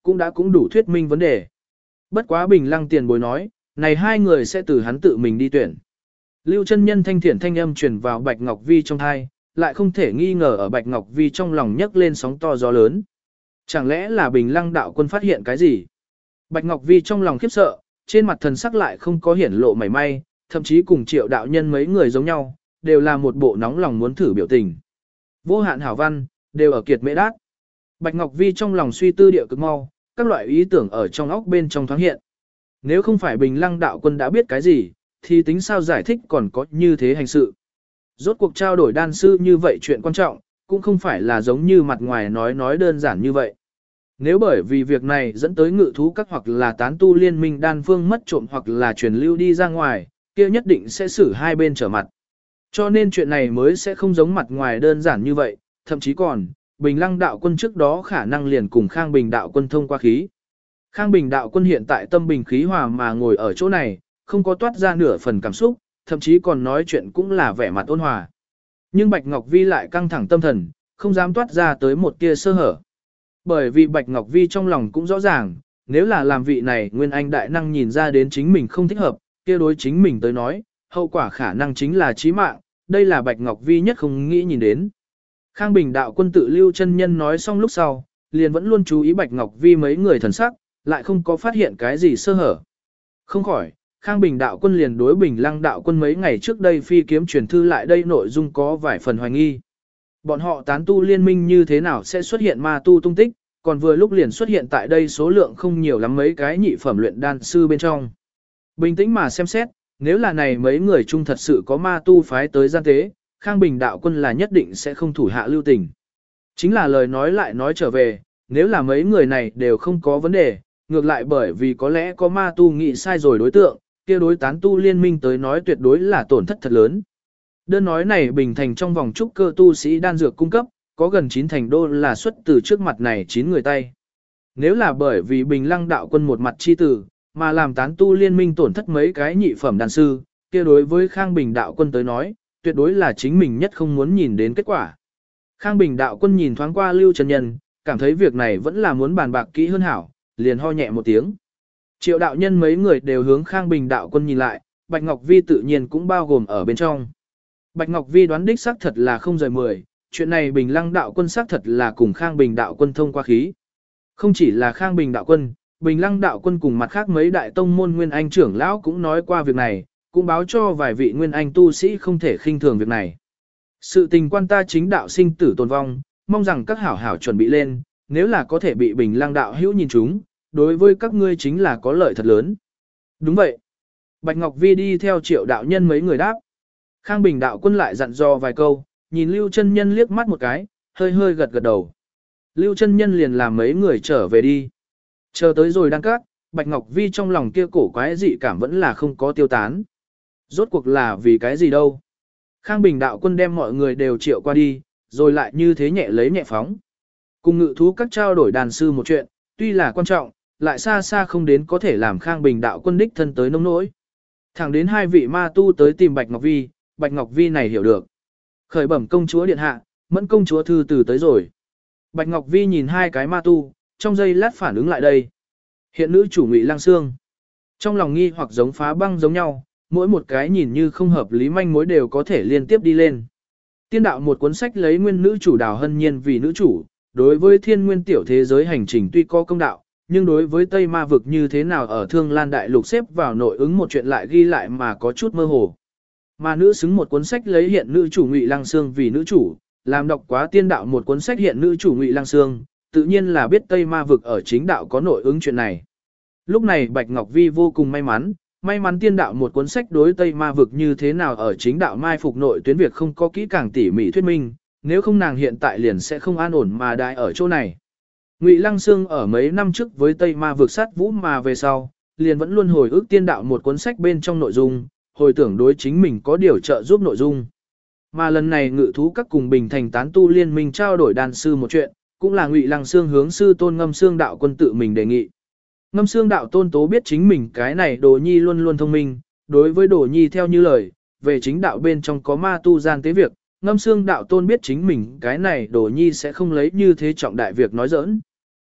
Speaker 1: cũng đủ thuyết minh vấn đề. Bất quá Bình Lăng tiền bối nói, này hai người sẽ từ hắn tự mình đi tuyển. Lưu chân nhân thanh thiện thanh âm truyền vào Bạch Ngọc Vi trong thai, lại không thể nghi ngờ ở Bạch Ngọc Vi trong lòng nhấc lên sóng to gió lớn. Chẳng lẽ là Bình Lăng đạo quân phát hiện cái gì? Bạch Ngọc Vi trong lòng khiếp sợ, trên mặt thần sắc lại không có hiển lộ mảy may, thậm chí cùng Triệu đạo nhân mấy người giống nhau, đều là một bộ nóng lòng muốn thử biểu tình. Vô hạn hảo văn, đều ở kiệt mễ đát. Bạch Ngọc Vi trong lòng suy tư địa cực mau, các loại ý tưởng ở trong óc bên trong thoáng hiện. Nếu không phải Bình Lăng đạo quân đã biết cái gì, thì tính sao giải thích còn có như thế hành sự. Rốt cuộc trao đổi đan sư như vậy chuyện quan trọng, cũng không phải là giống như mặt ngoài nói đơn giản như vậy. Nếu bởi vì việc này dẫn tới ngự thú các hoặc là tán tu liên minh đan phương mất trộm hoặc là truyền lưu đi ra ngoài, kia nhất định sẽ xử hai bên trở mặt. Cho nên chuyện này mới sẽ không giống mặt ngoài đơn giản như vậy, thậm chí còn, Bình Lăng đạo quân trước đó khả năng liền cùng Khang Bình đạo quân thông qua khí. Khang Bình đạo quân hiện tại tâm bình khí hòa mà ngồi ở chỗ này, không có toát ra nửa phần cảm xúc, thậm chí còn nói chuyện cũng là vẻ mặt ôn hòa. Nhưng Bạch Ngọc Vi lại căng thẳng tâm thần, không dám toát ra tới một tia sơ hở. Bởi vì Bạch Ngọc Vi trong lòng cũng rõ ràng, nếu là làm vị này Nguyên Anh đại năng nhìn ra đến chính mình không thích hợp, kia đối chính mình tới nói, hậu quả khả năng chính là chí mạng, đây là Bạch Ngọc Vi nhất không nghĩ nhìn đến. Khang Bình đạo quân tự Lưu chân nhân nói xong lúc sau, liền vẫn luôn chú ý Bạch Ngọc Vi mấy người thần sắc, lại không có phát hiện cái gì sơ hở. Không khỏi, Khang Bình đạo quân liền đối Bình Lăng đạo quân mấy ngày trước đây phi kiếm truyền thư lại đây nội dung có vài phần hoài nghi. Bọn họ tán tu liên minh như thế nào sẽ xuất hiện ma tu tung tích, còn vừa lúc liền xuất hiện tại đây số lượng không nhiều lắm mấy cái nhị phẩm luyện đan sư bên trong. Bình tĩnh mà xem xét, nếu là này mấy người chung thật sự có ma tu phái tới gian tế, Khang Bình đạo quân là nhất định sẽ không thủ hạ lưu tình. Chính là lời nói lại nói trở về, nếu là mấy người này đều không có vấn đề, ngược lại bởi vì có lẽ có ma tu nghĩ sai rồi đối tượng, kia đối tán tu liên minh tới nói tuyệt đối là tổn thất thật lớn. Đơn nói này Bình Thành trong vòng trúc cơ tu sĩ đan dược cung cấp, có gần 9 thành đô là xuất từ trước mặt này 9 người tay. Nếu là bởi vì Bình Lăng đạo quân một mặt chi tử, mà làm tán tu liên minh tổn thất mấy cái nhị phẩm đan sư, kia đối với Khang Bình đạo quân tới nói, tuyệt đối là chính mình nhất không muốn nhìn đến kết quả. Khang Bình đạo quân nhìn thoáng qua Lưu Trần Nhân, cảm thấy việc này vẫn là muốn bàn bạc kỹ hơn hảo, liền ho nhẹ một tiếng. Triệu đạo nhân mấy người đều hướng Khang Bình đạo quân nhìn lại, Bạch Ngọc Vi tự nhiên cũng bao gồm ở bên trong. Bạch Ngọc Vi đoán đích xác thật là không rời 10, chuyện này Bình Lăng đạo quân xác thật là cùng Khang Bình đạo quân thông qua khí. Không chỉ là Khang Bình đạo quân, Bình Lăng đạo quân cùng mặt khác mấy đại tông môn Nguyên Anh trưởng lão cũng nói qua việc này, cũng báo cho vài vị Nguyên Anh tu sĩ không thể khinh thường việc này. Sự tình quan ta chính đạo sinh tử tồn vong, mong rằng các hảo hảo chuẩn bị lên, nếu là có thể bị Bình Lăng đạo hữu nhìn chúng, đối với các ngươi chính là có lợi thật lớn. Đúng vậy. Bạch Ngọc Vi đi theo Triệu đạo nhân mấy người đáp. Khang Bình đạo quân lại dặn dò vài câu, nhìn Lưu chân nhân liếc mắt một cái, hơi hơi gật gật đầu. Lưu chân nhân liền làm mấy người trở về đi. Chờ tới rồi đăng cát, Bạch Ngọc Vi trong lòng kia cổ quái dị cảm vẫn là không có tiêu tán. Rốt cuộc là vì cái gì đâu. Khang Bình đạo quân đem mọi người đều triệu qua đi, rồi lại như thế nhẹ lấy nhẹ phóng. Cùng ngự thú các trao đổi đàn sư một chuyện, tuy là quan trọng, lại xa xa không đến có thể làm Khang Bình đạo quân đích thân tới nông nỗi. Thẳng đến hai vị ma tu tới tìm Bạch Ngọc Vi này hiểu được. Khởi bẩm công chúa điện hạ, Mẫn công chúa thư từ tới rồi. Bạch Ngọc Vi nhìn hai cái ma tu, trong giây lát phản ứng lại đây. Hiện nữ chủ Ngụy Lăng Xương. Trong lòng nghi hoặc giống phá băng giống nhau, mỗi một cái nhìn như không hợp lý manh mối đều có thể liên tiếp đi lên. Tiên đạo một cuốn sách lấy nguyên nữ chủ Đào Hân Nhiên vì nữ chủ, đối với thiên nguyên tiểu thế giới hành trình tuy có công đạo, nhưng đối với Tây Ma vực như thế nào ở Thương Lan Đại Lục xếp vào nội ứng một chuyện lại ghi lại mà có chút mơ hồ. Mà nữ xứng một cuốn sách lấy hiện nữ chủ Ngụy Lăng Xương vì nữ chủ, làm đọc quá tiên đạo một cuốn sách hiện nữ chủ Ngụy Lăng Xương, tự nhiên là biết Tây Ma vực ở chính đạo có nội ứng chuyện này. Lúc này Bạch Ngọc Vi vô cùng may mắn tiên đạo một cuốn sách đối Tây Ma vực như thế nào ở chính đạo mai phục nội tuyến việc không có kỹ càng tỉ mỉ thuyết minh, nếu không nàng hiện tại liền sẽ không an ổn mà đại ở chỗ này. Ngụy Lăng Xương ở mấy năm trước với Tây Ma vực sát vũ mà về sau, liền vẫn luôn hồi ức tiên đạo một cuốn sách bên trong nội dung, hồi tưởng đối chính mình có điều trợ giúp nội dung. Mà lần này ngự thú các cùng Bình Thành tán tu liên minh trao đổi đan sư một chuyện, cũng là Ngụy Lăng Xương hướng sư tôn Ngâm Xương đạo quân tự mình đề nghị. Ngâm Xương đạo tôn tố biết chính mình cái này Đồ Nhi luôn luôn thông minh, đối với Đồ Nhi theo như lời, về chính đạo bên trong có ma tu gian tế việc, Ngâm Xương đạo tôn biết chính mình cái này Đồ Nhi sẽ không lấy như thế trọng đại việc nói giỡn.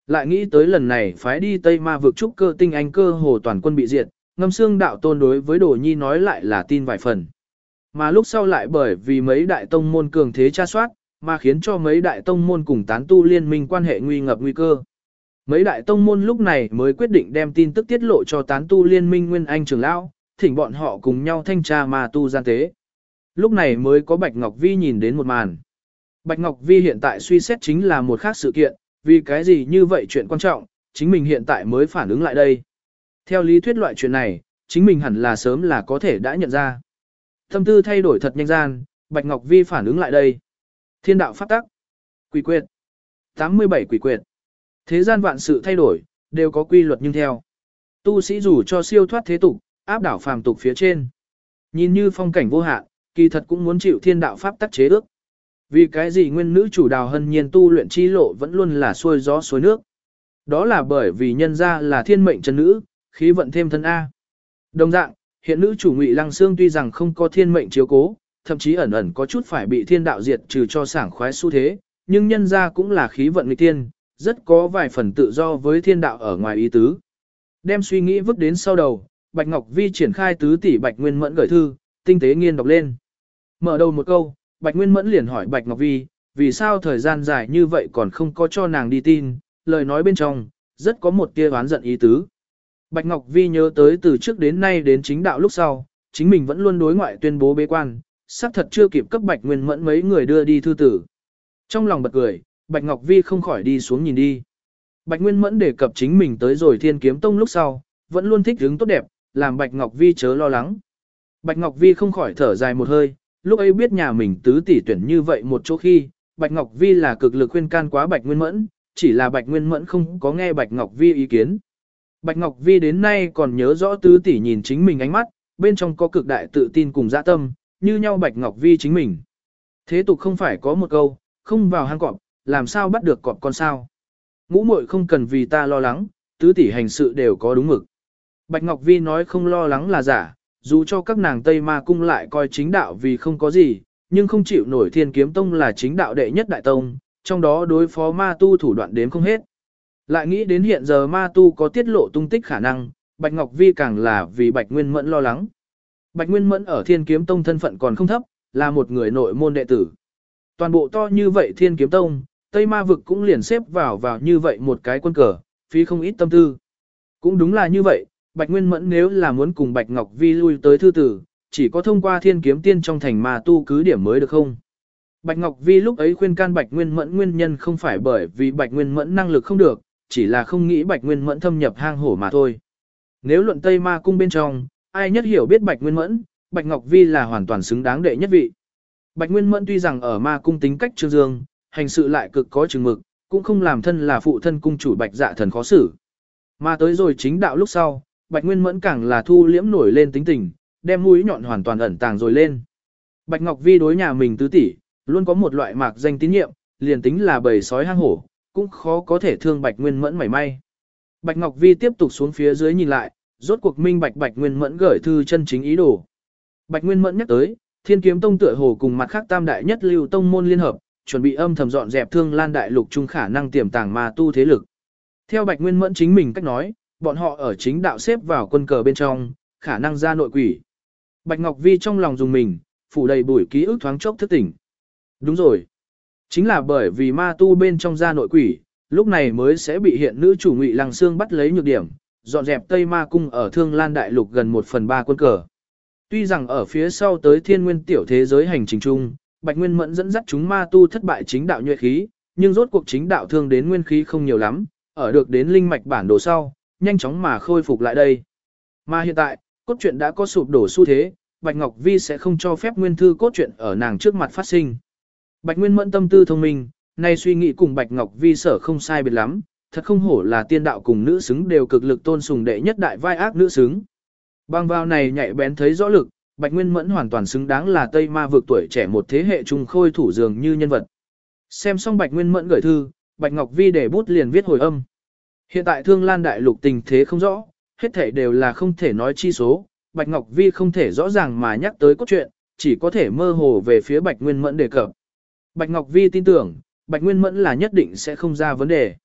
Speaker 1: Lại nghĩ tới lần này phái đi Tây Ma vực trúc cơ tinh anh cơ hồ toàn quân bị diệt, Ngâm Xương đạo tôn đối với Đồ Nhi nói lại là tin vài phần. Mà lúc sau lại bởi vì mấy đại tông môn cường thế tra soát, mà khiến cho mấy đại tông môn cùng tán tu liên minh quan hệ nguy ngập nguy cơ. Mấy đại tông môn lúc này mới quyết định đem tin tức tiết lộ cho tán tu liên minh Nguyên Anh trưởng lão, thỉnh bọn họ cùng nhau thanh tra ma tu gian tế. Lúc này mới có Bạch Ngọc Vi nhìn đến một màn. Bạch Ngọc Vi hiện tại suy xét chính là một khác sự kiện, vì cái gì như vậy chuyện quan trọng, chính mình hiện tại mới phản ứng lại đây. Theo lý thuyết loại chuyện này, chính mình hẳn là sớm là có thể đã nhận ra. Tâm tư thay đổi thật nhanh gian, Bạch Ngọc Vi phản ứng lại đây. Thiên đạo pháp tắc. Quỷ quyệt. 87 quỷ quyệt. Thế gian vạn sự thay đổi, đều có quy luật nhưng theo. Tu sĩ dù cho siêu thoát thế tục, áp đảo phàm tục phía trên. Nhìn như phong cảnh vô hạn, kỳ thật cũng muốn chịu thiên đạo pháp tắc chế ước. Vì cái gì nguyên nữ chủ Đào Hân Nhiên tu luyện chi lộ vẫn luôn là xuôi gió xuôi nước. Đó là bởi vì nhân ra là thiên mệnh chân nữ, khí vận thêm thân A. Đồng dạng, hiện nữ chủ Ngụy Lăng Xương tuy rằng không có thiên mệnh chiếu cố, thậm chí ẩn ẩn có chút phải bị thiên đạo diệt trừ cho sảng khoái xu thế, nhưng nhân ra cũng là khí vận nghịch tiên, rất có vài phần tự do với thiên đạo ở ngoài ý tứ. Đem suy nghĩ vứt đến sau đầu, Bạch Ngọc Vi triển khai tứ tỷ Bạch Nguyên Mẫn gửi thư, tinh tế nghiên đọc lên. Mở đầu một câu, Bạch Nguyên Mẫn liền hỏi Bạch Ngọc Vi, vì sao thời gian dài như vậy còn không có cho nàng đi tin, lời nói bên trong, rất có một tia oán giận ý tứ. Bạch Ngọc Vi nhớ tới từ trước đến nay đến chính đạo lúc sau, chính mình vẫn luôn đối ngoại tuyên bố bế quan, xác thật chưa kịp cấp Bạch Nguyên Mẫn mấy người đưa đi thư tử. Trong lòng bật cười, Bạch Ngọc Vi không khỏi đi xuống nhìn đi. Bạch Nguyên Mẫn đề cập chính mình tới rồi Thiên Kiếm Tông lúc sau, vẫn luôn thích hứng tốt đẹp, làm Bạch Ngọc Vi chớ lo lắng. Bạch Ngọc Vi không khỏi thở dài một hơi, lúc ấy biết nhà mình tứ tỷ tuyển như vậy một chỗ khi, Bạch Ngọc Vi là cực lực khuyên can quá Bạch Nguyên Mẫn, chỉ là Bạch Nguyên Mẫn không có nghe Bạch Ngọc Vi ý kiến. Bạch Ngọc Vi đến nay còn nhớ rõ tứ tỷ nhìn chính mình ánh mắt, bên trong có cực đại tự tin cùng dạ tâm, như nhau Bạch Ngọc Vi chính mình. Thế tục không phải có một câu, không vào hang cọp, làm sao bắt được cọp con sao. Ngũ muội không cần vì ta lo lắng, tứ tỷ hành sự đều có đúng mực. Bạch Ngọc Vi nói không lo lắng là giả, dù cho các nàng Tây Ma Cung lại coi chính đạo vì không có gì, nhưng không chịu nổi Thiên Kiếm Tông là chính đạo đệ nhất đại tông, trong đó đối phó ma tu thủ đoạn đếm không hết. Lại nghĩ đến hiện giờ ma tu có tiết lộ tung tích khả năng, Bạch Ngọc Vi càng là vì Bạch Nguyên Mẫn lo lắng. Bạch Nguyên Mẫn ở Thiên Kiếm Tông thân phận còn không thấp, là một người nội môn đệ tử. Toàn bộ to như vậy Thiên Kiếm Tông, Tây Ma vực cũng liền xếp vào như vậy một cái quân cờ, phí không ít tâm tư. Cũng đúng là như vậy, Bạch Nguyên Mẫn nếu là muốn cùng Bạch Ngọc Vi lui tới thư tử, chỉ có thông qua Thiên Kiếm Tiên trong thành ma tu cứ điểm mới được không? Bạch Ngọc Vi lúc ấy khuyên can Bạch Nguyên Mẫn nguyên nhân không phải bởi vì Bạch Nguyên Mẫn năng lực không được, chỉ là không nghĩ Bạch Nguyên Mẫn thâm nhập hang hổ mà thôi. Nếu luận Tây Ma Cung bên trong, ai nhất hiểu biết Bạch Nguyên Mẫn, Bạch Ngọc Vi là hoàn toàn xứng đáng đệ nhất vị. Bạch Nguyên Mẫn tuy rằng ở Ma Cung tính cách trương dương, hành sự lại cực có chừng mực, cũng không làm thân là phụ thân cung chủ Bạch Dạ Thần khó xử. Mà tới rồi chính đạo lúc sau, Bạch Nguyên Mẫn càng là thu liễm nổi lên tính tình, đem mũi nhọn hoàn toàn ẩn tàng rồi lên. Bạch Ngọc Vi đối nhà mình tứ tỷ, luôn có một loại mạc danh tín nhiệm, liền tính là bầy sói hang hổ, cũng khó có thể thương Bạch Nguyên Mẫn mảy may. Bạch Ngọc Vi tiếp tục xuống phía dưới nhìn lại, rốt cuộc minh bạch Bạch Nguyên Mẫn gửi thư chân chính ý đồ. Bạch Nguyên Mẫn nhắc tới, Thiên Kiếm Tông tựa hồ cùng mặt khác tam đại nhất lưu tông môn liên hợp, chuẩn bị âm thầm dọn dẹp Thương Lan đại lục chung khả năng tiềm tàng ma tu thế lực. Theo Bạch Nguyên Mẫn chính mình cách nói, bọn họ ở chính đạo xếp vào quân cờ bên trong, khả năng ra nội quỷ. Bạch Ngọc Vi trong lòng dùng mình, phủ đầy bụi ký ức thoáng chốc thức tỉnh. Đúng rồi. Chính là bởi vì ma tu bên trong ra nội quỷ, lúc này mới sẽ bị hiện nữ chủ Ngụy Lăng Xương bắt lấy nhược điểm, dọn dẹp Tây Ma Cung ở Thương Lan đại lục gần 1/3 quân cờ. Tuy rằng ở phía sau tới Thiên Nguyên tiểu thế giới hành trình chung, Bạch Nguyên Mẫn dẫn dắt chúng ma tu thất bại chính đạo nhuệ khí, nhưng rốt cuộc chính đạo thương đến nguyên khí không nhiều lắm, ở được đến linh mạch bản đồ sau, nhanh chóng mà khôi phục lại đây. Mà hiện tại, cốt truyện đã có sụp đổ xu thế, Bạch Ngọc Vi sẽ không cho phép nguyên thư cốt truyện ở nàng trước mặt phát sinh. Bạch Nguyên Mẫn tâm tư thông minh, nay suy nghĩ cùng Bạch Ngọc Vi sở không sai biệt lắm, thật không hổ là tiên đạo cùng nữ xứng đều cực lực tôn sùng đệ nhất đại vai ác nữ xứng. Bằng vào này nhạy bén thấy rõ lực, Bạch Nguyên Mẫn hoàn toàn xứng đáng là Tây Ma vực tuổi trẻ một thế hệ trung khôi thủ dường như nhân vật. Xem xong Bạch Nguyên Mẫn gửi thư, Bạch Ngọc Vi để bút liền viết hồi âm. Hiện tại Thương Lan đại lục tình thế không rõ, hết thảy đều là không thể nói chi số, Bạch Ngọc Vi không thể rõ ràng mà nhắc tới cốt truyện, chỉ có thể mơ hồ về phía Bạch Nguyên Mẫn đề cập. Bạch Ngọc Vi tin tưởng, Bạch Nguyên Mẫn là nhất định sẽ không ra vấn đề.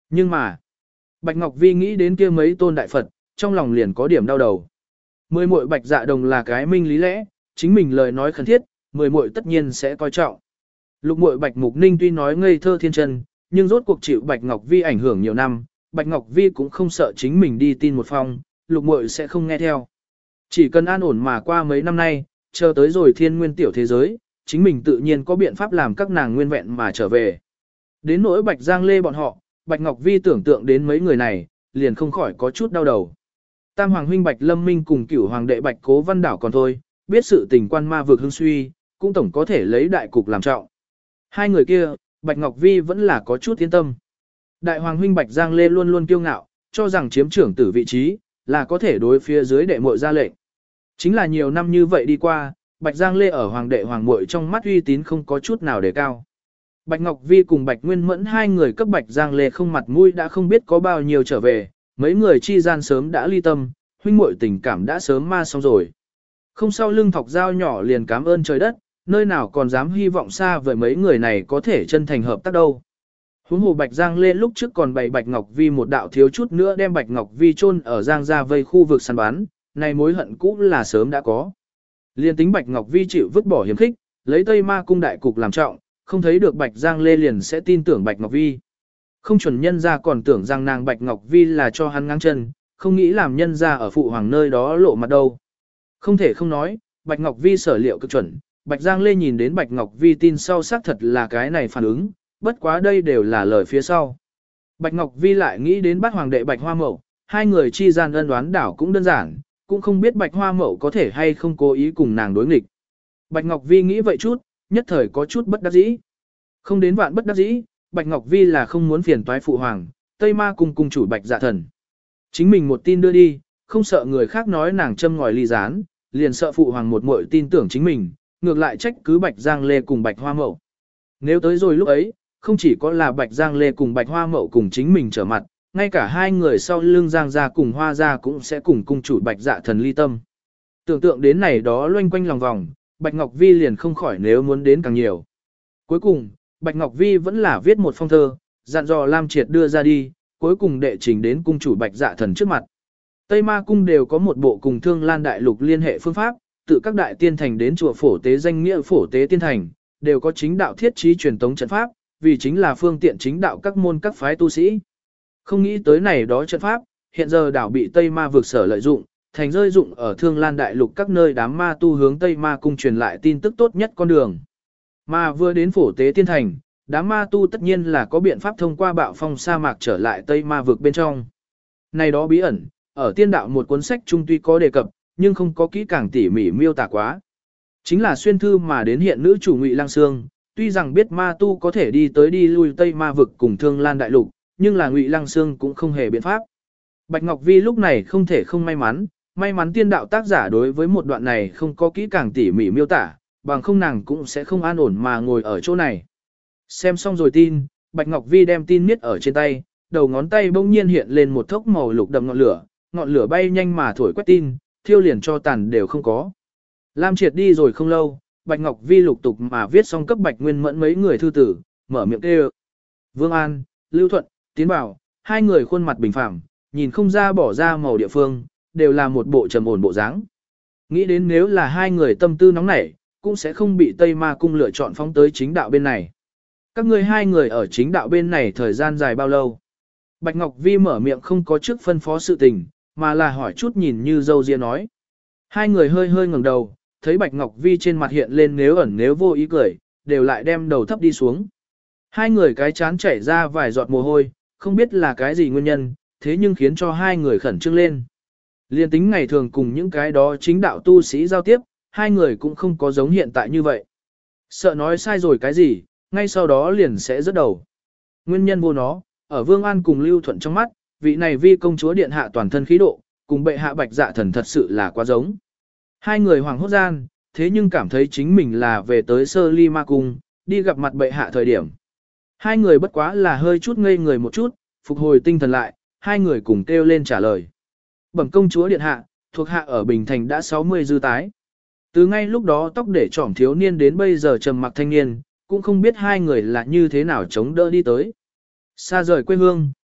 Speaker 1: Nhưng mà, Bạch Ngọc Vi nghĩ đến kia mấy tôn đại Phật, trong lòng liền có điểm đau đầu. Mười muội Bạch Dạ Đồng là cái minh lý lẽ, chính mình lời nói khẩn thiết, mười muội tất nhiên sẽ coi trọng. Lục muội Bạch Mục Ninh tuy nói ngây thơ thiên chân, nhưng rốt cuộc chịu Bạch Ngọc Vi ảnh hưởng nhiều năm, Bạch Ngọc Vi cũng không sợ chính mình đi tin một phong, lục muội sẽ không nghe theo. Chỉ cần an ổn mà qua mấy năm nay, chờ tới rồi thiên nguyên tiểu thế giới, chính mình tự nhiên có biện pháp làm các nàng nguyên vẹn mà trở về. Đến nỗi Bạch Giang Lê bọn họ, Bạch Ngọc Vi tưởng tượng đến mấy người này, liền không khỏi có chút đau đầu. Tam Hoàng huynh Bạch Lâm Minh cùng Cửu Hoàng đệ Bạch Cố Văn Đảo còn thôi, biết sự tình quan ma vực hưng suy, cũng tổng có thể lấy đại cục làm trọng. Hai người kia, Bạch Ngọc Vi vẫn là có chút yên tâm. Đại Hoàng huynh Bạch Giang Lê luôn luôn kiêu ngạo, cho rằng chiếm trưởng tử vị trí, là có thể đối phía dưới đệ muội ra lệnh. Chính là nhiều năm như vậy đi qua, Bạch Giang Lê ở Hoàng đệ Hoàng muội trong mắt uy tín không có chút nào đề cao. Bạch Ngọc Vi cùng Bạch Nguyên Mẫn hai người cấp Bạch Giang Lê không mặt mũi đã không biết có bao nhiêu trở về, mấy người chi gian sớm đã ly tâm, huynh muội tình cảm đã sớm ma xong rồi. Không sau lưng thọc dao nhỏ liền cảm ơn trời đất, nơi nào còn dám hy vọng xa với mấy người này có thể chân thành hợp tác đâu. Huống hồ Bạch Giang Lê lúc trước còn bày Bạch Ngọc Vi một đạo thiếu chút nữa đem Bạch Ngọc Vi chôn ở Giang gia vây khu vực săn bắn, này mối hận cũ là sớm đã có. Liên tính Bạch Ngọc Vi chịu vứt bỏ hiểm khích, lấy Tây Ma cung đại cục làm trọng, không thấy được Bạch Giang Lê liền sẽ tin tưởng Bạch Ngọc Vi. Không chuẩn nhân ra còn tưởng rằng nàng Bạch Ngọc Vi là cho hắn ngang chân, không nghĩ làm nhân ra ở phụ hoàng nơi đó lộ mặt đâu. Không thể không nói, Bạch Ngọc Vi sở liệu cực chuẩn, Bạch Giang Lê nhìn đến Bạch Ngọc Vi tin sau xác thật là cái này phản ứng, bất quá đây đều là lời phía sau. Bạch Ngọc Vi lại nghĩ đến bát hoàng đệ Bạch Hoa Mậu, hai người chi gian ân đoán đảo cũng đơn giản, cũng không biết Bạch Hoa Mậu có thể hay không cố ý cùng nàng đối nghịch. Bạch Ngọc Vi nghĩ vậy chút, nhất thời có chút bất đắc dĩ. Không đến vạn bất đắc dĩ, Bạch Ngọc Vi là không muốn phiền toái phụ hoàng, Tây Ma cùng cung chủ Bạch Dạ Thần. Chính mình một tin đưa đi, không sợ người khác nói nàng châm ngòi ly gián, liền sợ phụ hoàng một muội tin tưởng chính mình, ngược lại trách cứ Bạch Giang Lê cùng Bạch Hoa Mậu. Nếu tới rồi lúc ấy, không chỉ có là Bạch Giang Lê cùng Bạch Hoa Mậu cùng chính mình trở mặt, ngay cả hai người sau lưng Giang gia cùng Hoa gia cũng sẽ cùng cung chủ Bạch Dạ Thần ly tâm. Tưởng tượng đến này đó loanh quanh lòng vòng, Bạch Ngọc Vi liền không khỏi nếu muốn đến càng nhiều. Cuối cùng, Bạch Ngọc Vi vẫn là viết một phong thơ, dặn dò Lam Triệt đưa ra đi, cuối cùng đệ trình đến cung chủ Bạch Dạ Thần trước mặt. Tây Ma cung đều có một bộ cùng Thương Lan đại lục liên hệ phương pháp, tự các đại tiên thành đến chùa Phổ Tế danh nghĩa Phổ Tế tiên thành, đều có chính đạo thiết trí truyền tống trận pháp, vì chính là phương tiện chính đạo các môn các phái tu sĩ. Không nghĩ tới này đó trận pháp, hiện giờ đảo bị Tây Ma vực sở lợi dụng, thành rơi dụng ở Thương Lan đại lục các nơi đám ma tu hướng Tây Ma cung truyền lại tin tức tốt nhất con đường. Mà vừa đến Phổ Tế tiên thành, đám ma tu tất nhiên là có biện pháp thông qua bạo phong sa mạc trở lại Tây Ma vực bên trong. Này đó bí ẩn, ở tiên đạo một cuốn sách chung tuy có đề cập, nhưng không có kỹ càng tỉ mỉ miêu tả quá. Chính là xuyên thư mà đến hiện nữ chủ Ngụy Lăng Sương, tuy rằng biết ma tu có thể đi tới đi lui Tây Ma vực cùng Thương Lan đại lục, nhưng là Ngụy Lăng Sương cũng không hề biện pháp. Bạch Ngọc Vi lúc này không thể không may mắn tiên đạo tác giả đối với một đoạn này không có kỹ càng tỉ mỉ miêu tả, bằng không nàng cũng sẽ không an ổn mà ngồi ở chỗ này. Xem xong rồi tin, Bạch Ngọc Vi đem tin miết ở trên tay, đầu ngón tay bỗng nhiên hiện lên một thốc màu lục đậm ngọn lửa bay nhanh mà thổi quét tin, thiêu liền cho tàn đều không có. Lam Triệt đi rồi không lâu, Bạch Ngọc Vi lục tục mà viết xong cấp Bạch Nguyên Mẫn mấy người thư tử, mở miệng kêu. Vương An, Lưu Thuận, Tiến Bảo, hai người khuôn mặt bình phẳng, nhìn không ra bỏ ra màu địa phương, đều là một bộ trầm ổn bộ dáng. Nghĩ đến nếu là hai người tâm tư nóng nảy, cũng sẽ không bị Tây Ma cung lựa chọn phóng tới chính đạo bên này. Các ngươi hai người ở chính đạo bên này thời gian dài bao lâu? Bạch Ngọc Vi mở miệng không có trước phân phó sự tình, mà là hỏi chút nhìn như dâu ria nói. Hai người hơi hơi ngẩng đầu, thấy Bạch Ngọc Vi trên mặt hiện lên nếu ẩn nếu vô ý cười, đều lại đem đầu thấp đi xuống. Hai người cái chán chảy ra vài giọt mồ hôi, không biết là cái gì nguyên nhân, thế nhưng khiến cho hai người khẩn trương lên. Liên tính ngày thường cùng những cái đó chính đạo tu sĩ giao tiếp, hai người cũng không có giống hiện tại như vậy. Sợ nói sai rồi cái gì, ngay sau đó liền sẽ rớt đầu. Nguyên nhân vô nó, ở Vương An cùng Lưu Thuận trong mắt, vị này Vi công chúa điện hạ toàn thân khí độ, cùng bệ hạ Bạch Dạ Thần thật sự là quá giống. Hai người hoàng hốt gian, thế nhưng cảm thấy chính mình là về tới Sơ Ly Ma Cung, đi gặp mặt bệ hạ thời điểm. Hai người bất quá là hơi chút ngây người một chút, phục hồi tinh thần lại, hai người cùng kêu lên trả lời. Bẩm công chúa điện hạ, thuộc hạ ở Bình Thành đã 60 dư tái. Từ ngay lúc đó tóc để trỏm thiếu niên đến bây giờ trầm mặc thanh niên, cũng không biết hai người là như thế nào chống đỡ đi tới. Xa rời quê hương,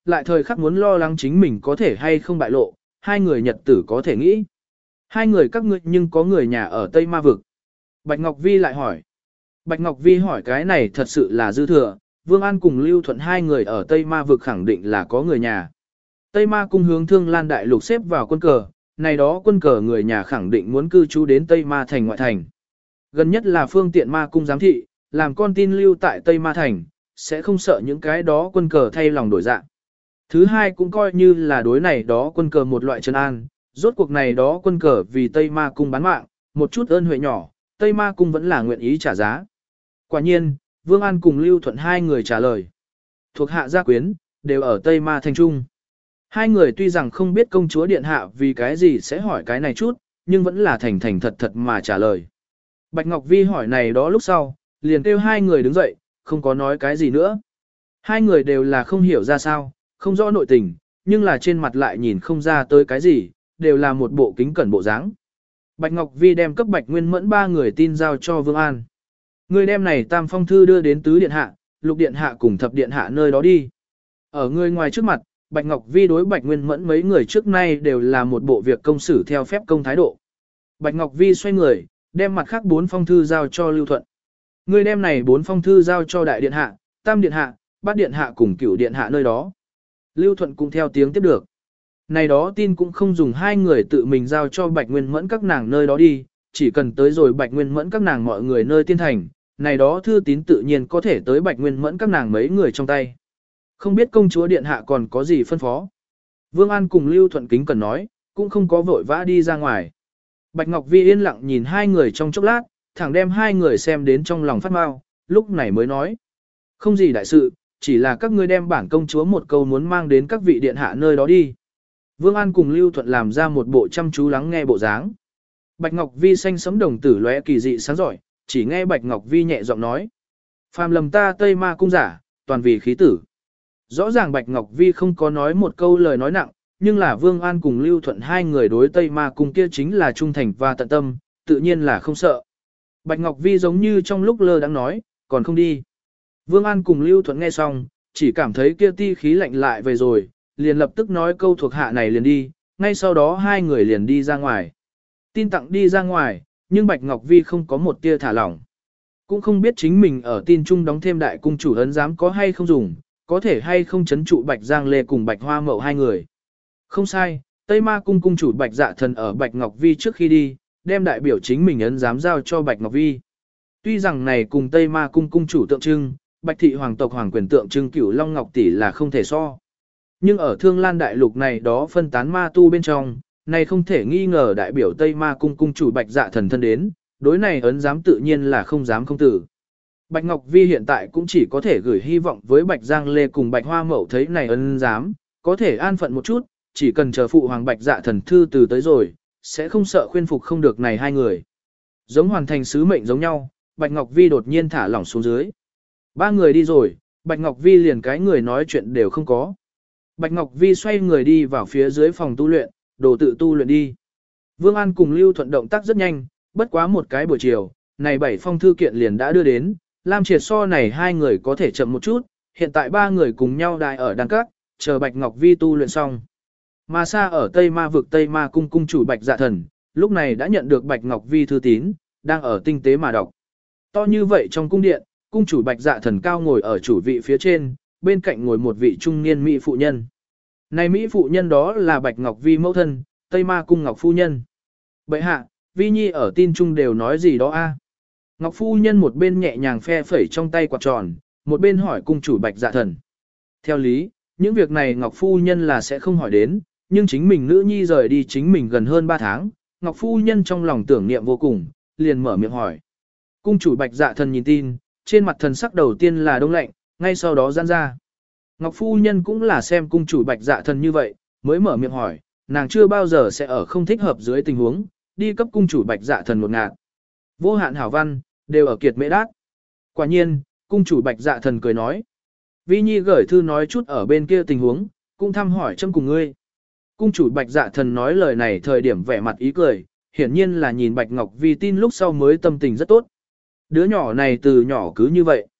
Speaker 1: lại thời khắc muốn lo lắng chính mình có thể hay không bại lộ, hai người nhật tử có thể nghĩ. Hai người các ngươi nhưng có người nhà ở Tây Ma Vực. Bạch Ngọc Vi lại hỏi. Bạch Ngọc Vi hỏi cái này thật sự là dư thừa, Vương An cùng Lưu Thuận hai người ở Tây Ma Vực khẳng định là có người nhà. Tây Ma cung hướng Thương Lan Đại Lục xếp vào quân cờ, này đó quân cờ người nhà khẳng định muốn cư trú đến Tây Ma Thành ngoại thành. Gần nhất là phương tiện Ma cung giám thị, làm con tin lưu tại Tây Ma Thành, sẽ không sợ những cái đó quân cờ thay lòng đổi dạng. Thứ hai cũng coi như là đối này đó quân cờ một loại trấn an, rốt cuộc này đó quân cờ vì Tây Ma cung bán mạng, một chút ơn huệ nhỏ, Tây Ma cung vẫn là nguyện ý trả giá. Quả nhiên, Vương An cùng Lưu Thuận hai người trả lời. Thuộc hạ gia quyến, đều ở Tây Ma Thành Trung. Hai người tuy rằng không biết công chúa điện hạ vì cái gì sẽ hỏi cái này chút, nhưng vẫn là thành thành thật thật mà trả lời. Bạch Ngọc Vi hỏi này đó lúc sau, liền kêu hai người đứng dậy, không có nói cái gì nữa. Hai người đều là không hiểu ra sao, không rõ nội tình, nhưng là trên mặt lại nhìn không ra tới cái gì, đều là một bộ kính cẩn bộ dáng. Bạch Ngọc Vi đem cấp Bạch Nguyên Mẫn ba người tin giao cho Vương An. Người đem này tam phong thư đưa đến tứ điện hạ, lục điện hạ cùng thập điện hạ nơi đó đi. Ở người ngoài trước mặt, Bạch Ngọc Vi đối Bạch Nguyên Mẫn mấy người trước nay đều là một bộ việc công xử theo phép công thái độ. Bạch Ngọc Vi xoay người, đem mặt khác 4 phong thư giao cho Lưu Thuận. Người đem này 4 phong thư giao cho đại điện hạ, tam điện hạ, bát điện hạ cùng cửu điện hạ nơi đó. Lưu Thuận cũng theo tiếng tiếp được. Này đó tin cũng không dùng hai người tự mình giao cho Bạch Nguyên Mẫn các nàng nơi đó đi, chỉ cần tới rồi Bạch Nguyên Mẫn các nàng mọi người nơi tiên thành, này đó thư tín tự nhiên có thể tới Bạch Nguyên Mẫn các nàng mấy người trong tay. Không biết công chúa điện hạ còn có gì phân phó. Vương An cùng Lưu Thuận kính cần nói, cũng không có vội vã đi ra ngoài. Bạch Ngọc Vi yên lặng nhìn hai người trong chốc lát, thẳng đem hai người xem đến trong lòng phát mau, lúc này mới nói. Không gì đại sự, chỉ là các ngươi đem bản công chúa một câu muốn mang đến các vị điện hạ nơi đó đi. Vương An cùng Lưu Thuận làm ra một bộ chăm chú lắng nghe bộ dáng. Bạch Ngọc Vi xanh sẫm đồng tử lóe kỳ dị sáng giỏi, chỉ nghe Bạch Ngọc Vi nhẹ giọng nói. Phàm lầm ta Tây Ma cung giả, toàn vì khí tử. Rõ ràng Bạch Ngọc Vi không có nói một câu lời nói nặng, nhưng là Vương An cùng Lưu Thuận hai người đối Tây Ma cung kia chính là trung thành và tận tâm, tự nhiên là không sợ. Bạch Ngọc Vi giống như trong lúc lơ đãng nói, còn không đi. Vương An cùng Lưu Thuận nghe xong, chỉ cảm thấy kia ti khí lạnh lại về rồi, liền lập tức nói câu thuộc hạ này liền đi, ngay sau đó hai người liền đi ra ngoài. Tin tặng đi ra ngoài, nhưng Bạch Ngọc Vi không có một tia thả lỏng. Cũng không biết chính mình ở tin trung đóng thêm đại cung chủ ấn giám có hay không dùng, có thể hay không chấn trụ Bạch Giang Lê cùng Bạch Hoa Mậu hai người. Không sai, Tây Ma cung cung chủ Bạch Dạ Thần ở Bạch Ngọc Vi trước khi đi, đem đại biểu chính mình ấn giám giao cho Bạch Ngọc Vi. Tuy rằng này cùng Tây Ma cung cung chủ tượng trưng, Bạch thị hoàng tộc hoàng quyền tượng trưng Cửu Long Ngọc tỷ là không thể so. Nhưng ở Thương Lan đại lục này đó phân tán ma tu bên trong, này không thể nghi ngờ đại biểu Tây Ma cung cung chủ Bạch Dạ Thần thân đến, đối này ấn giám tự nhiên là không dám không tử. Bạch Ngọc Vi hiện tại cũng chỉ có thể gửi hy vọng với Bạch Giang Lê cùng Bạch Hoa Mậu thấy này ấn giám, có thể an phận một chút, chỉ cần chờ phụ hoàng Bạch Dạ Thần thư từ tới rồi, sẽ không sợ khuyên phục không được này hai người. Giống hoàn thành sứ mệnh giống nhau, Bạch Ngọc Vi đột nhiên thả lỏng xuống dưới. Ba người đi rồi, Bạch Ngọc Vi liền cái người nói chuyện đều không có. Bạch Ngọc Vi xoay người đi vào phía dưới phòng tu luyện, đồ tự tu luyện đi. Vương An cùng Lưu Thuận động tác rất nhanh, bất quá một cái buổi chiều, này 7 phong thư kiện liền đã đưa đến, Lam Triệt so này hai người có thể chậm một chút, hiện tại ba người cùng nhau đại ở đăng các, chờ Bạch Ngọc Vi tu luyện xong. Mà xa ở Tây Ma vực Tây Ma cung cung chủ Bạch Dạ Thần, lúc này đã nhận được Bạch Ngọc Vi thư tín, đang ở tinh tế mà đọc. To như vậy trong cung điện, cung chủ Bạch Dạ Thần cao ngồi ở chủ vị phía trên, bên cạnh ngồi một vị trung niên mỹ phụ nhân. Này mỹ phụ nhân đó là Bạch Ngọc Vi mẫu thân, Tây Ma cung Ngọc phu nhân. Bệ hạ, Vi Nhi ở tin trung đều nói gì đó a? Ngọc phu nhân một bên nhẹ nhàng phe phẩy trong tay quạt tròn, một bên hỏi cung chủ Bạch Dạ Thần. Theo lý, những việc này Ngọc phu nhân là sẽ không hỏi đến, nhưng chính mình nữ nhi rời đi chính mình gần hơn 3 tháng, Ngọc phu nhân trong lòng tưởng niệm vô cùng, liền mở miệng hỏi. Cung chủ Bạch Dạ Thần nhìn tin, trên mặt thần sắc đầu tiên là đông lạnh, ngay sau đó giãn ra. Ngọc phu nhân cũng là xem cung chủ Bạch Dạ Thần như vậy, mới mở miệng hỏi, nàng chưa bao giờ sẽ ở không thích hợp dưới tình huống, đi cấp cung chủ Bạch Dạ Thần một ngạt. Vô hạn hảo văn, đều ở kiệt mễ đát. Quả nhiên, cung chủ Bạch Dạ Thần cười nói. Vi Nhi gửi thư nói chút ở bên kia tình huống, cũng thăm hỏi châm cùng ngươi. Cung chủ Bạch Dạ Thần nói lời này thời điểm vẻ mặt ý cười, hiển nhiên là nhìn Bạch Ngọc Vi tin lúc sau mới tâm tình rất tốt. Đứa nhỏ này từ nhỏ cứ như vậy.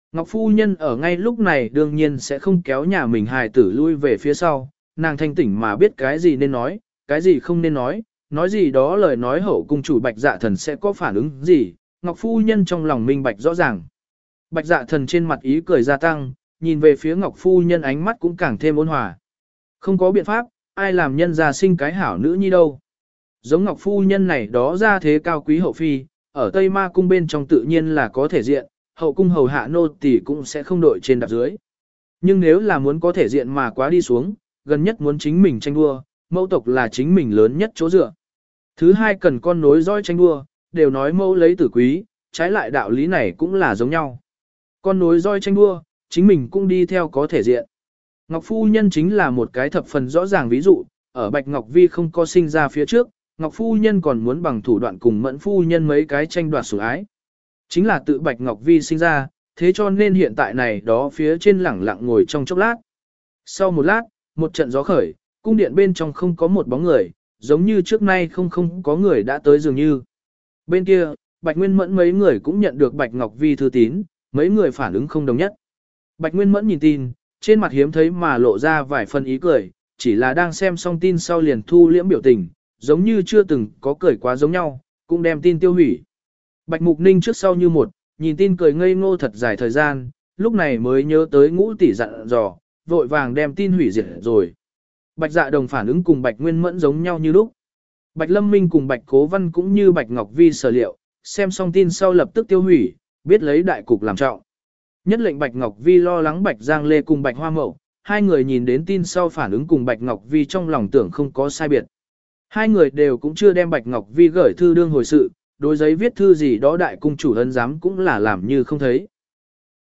Speaker 1: Ngọc phu nhân ở ngay lúc này đương nhiên sẽ không kéo nhà mình hài tử lui về phía sau, nàng thanh tỉnh mà biết cái gì nên nói, cái gì không nên nói gì đó lời nói hậu cung chủ Bạch Dạ Thần sẽ có phản ứng gì, Ngọc phu nhân trong lòng minh bạch rõ ràng. Bạch Dạ Thần trên mặt ý cười gia tăng, nhìn về phía Ngọc phu nhân ánh mắt cũng càng thêm ôn hòa. Không có biện pháp, ai làm nhân gia sinh cái hảo nữ nhi đâu. Giống Ngọc phu nhân này đó ra thế cao quý hậu phi, ở Tây Ma cung bên trong tự nhiên là có thể diện, hậu cung hầu hạ nô tỳ cũng sẽ không đội trên đạp dưới. Nhưng nếu là muốn có thể diện mà quá đi xuống, gần nhất muốn chính mình tranh đua, mẫu tộc là chính mình lớn nhất chỗ dựa. Thứ hai cần con nối dõi tranh đua, đều nói mẫu lấy tử quý, trái lại đạo lý này cũng là giống nhau. Con nối dõi tranh đua, chính mình cũng đi theo có thể diện. Ngọc phu nhân chính là một cái thập phần rõ ràng ví dụ, ở Bạch Ngọc Vi không có sinh ra phía trước, Ngọc phu nhân còn muốn bằng thủ đoạn cùng Mẫn phu nhân mấy cái tranh đoạt sủng ái. Chính là tự Bạch Ngọc Vi sinh ra, thế cho nên hiện tại này đó phía trên lẳng lặng ngồi trong chốc lát. Sau một lát, một trận gió khởi, cung điện bên trong không có một bóng người, giống như trước nay không có người đã tới dường như. Bên kia, Bạch Nguyên Mẫn mấy người cũng nhận được Bạch Ngọc Vi thư tín, mấy người phản ứng không đồng nhất. Bạch Nguyên Mẫn nhìn tin, trên mặt hiếm thấy mà lộ ra vài phần ý cười, chỉ là đang xem xong tin sau liền thu liễm biểu tình, giống như chưa từng có cười quá giống nhau, cũng đem tin tiêu hủy. Bạch Mục Ninh trước sau như một, nhìn tin cười ngây ngô thật dài thời gian, lúc này mới nhớ tới Ngũ tỷ dặn dò, vội vàng đem tin hủy diệt rồi. Bạch Dạ Đồng phản ứng cùng Bạch Nguyên Mẫn giống nhau như lúc. Bạch Lâm Minh cùng Bạch Cố Văn cũng như Bạch Ngọc Vi sở liệu, xem xong tin sau lập tức tiêu hủy, biết lấy đại cục làm trọng. Nhất lệnh Bạch Ngọc Vi lo lắng Bạch Giang Lê cùng Bạch Hoa Mậu, hai người nhìn đến tin sau phản ứng cùng Bạch Ngọc Vi trong lòng tưởng không có sai biệt. Hai người đều cũng chưa đem Bạch Ngọc Vi gửi thư đương hồi sự, đối giấy viết thư gì đó đại cung chủ ân giám cũng là làm như không thấy.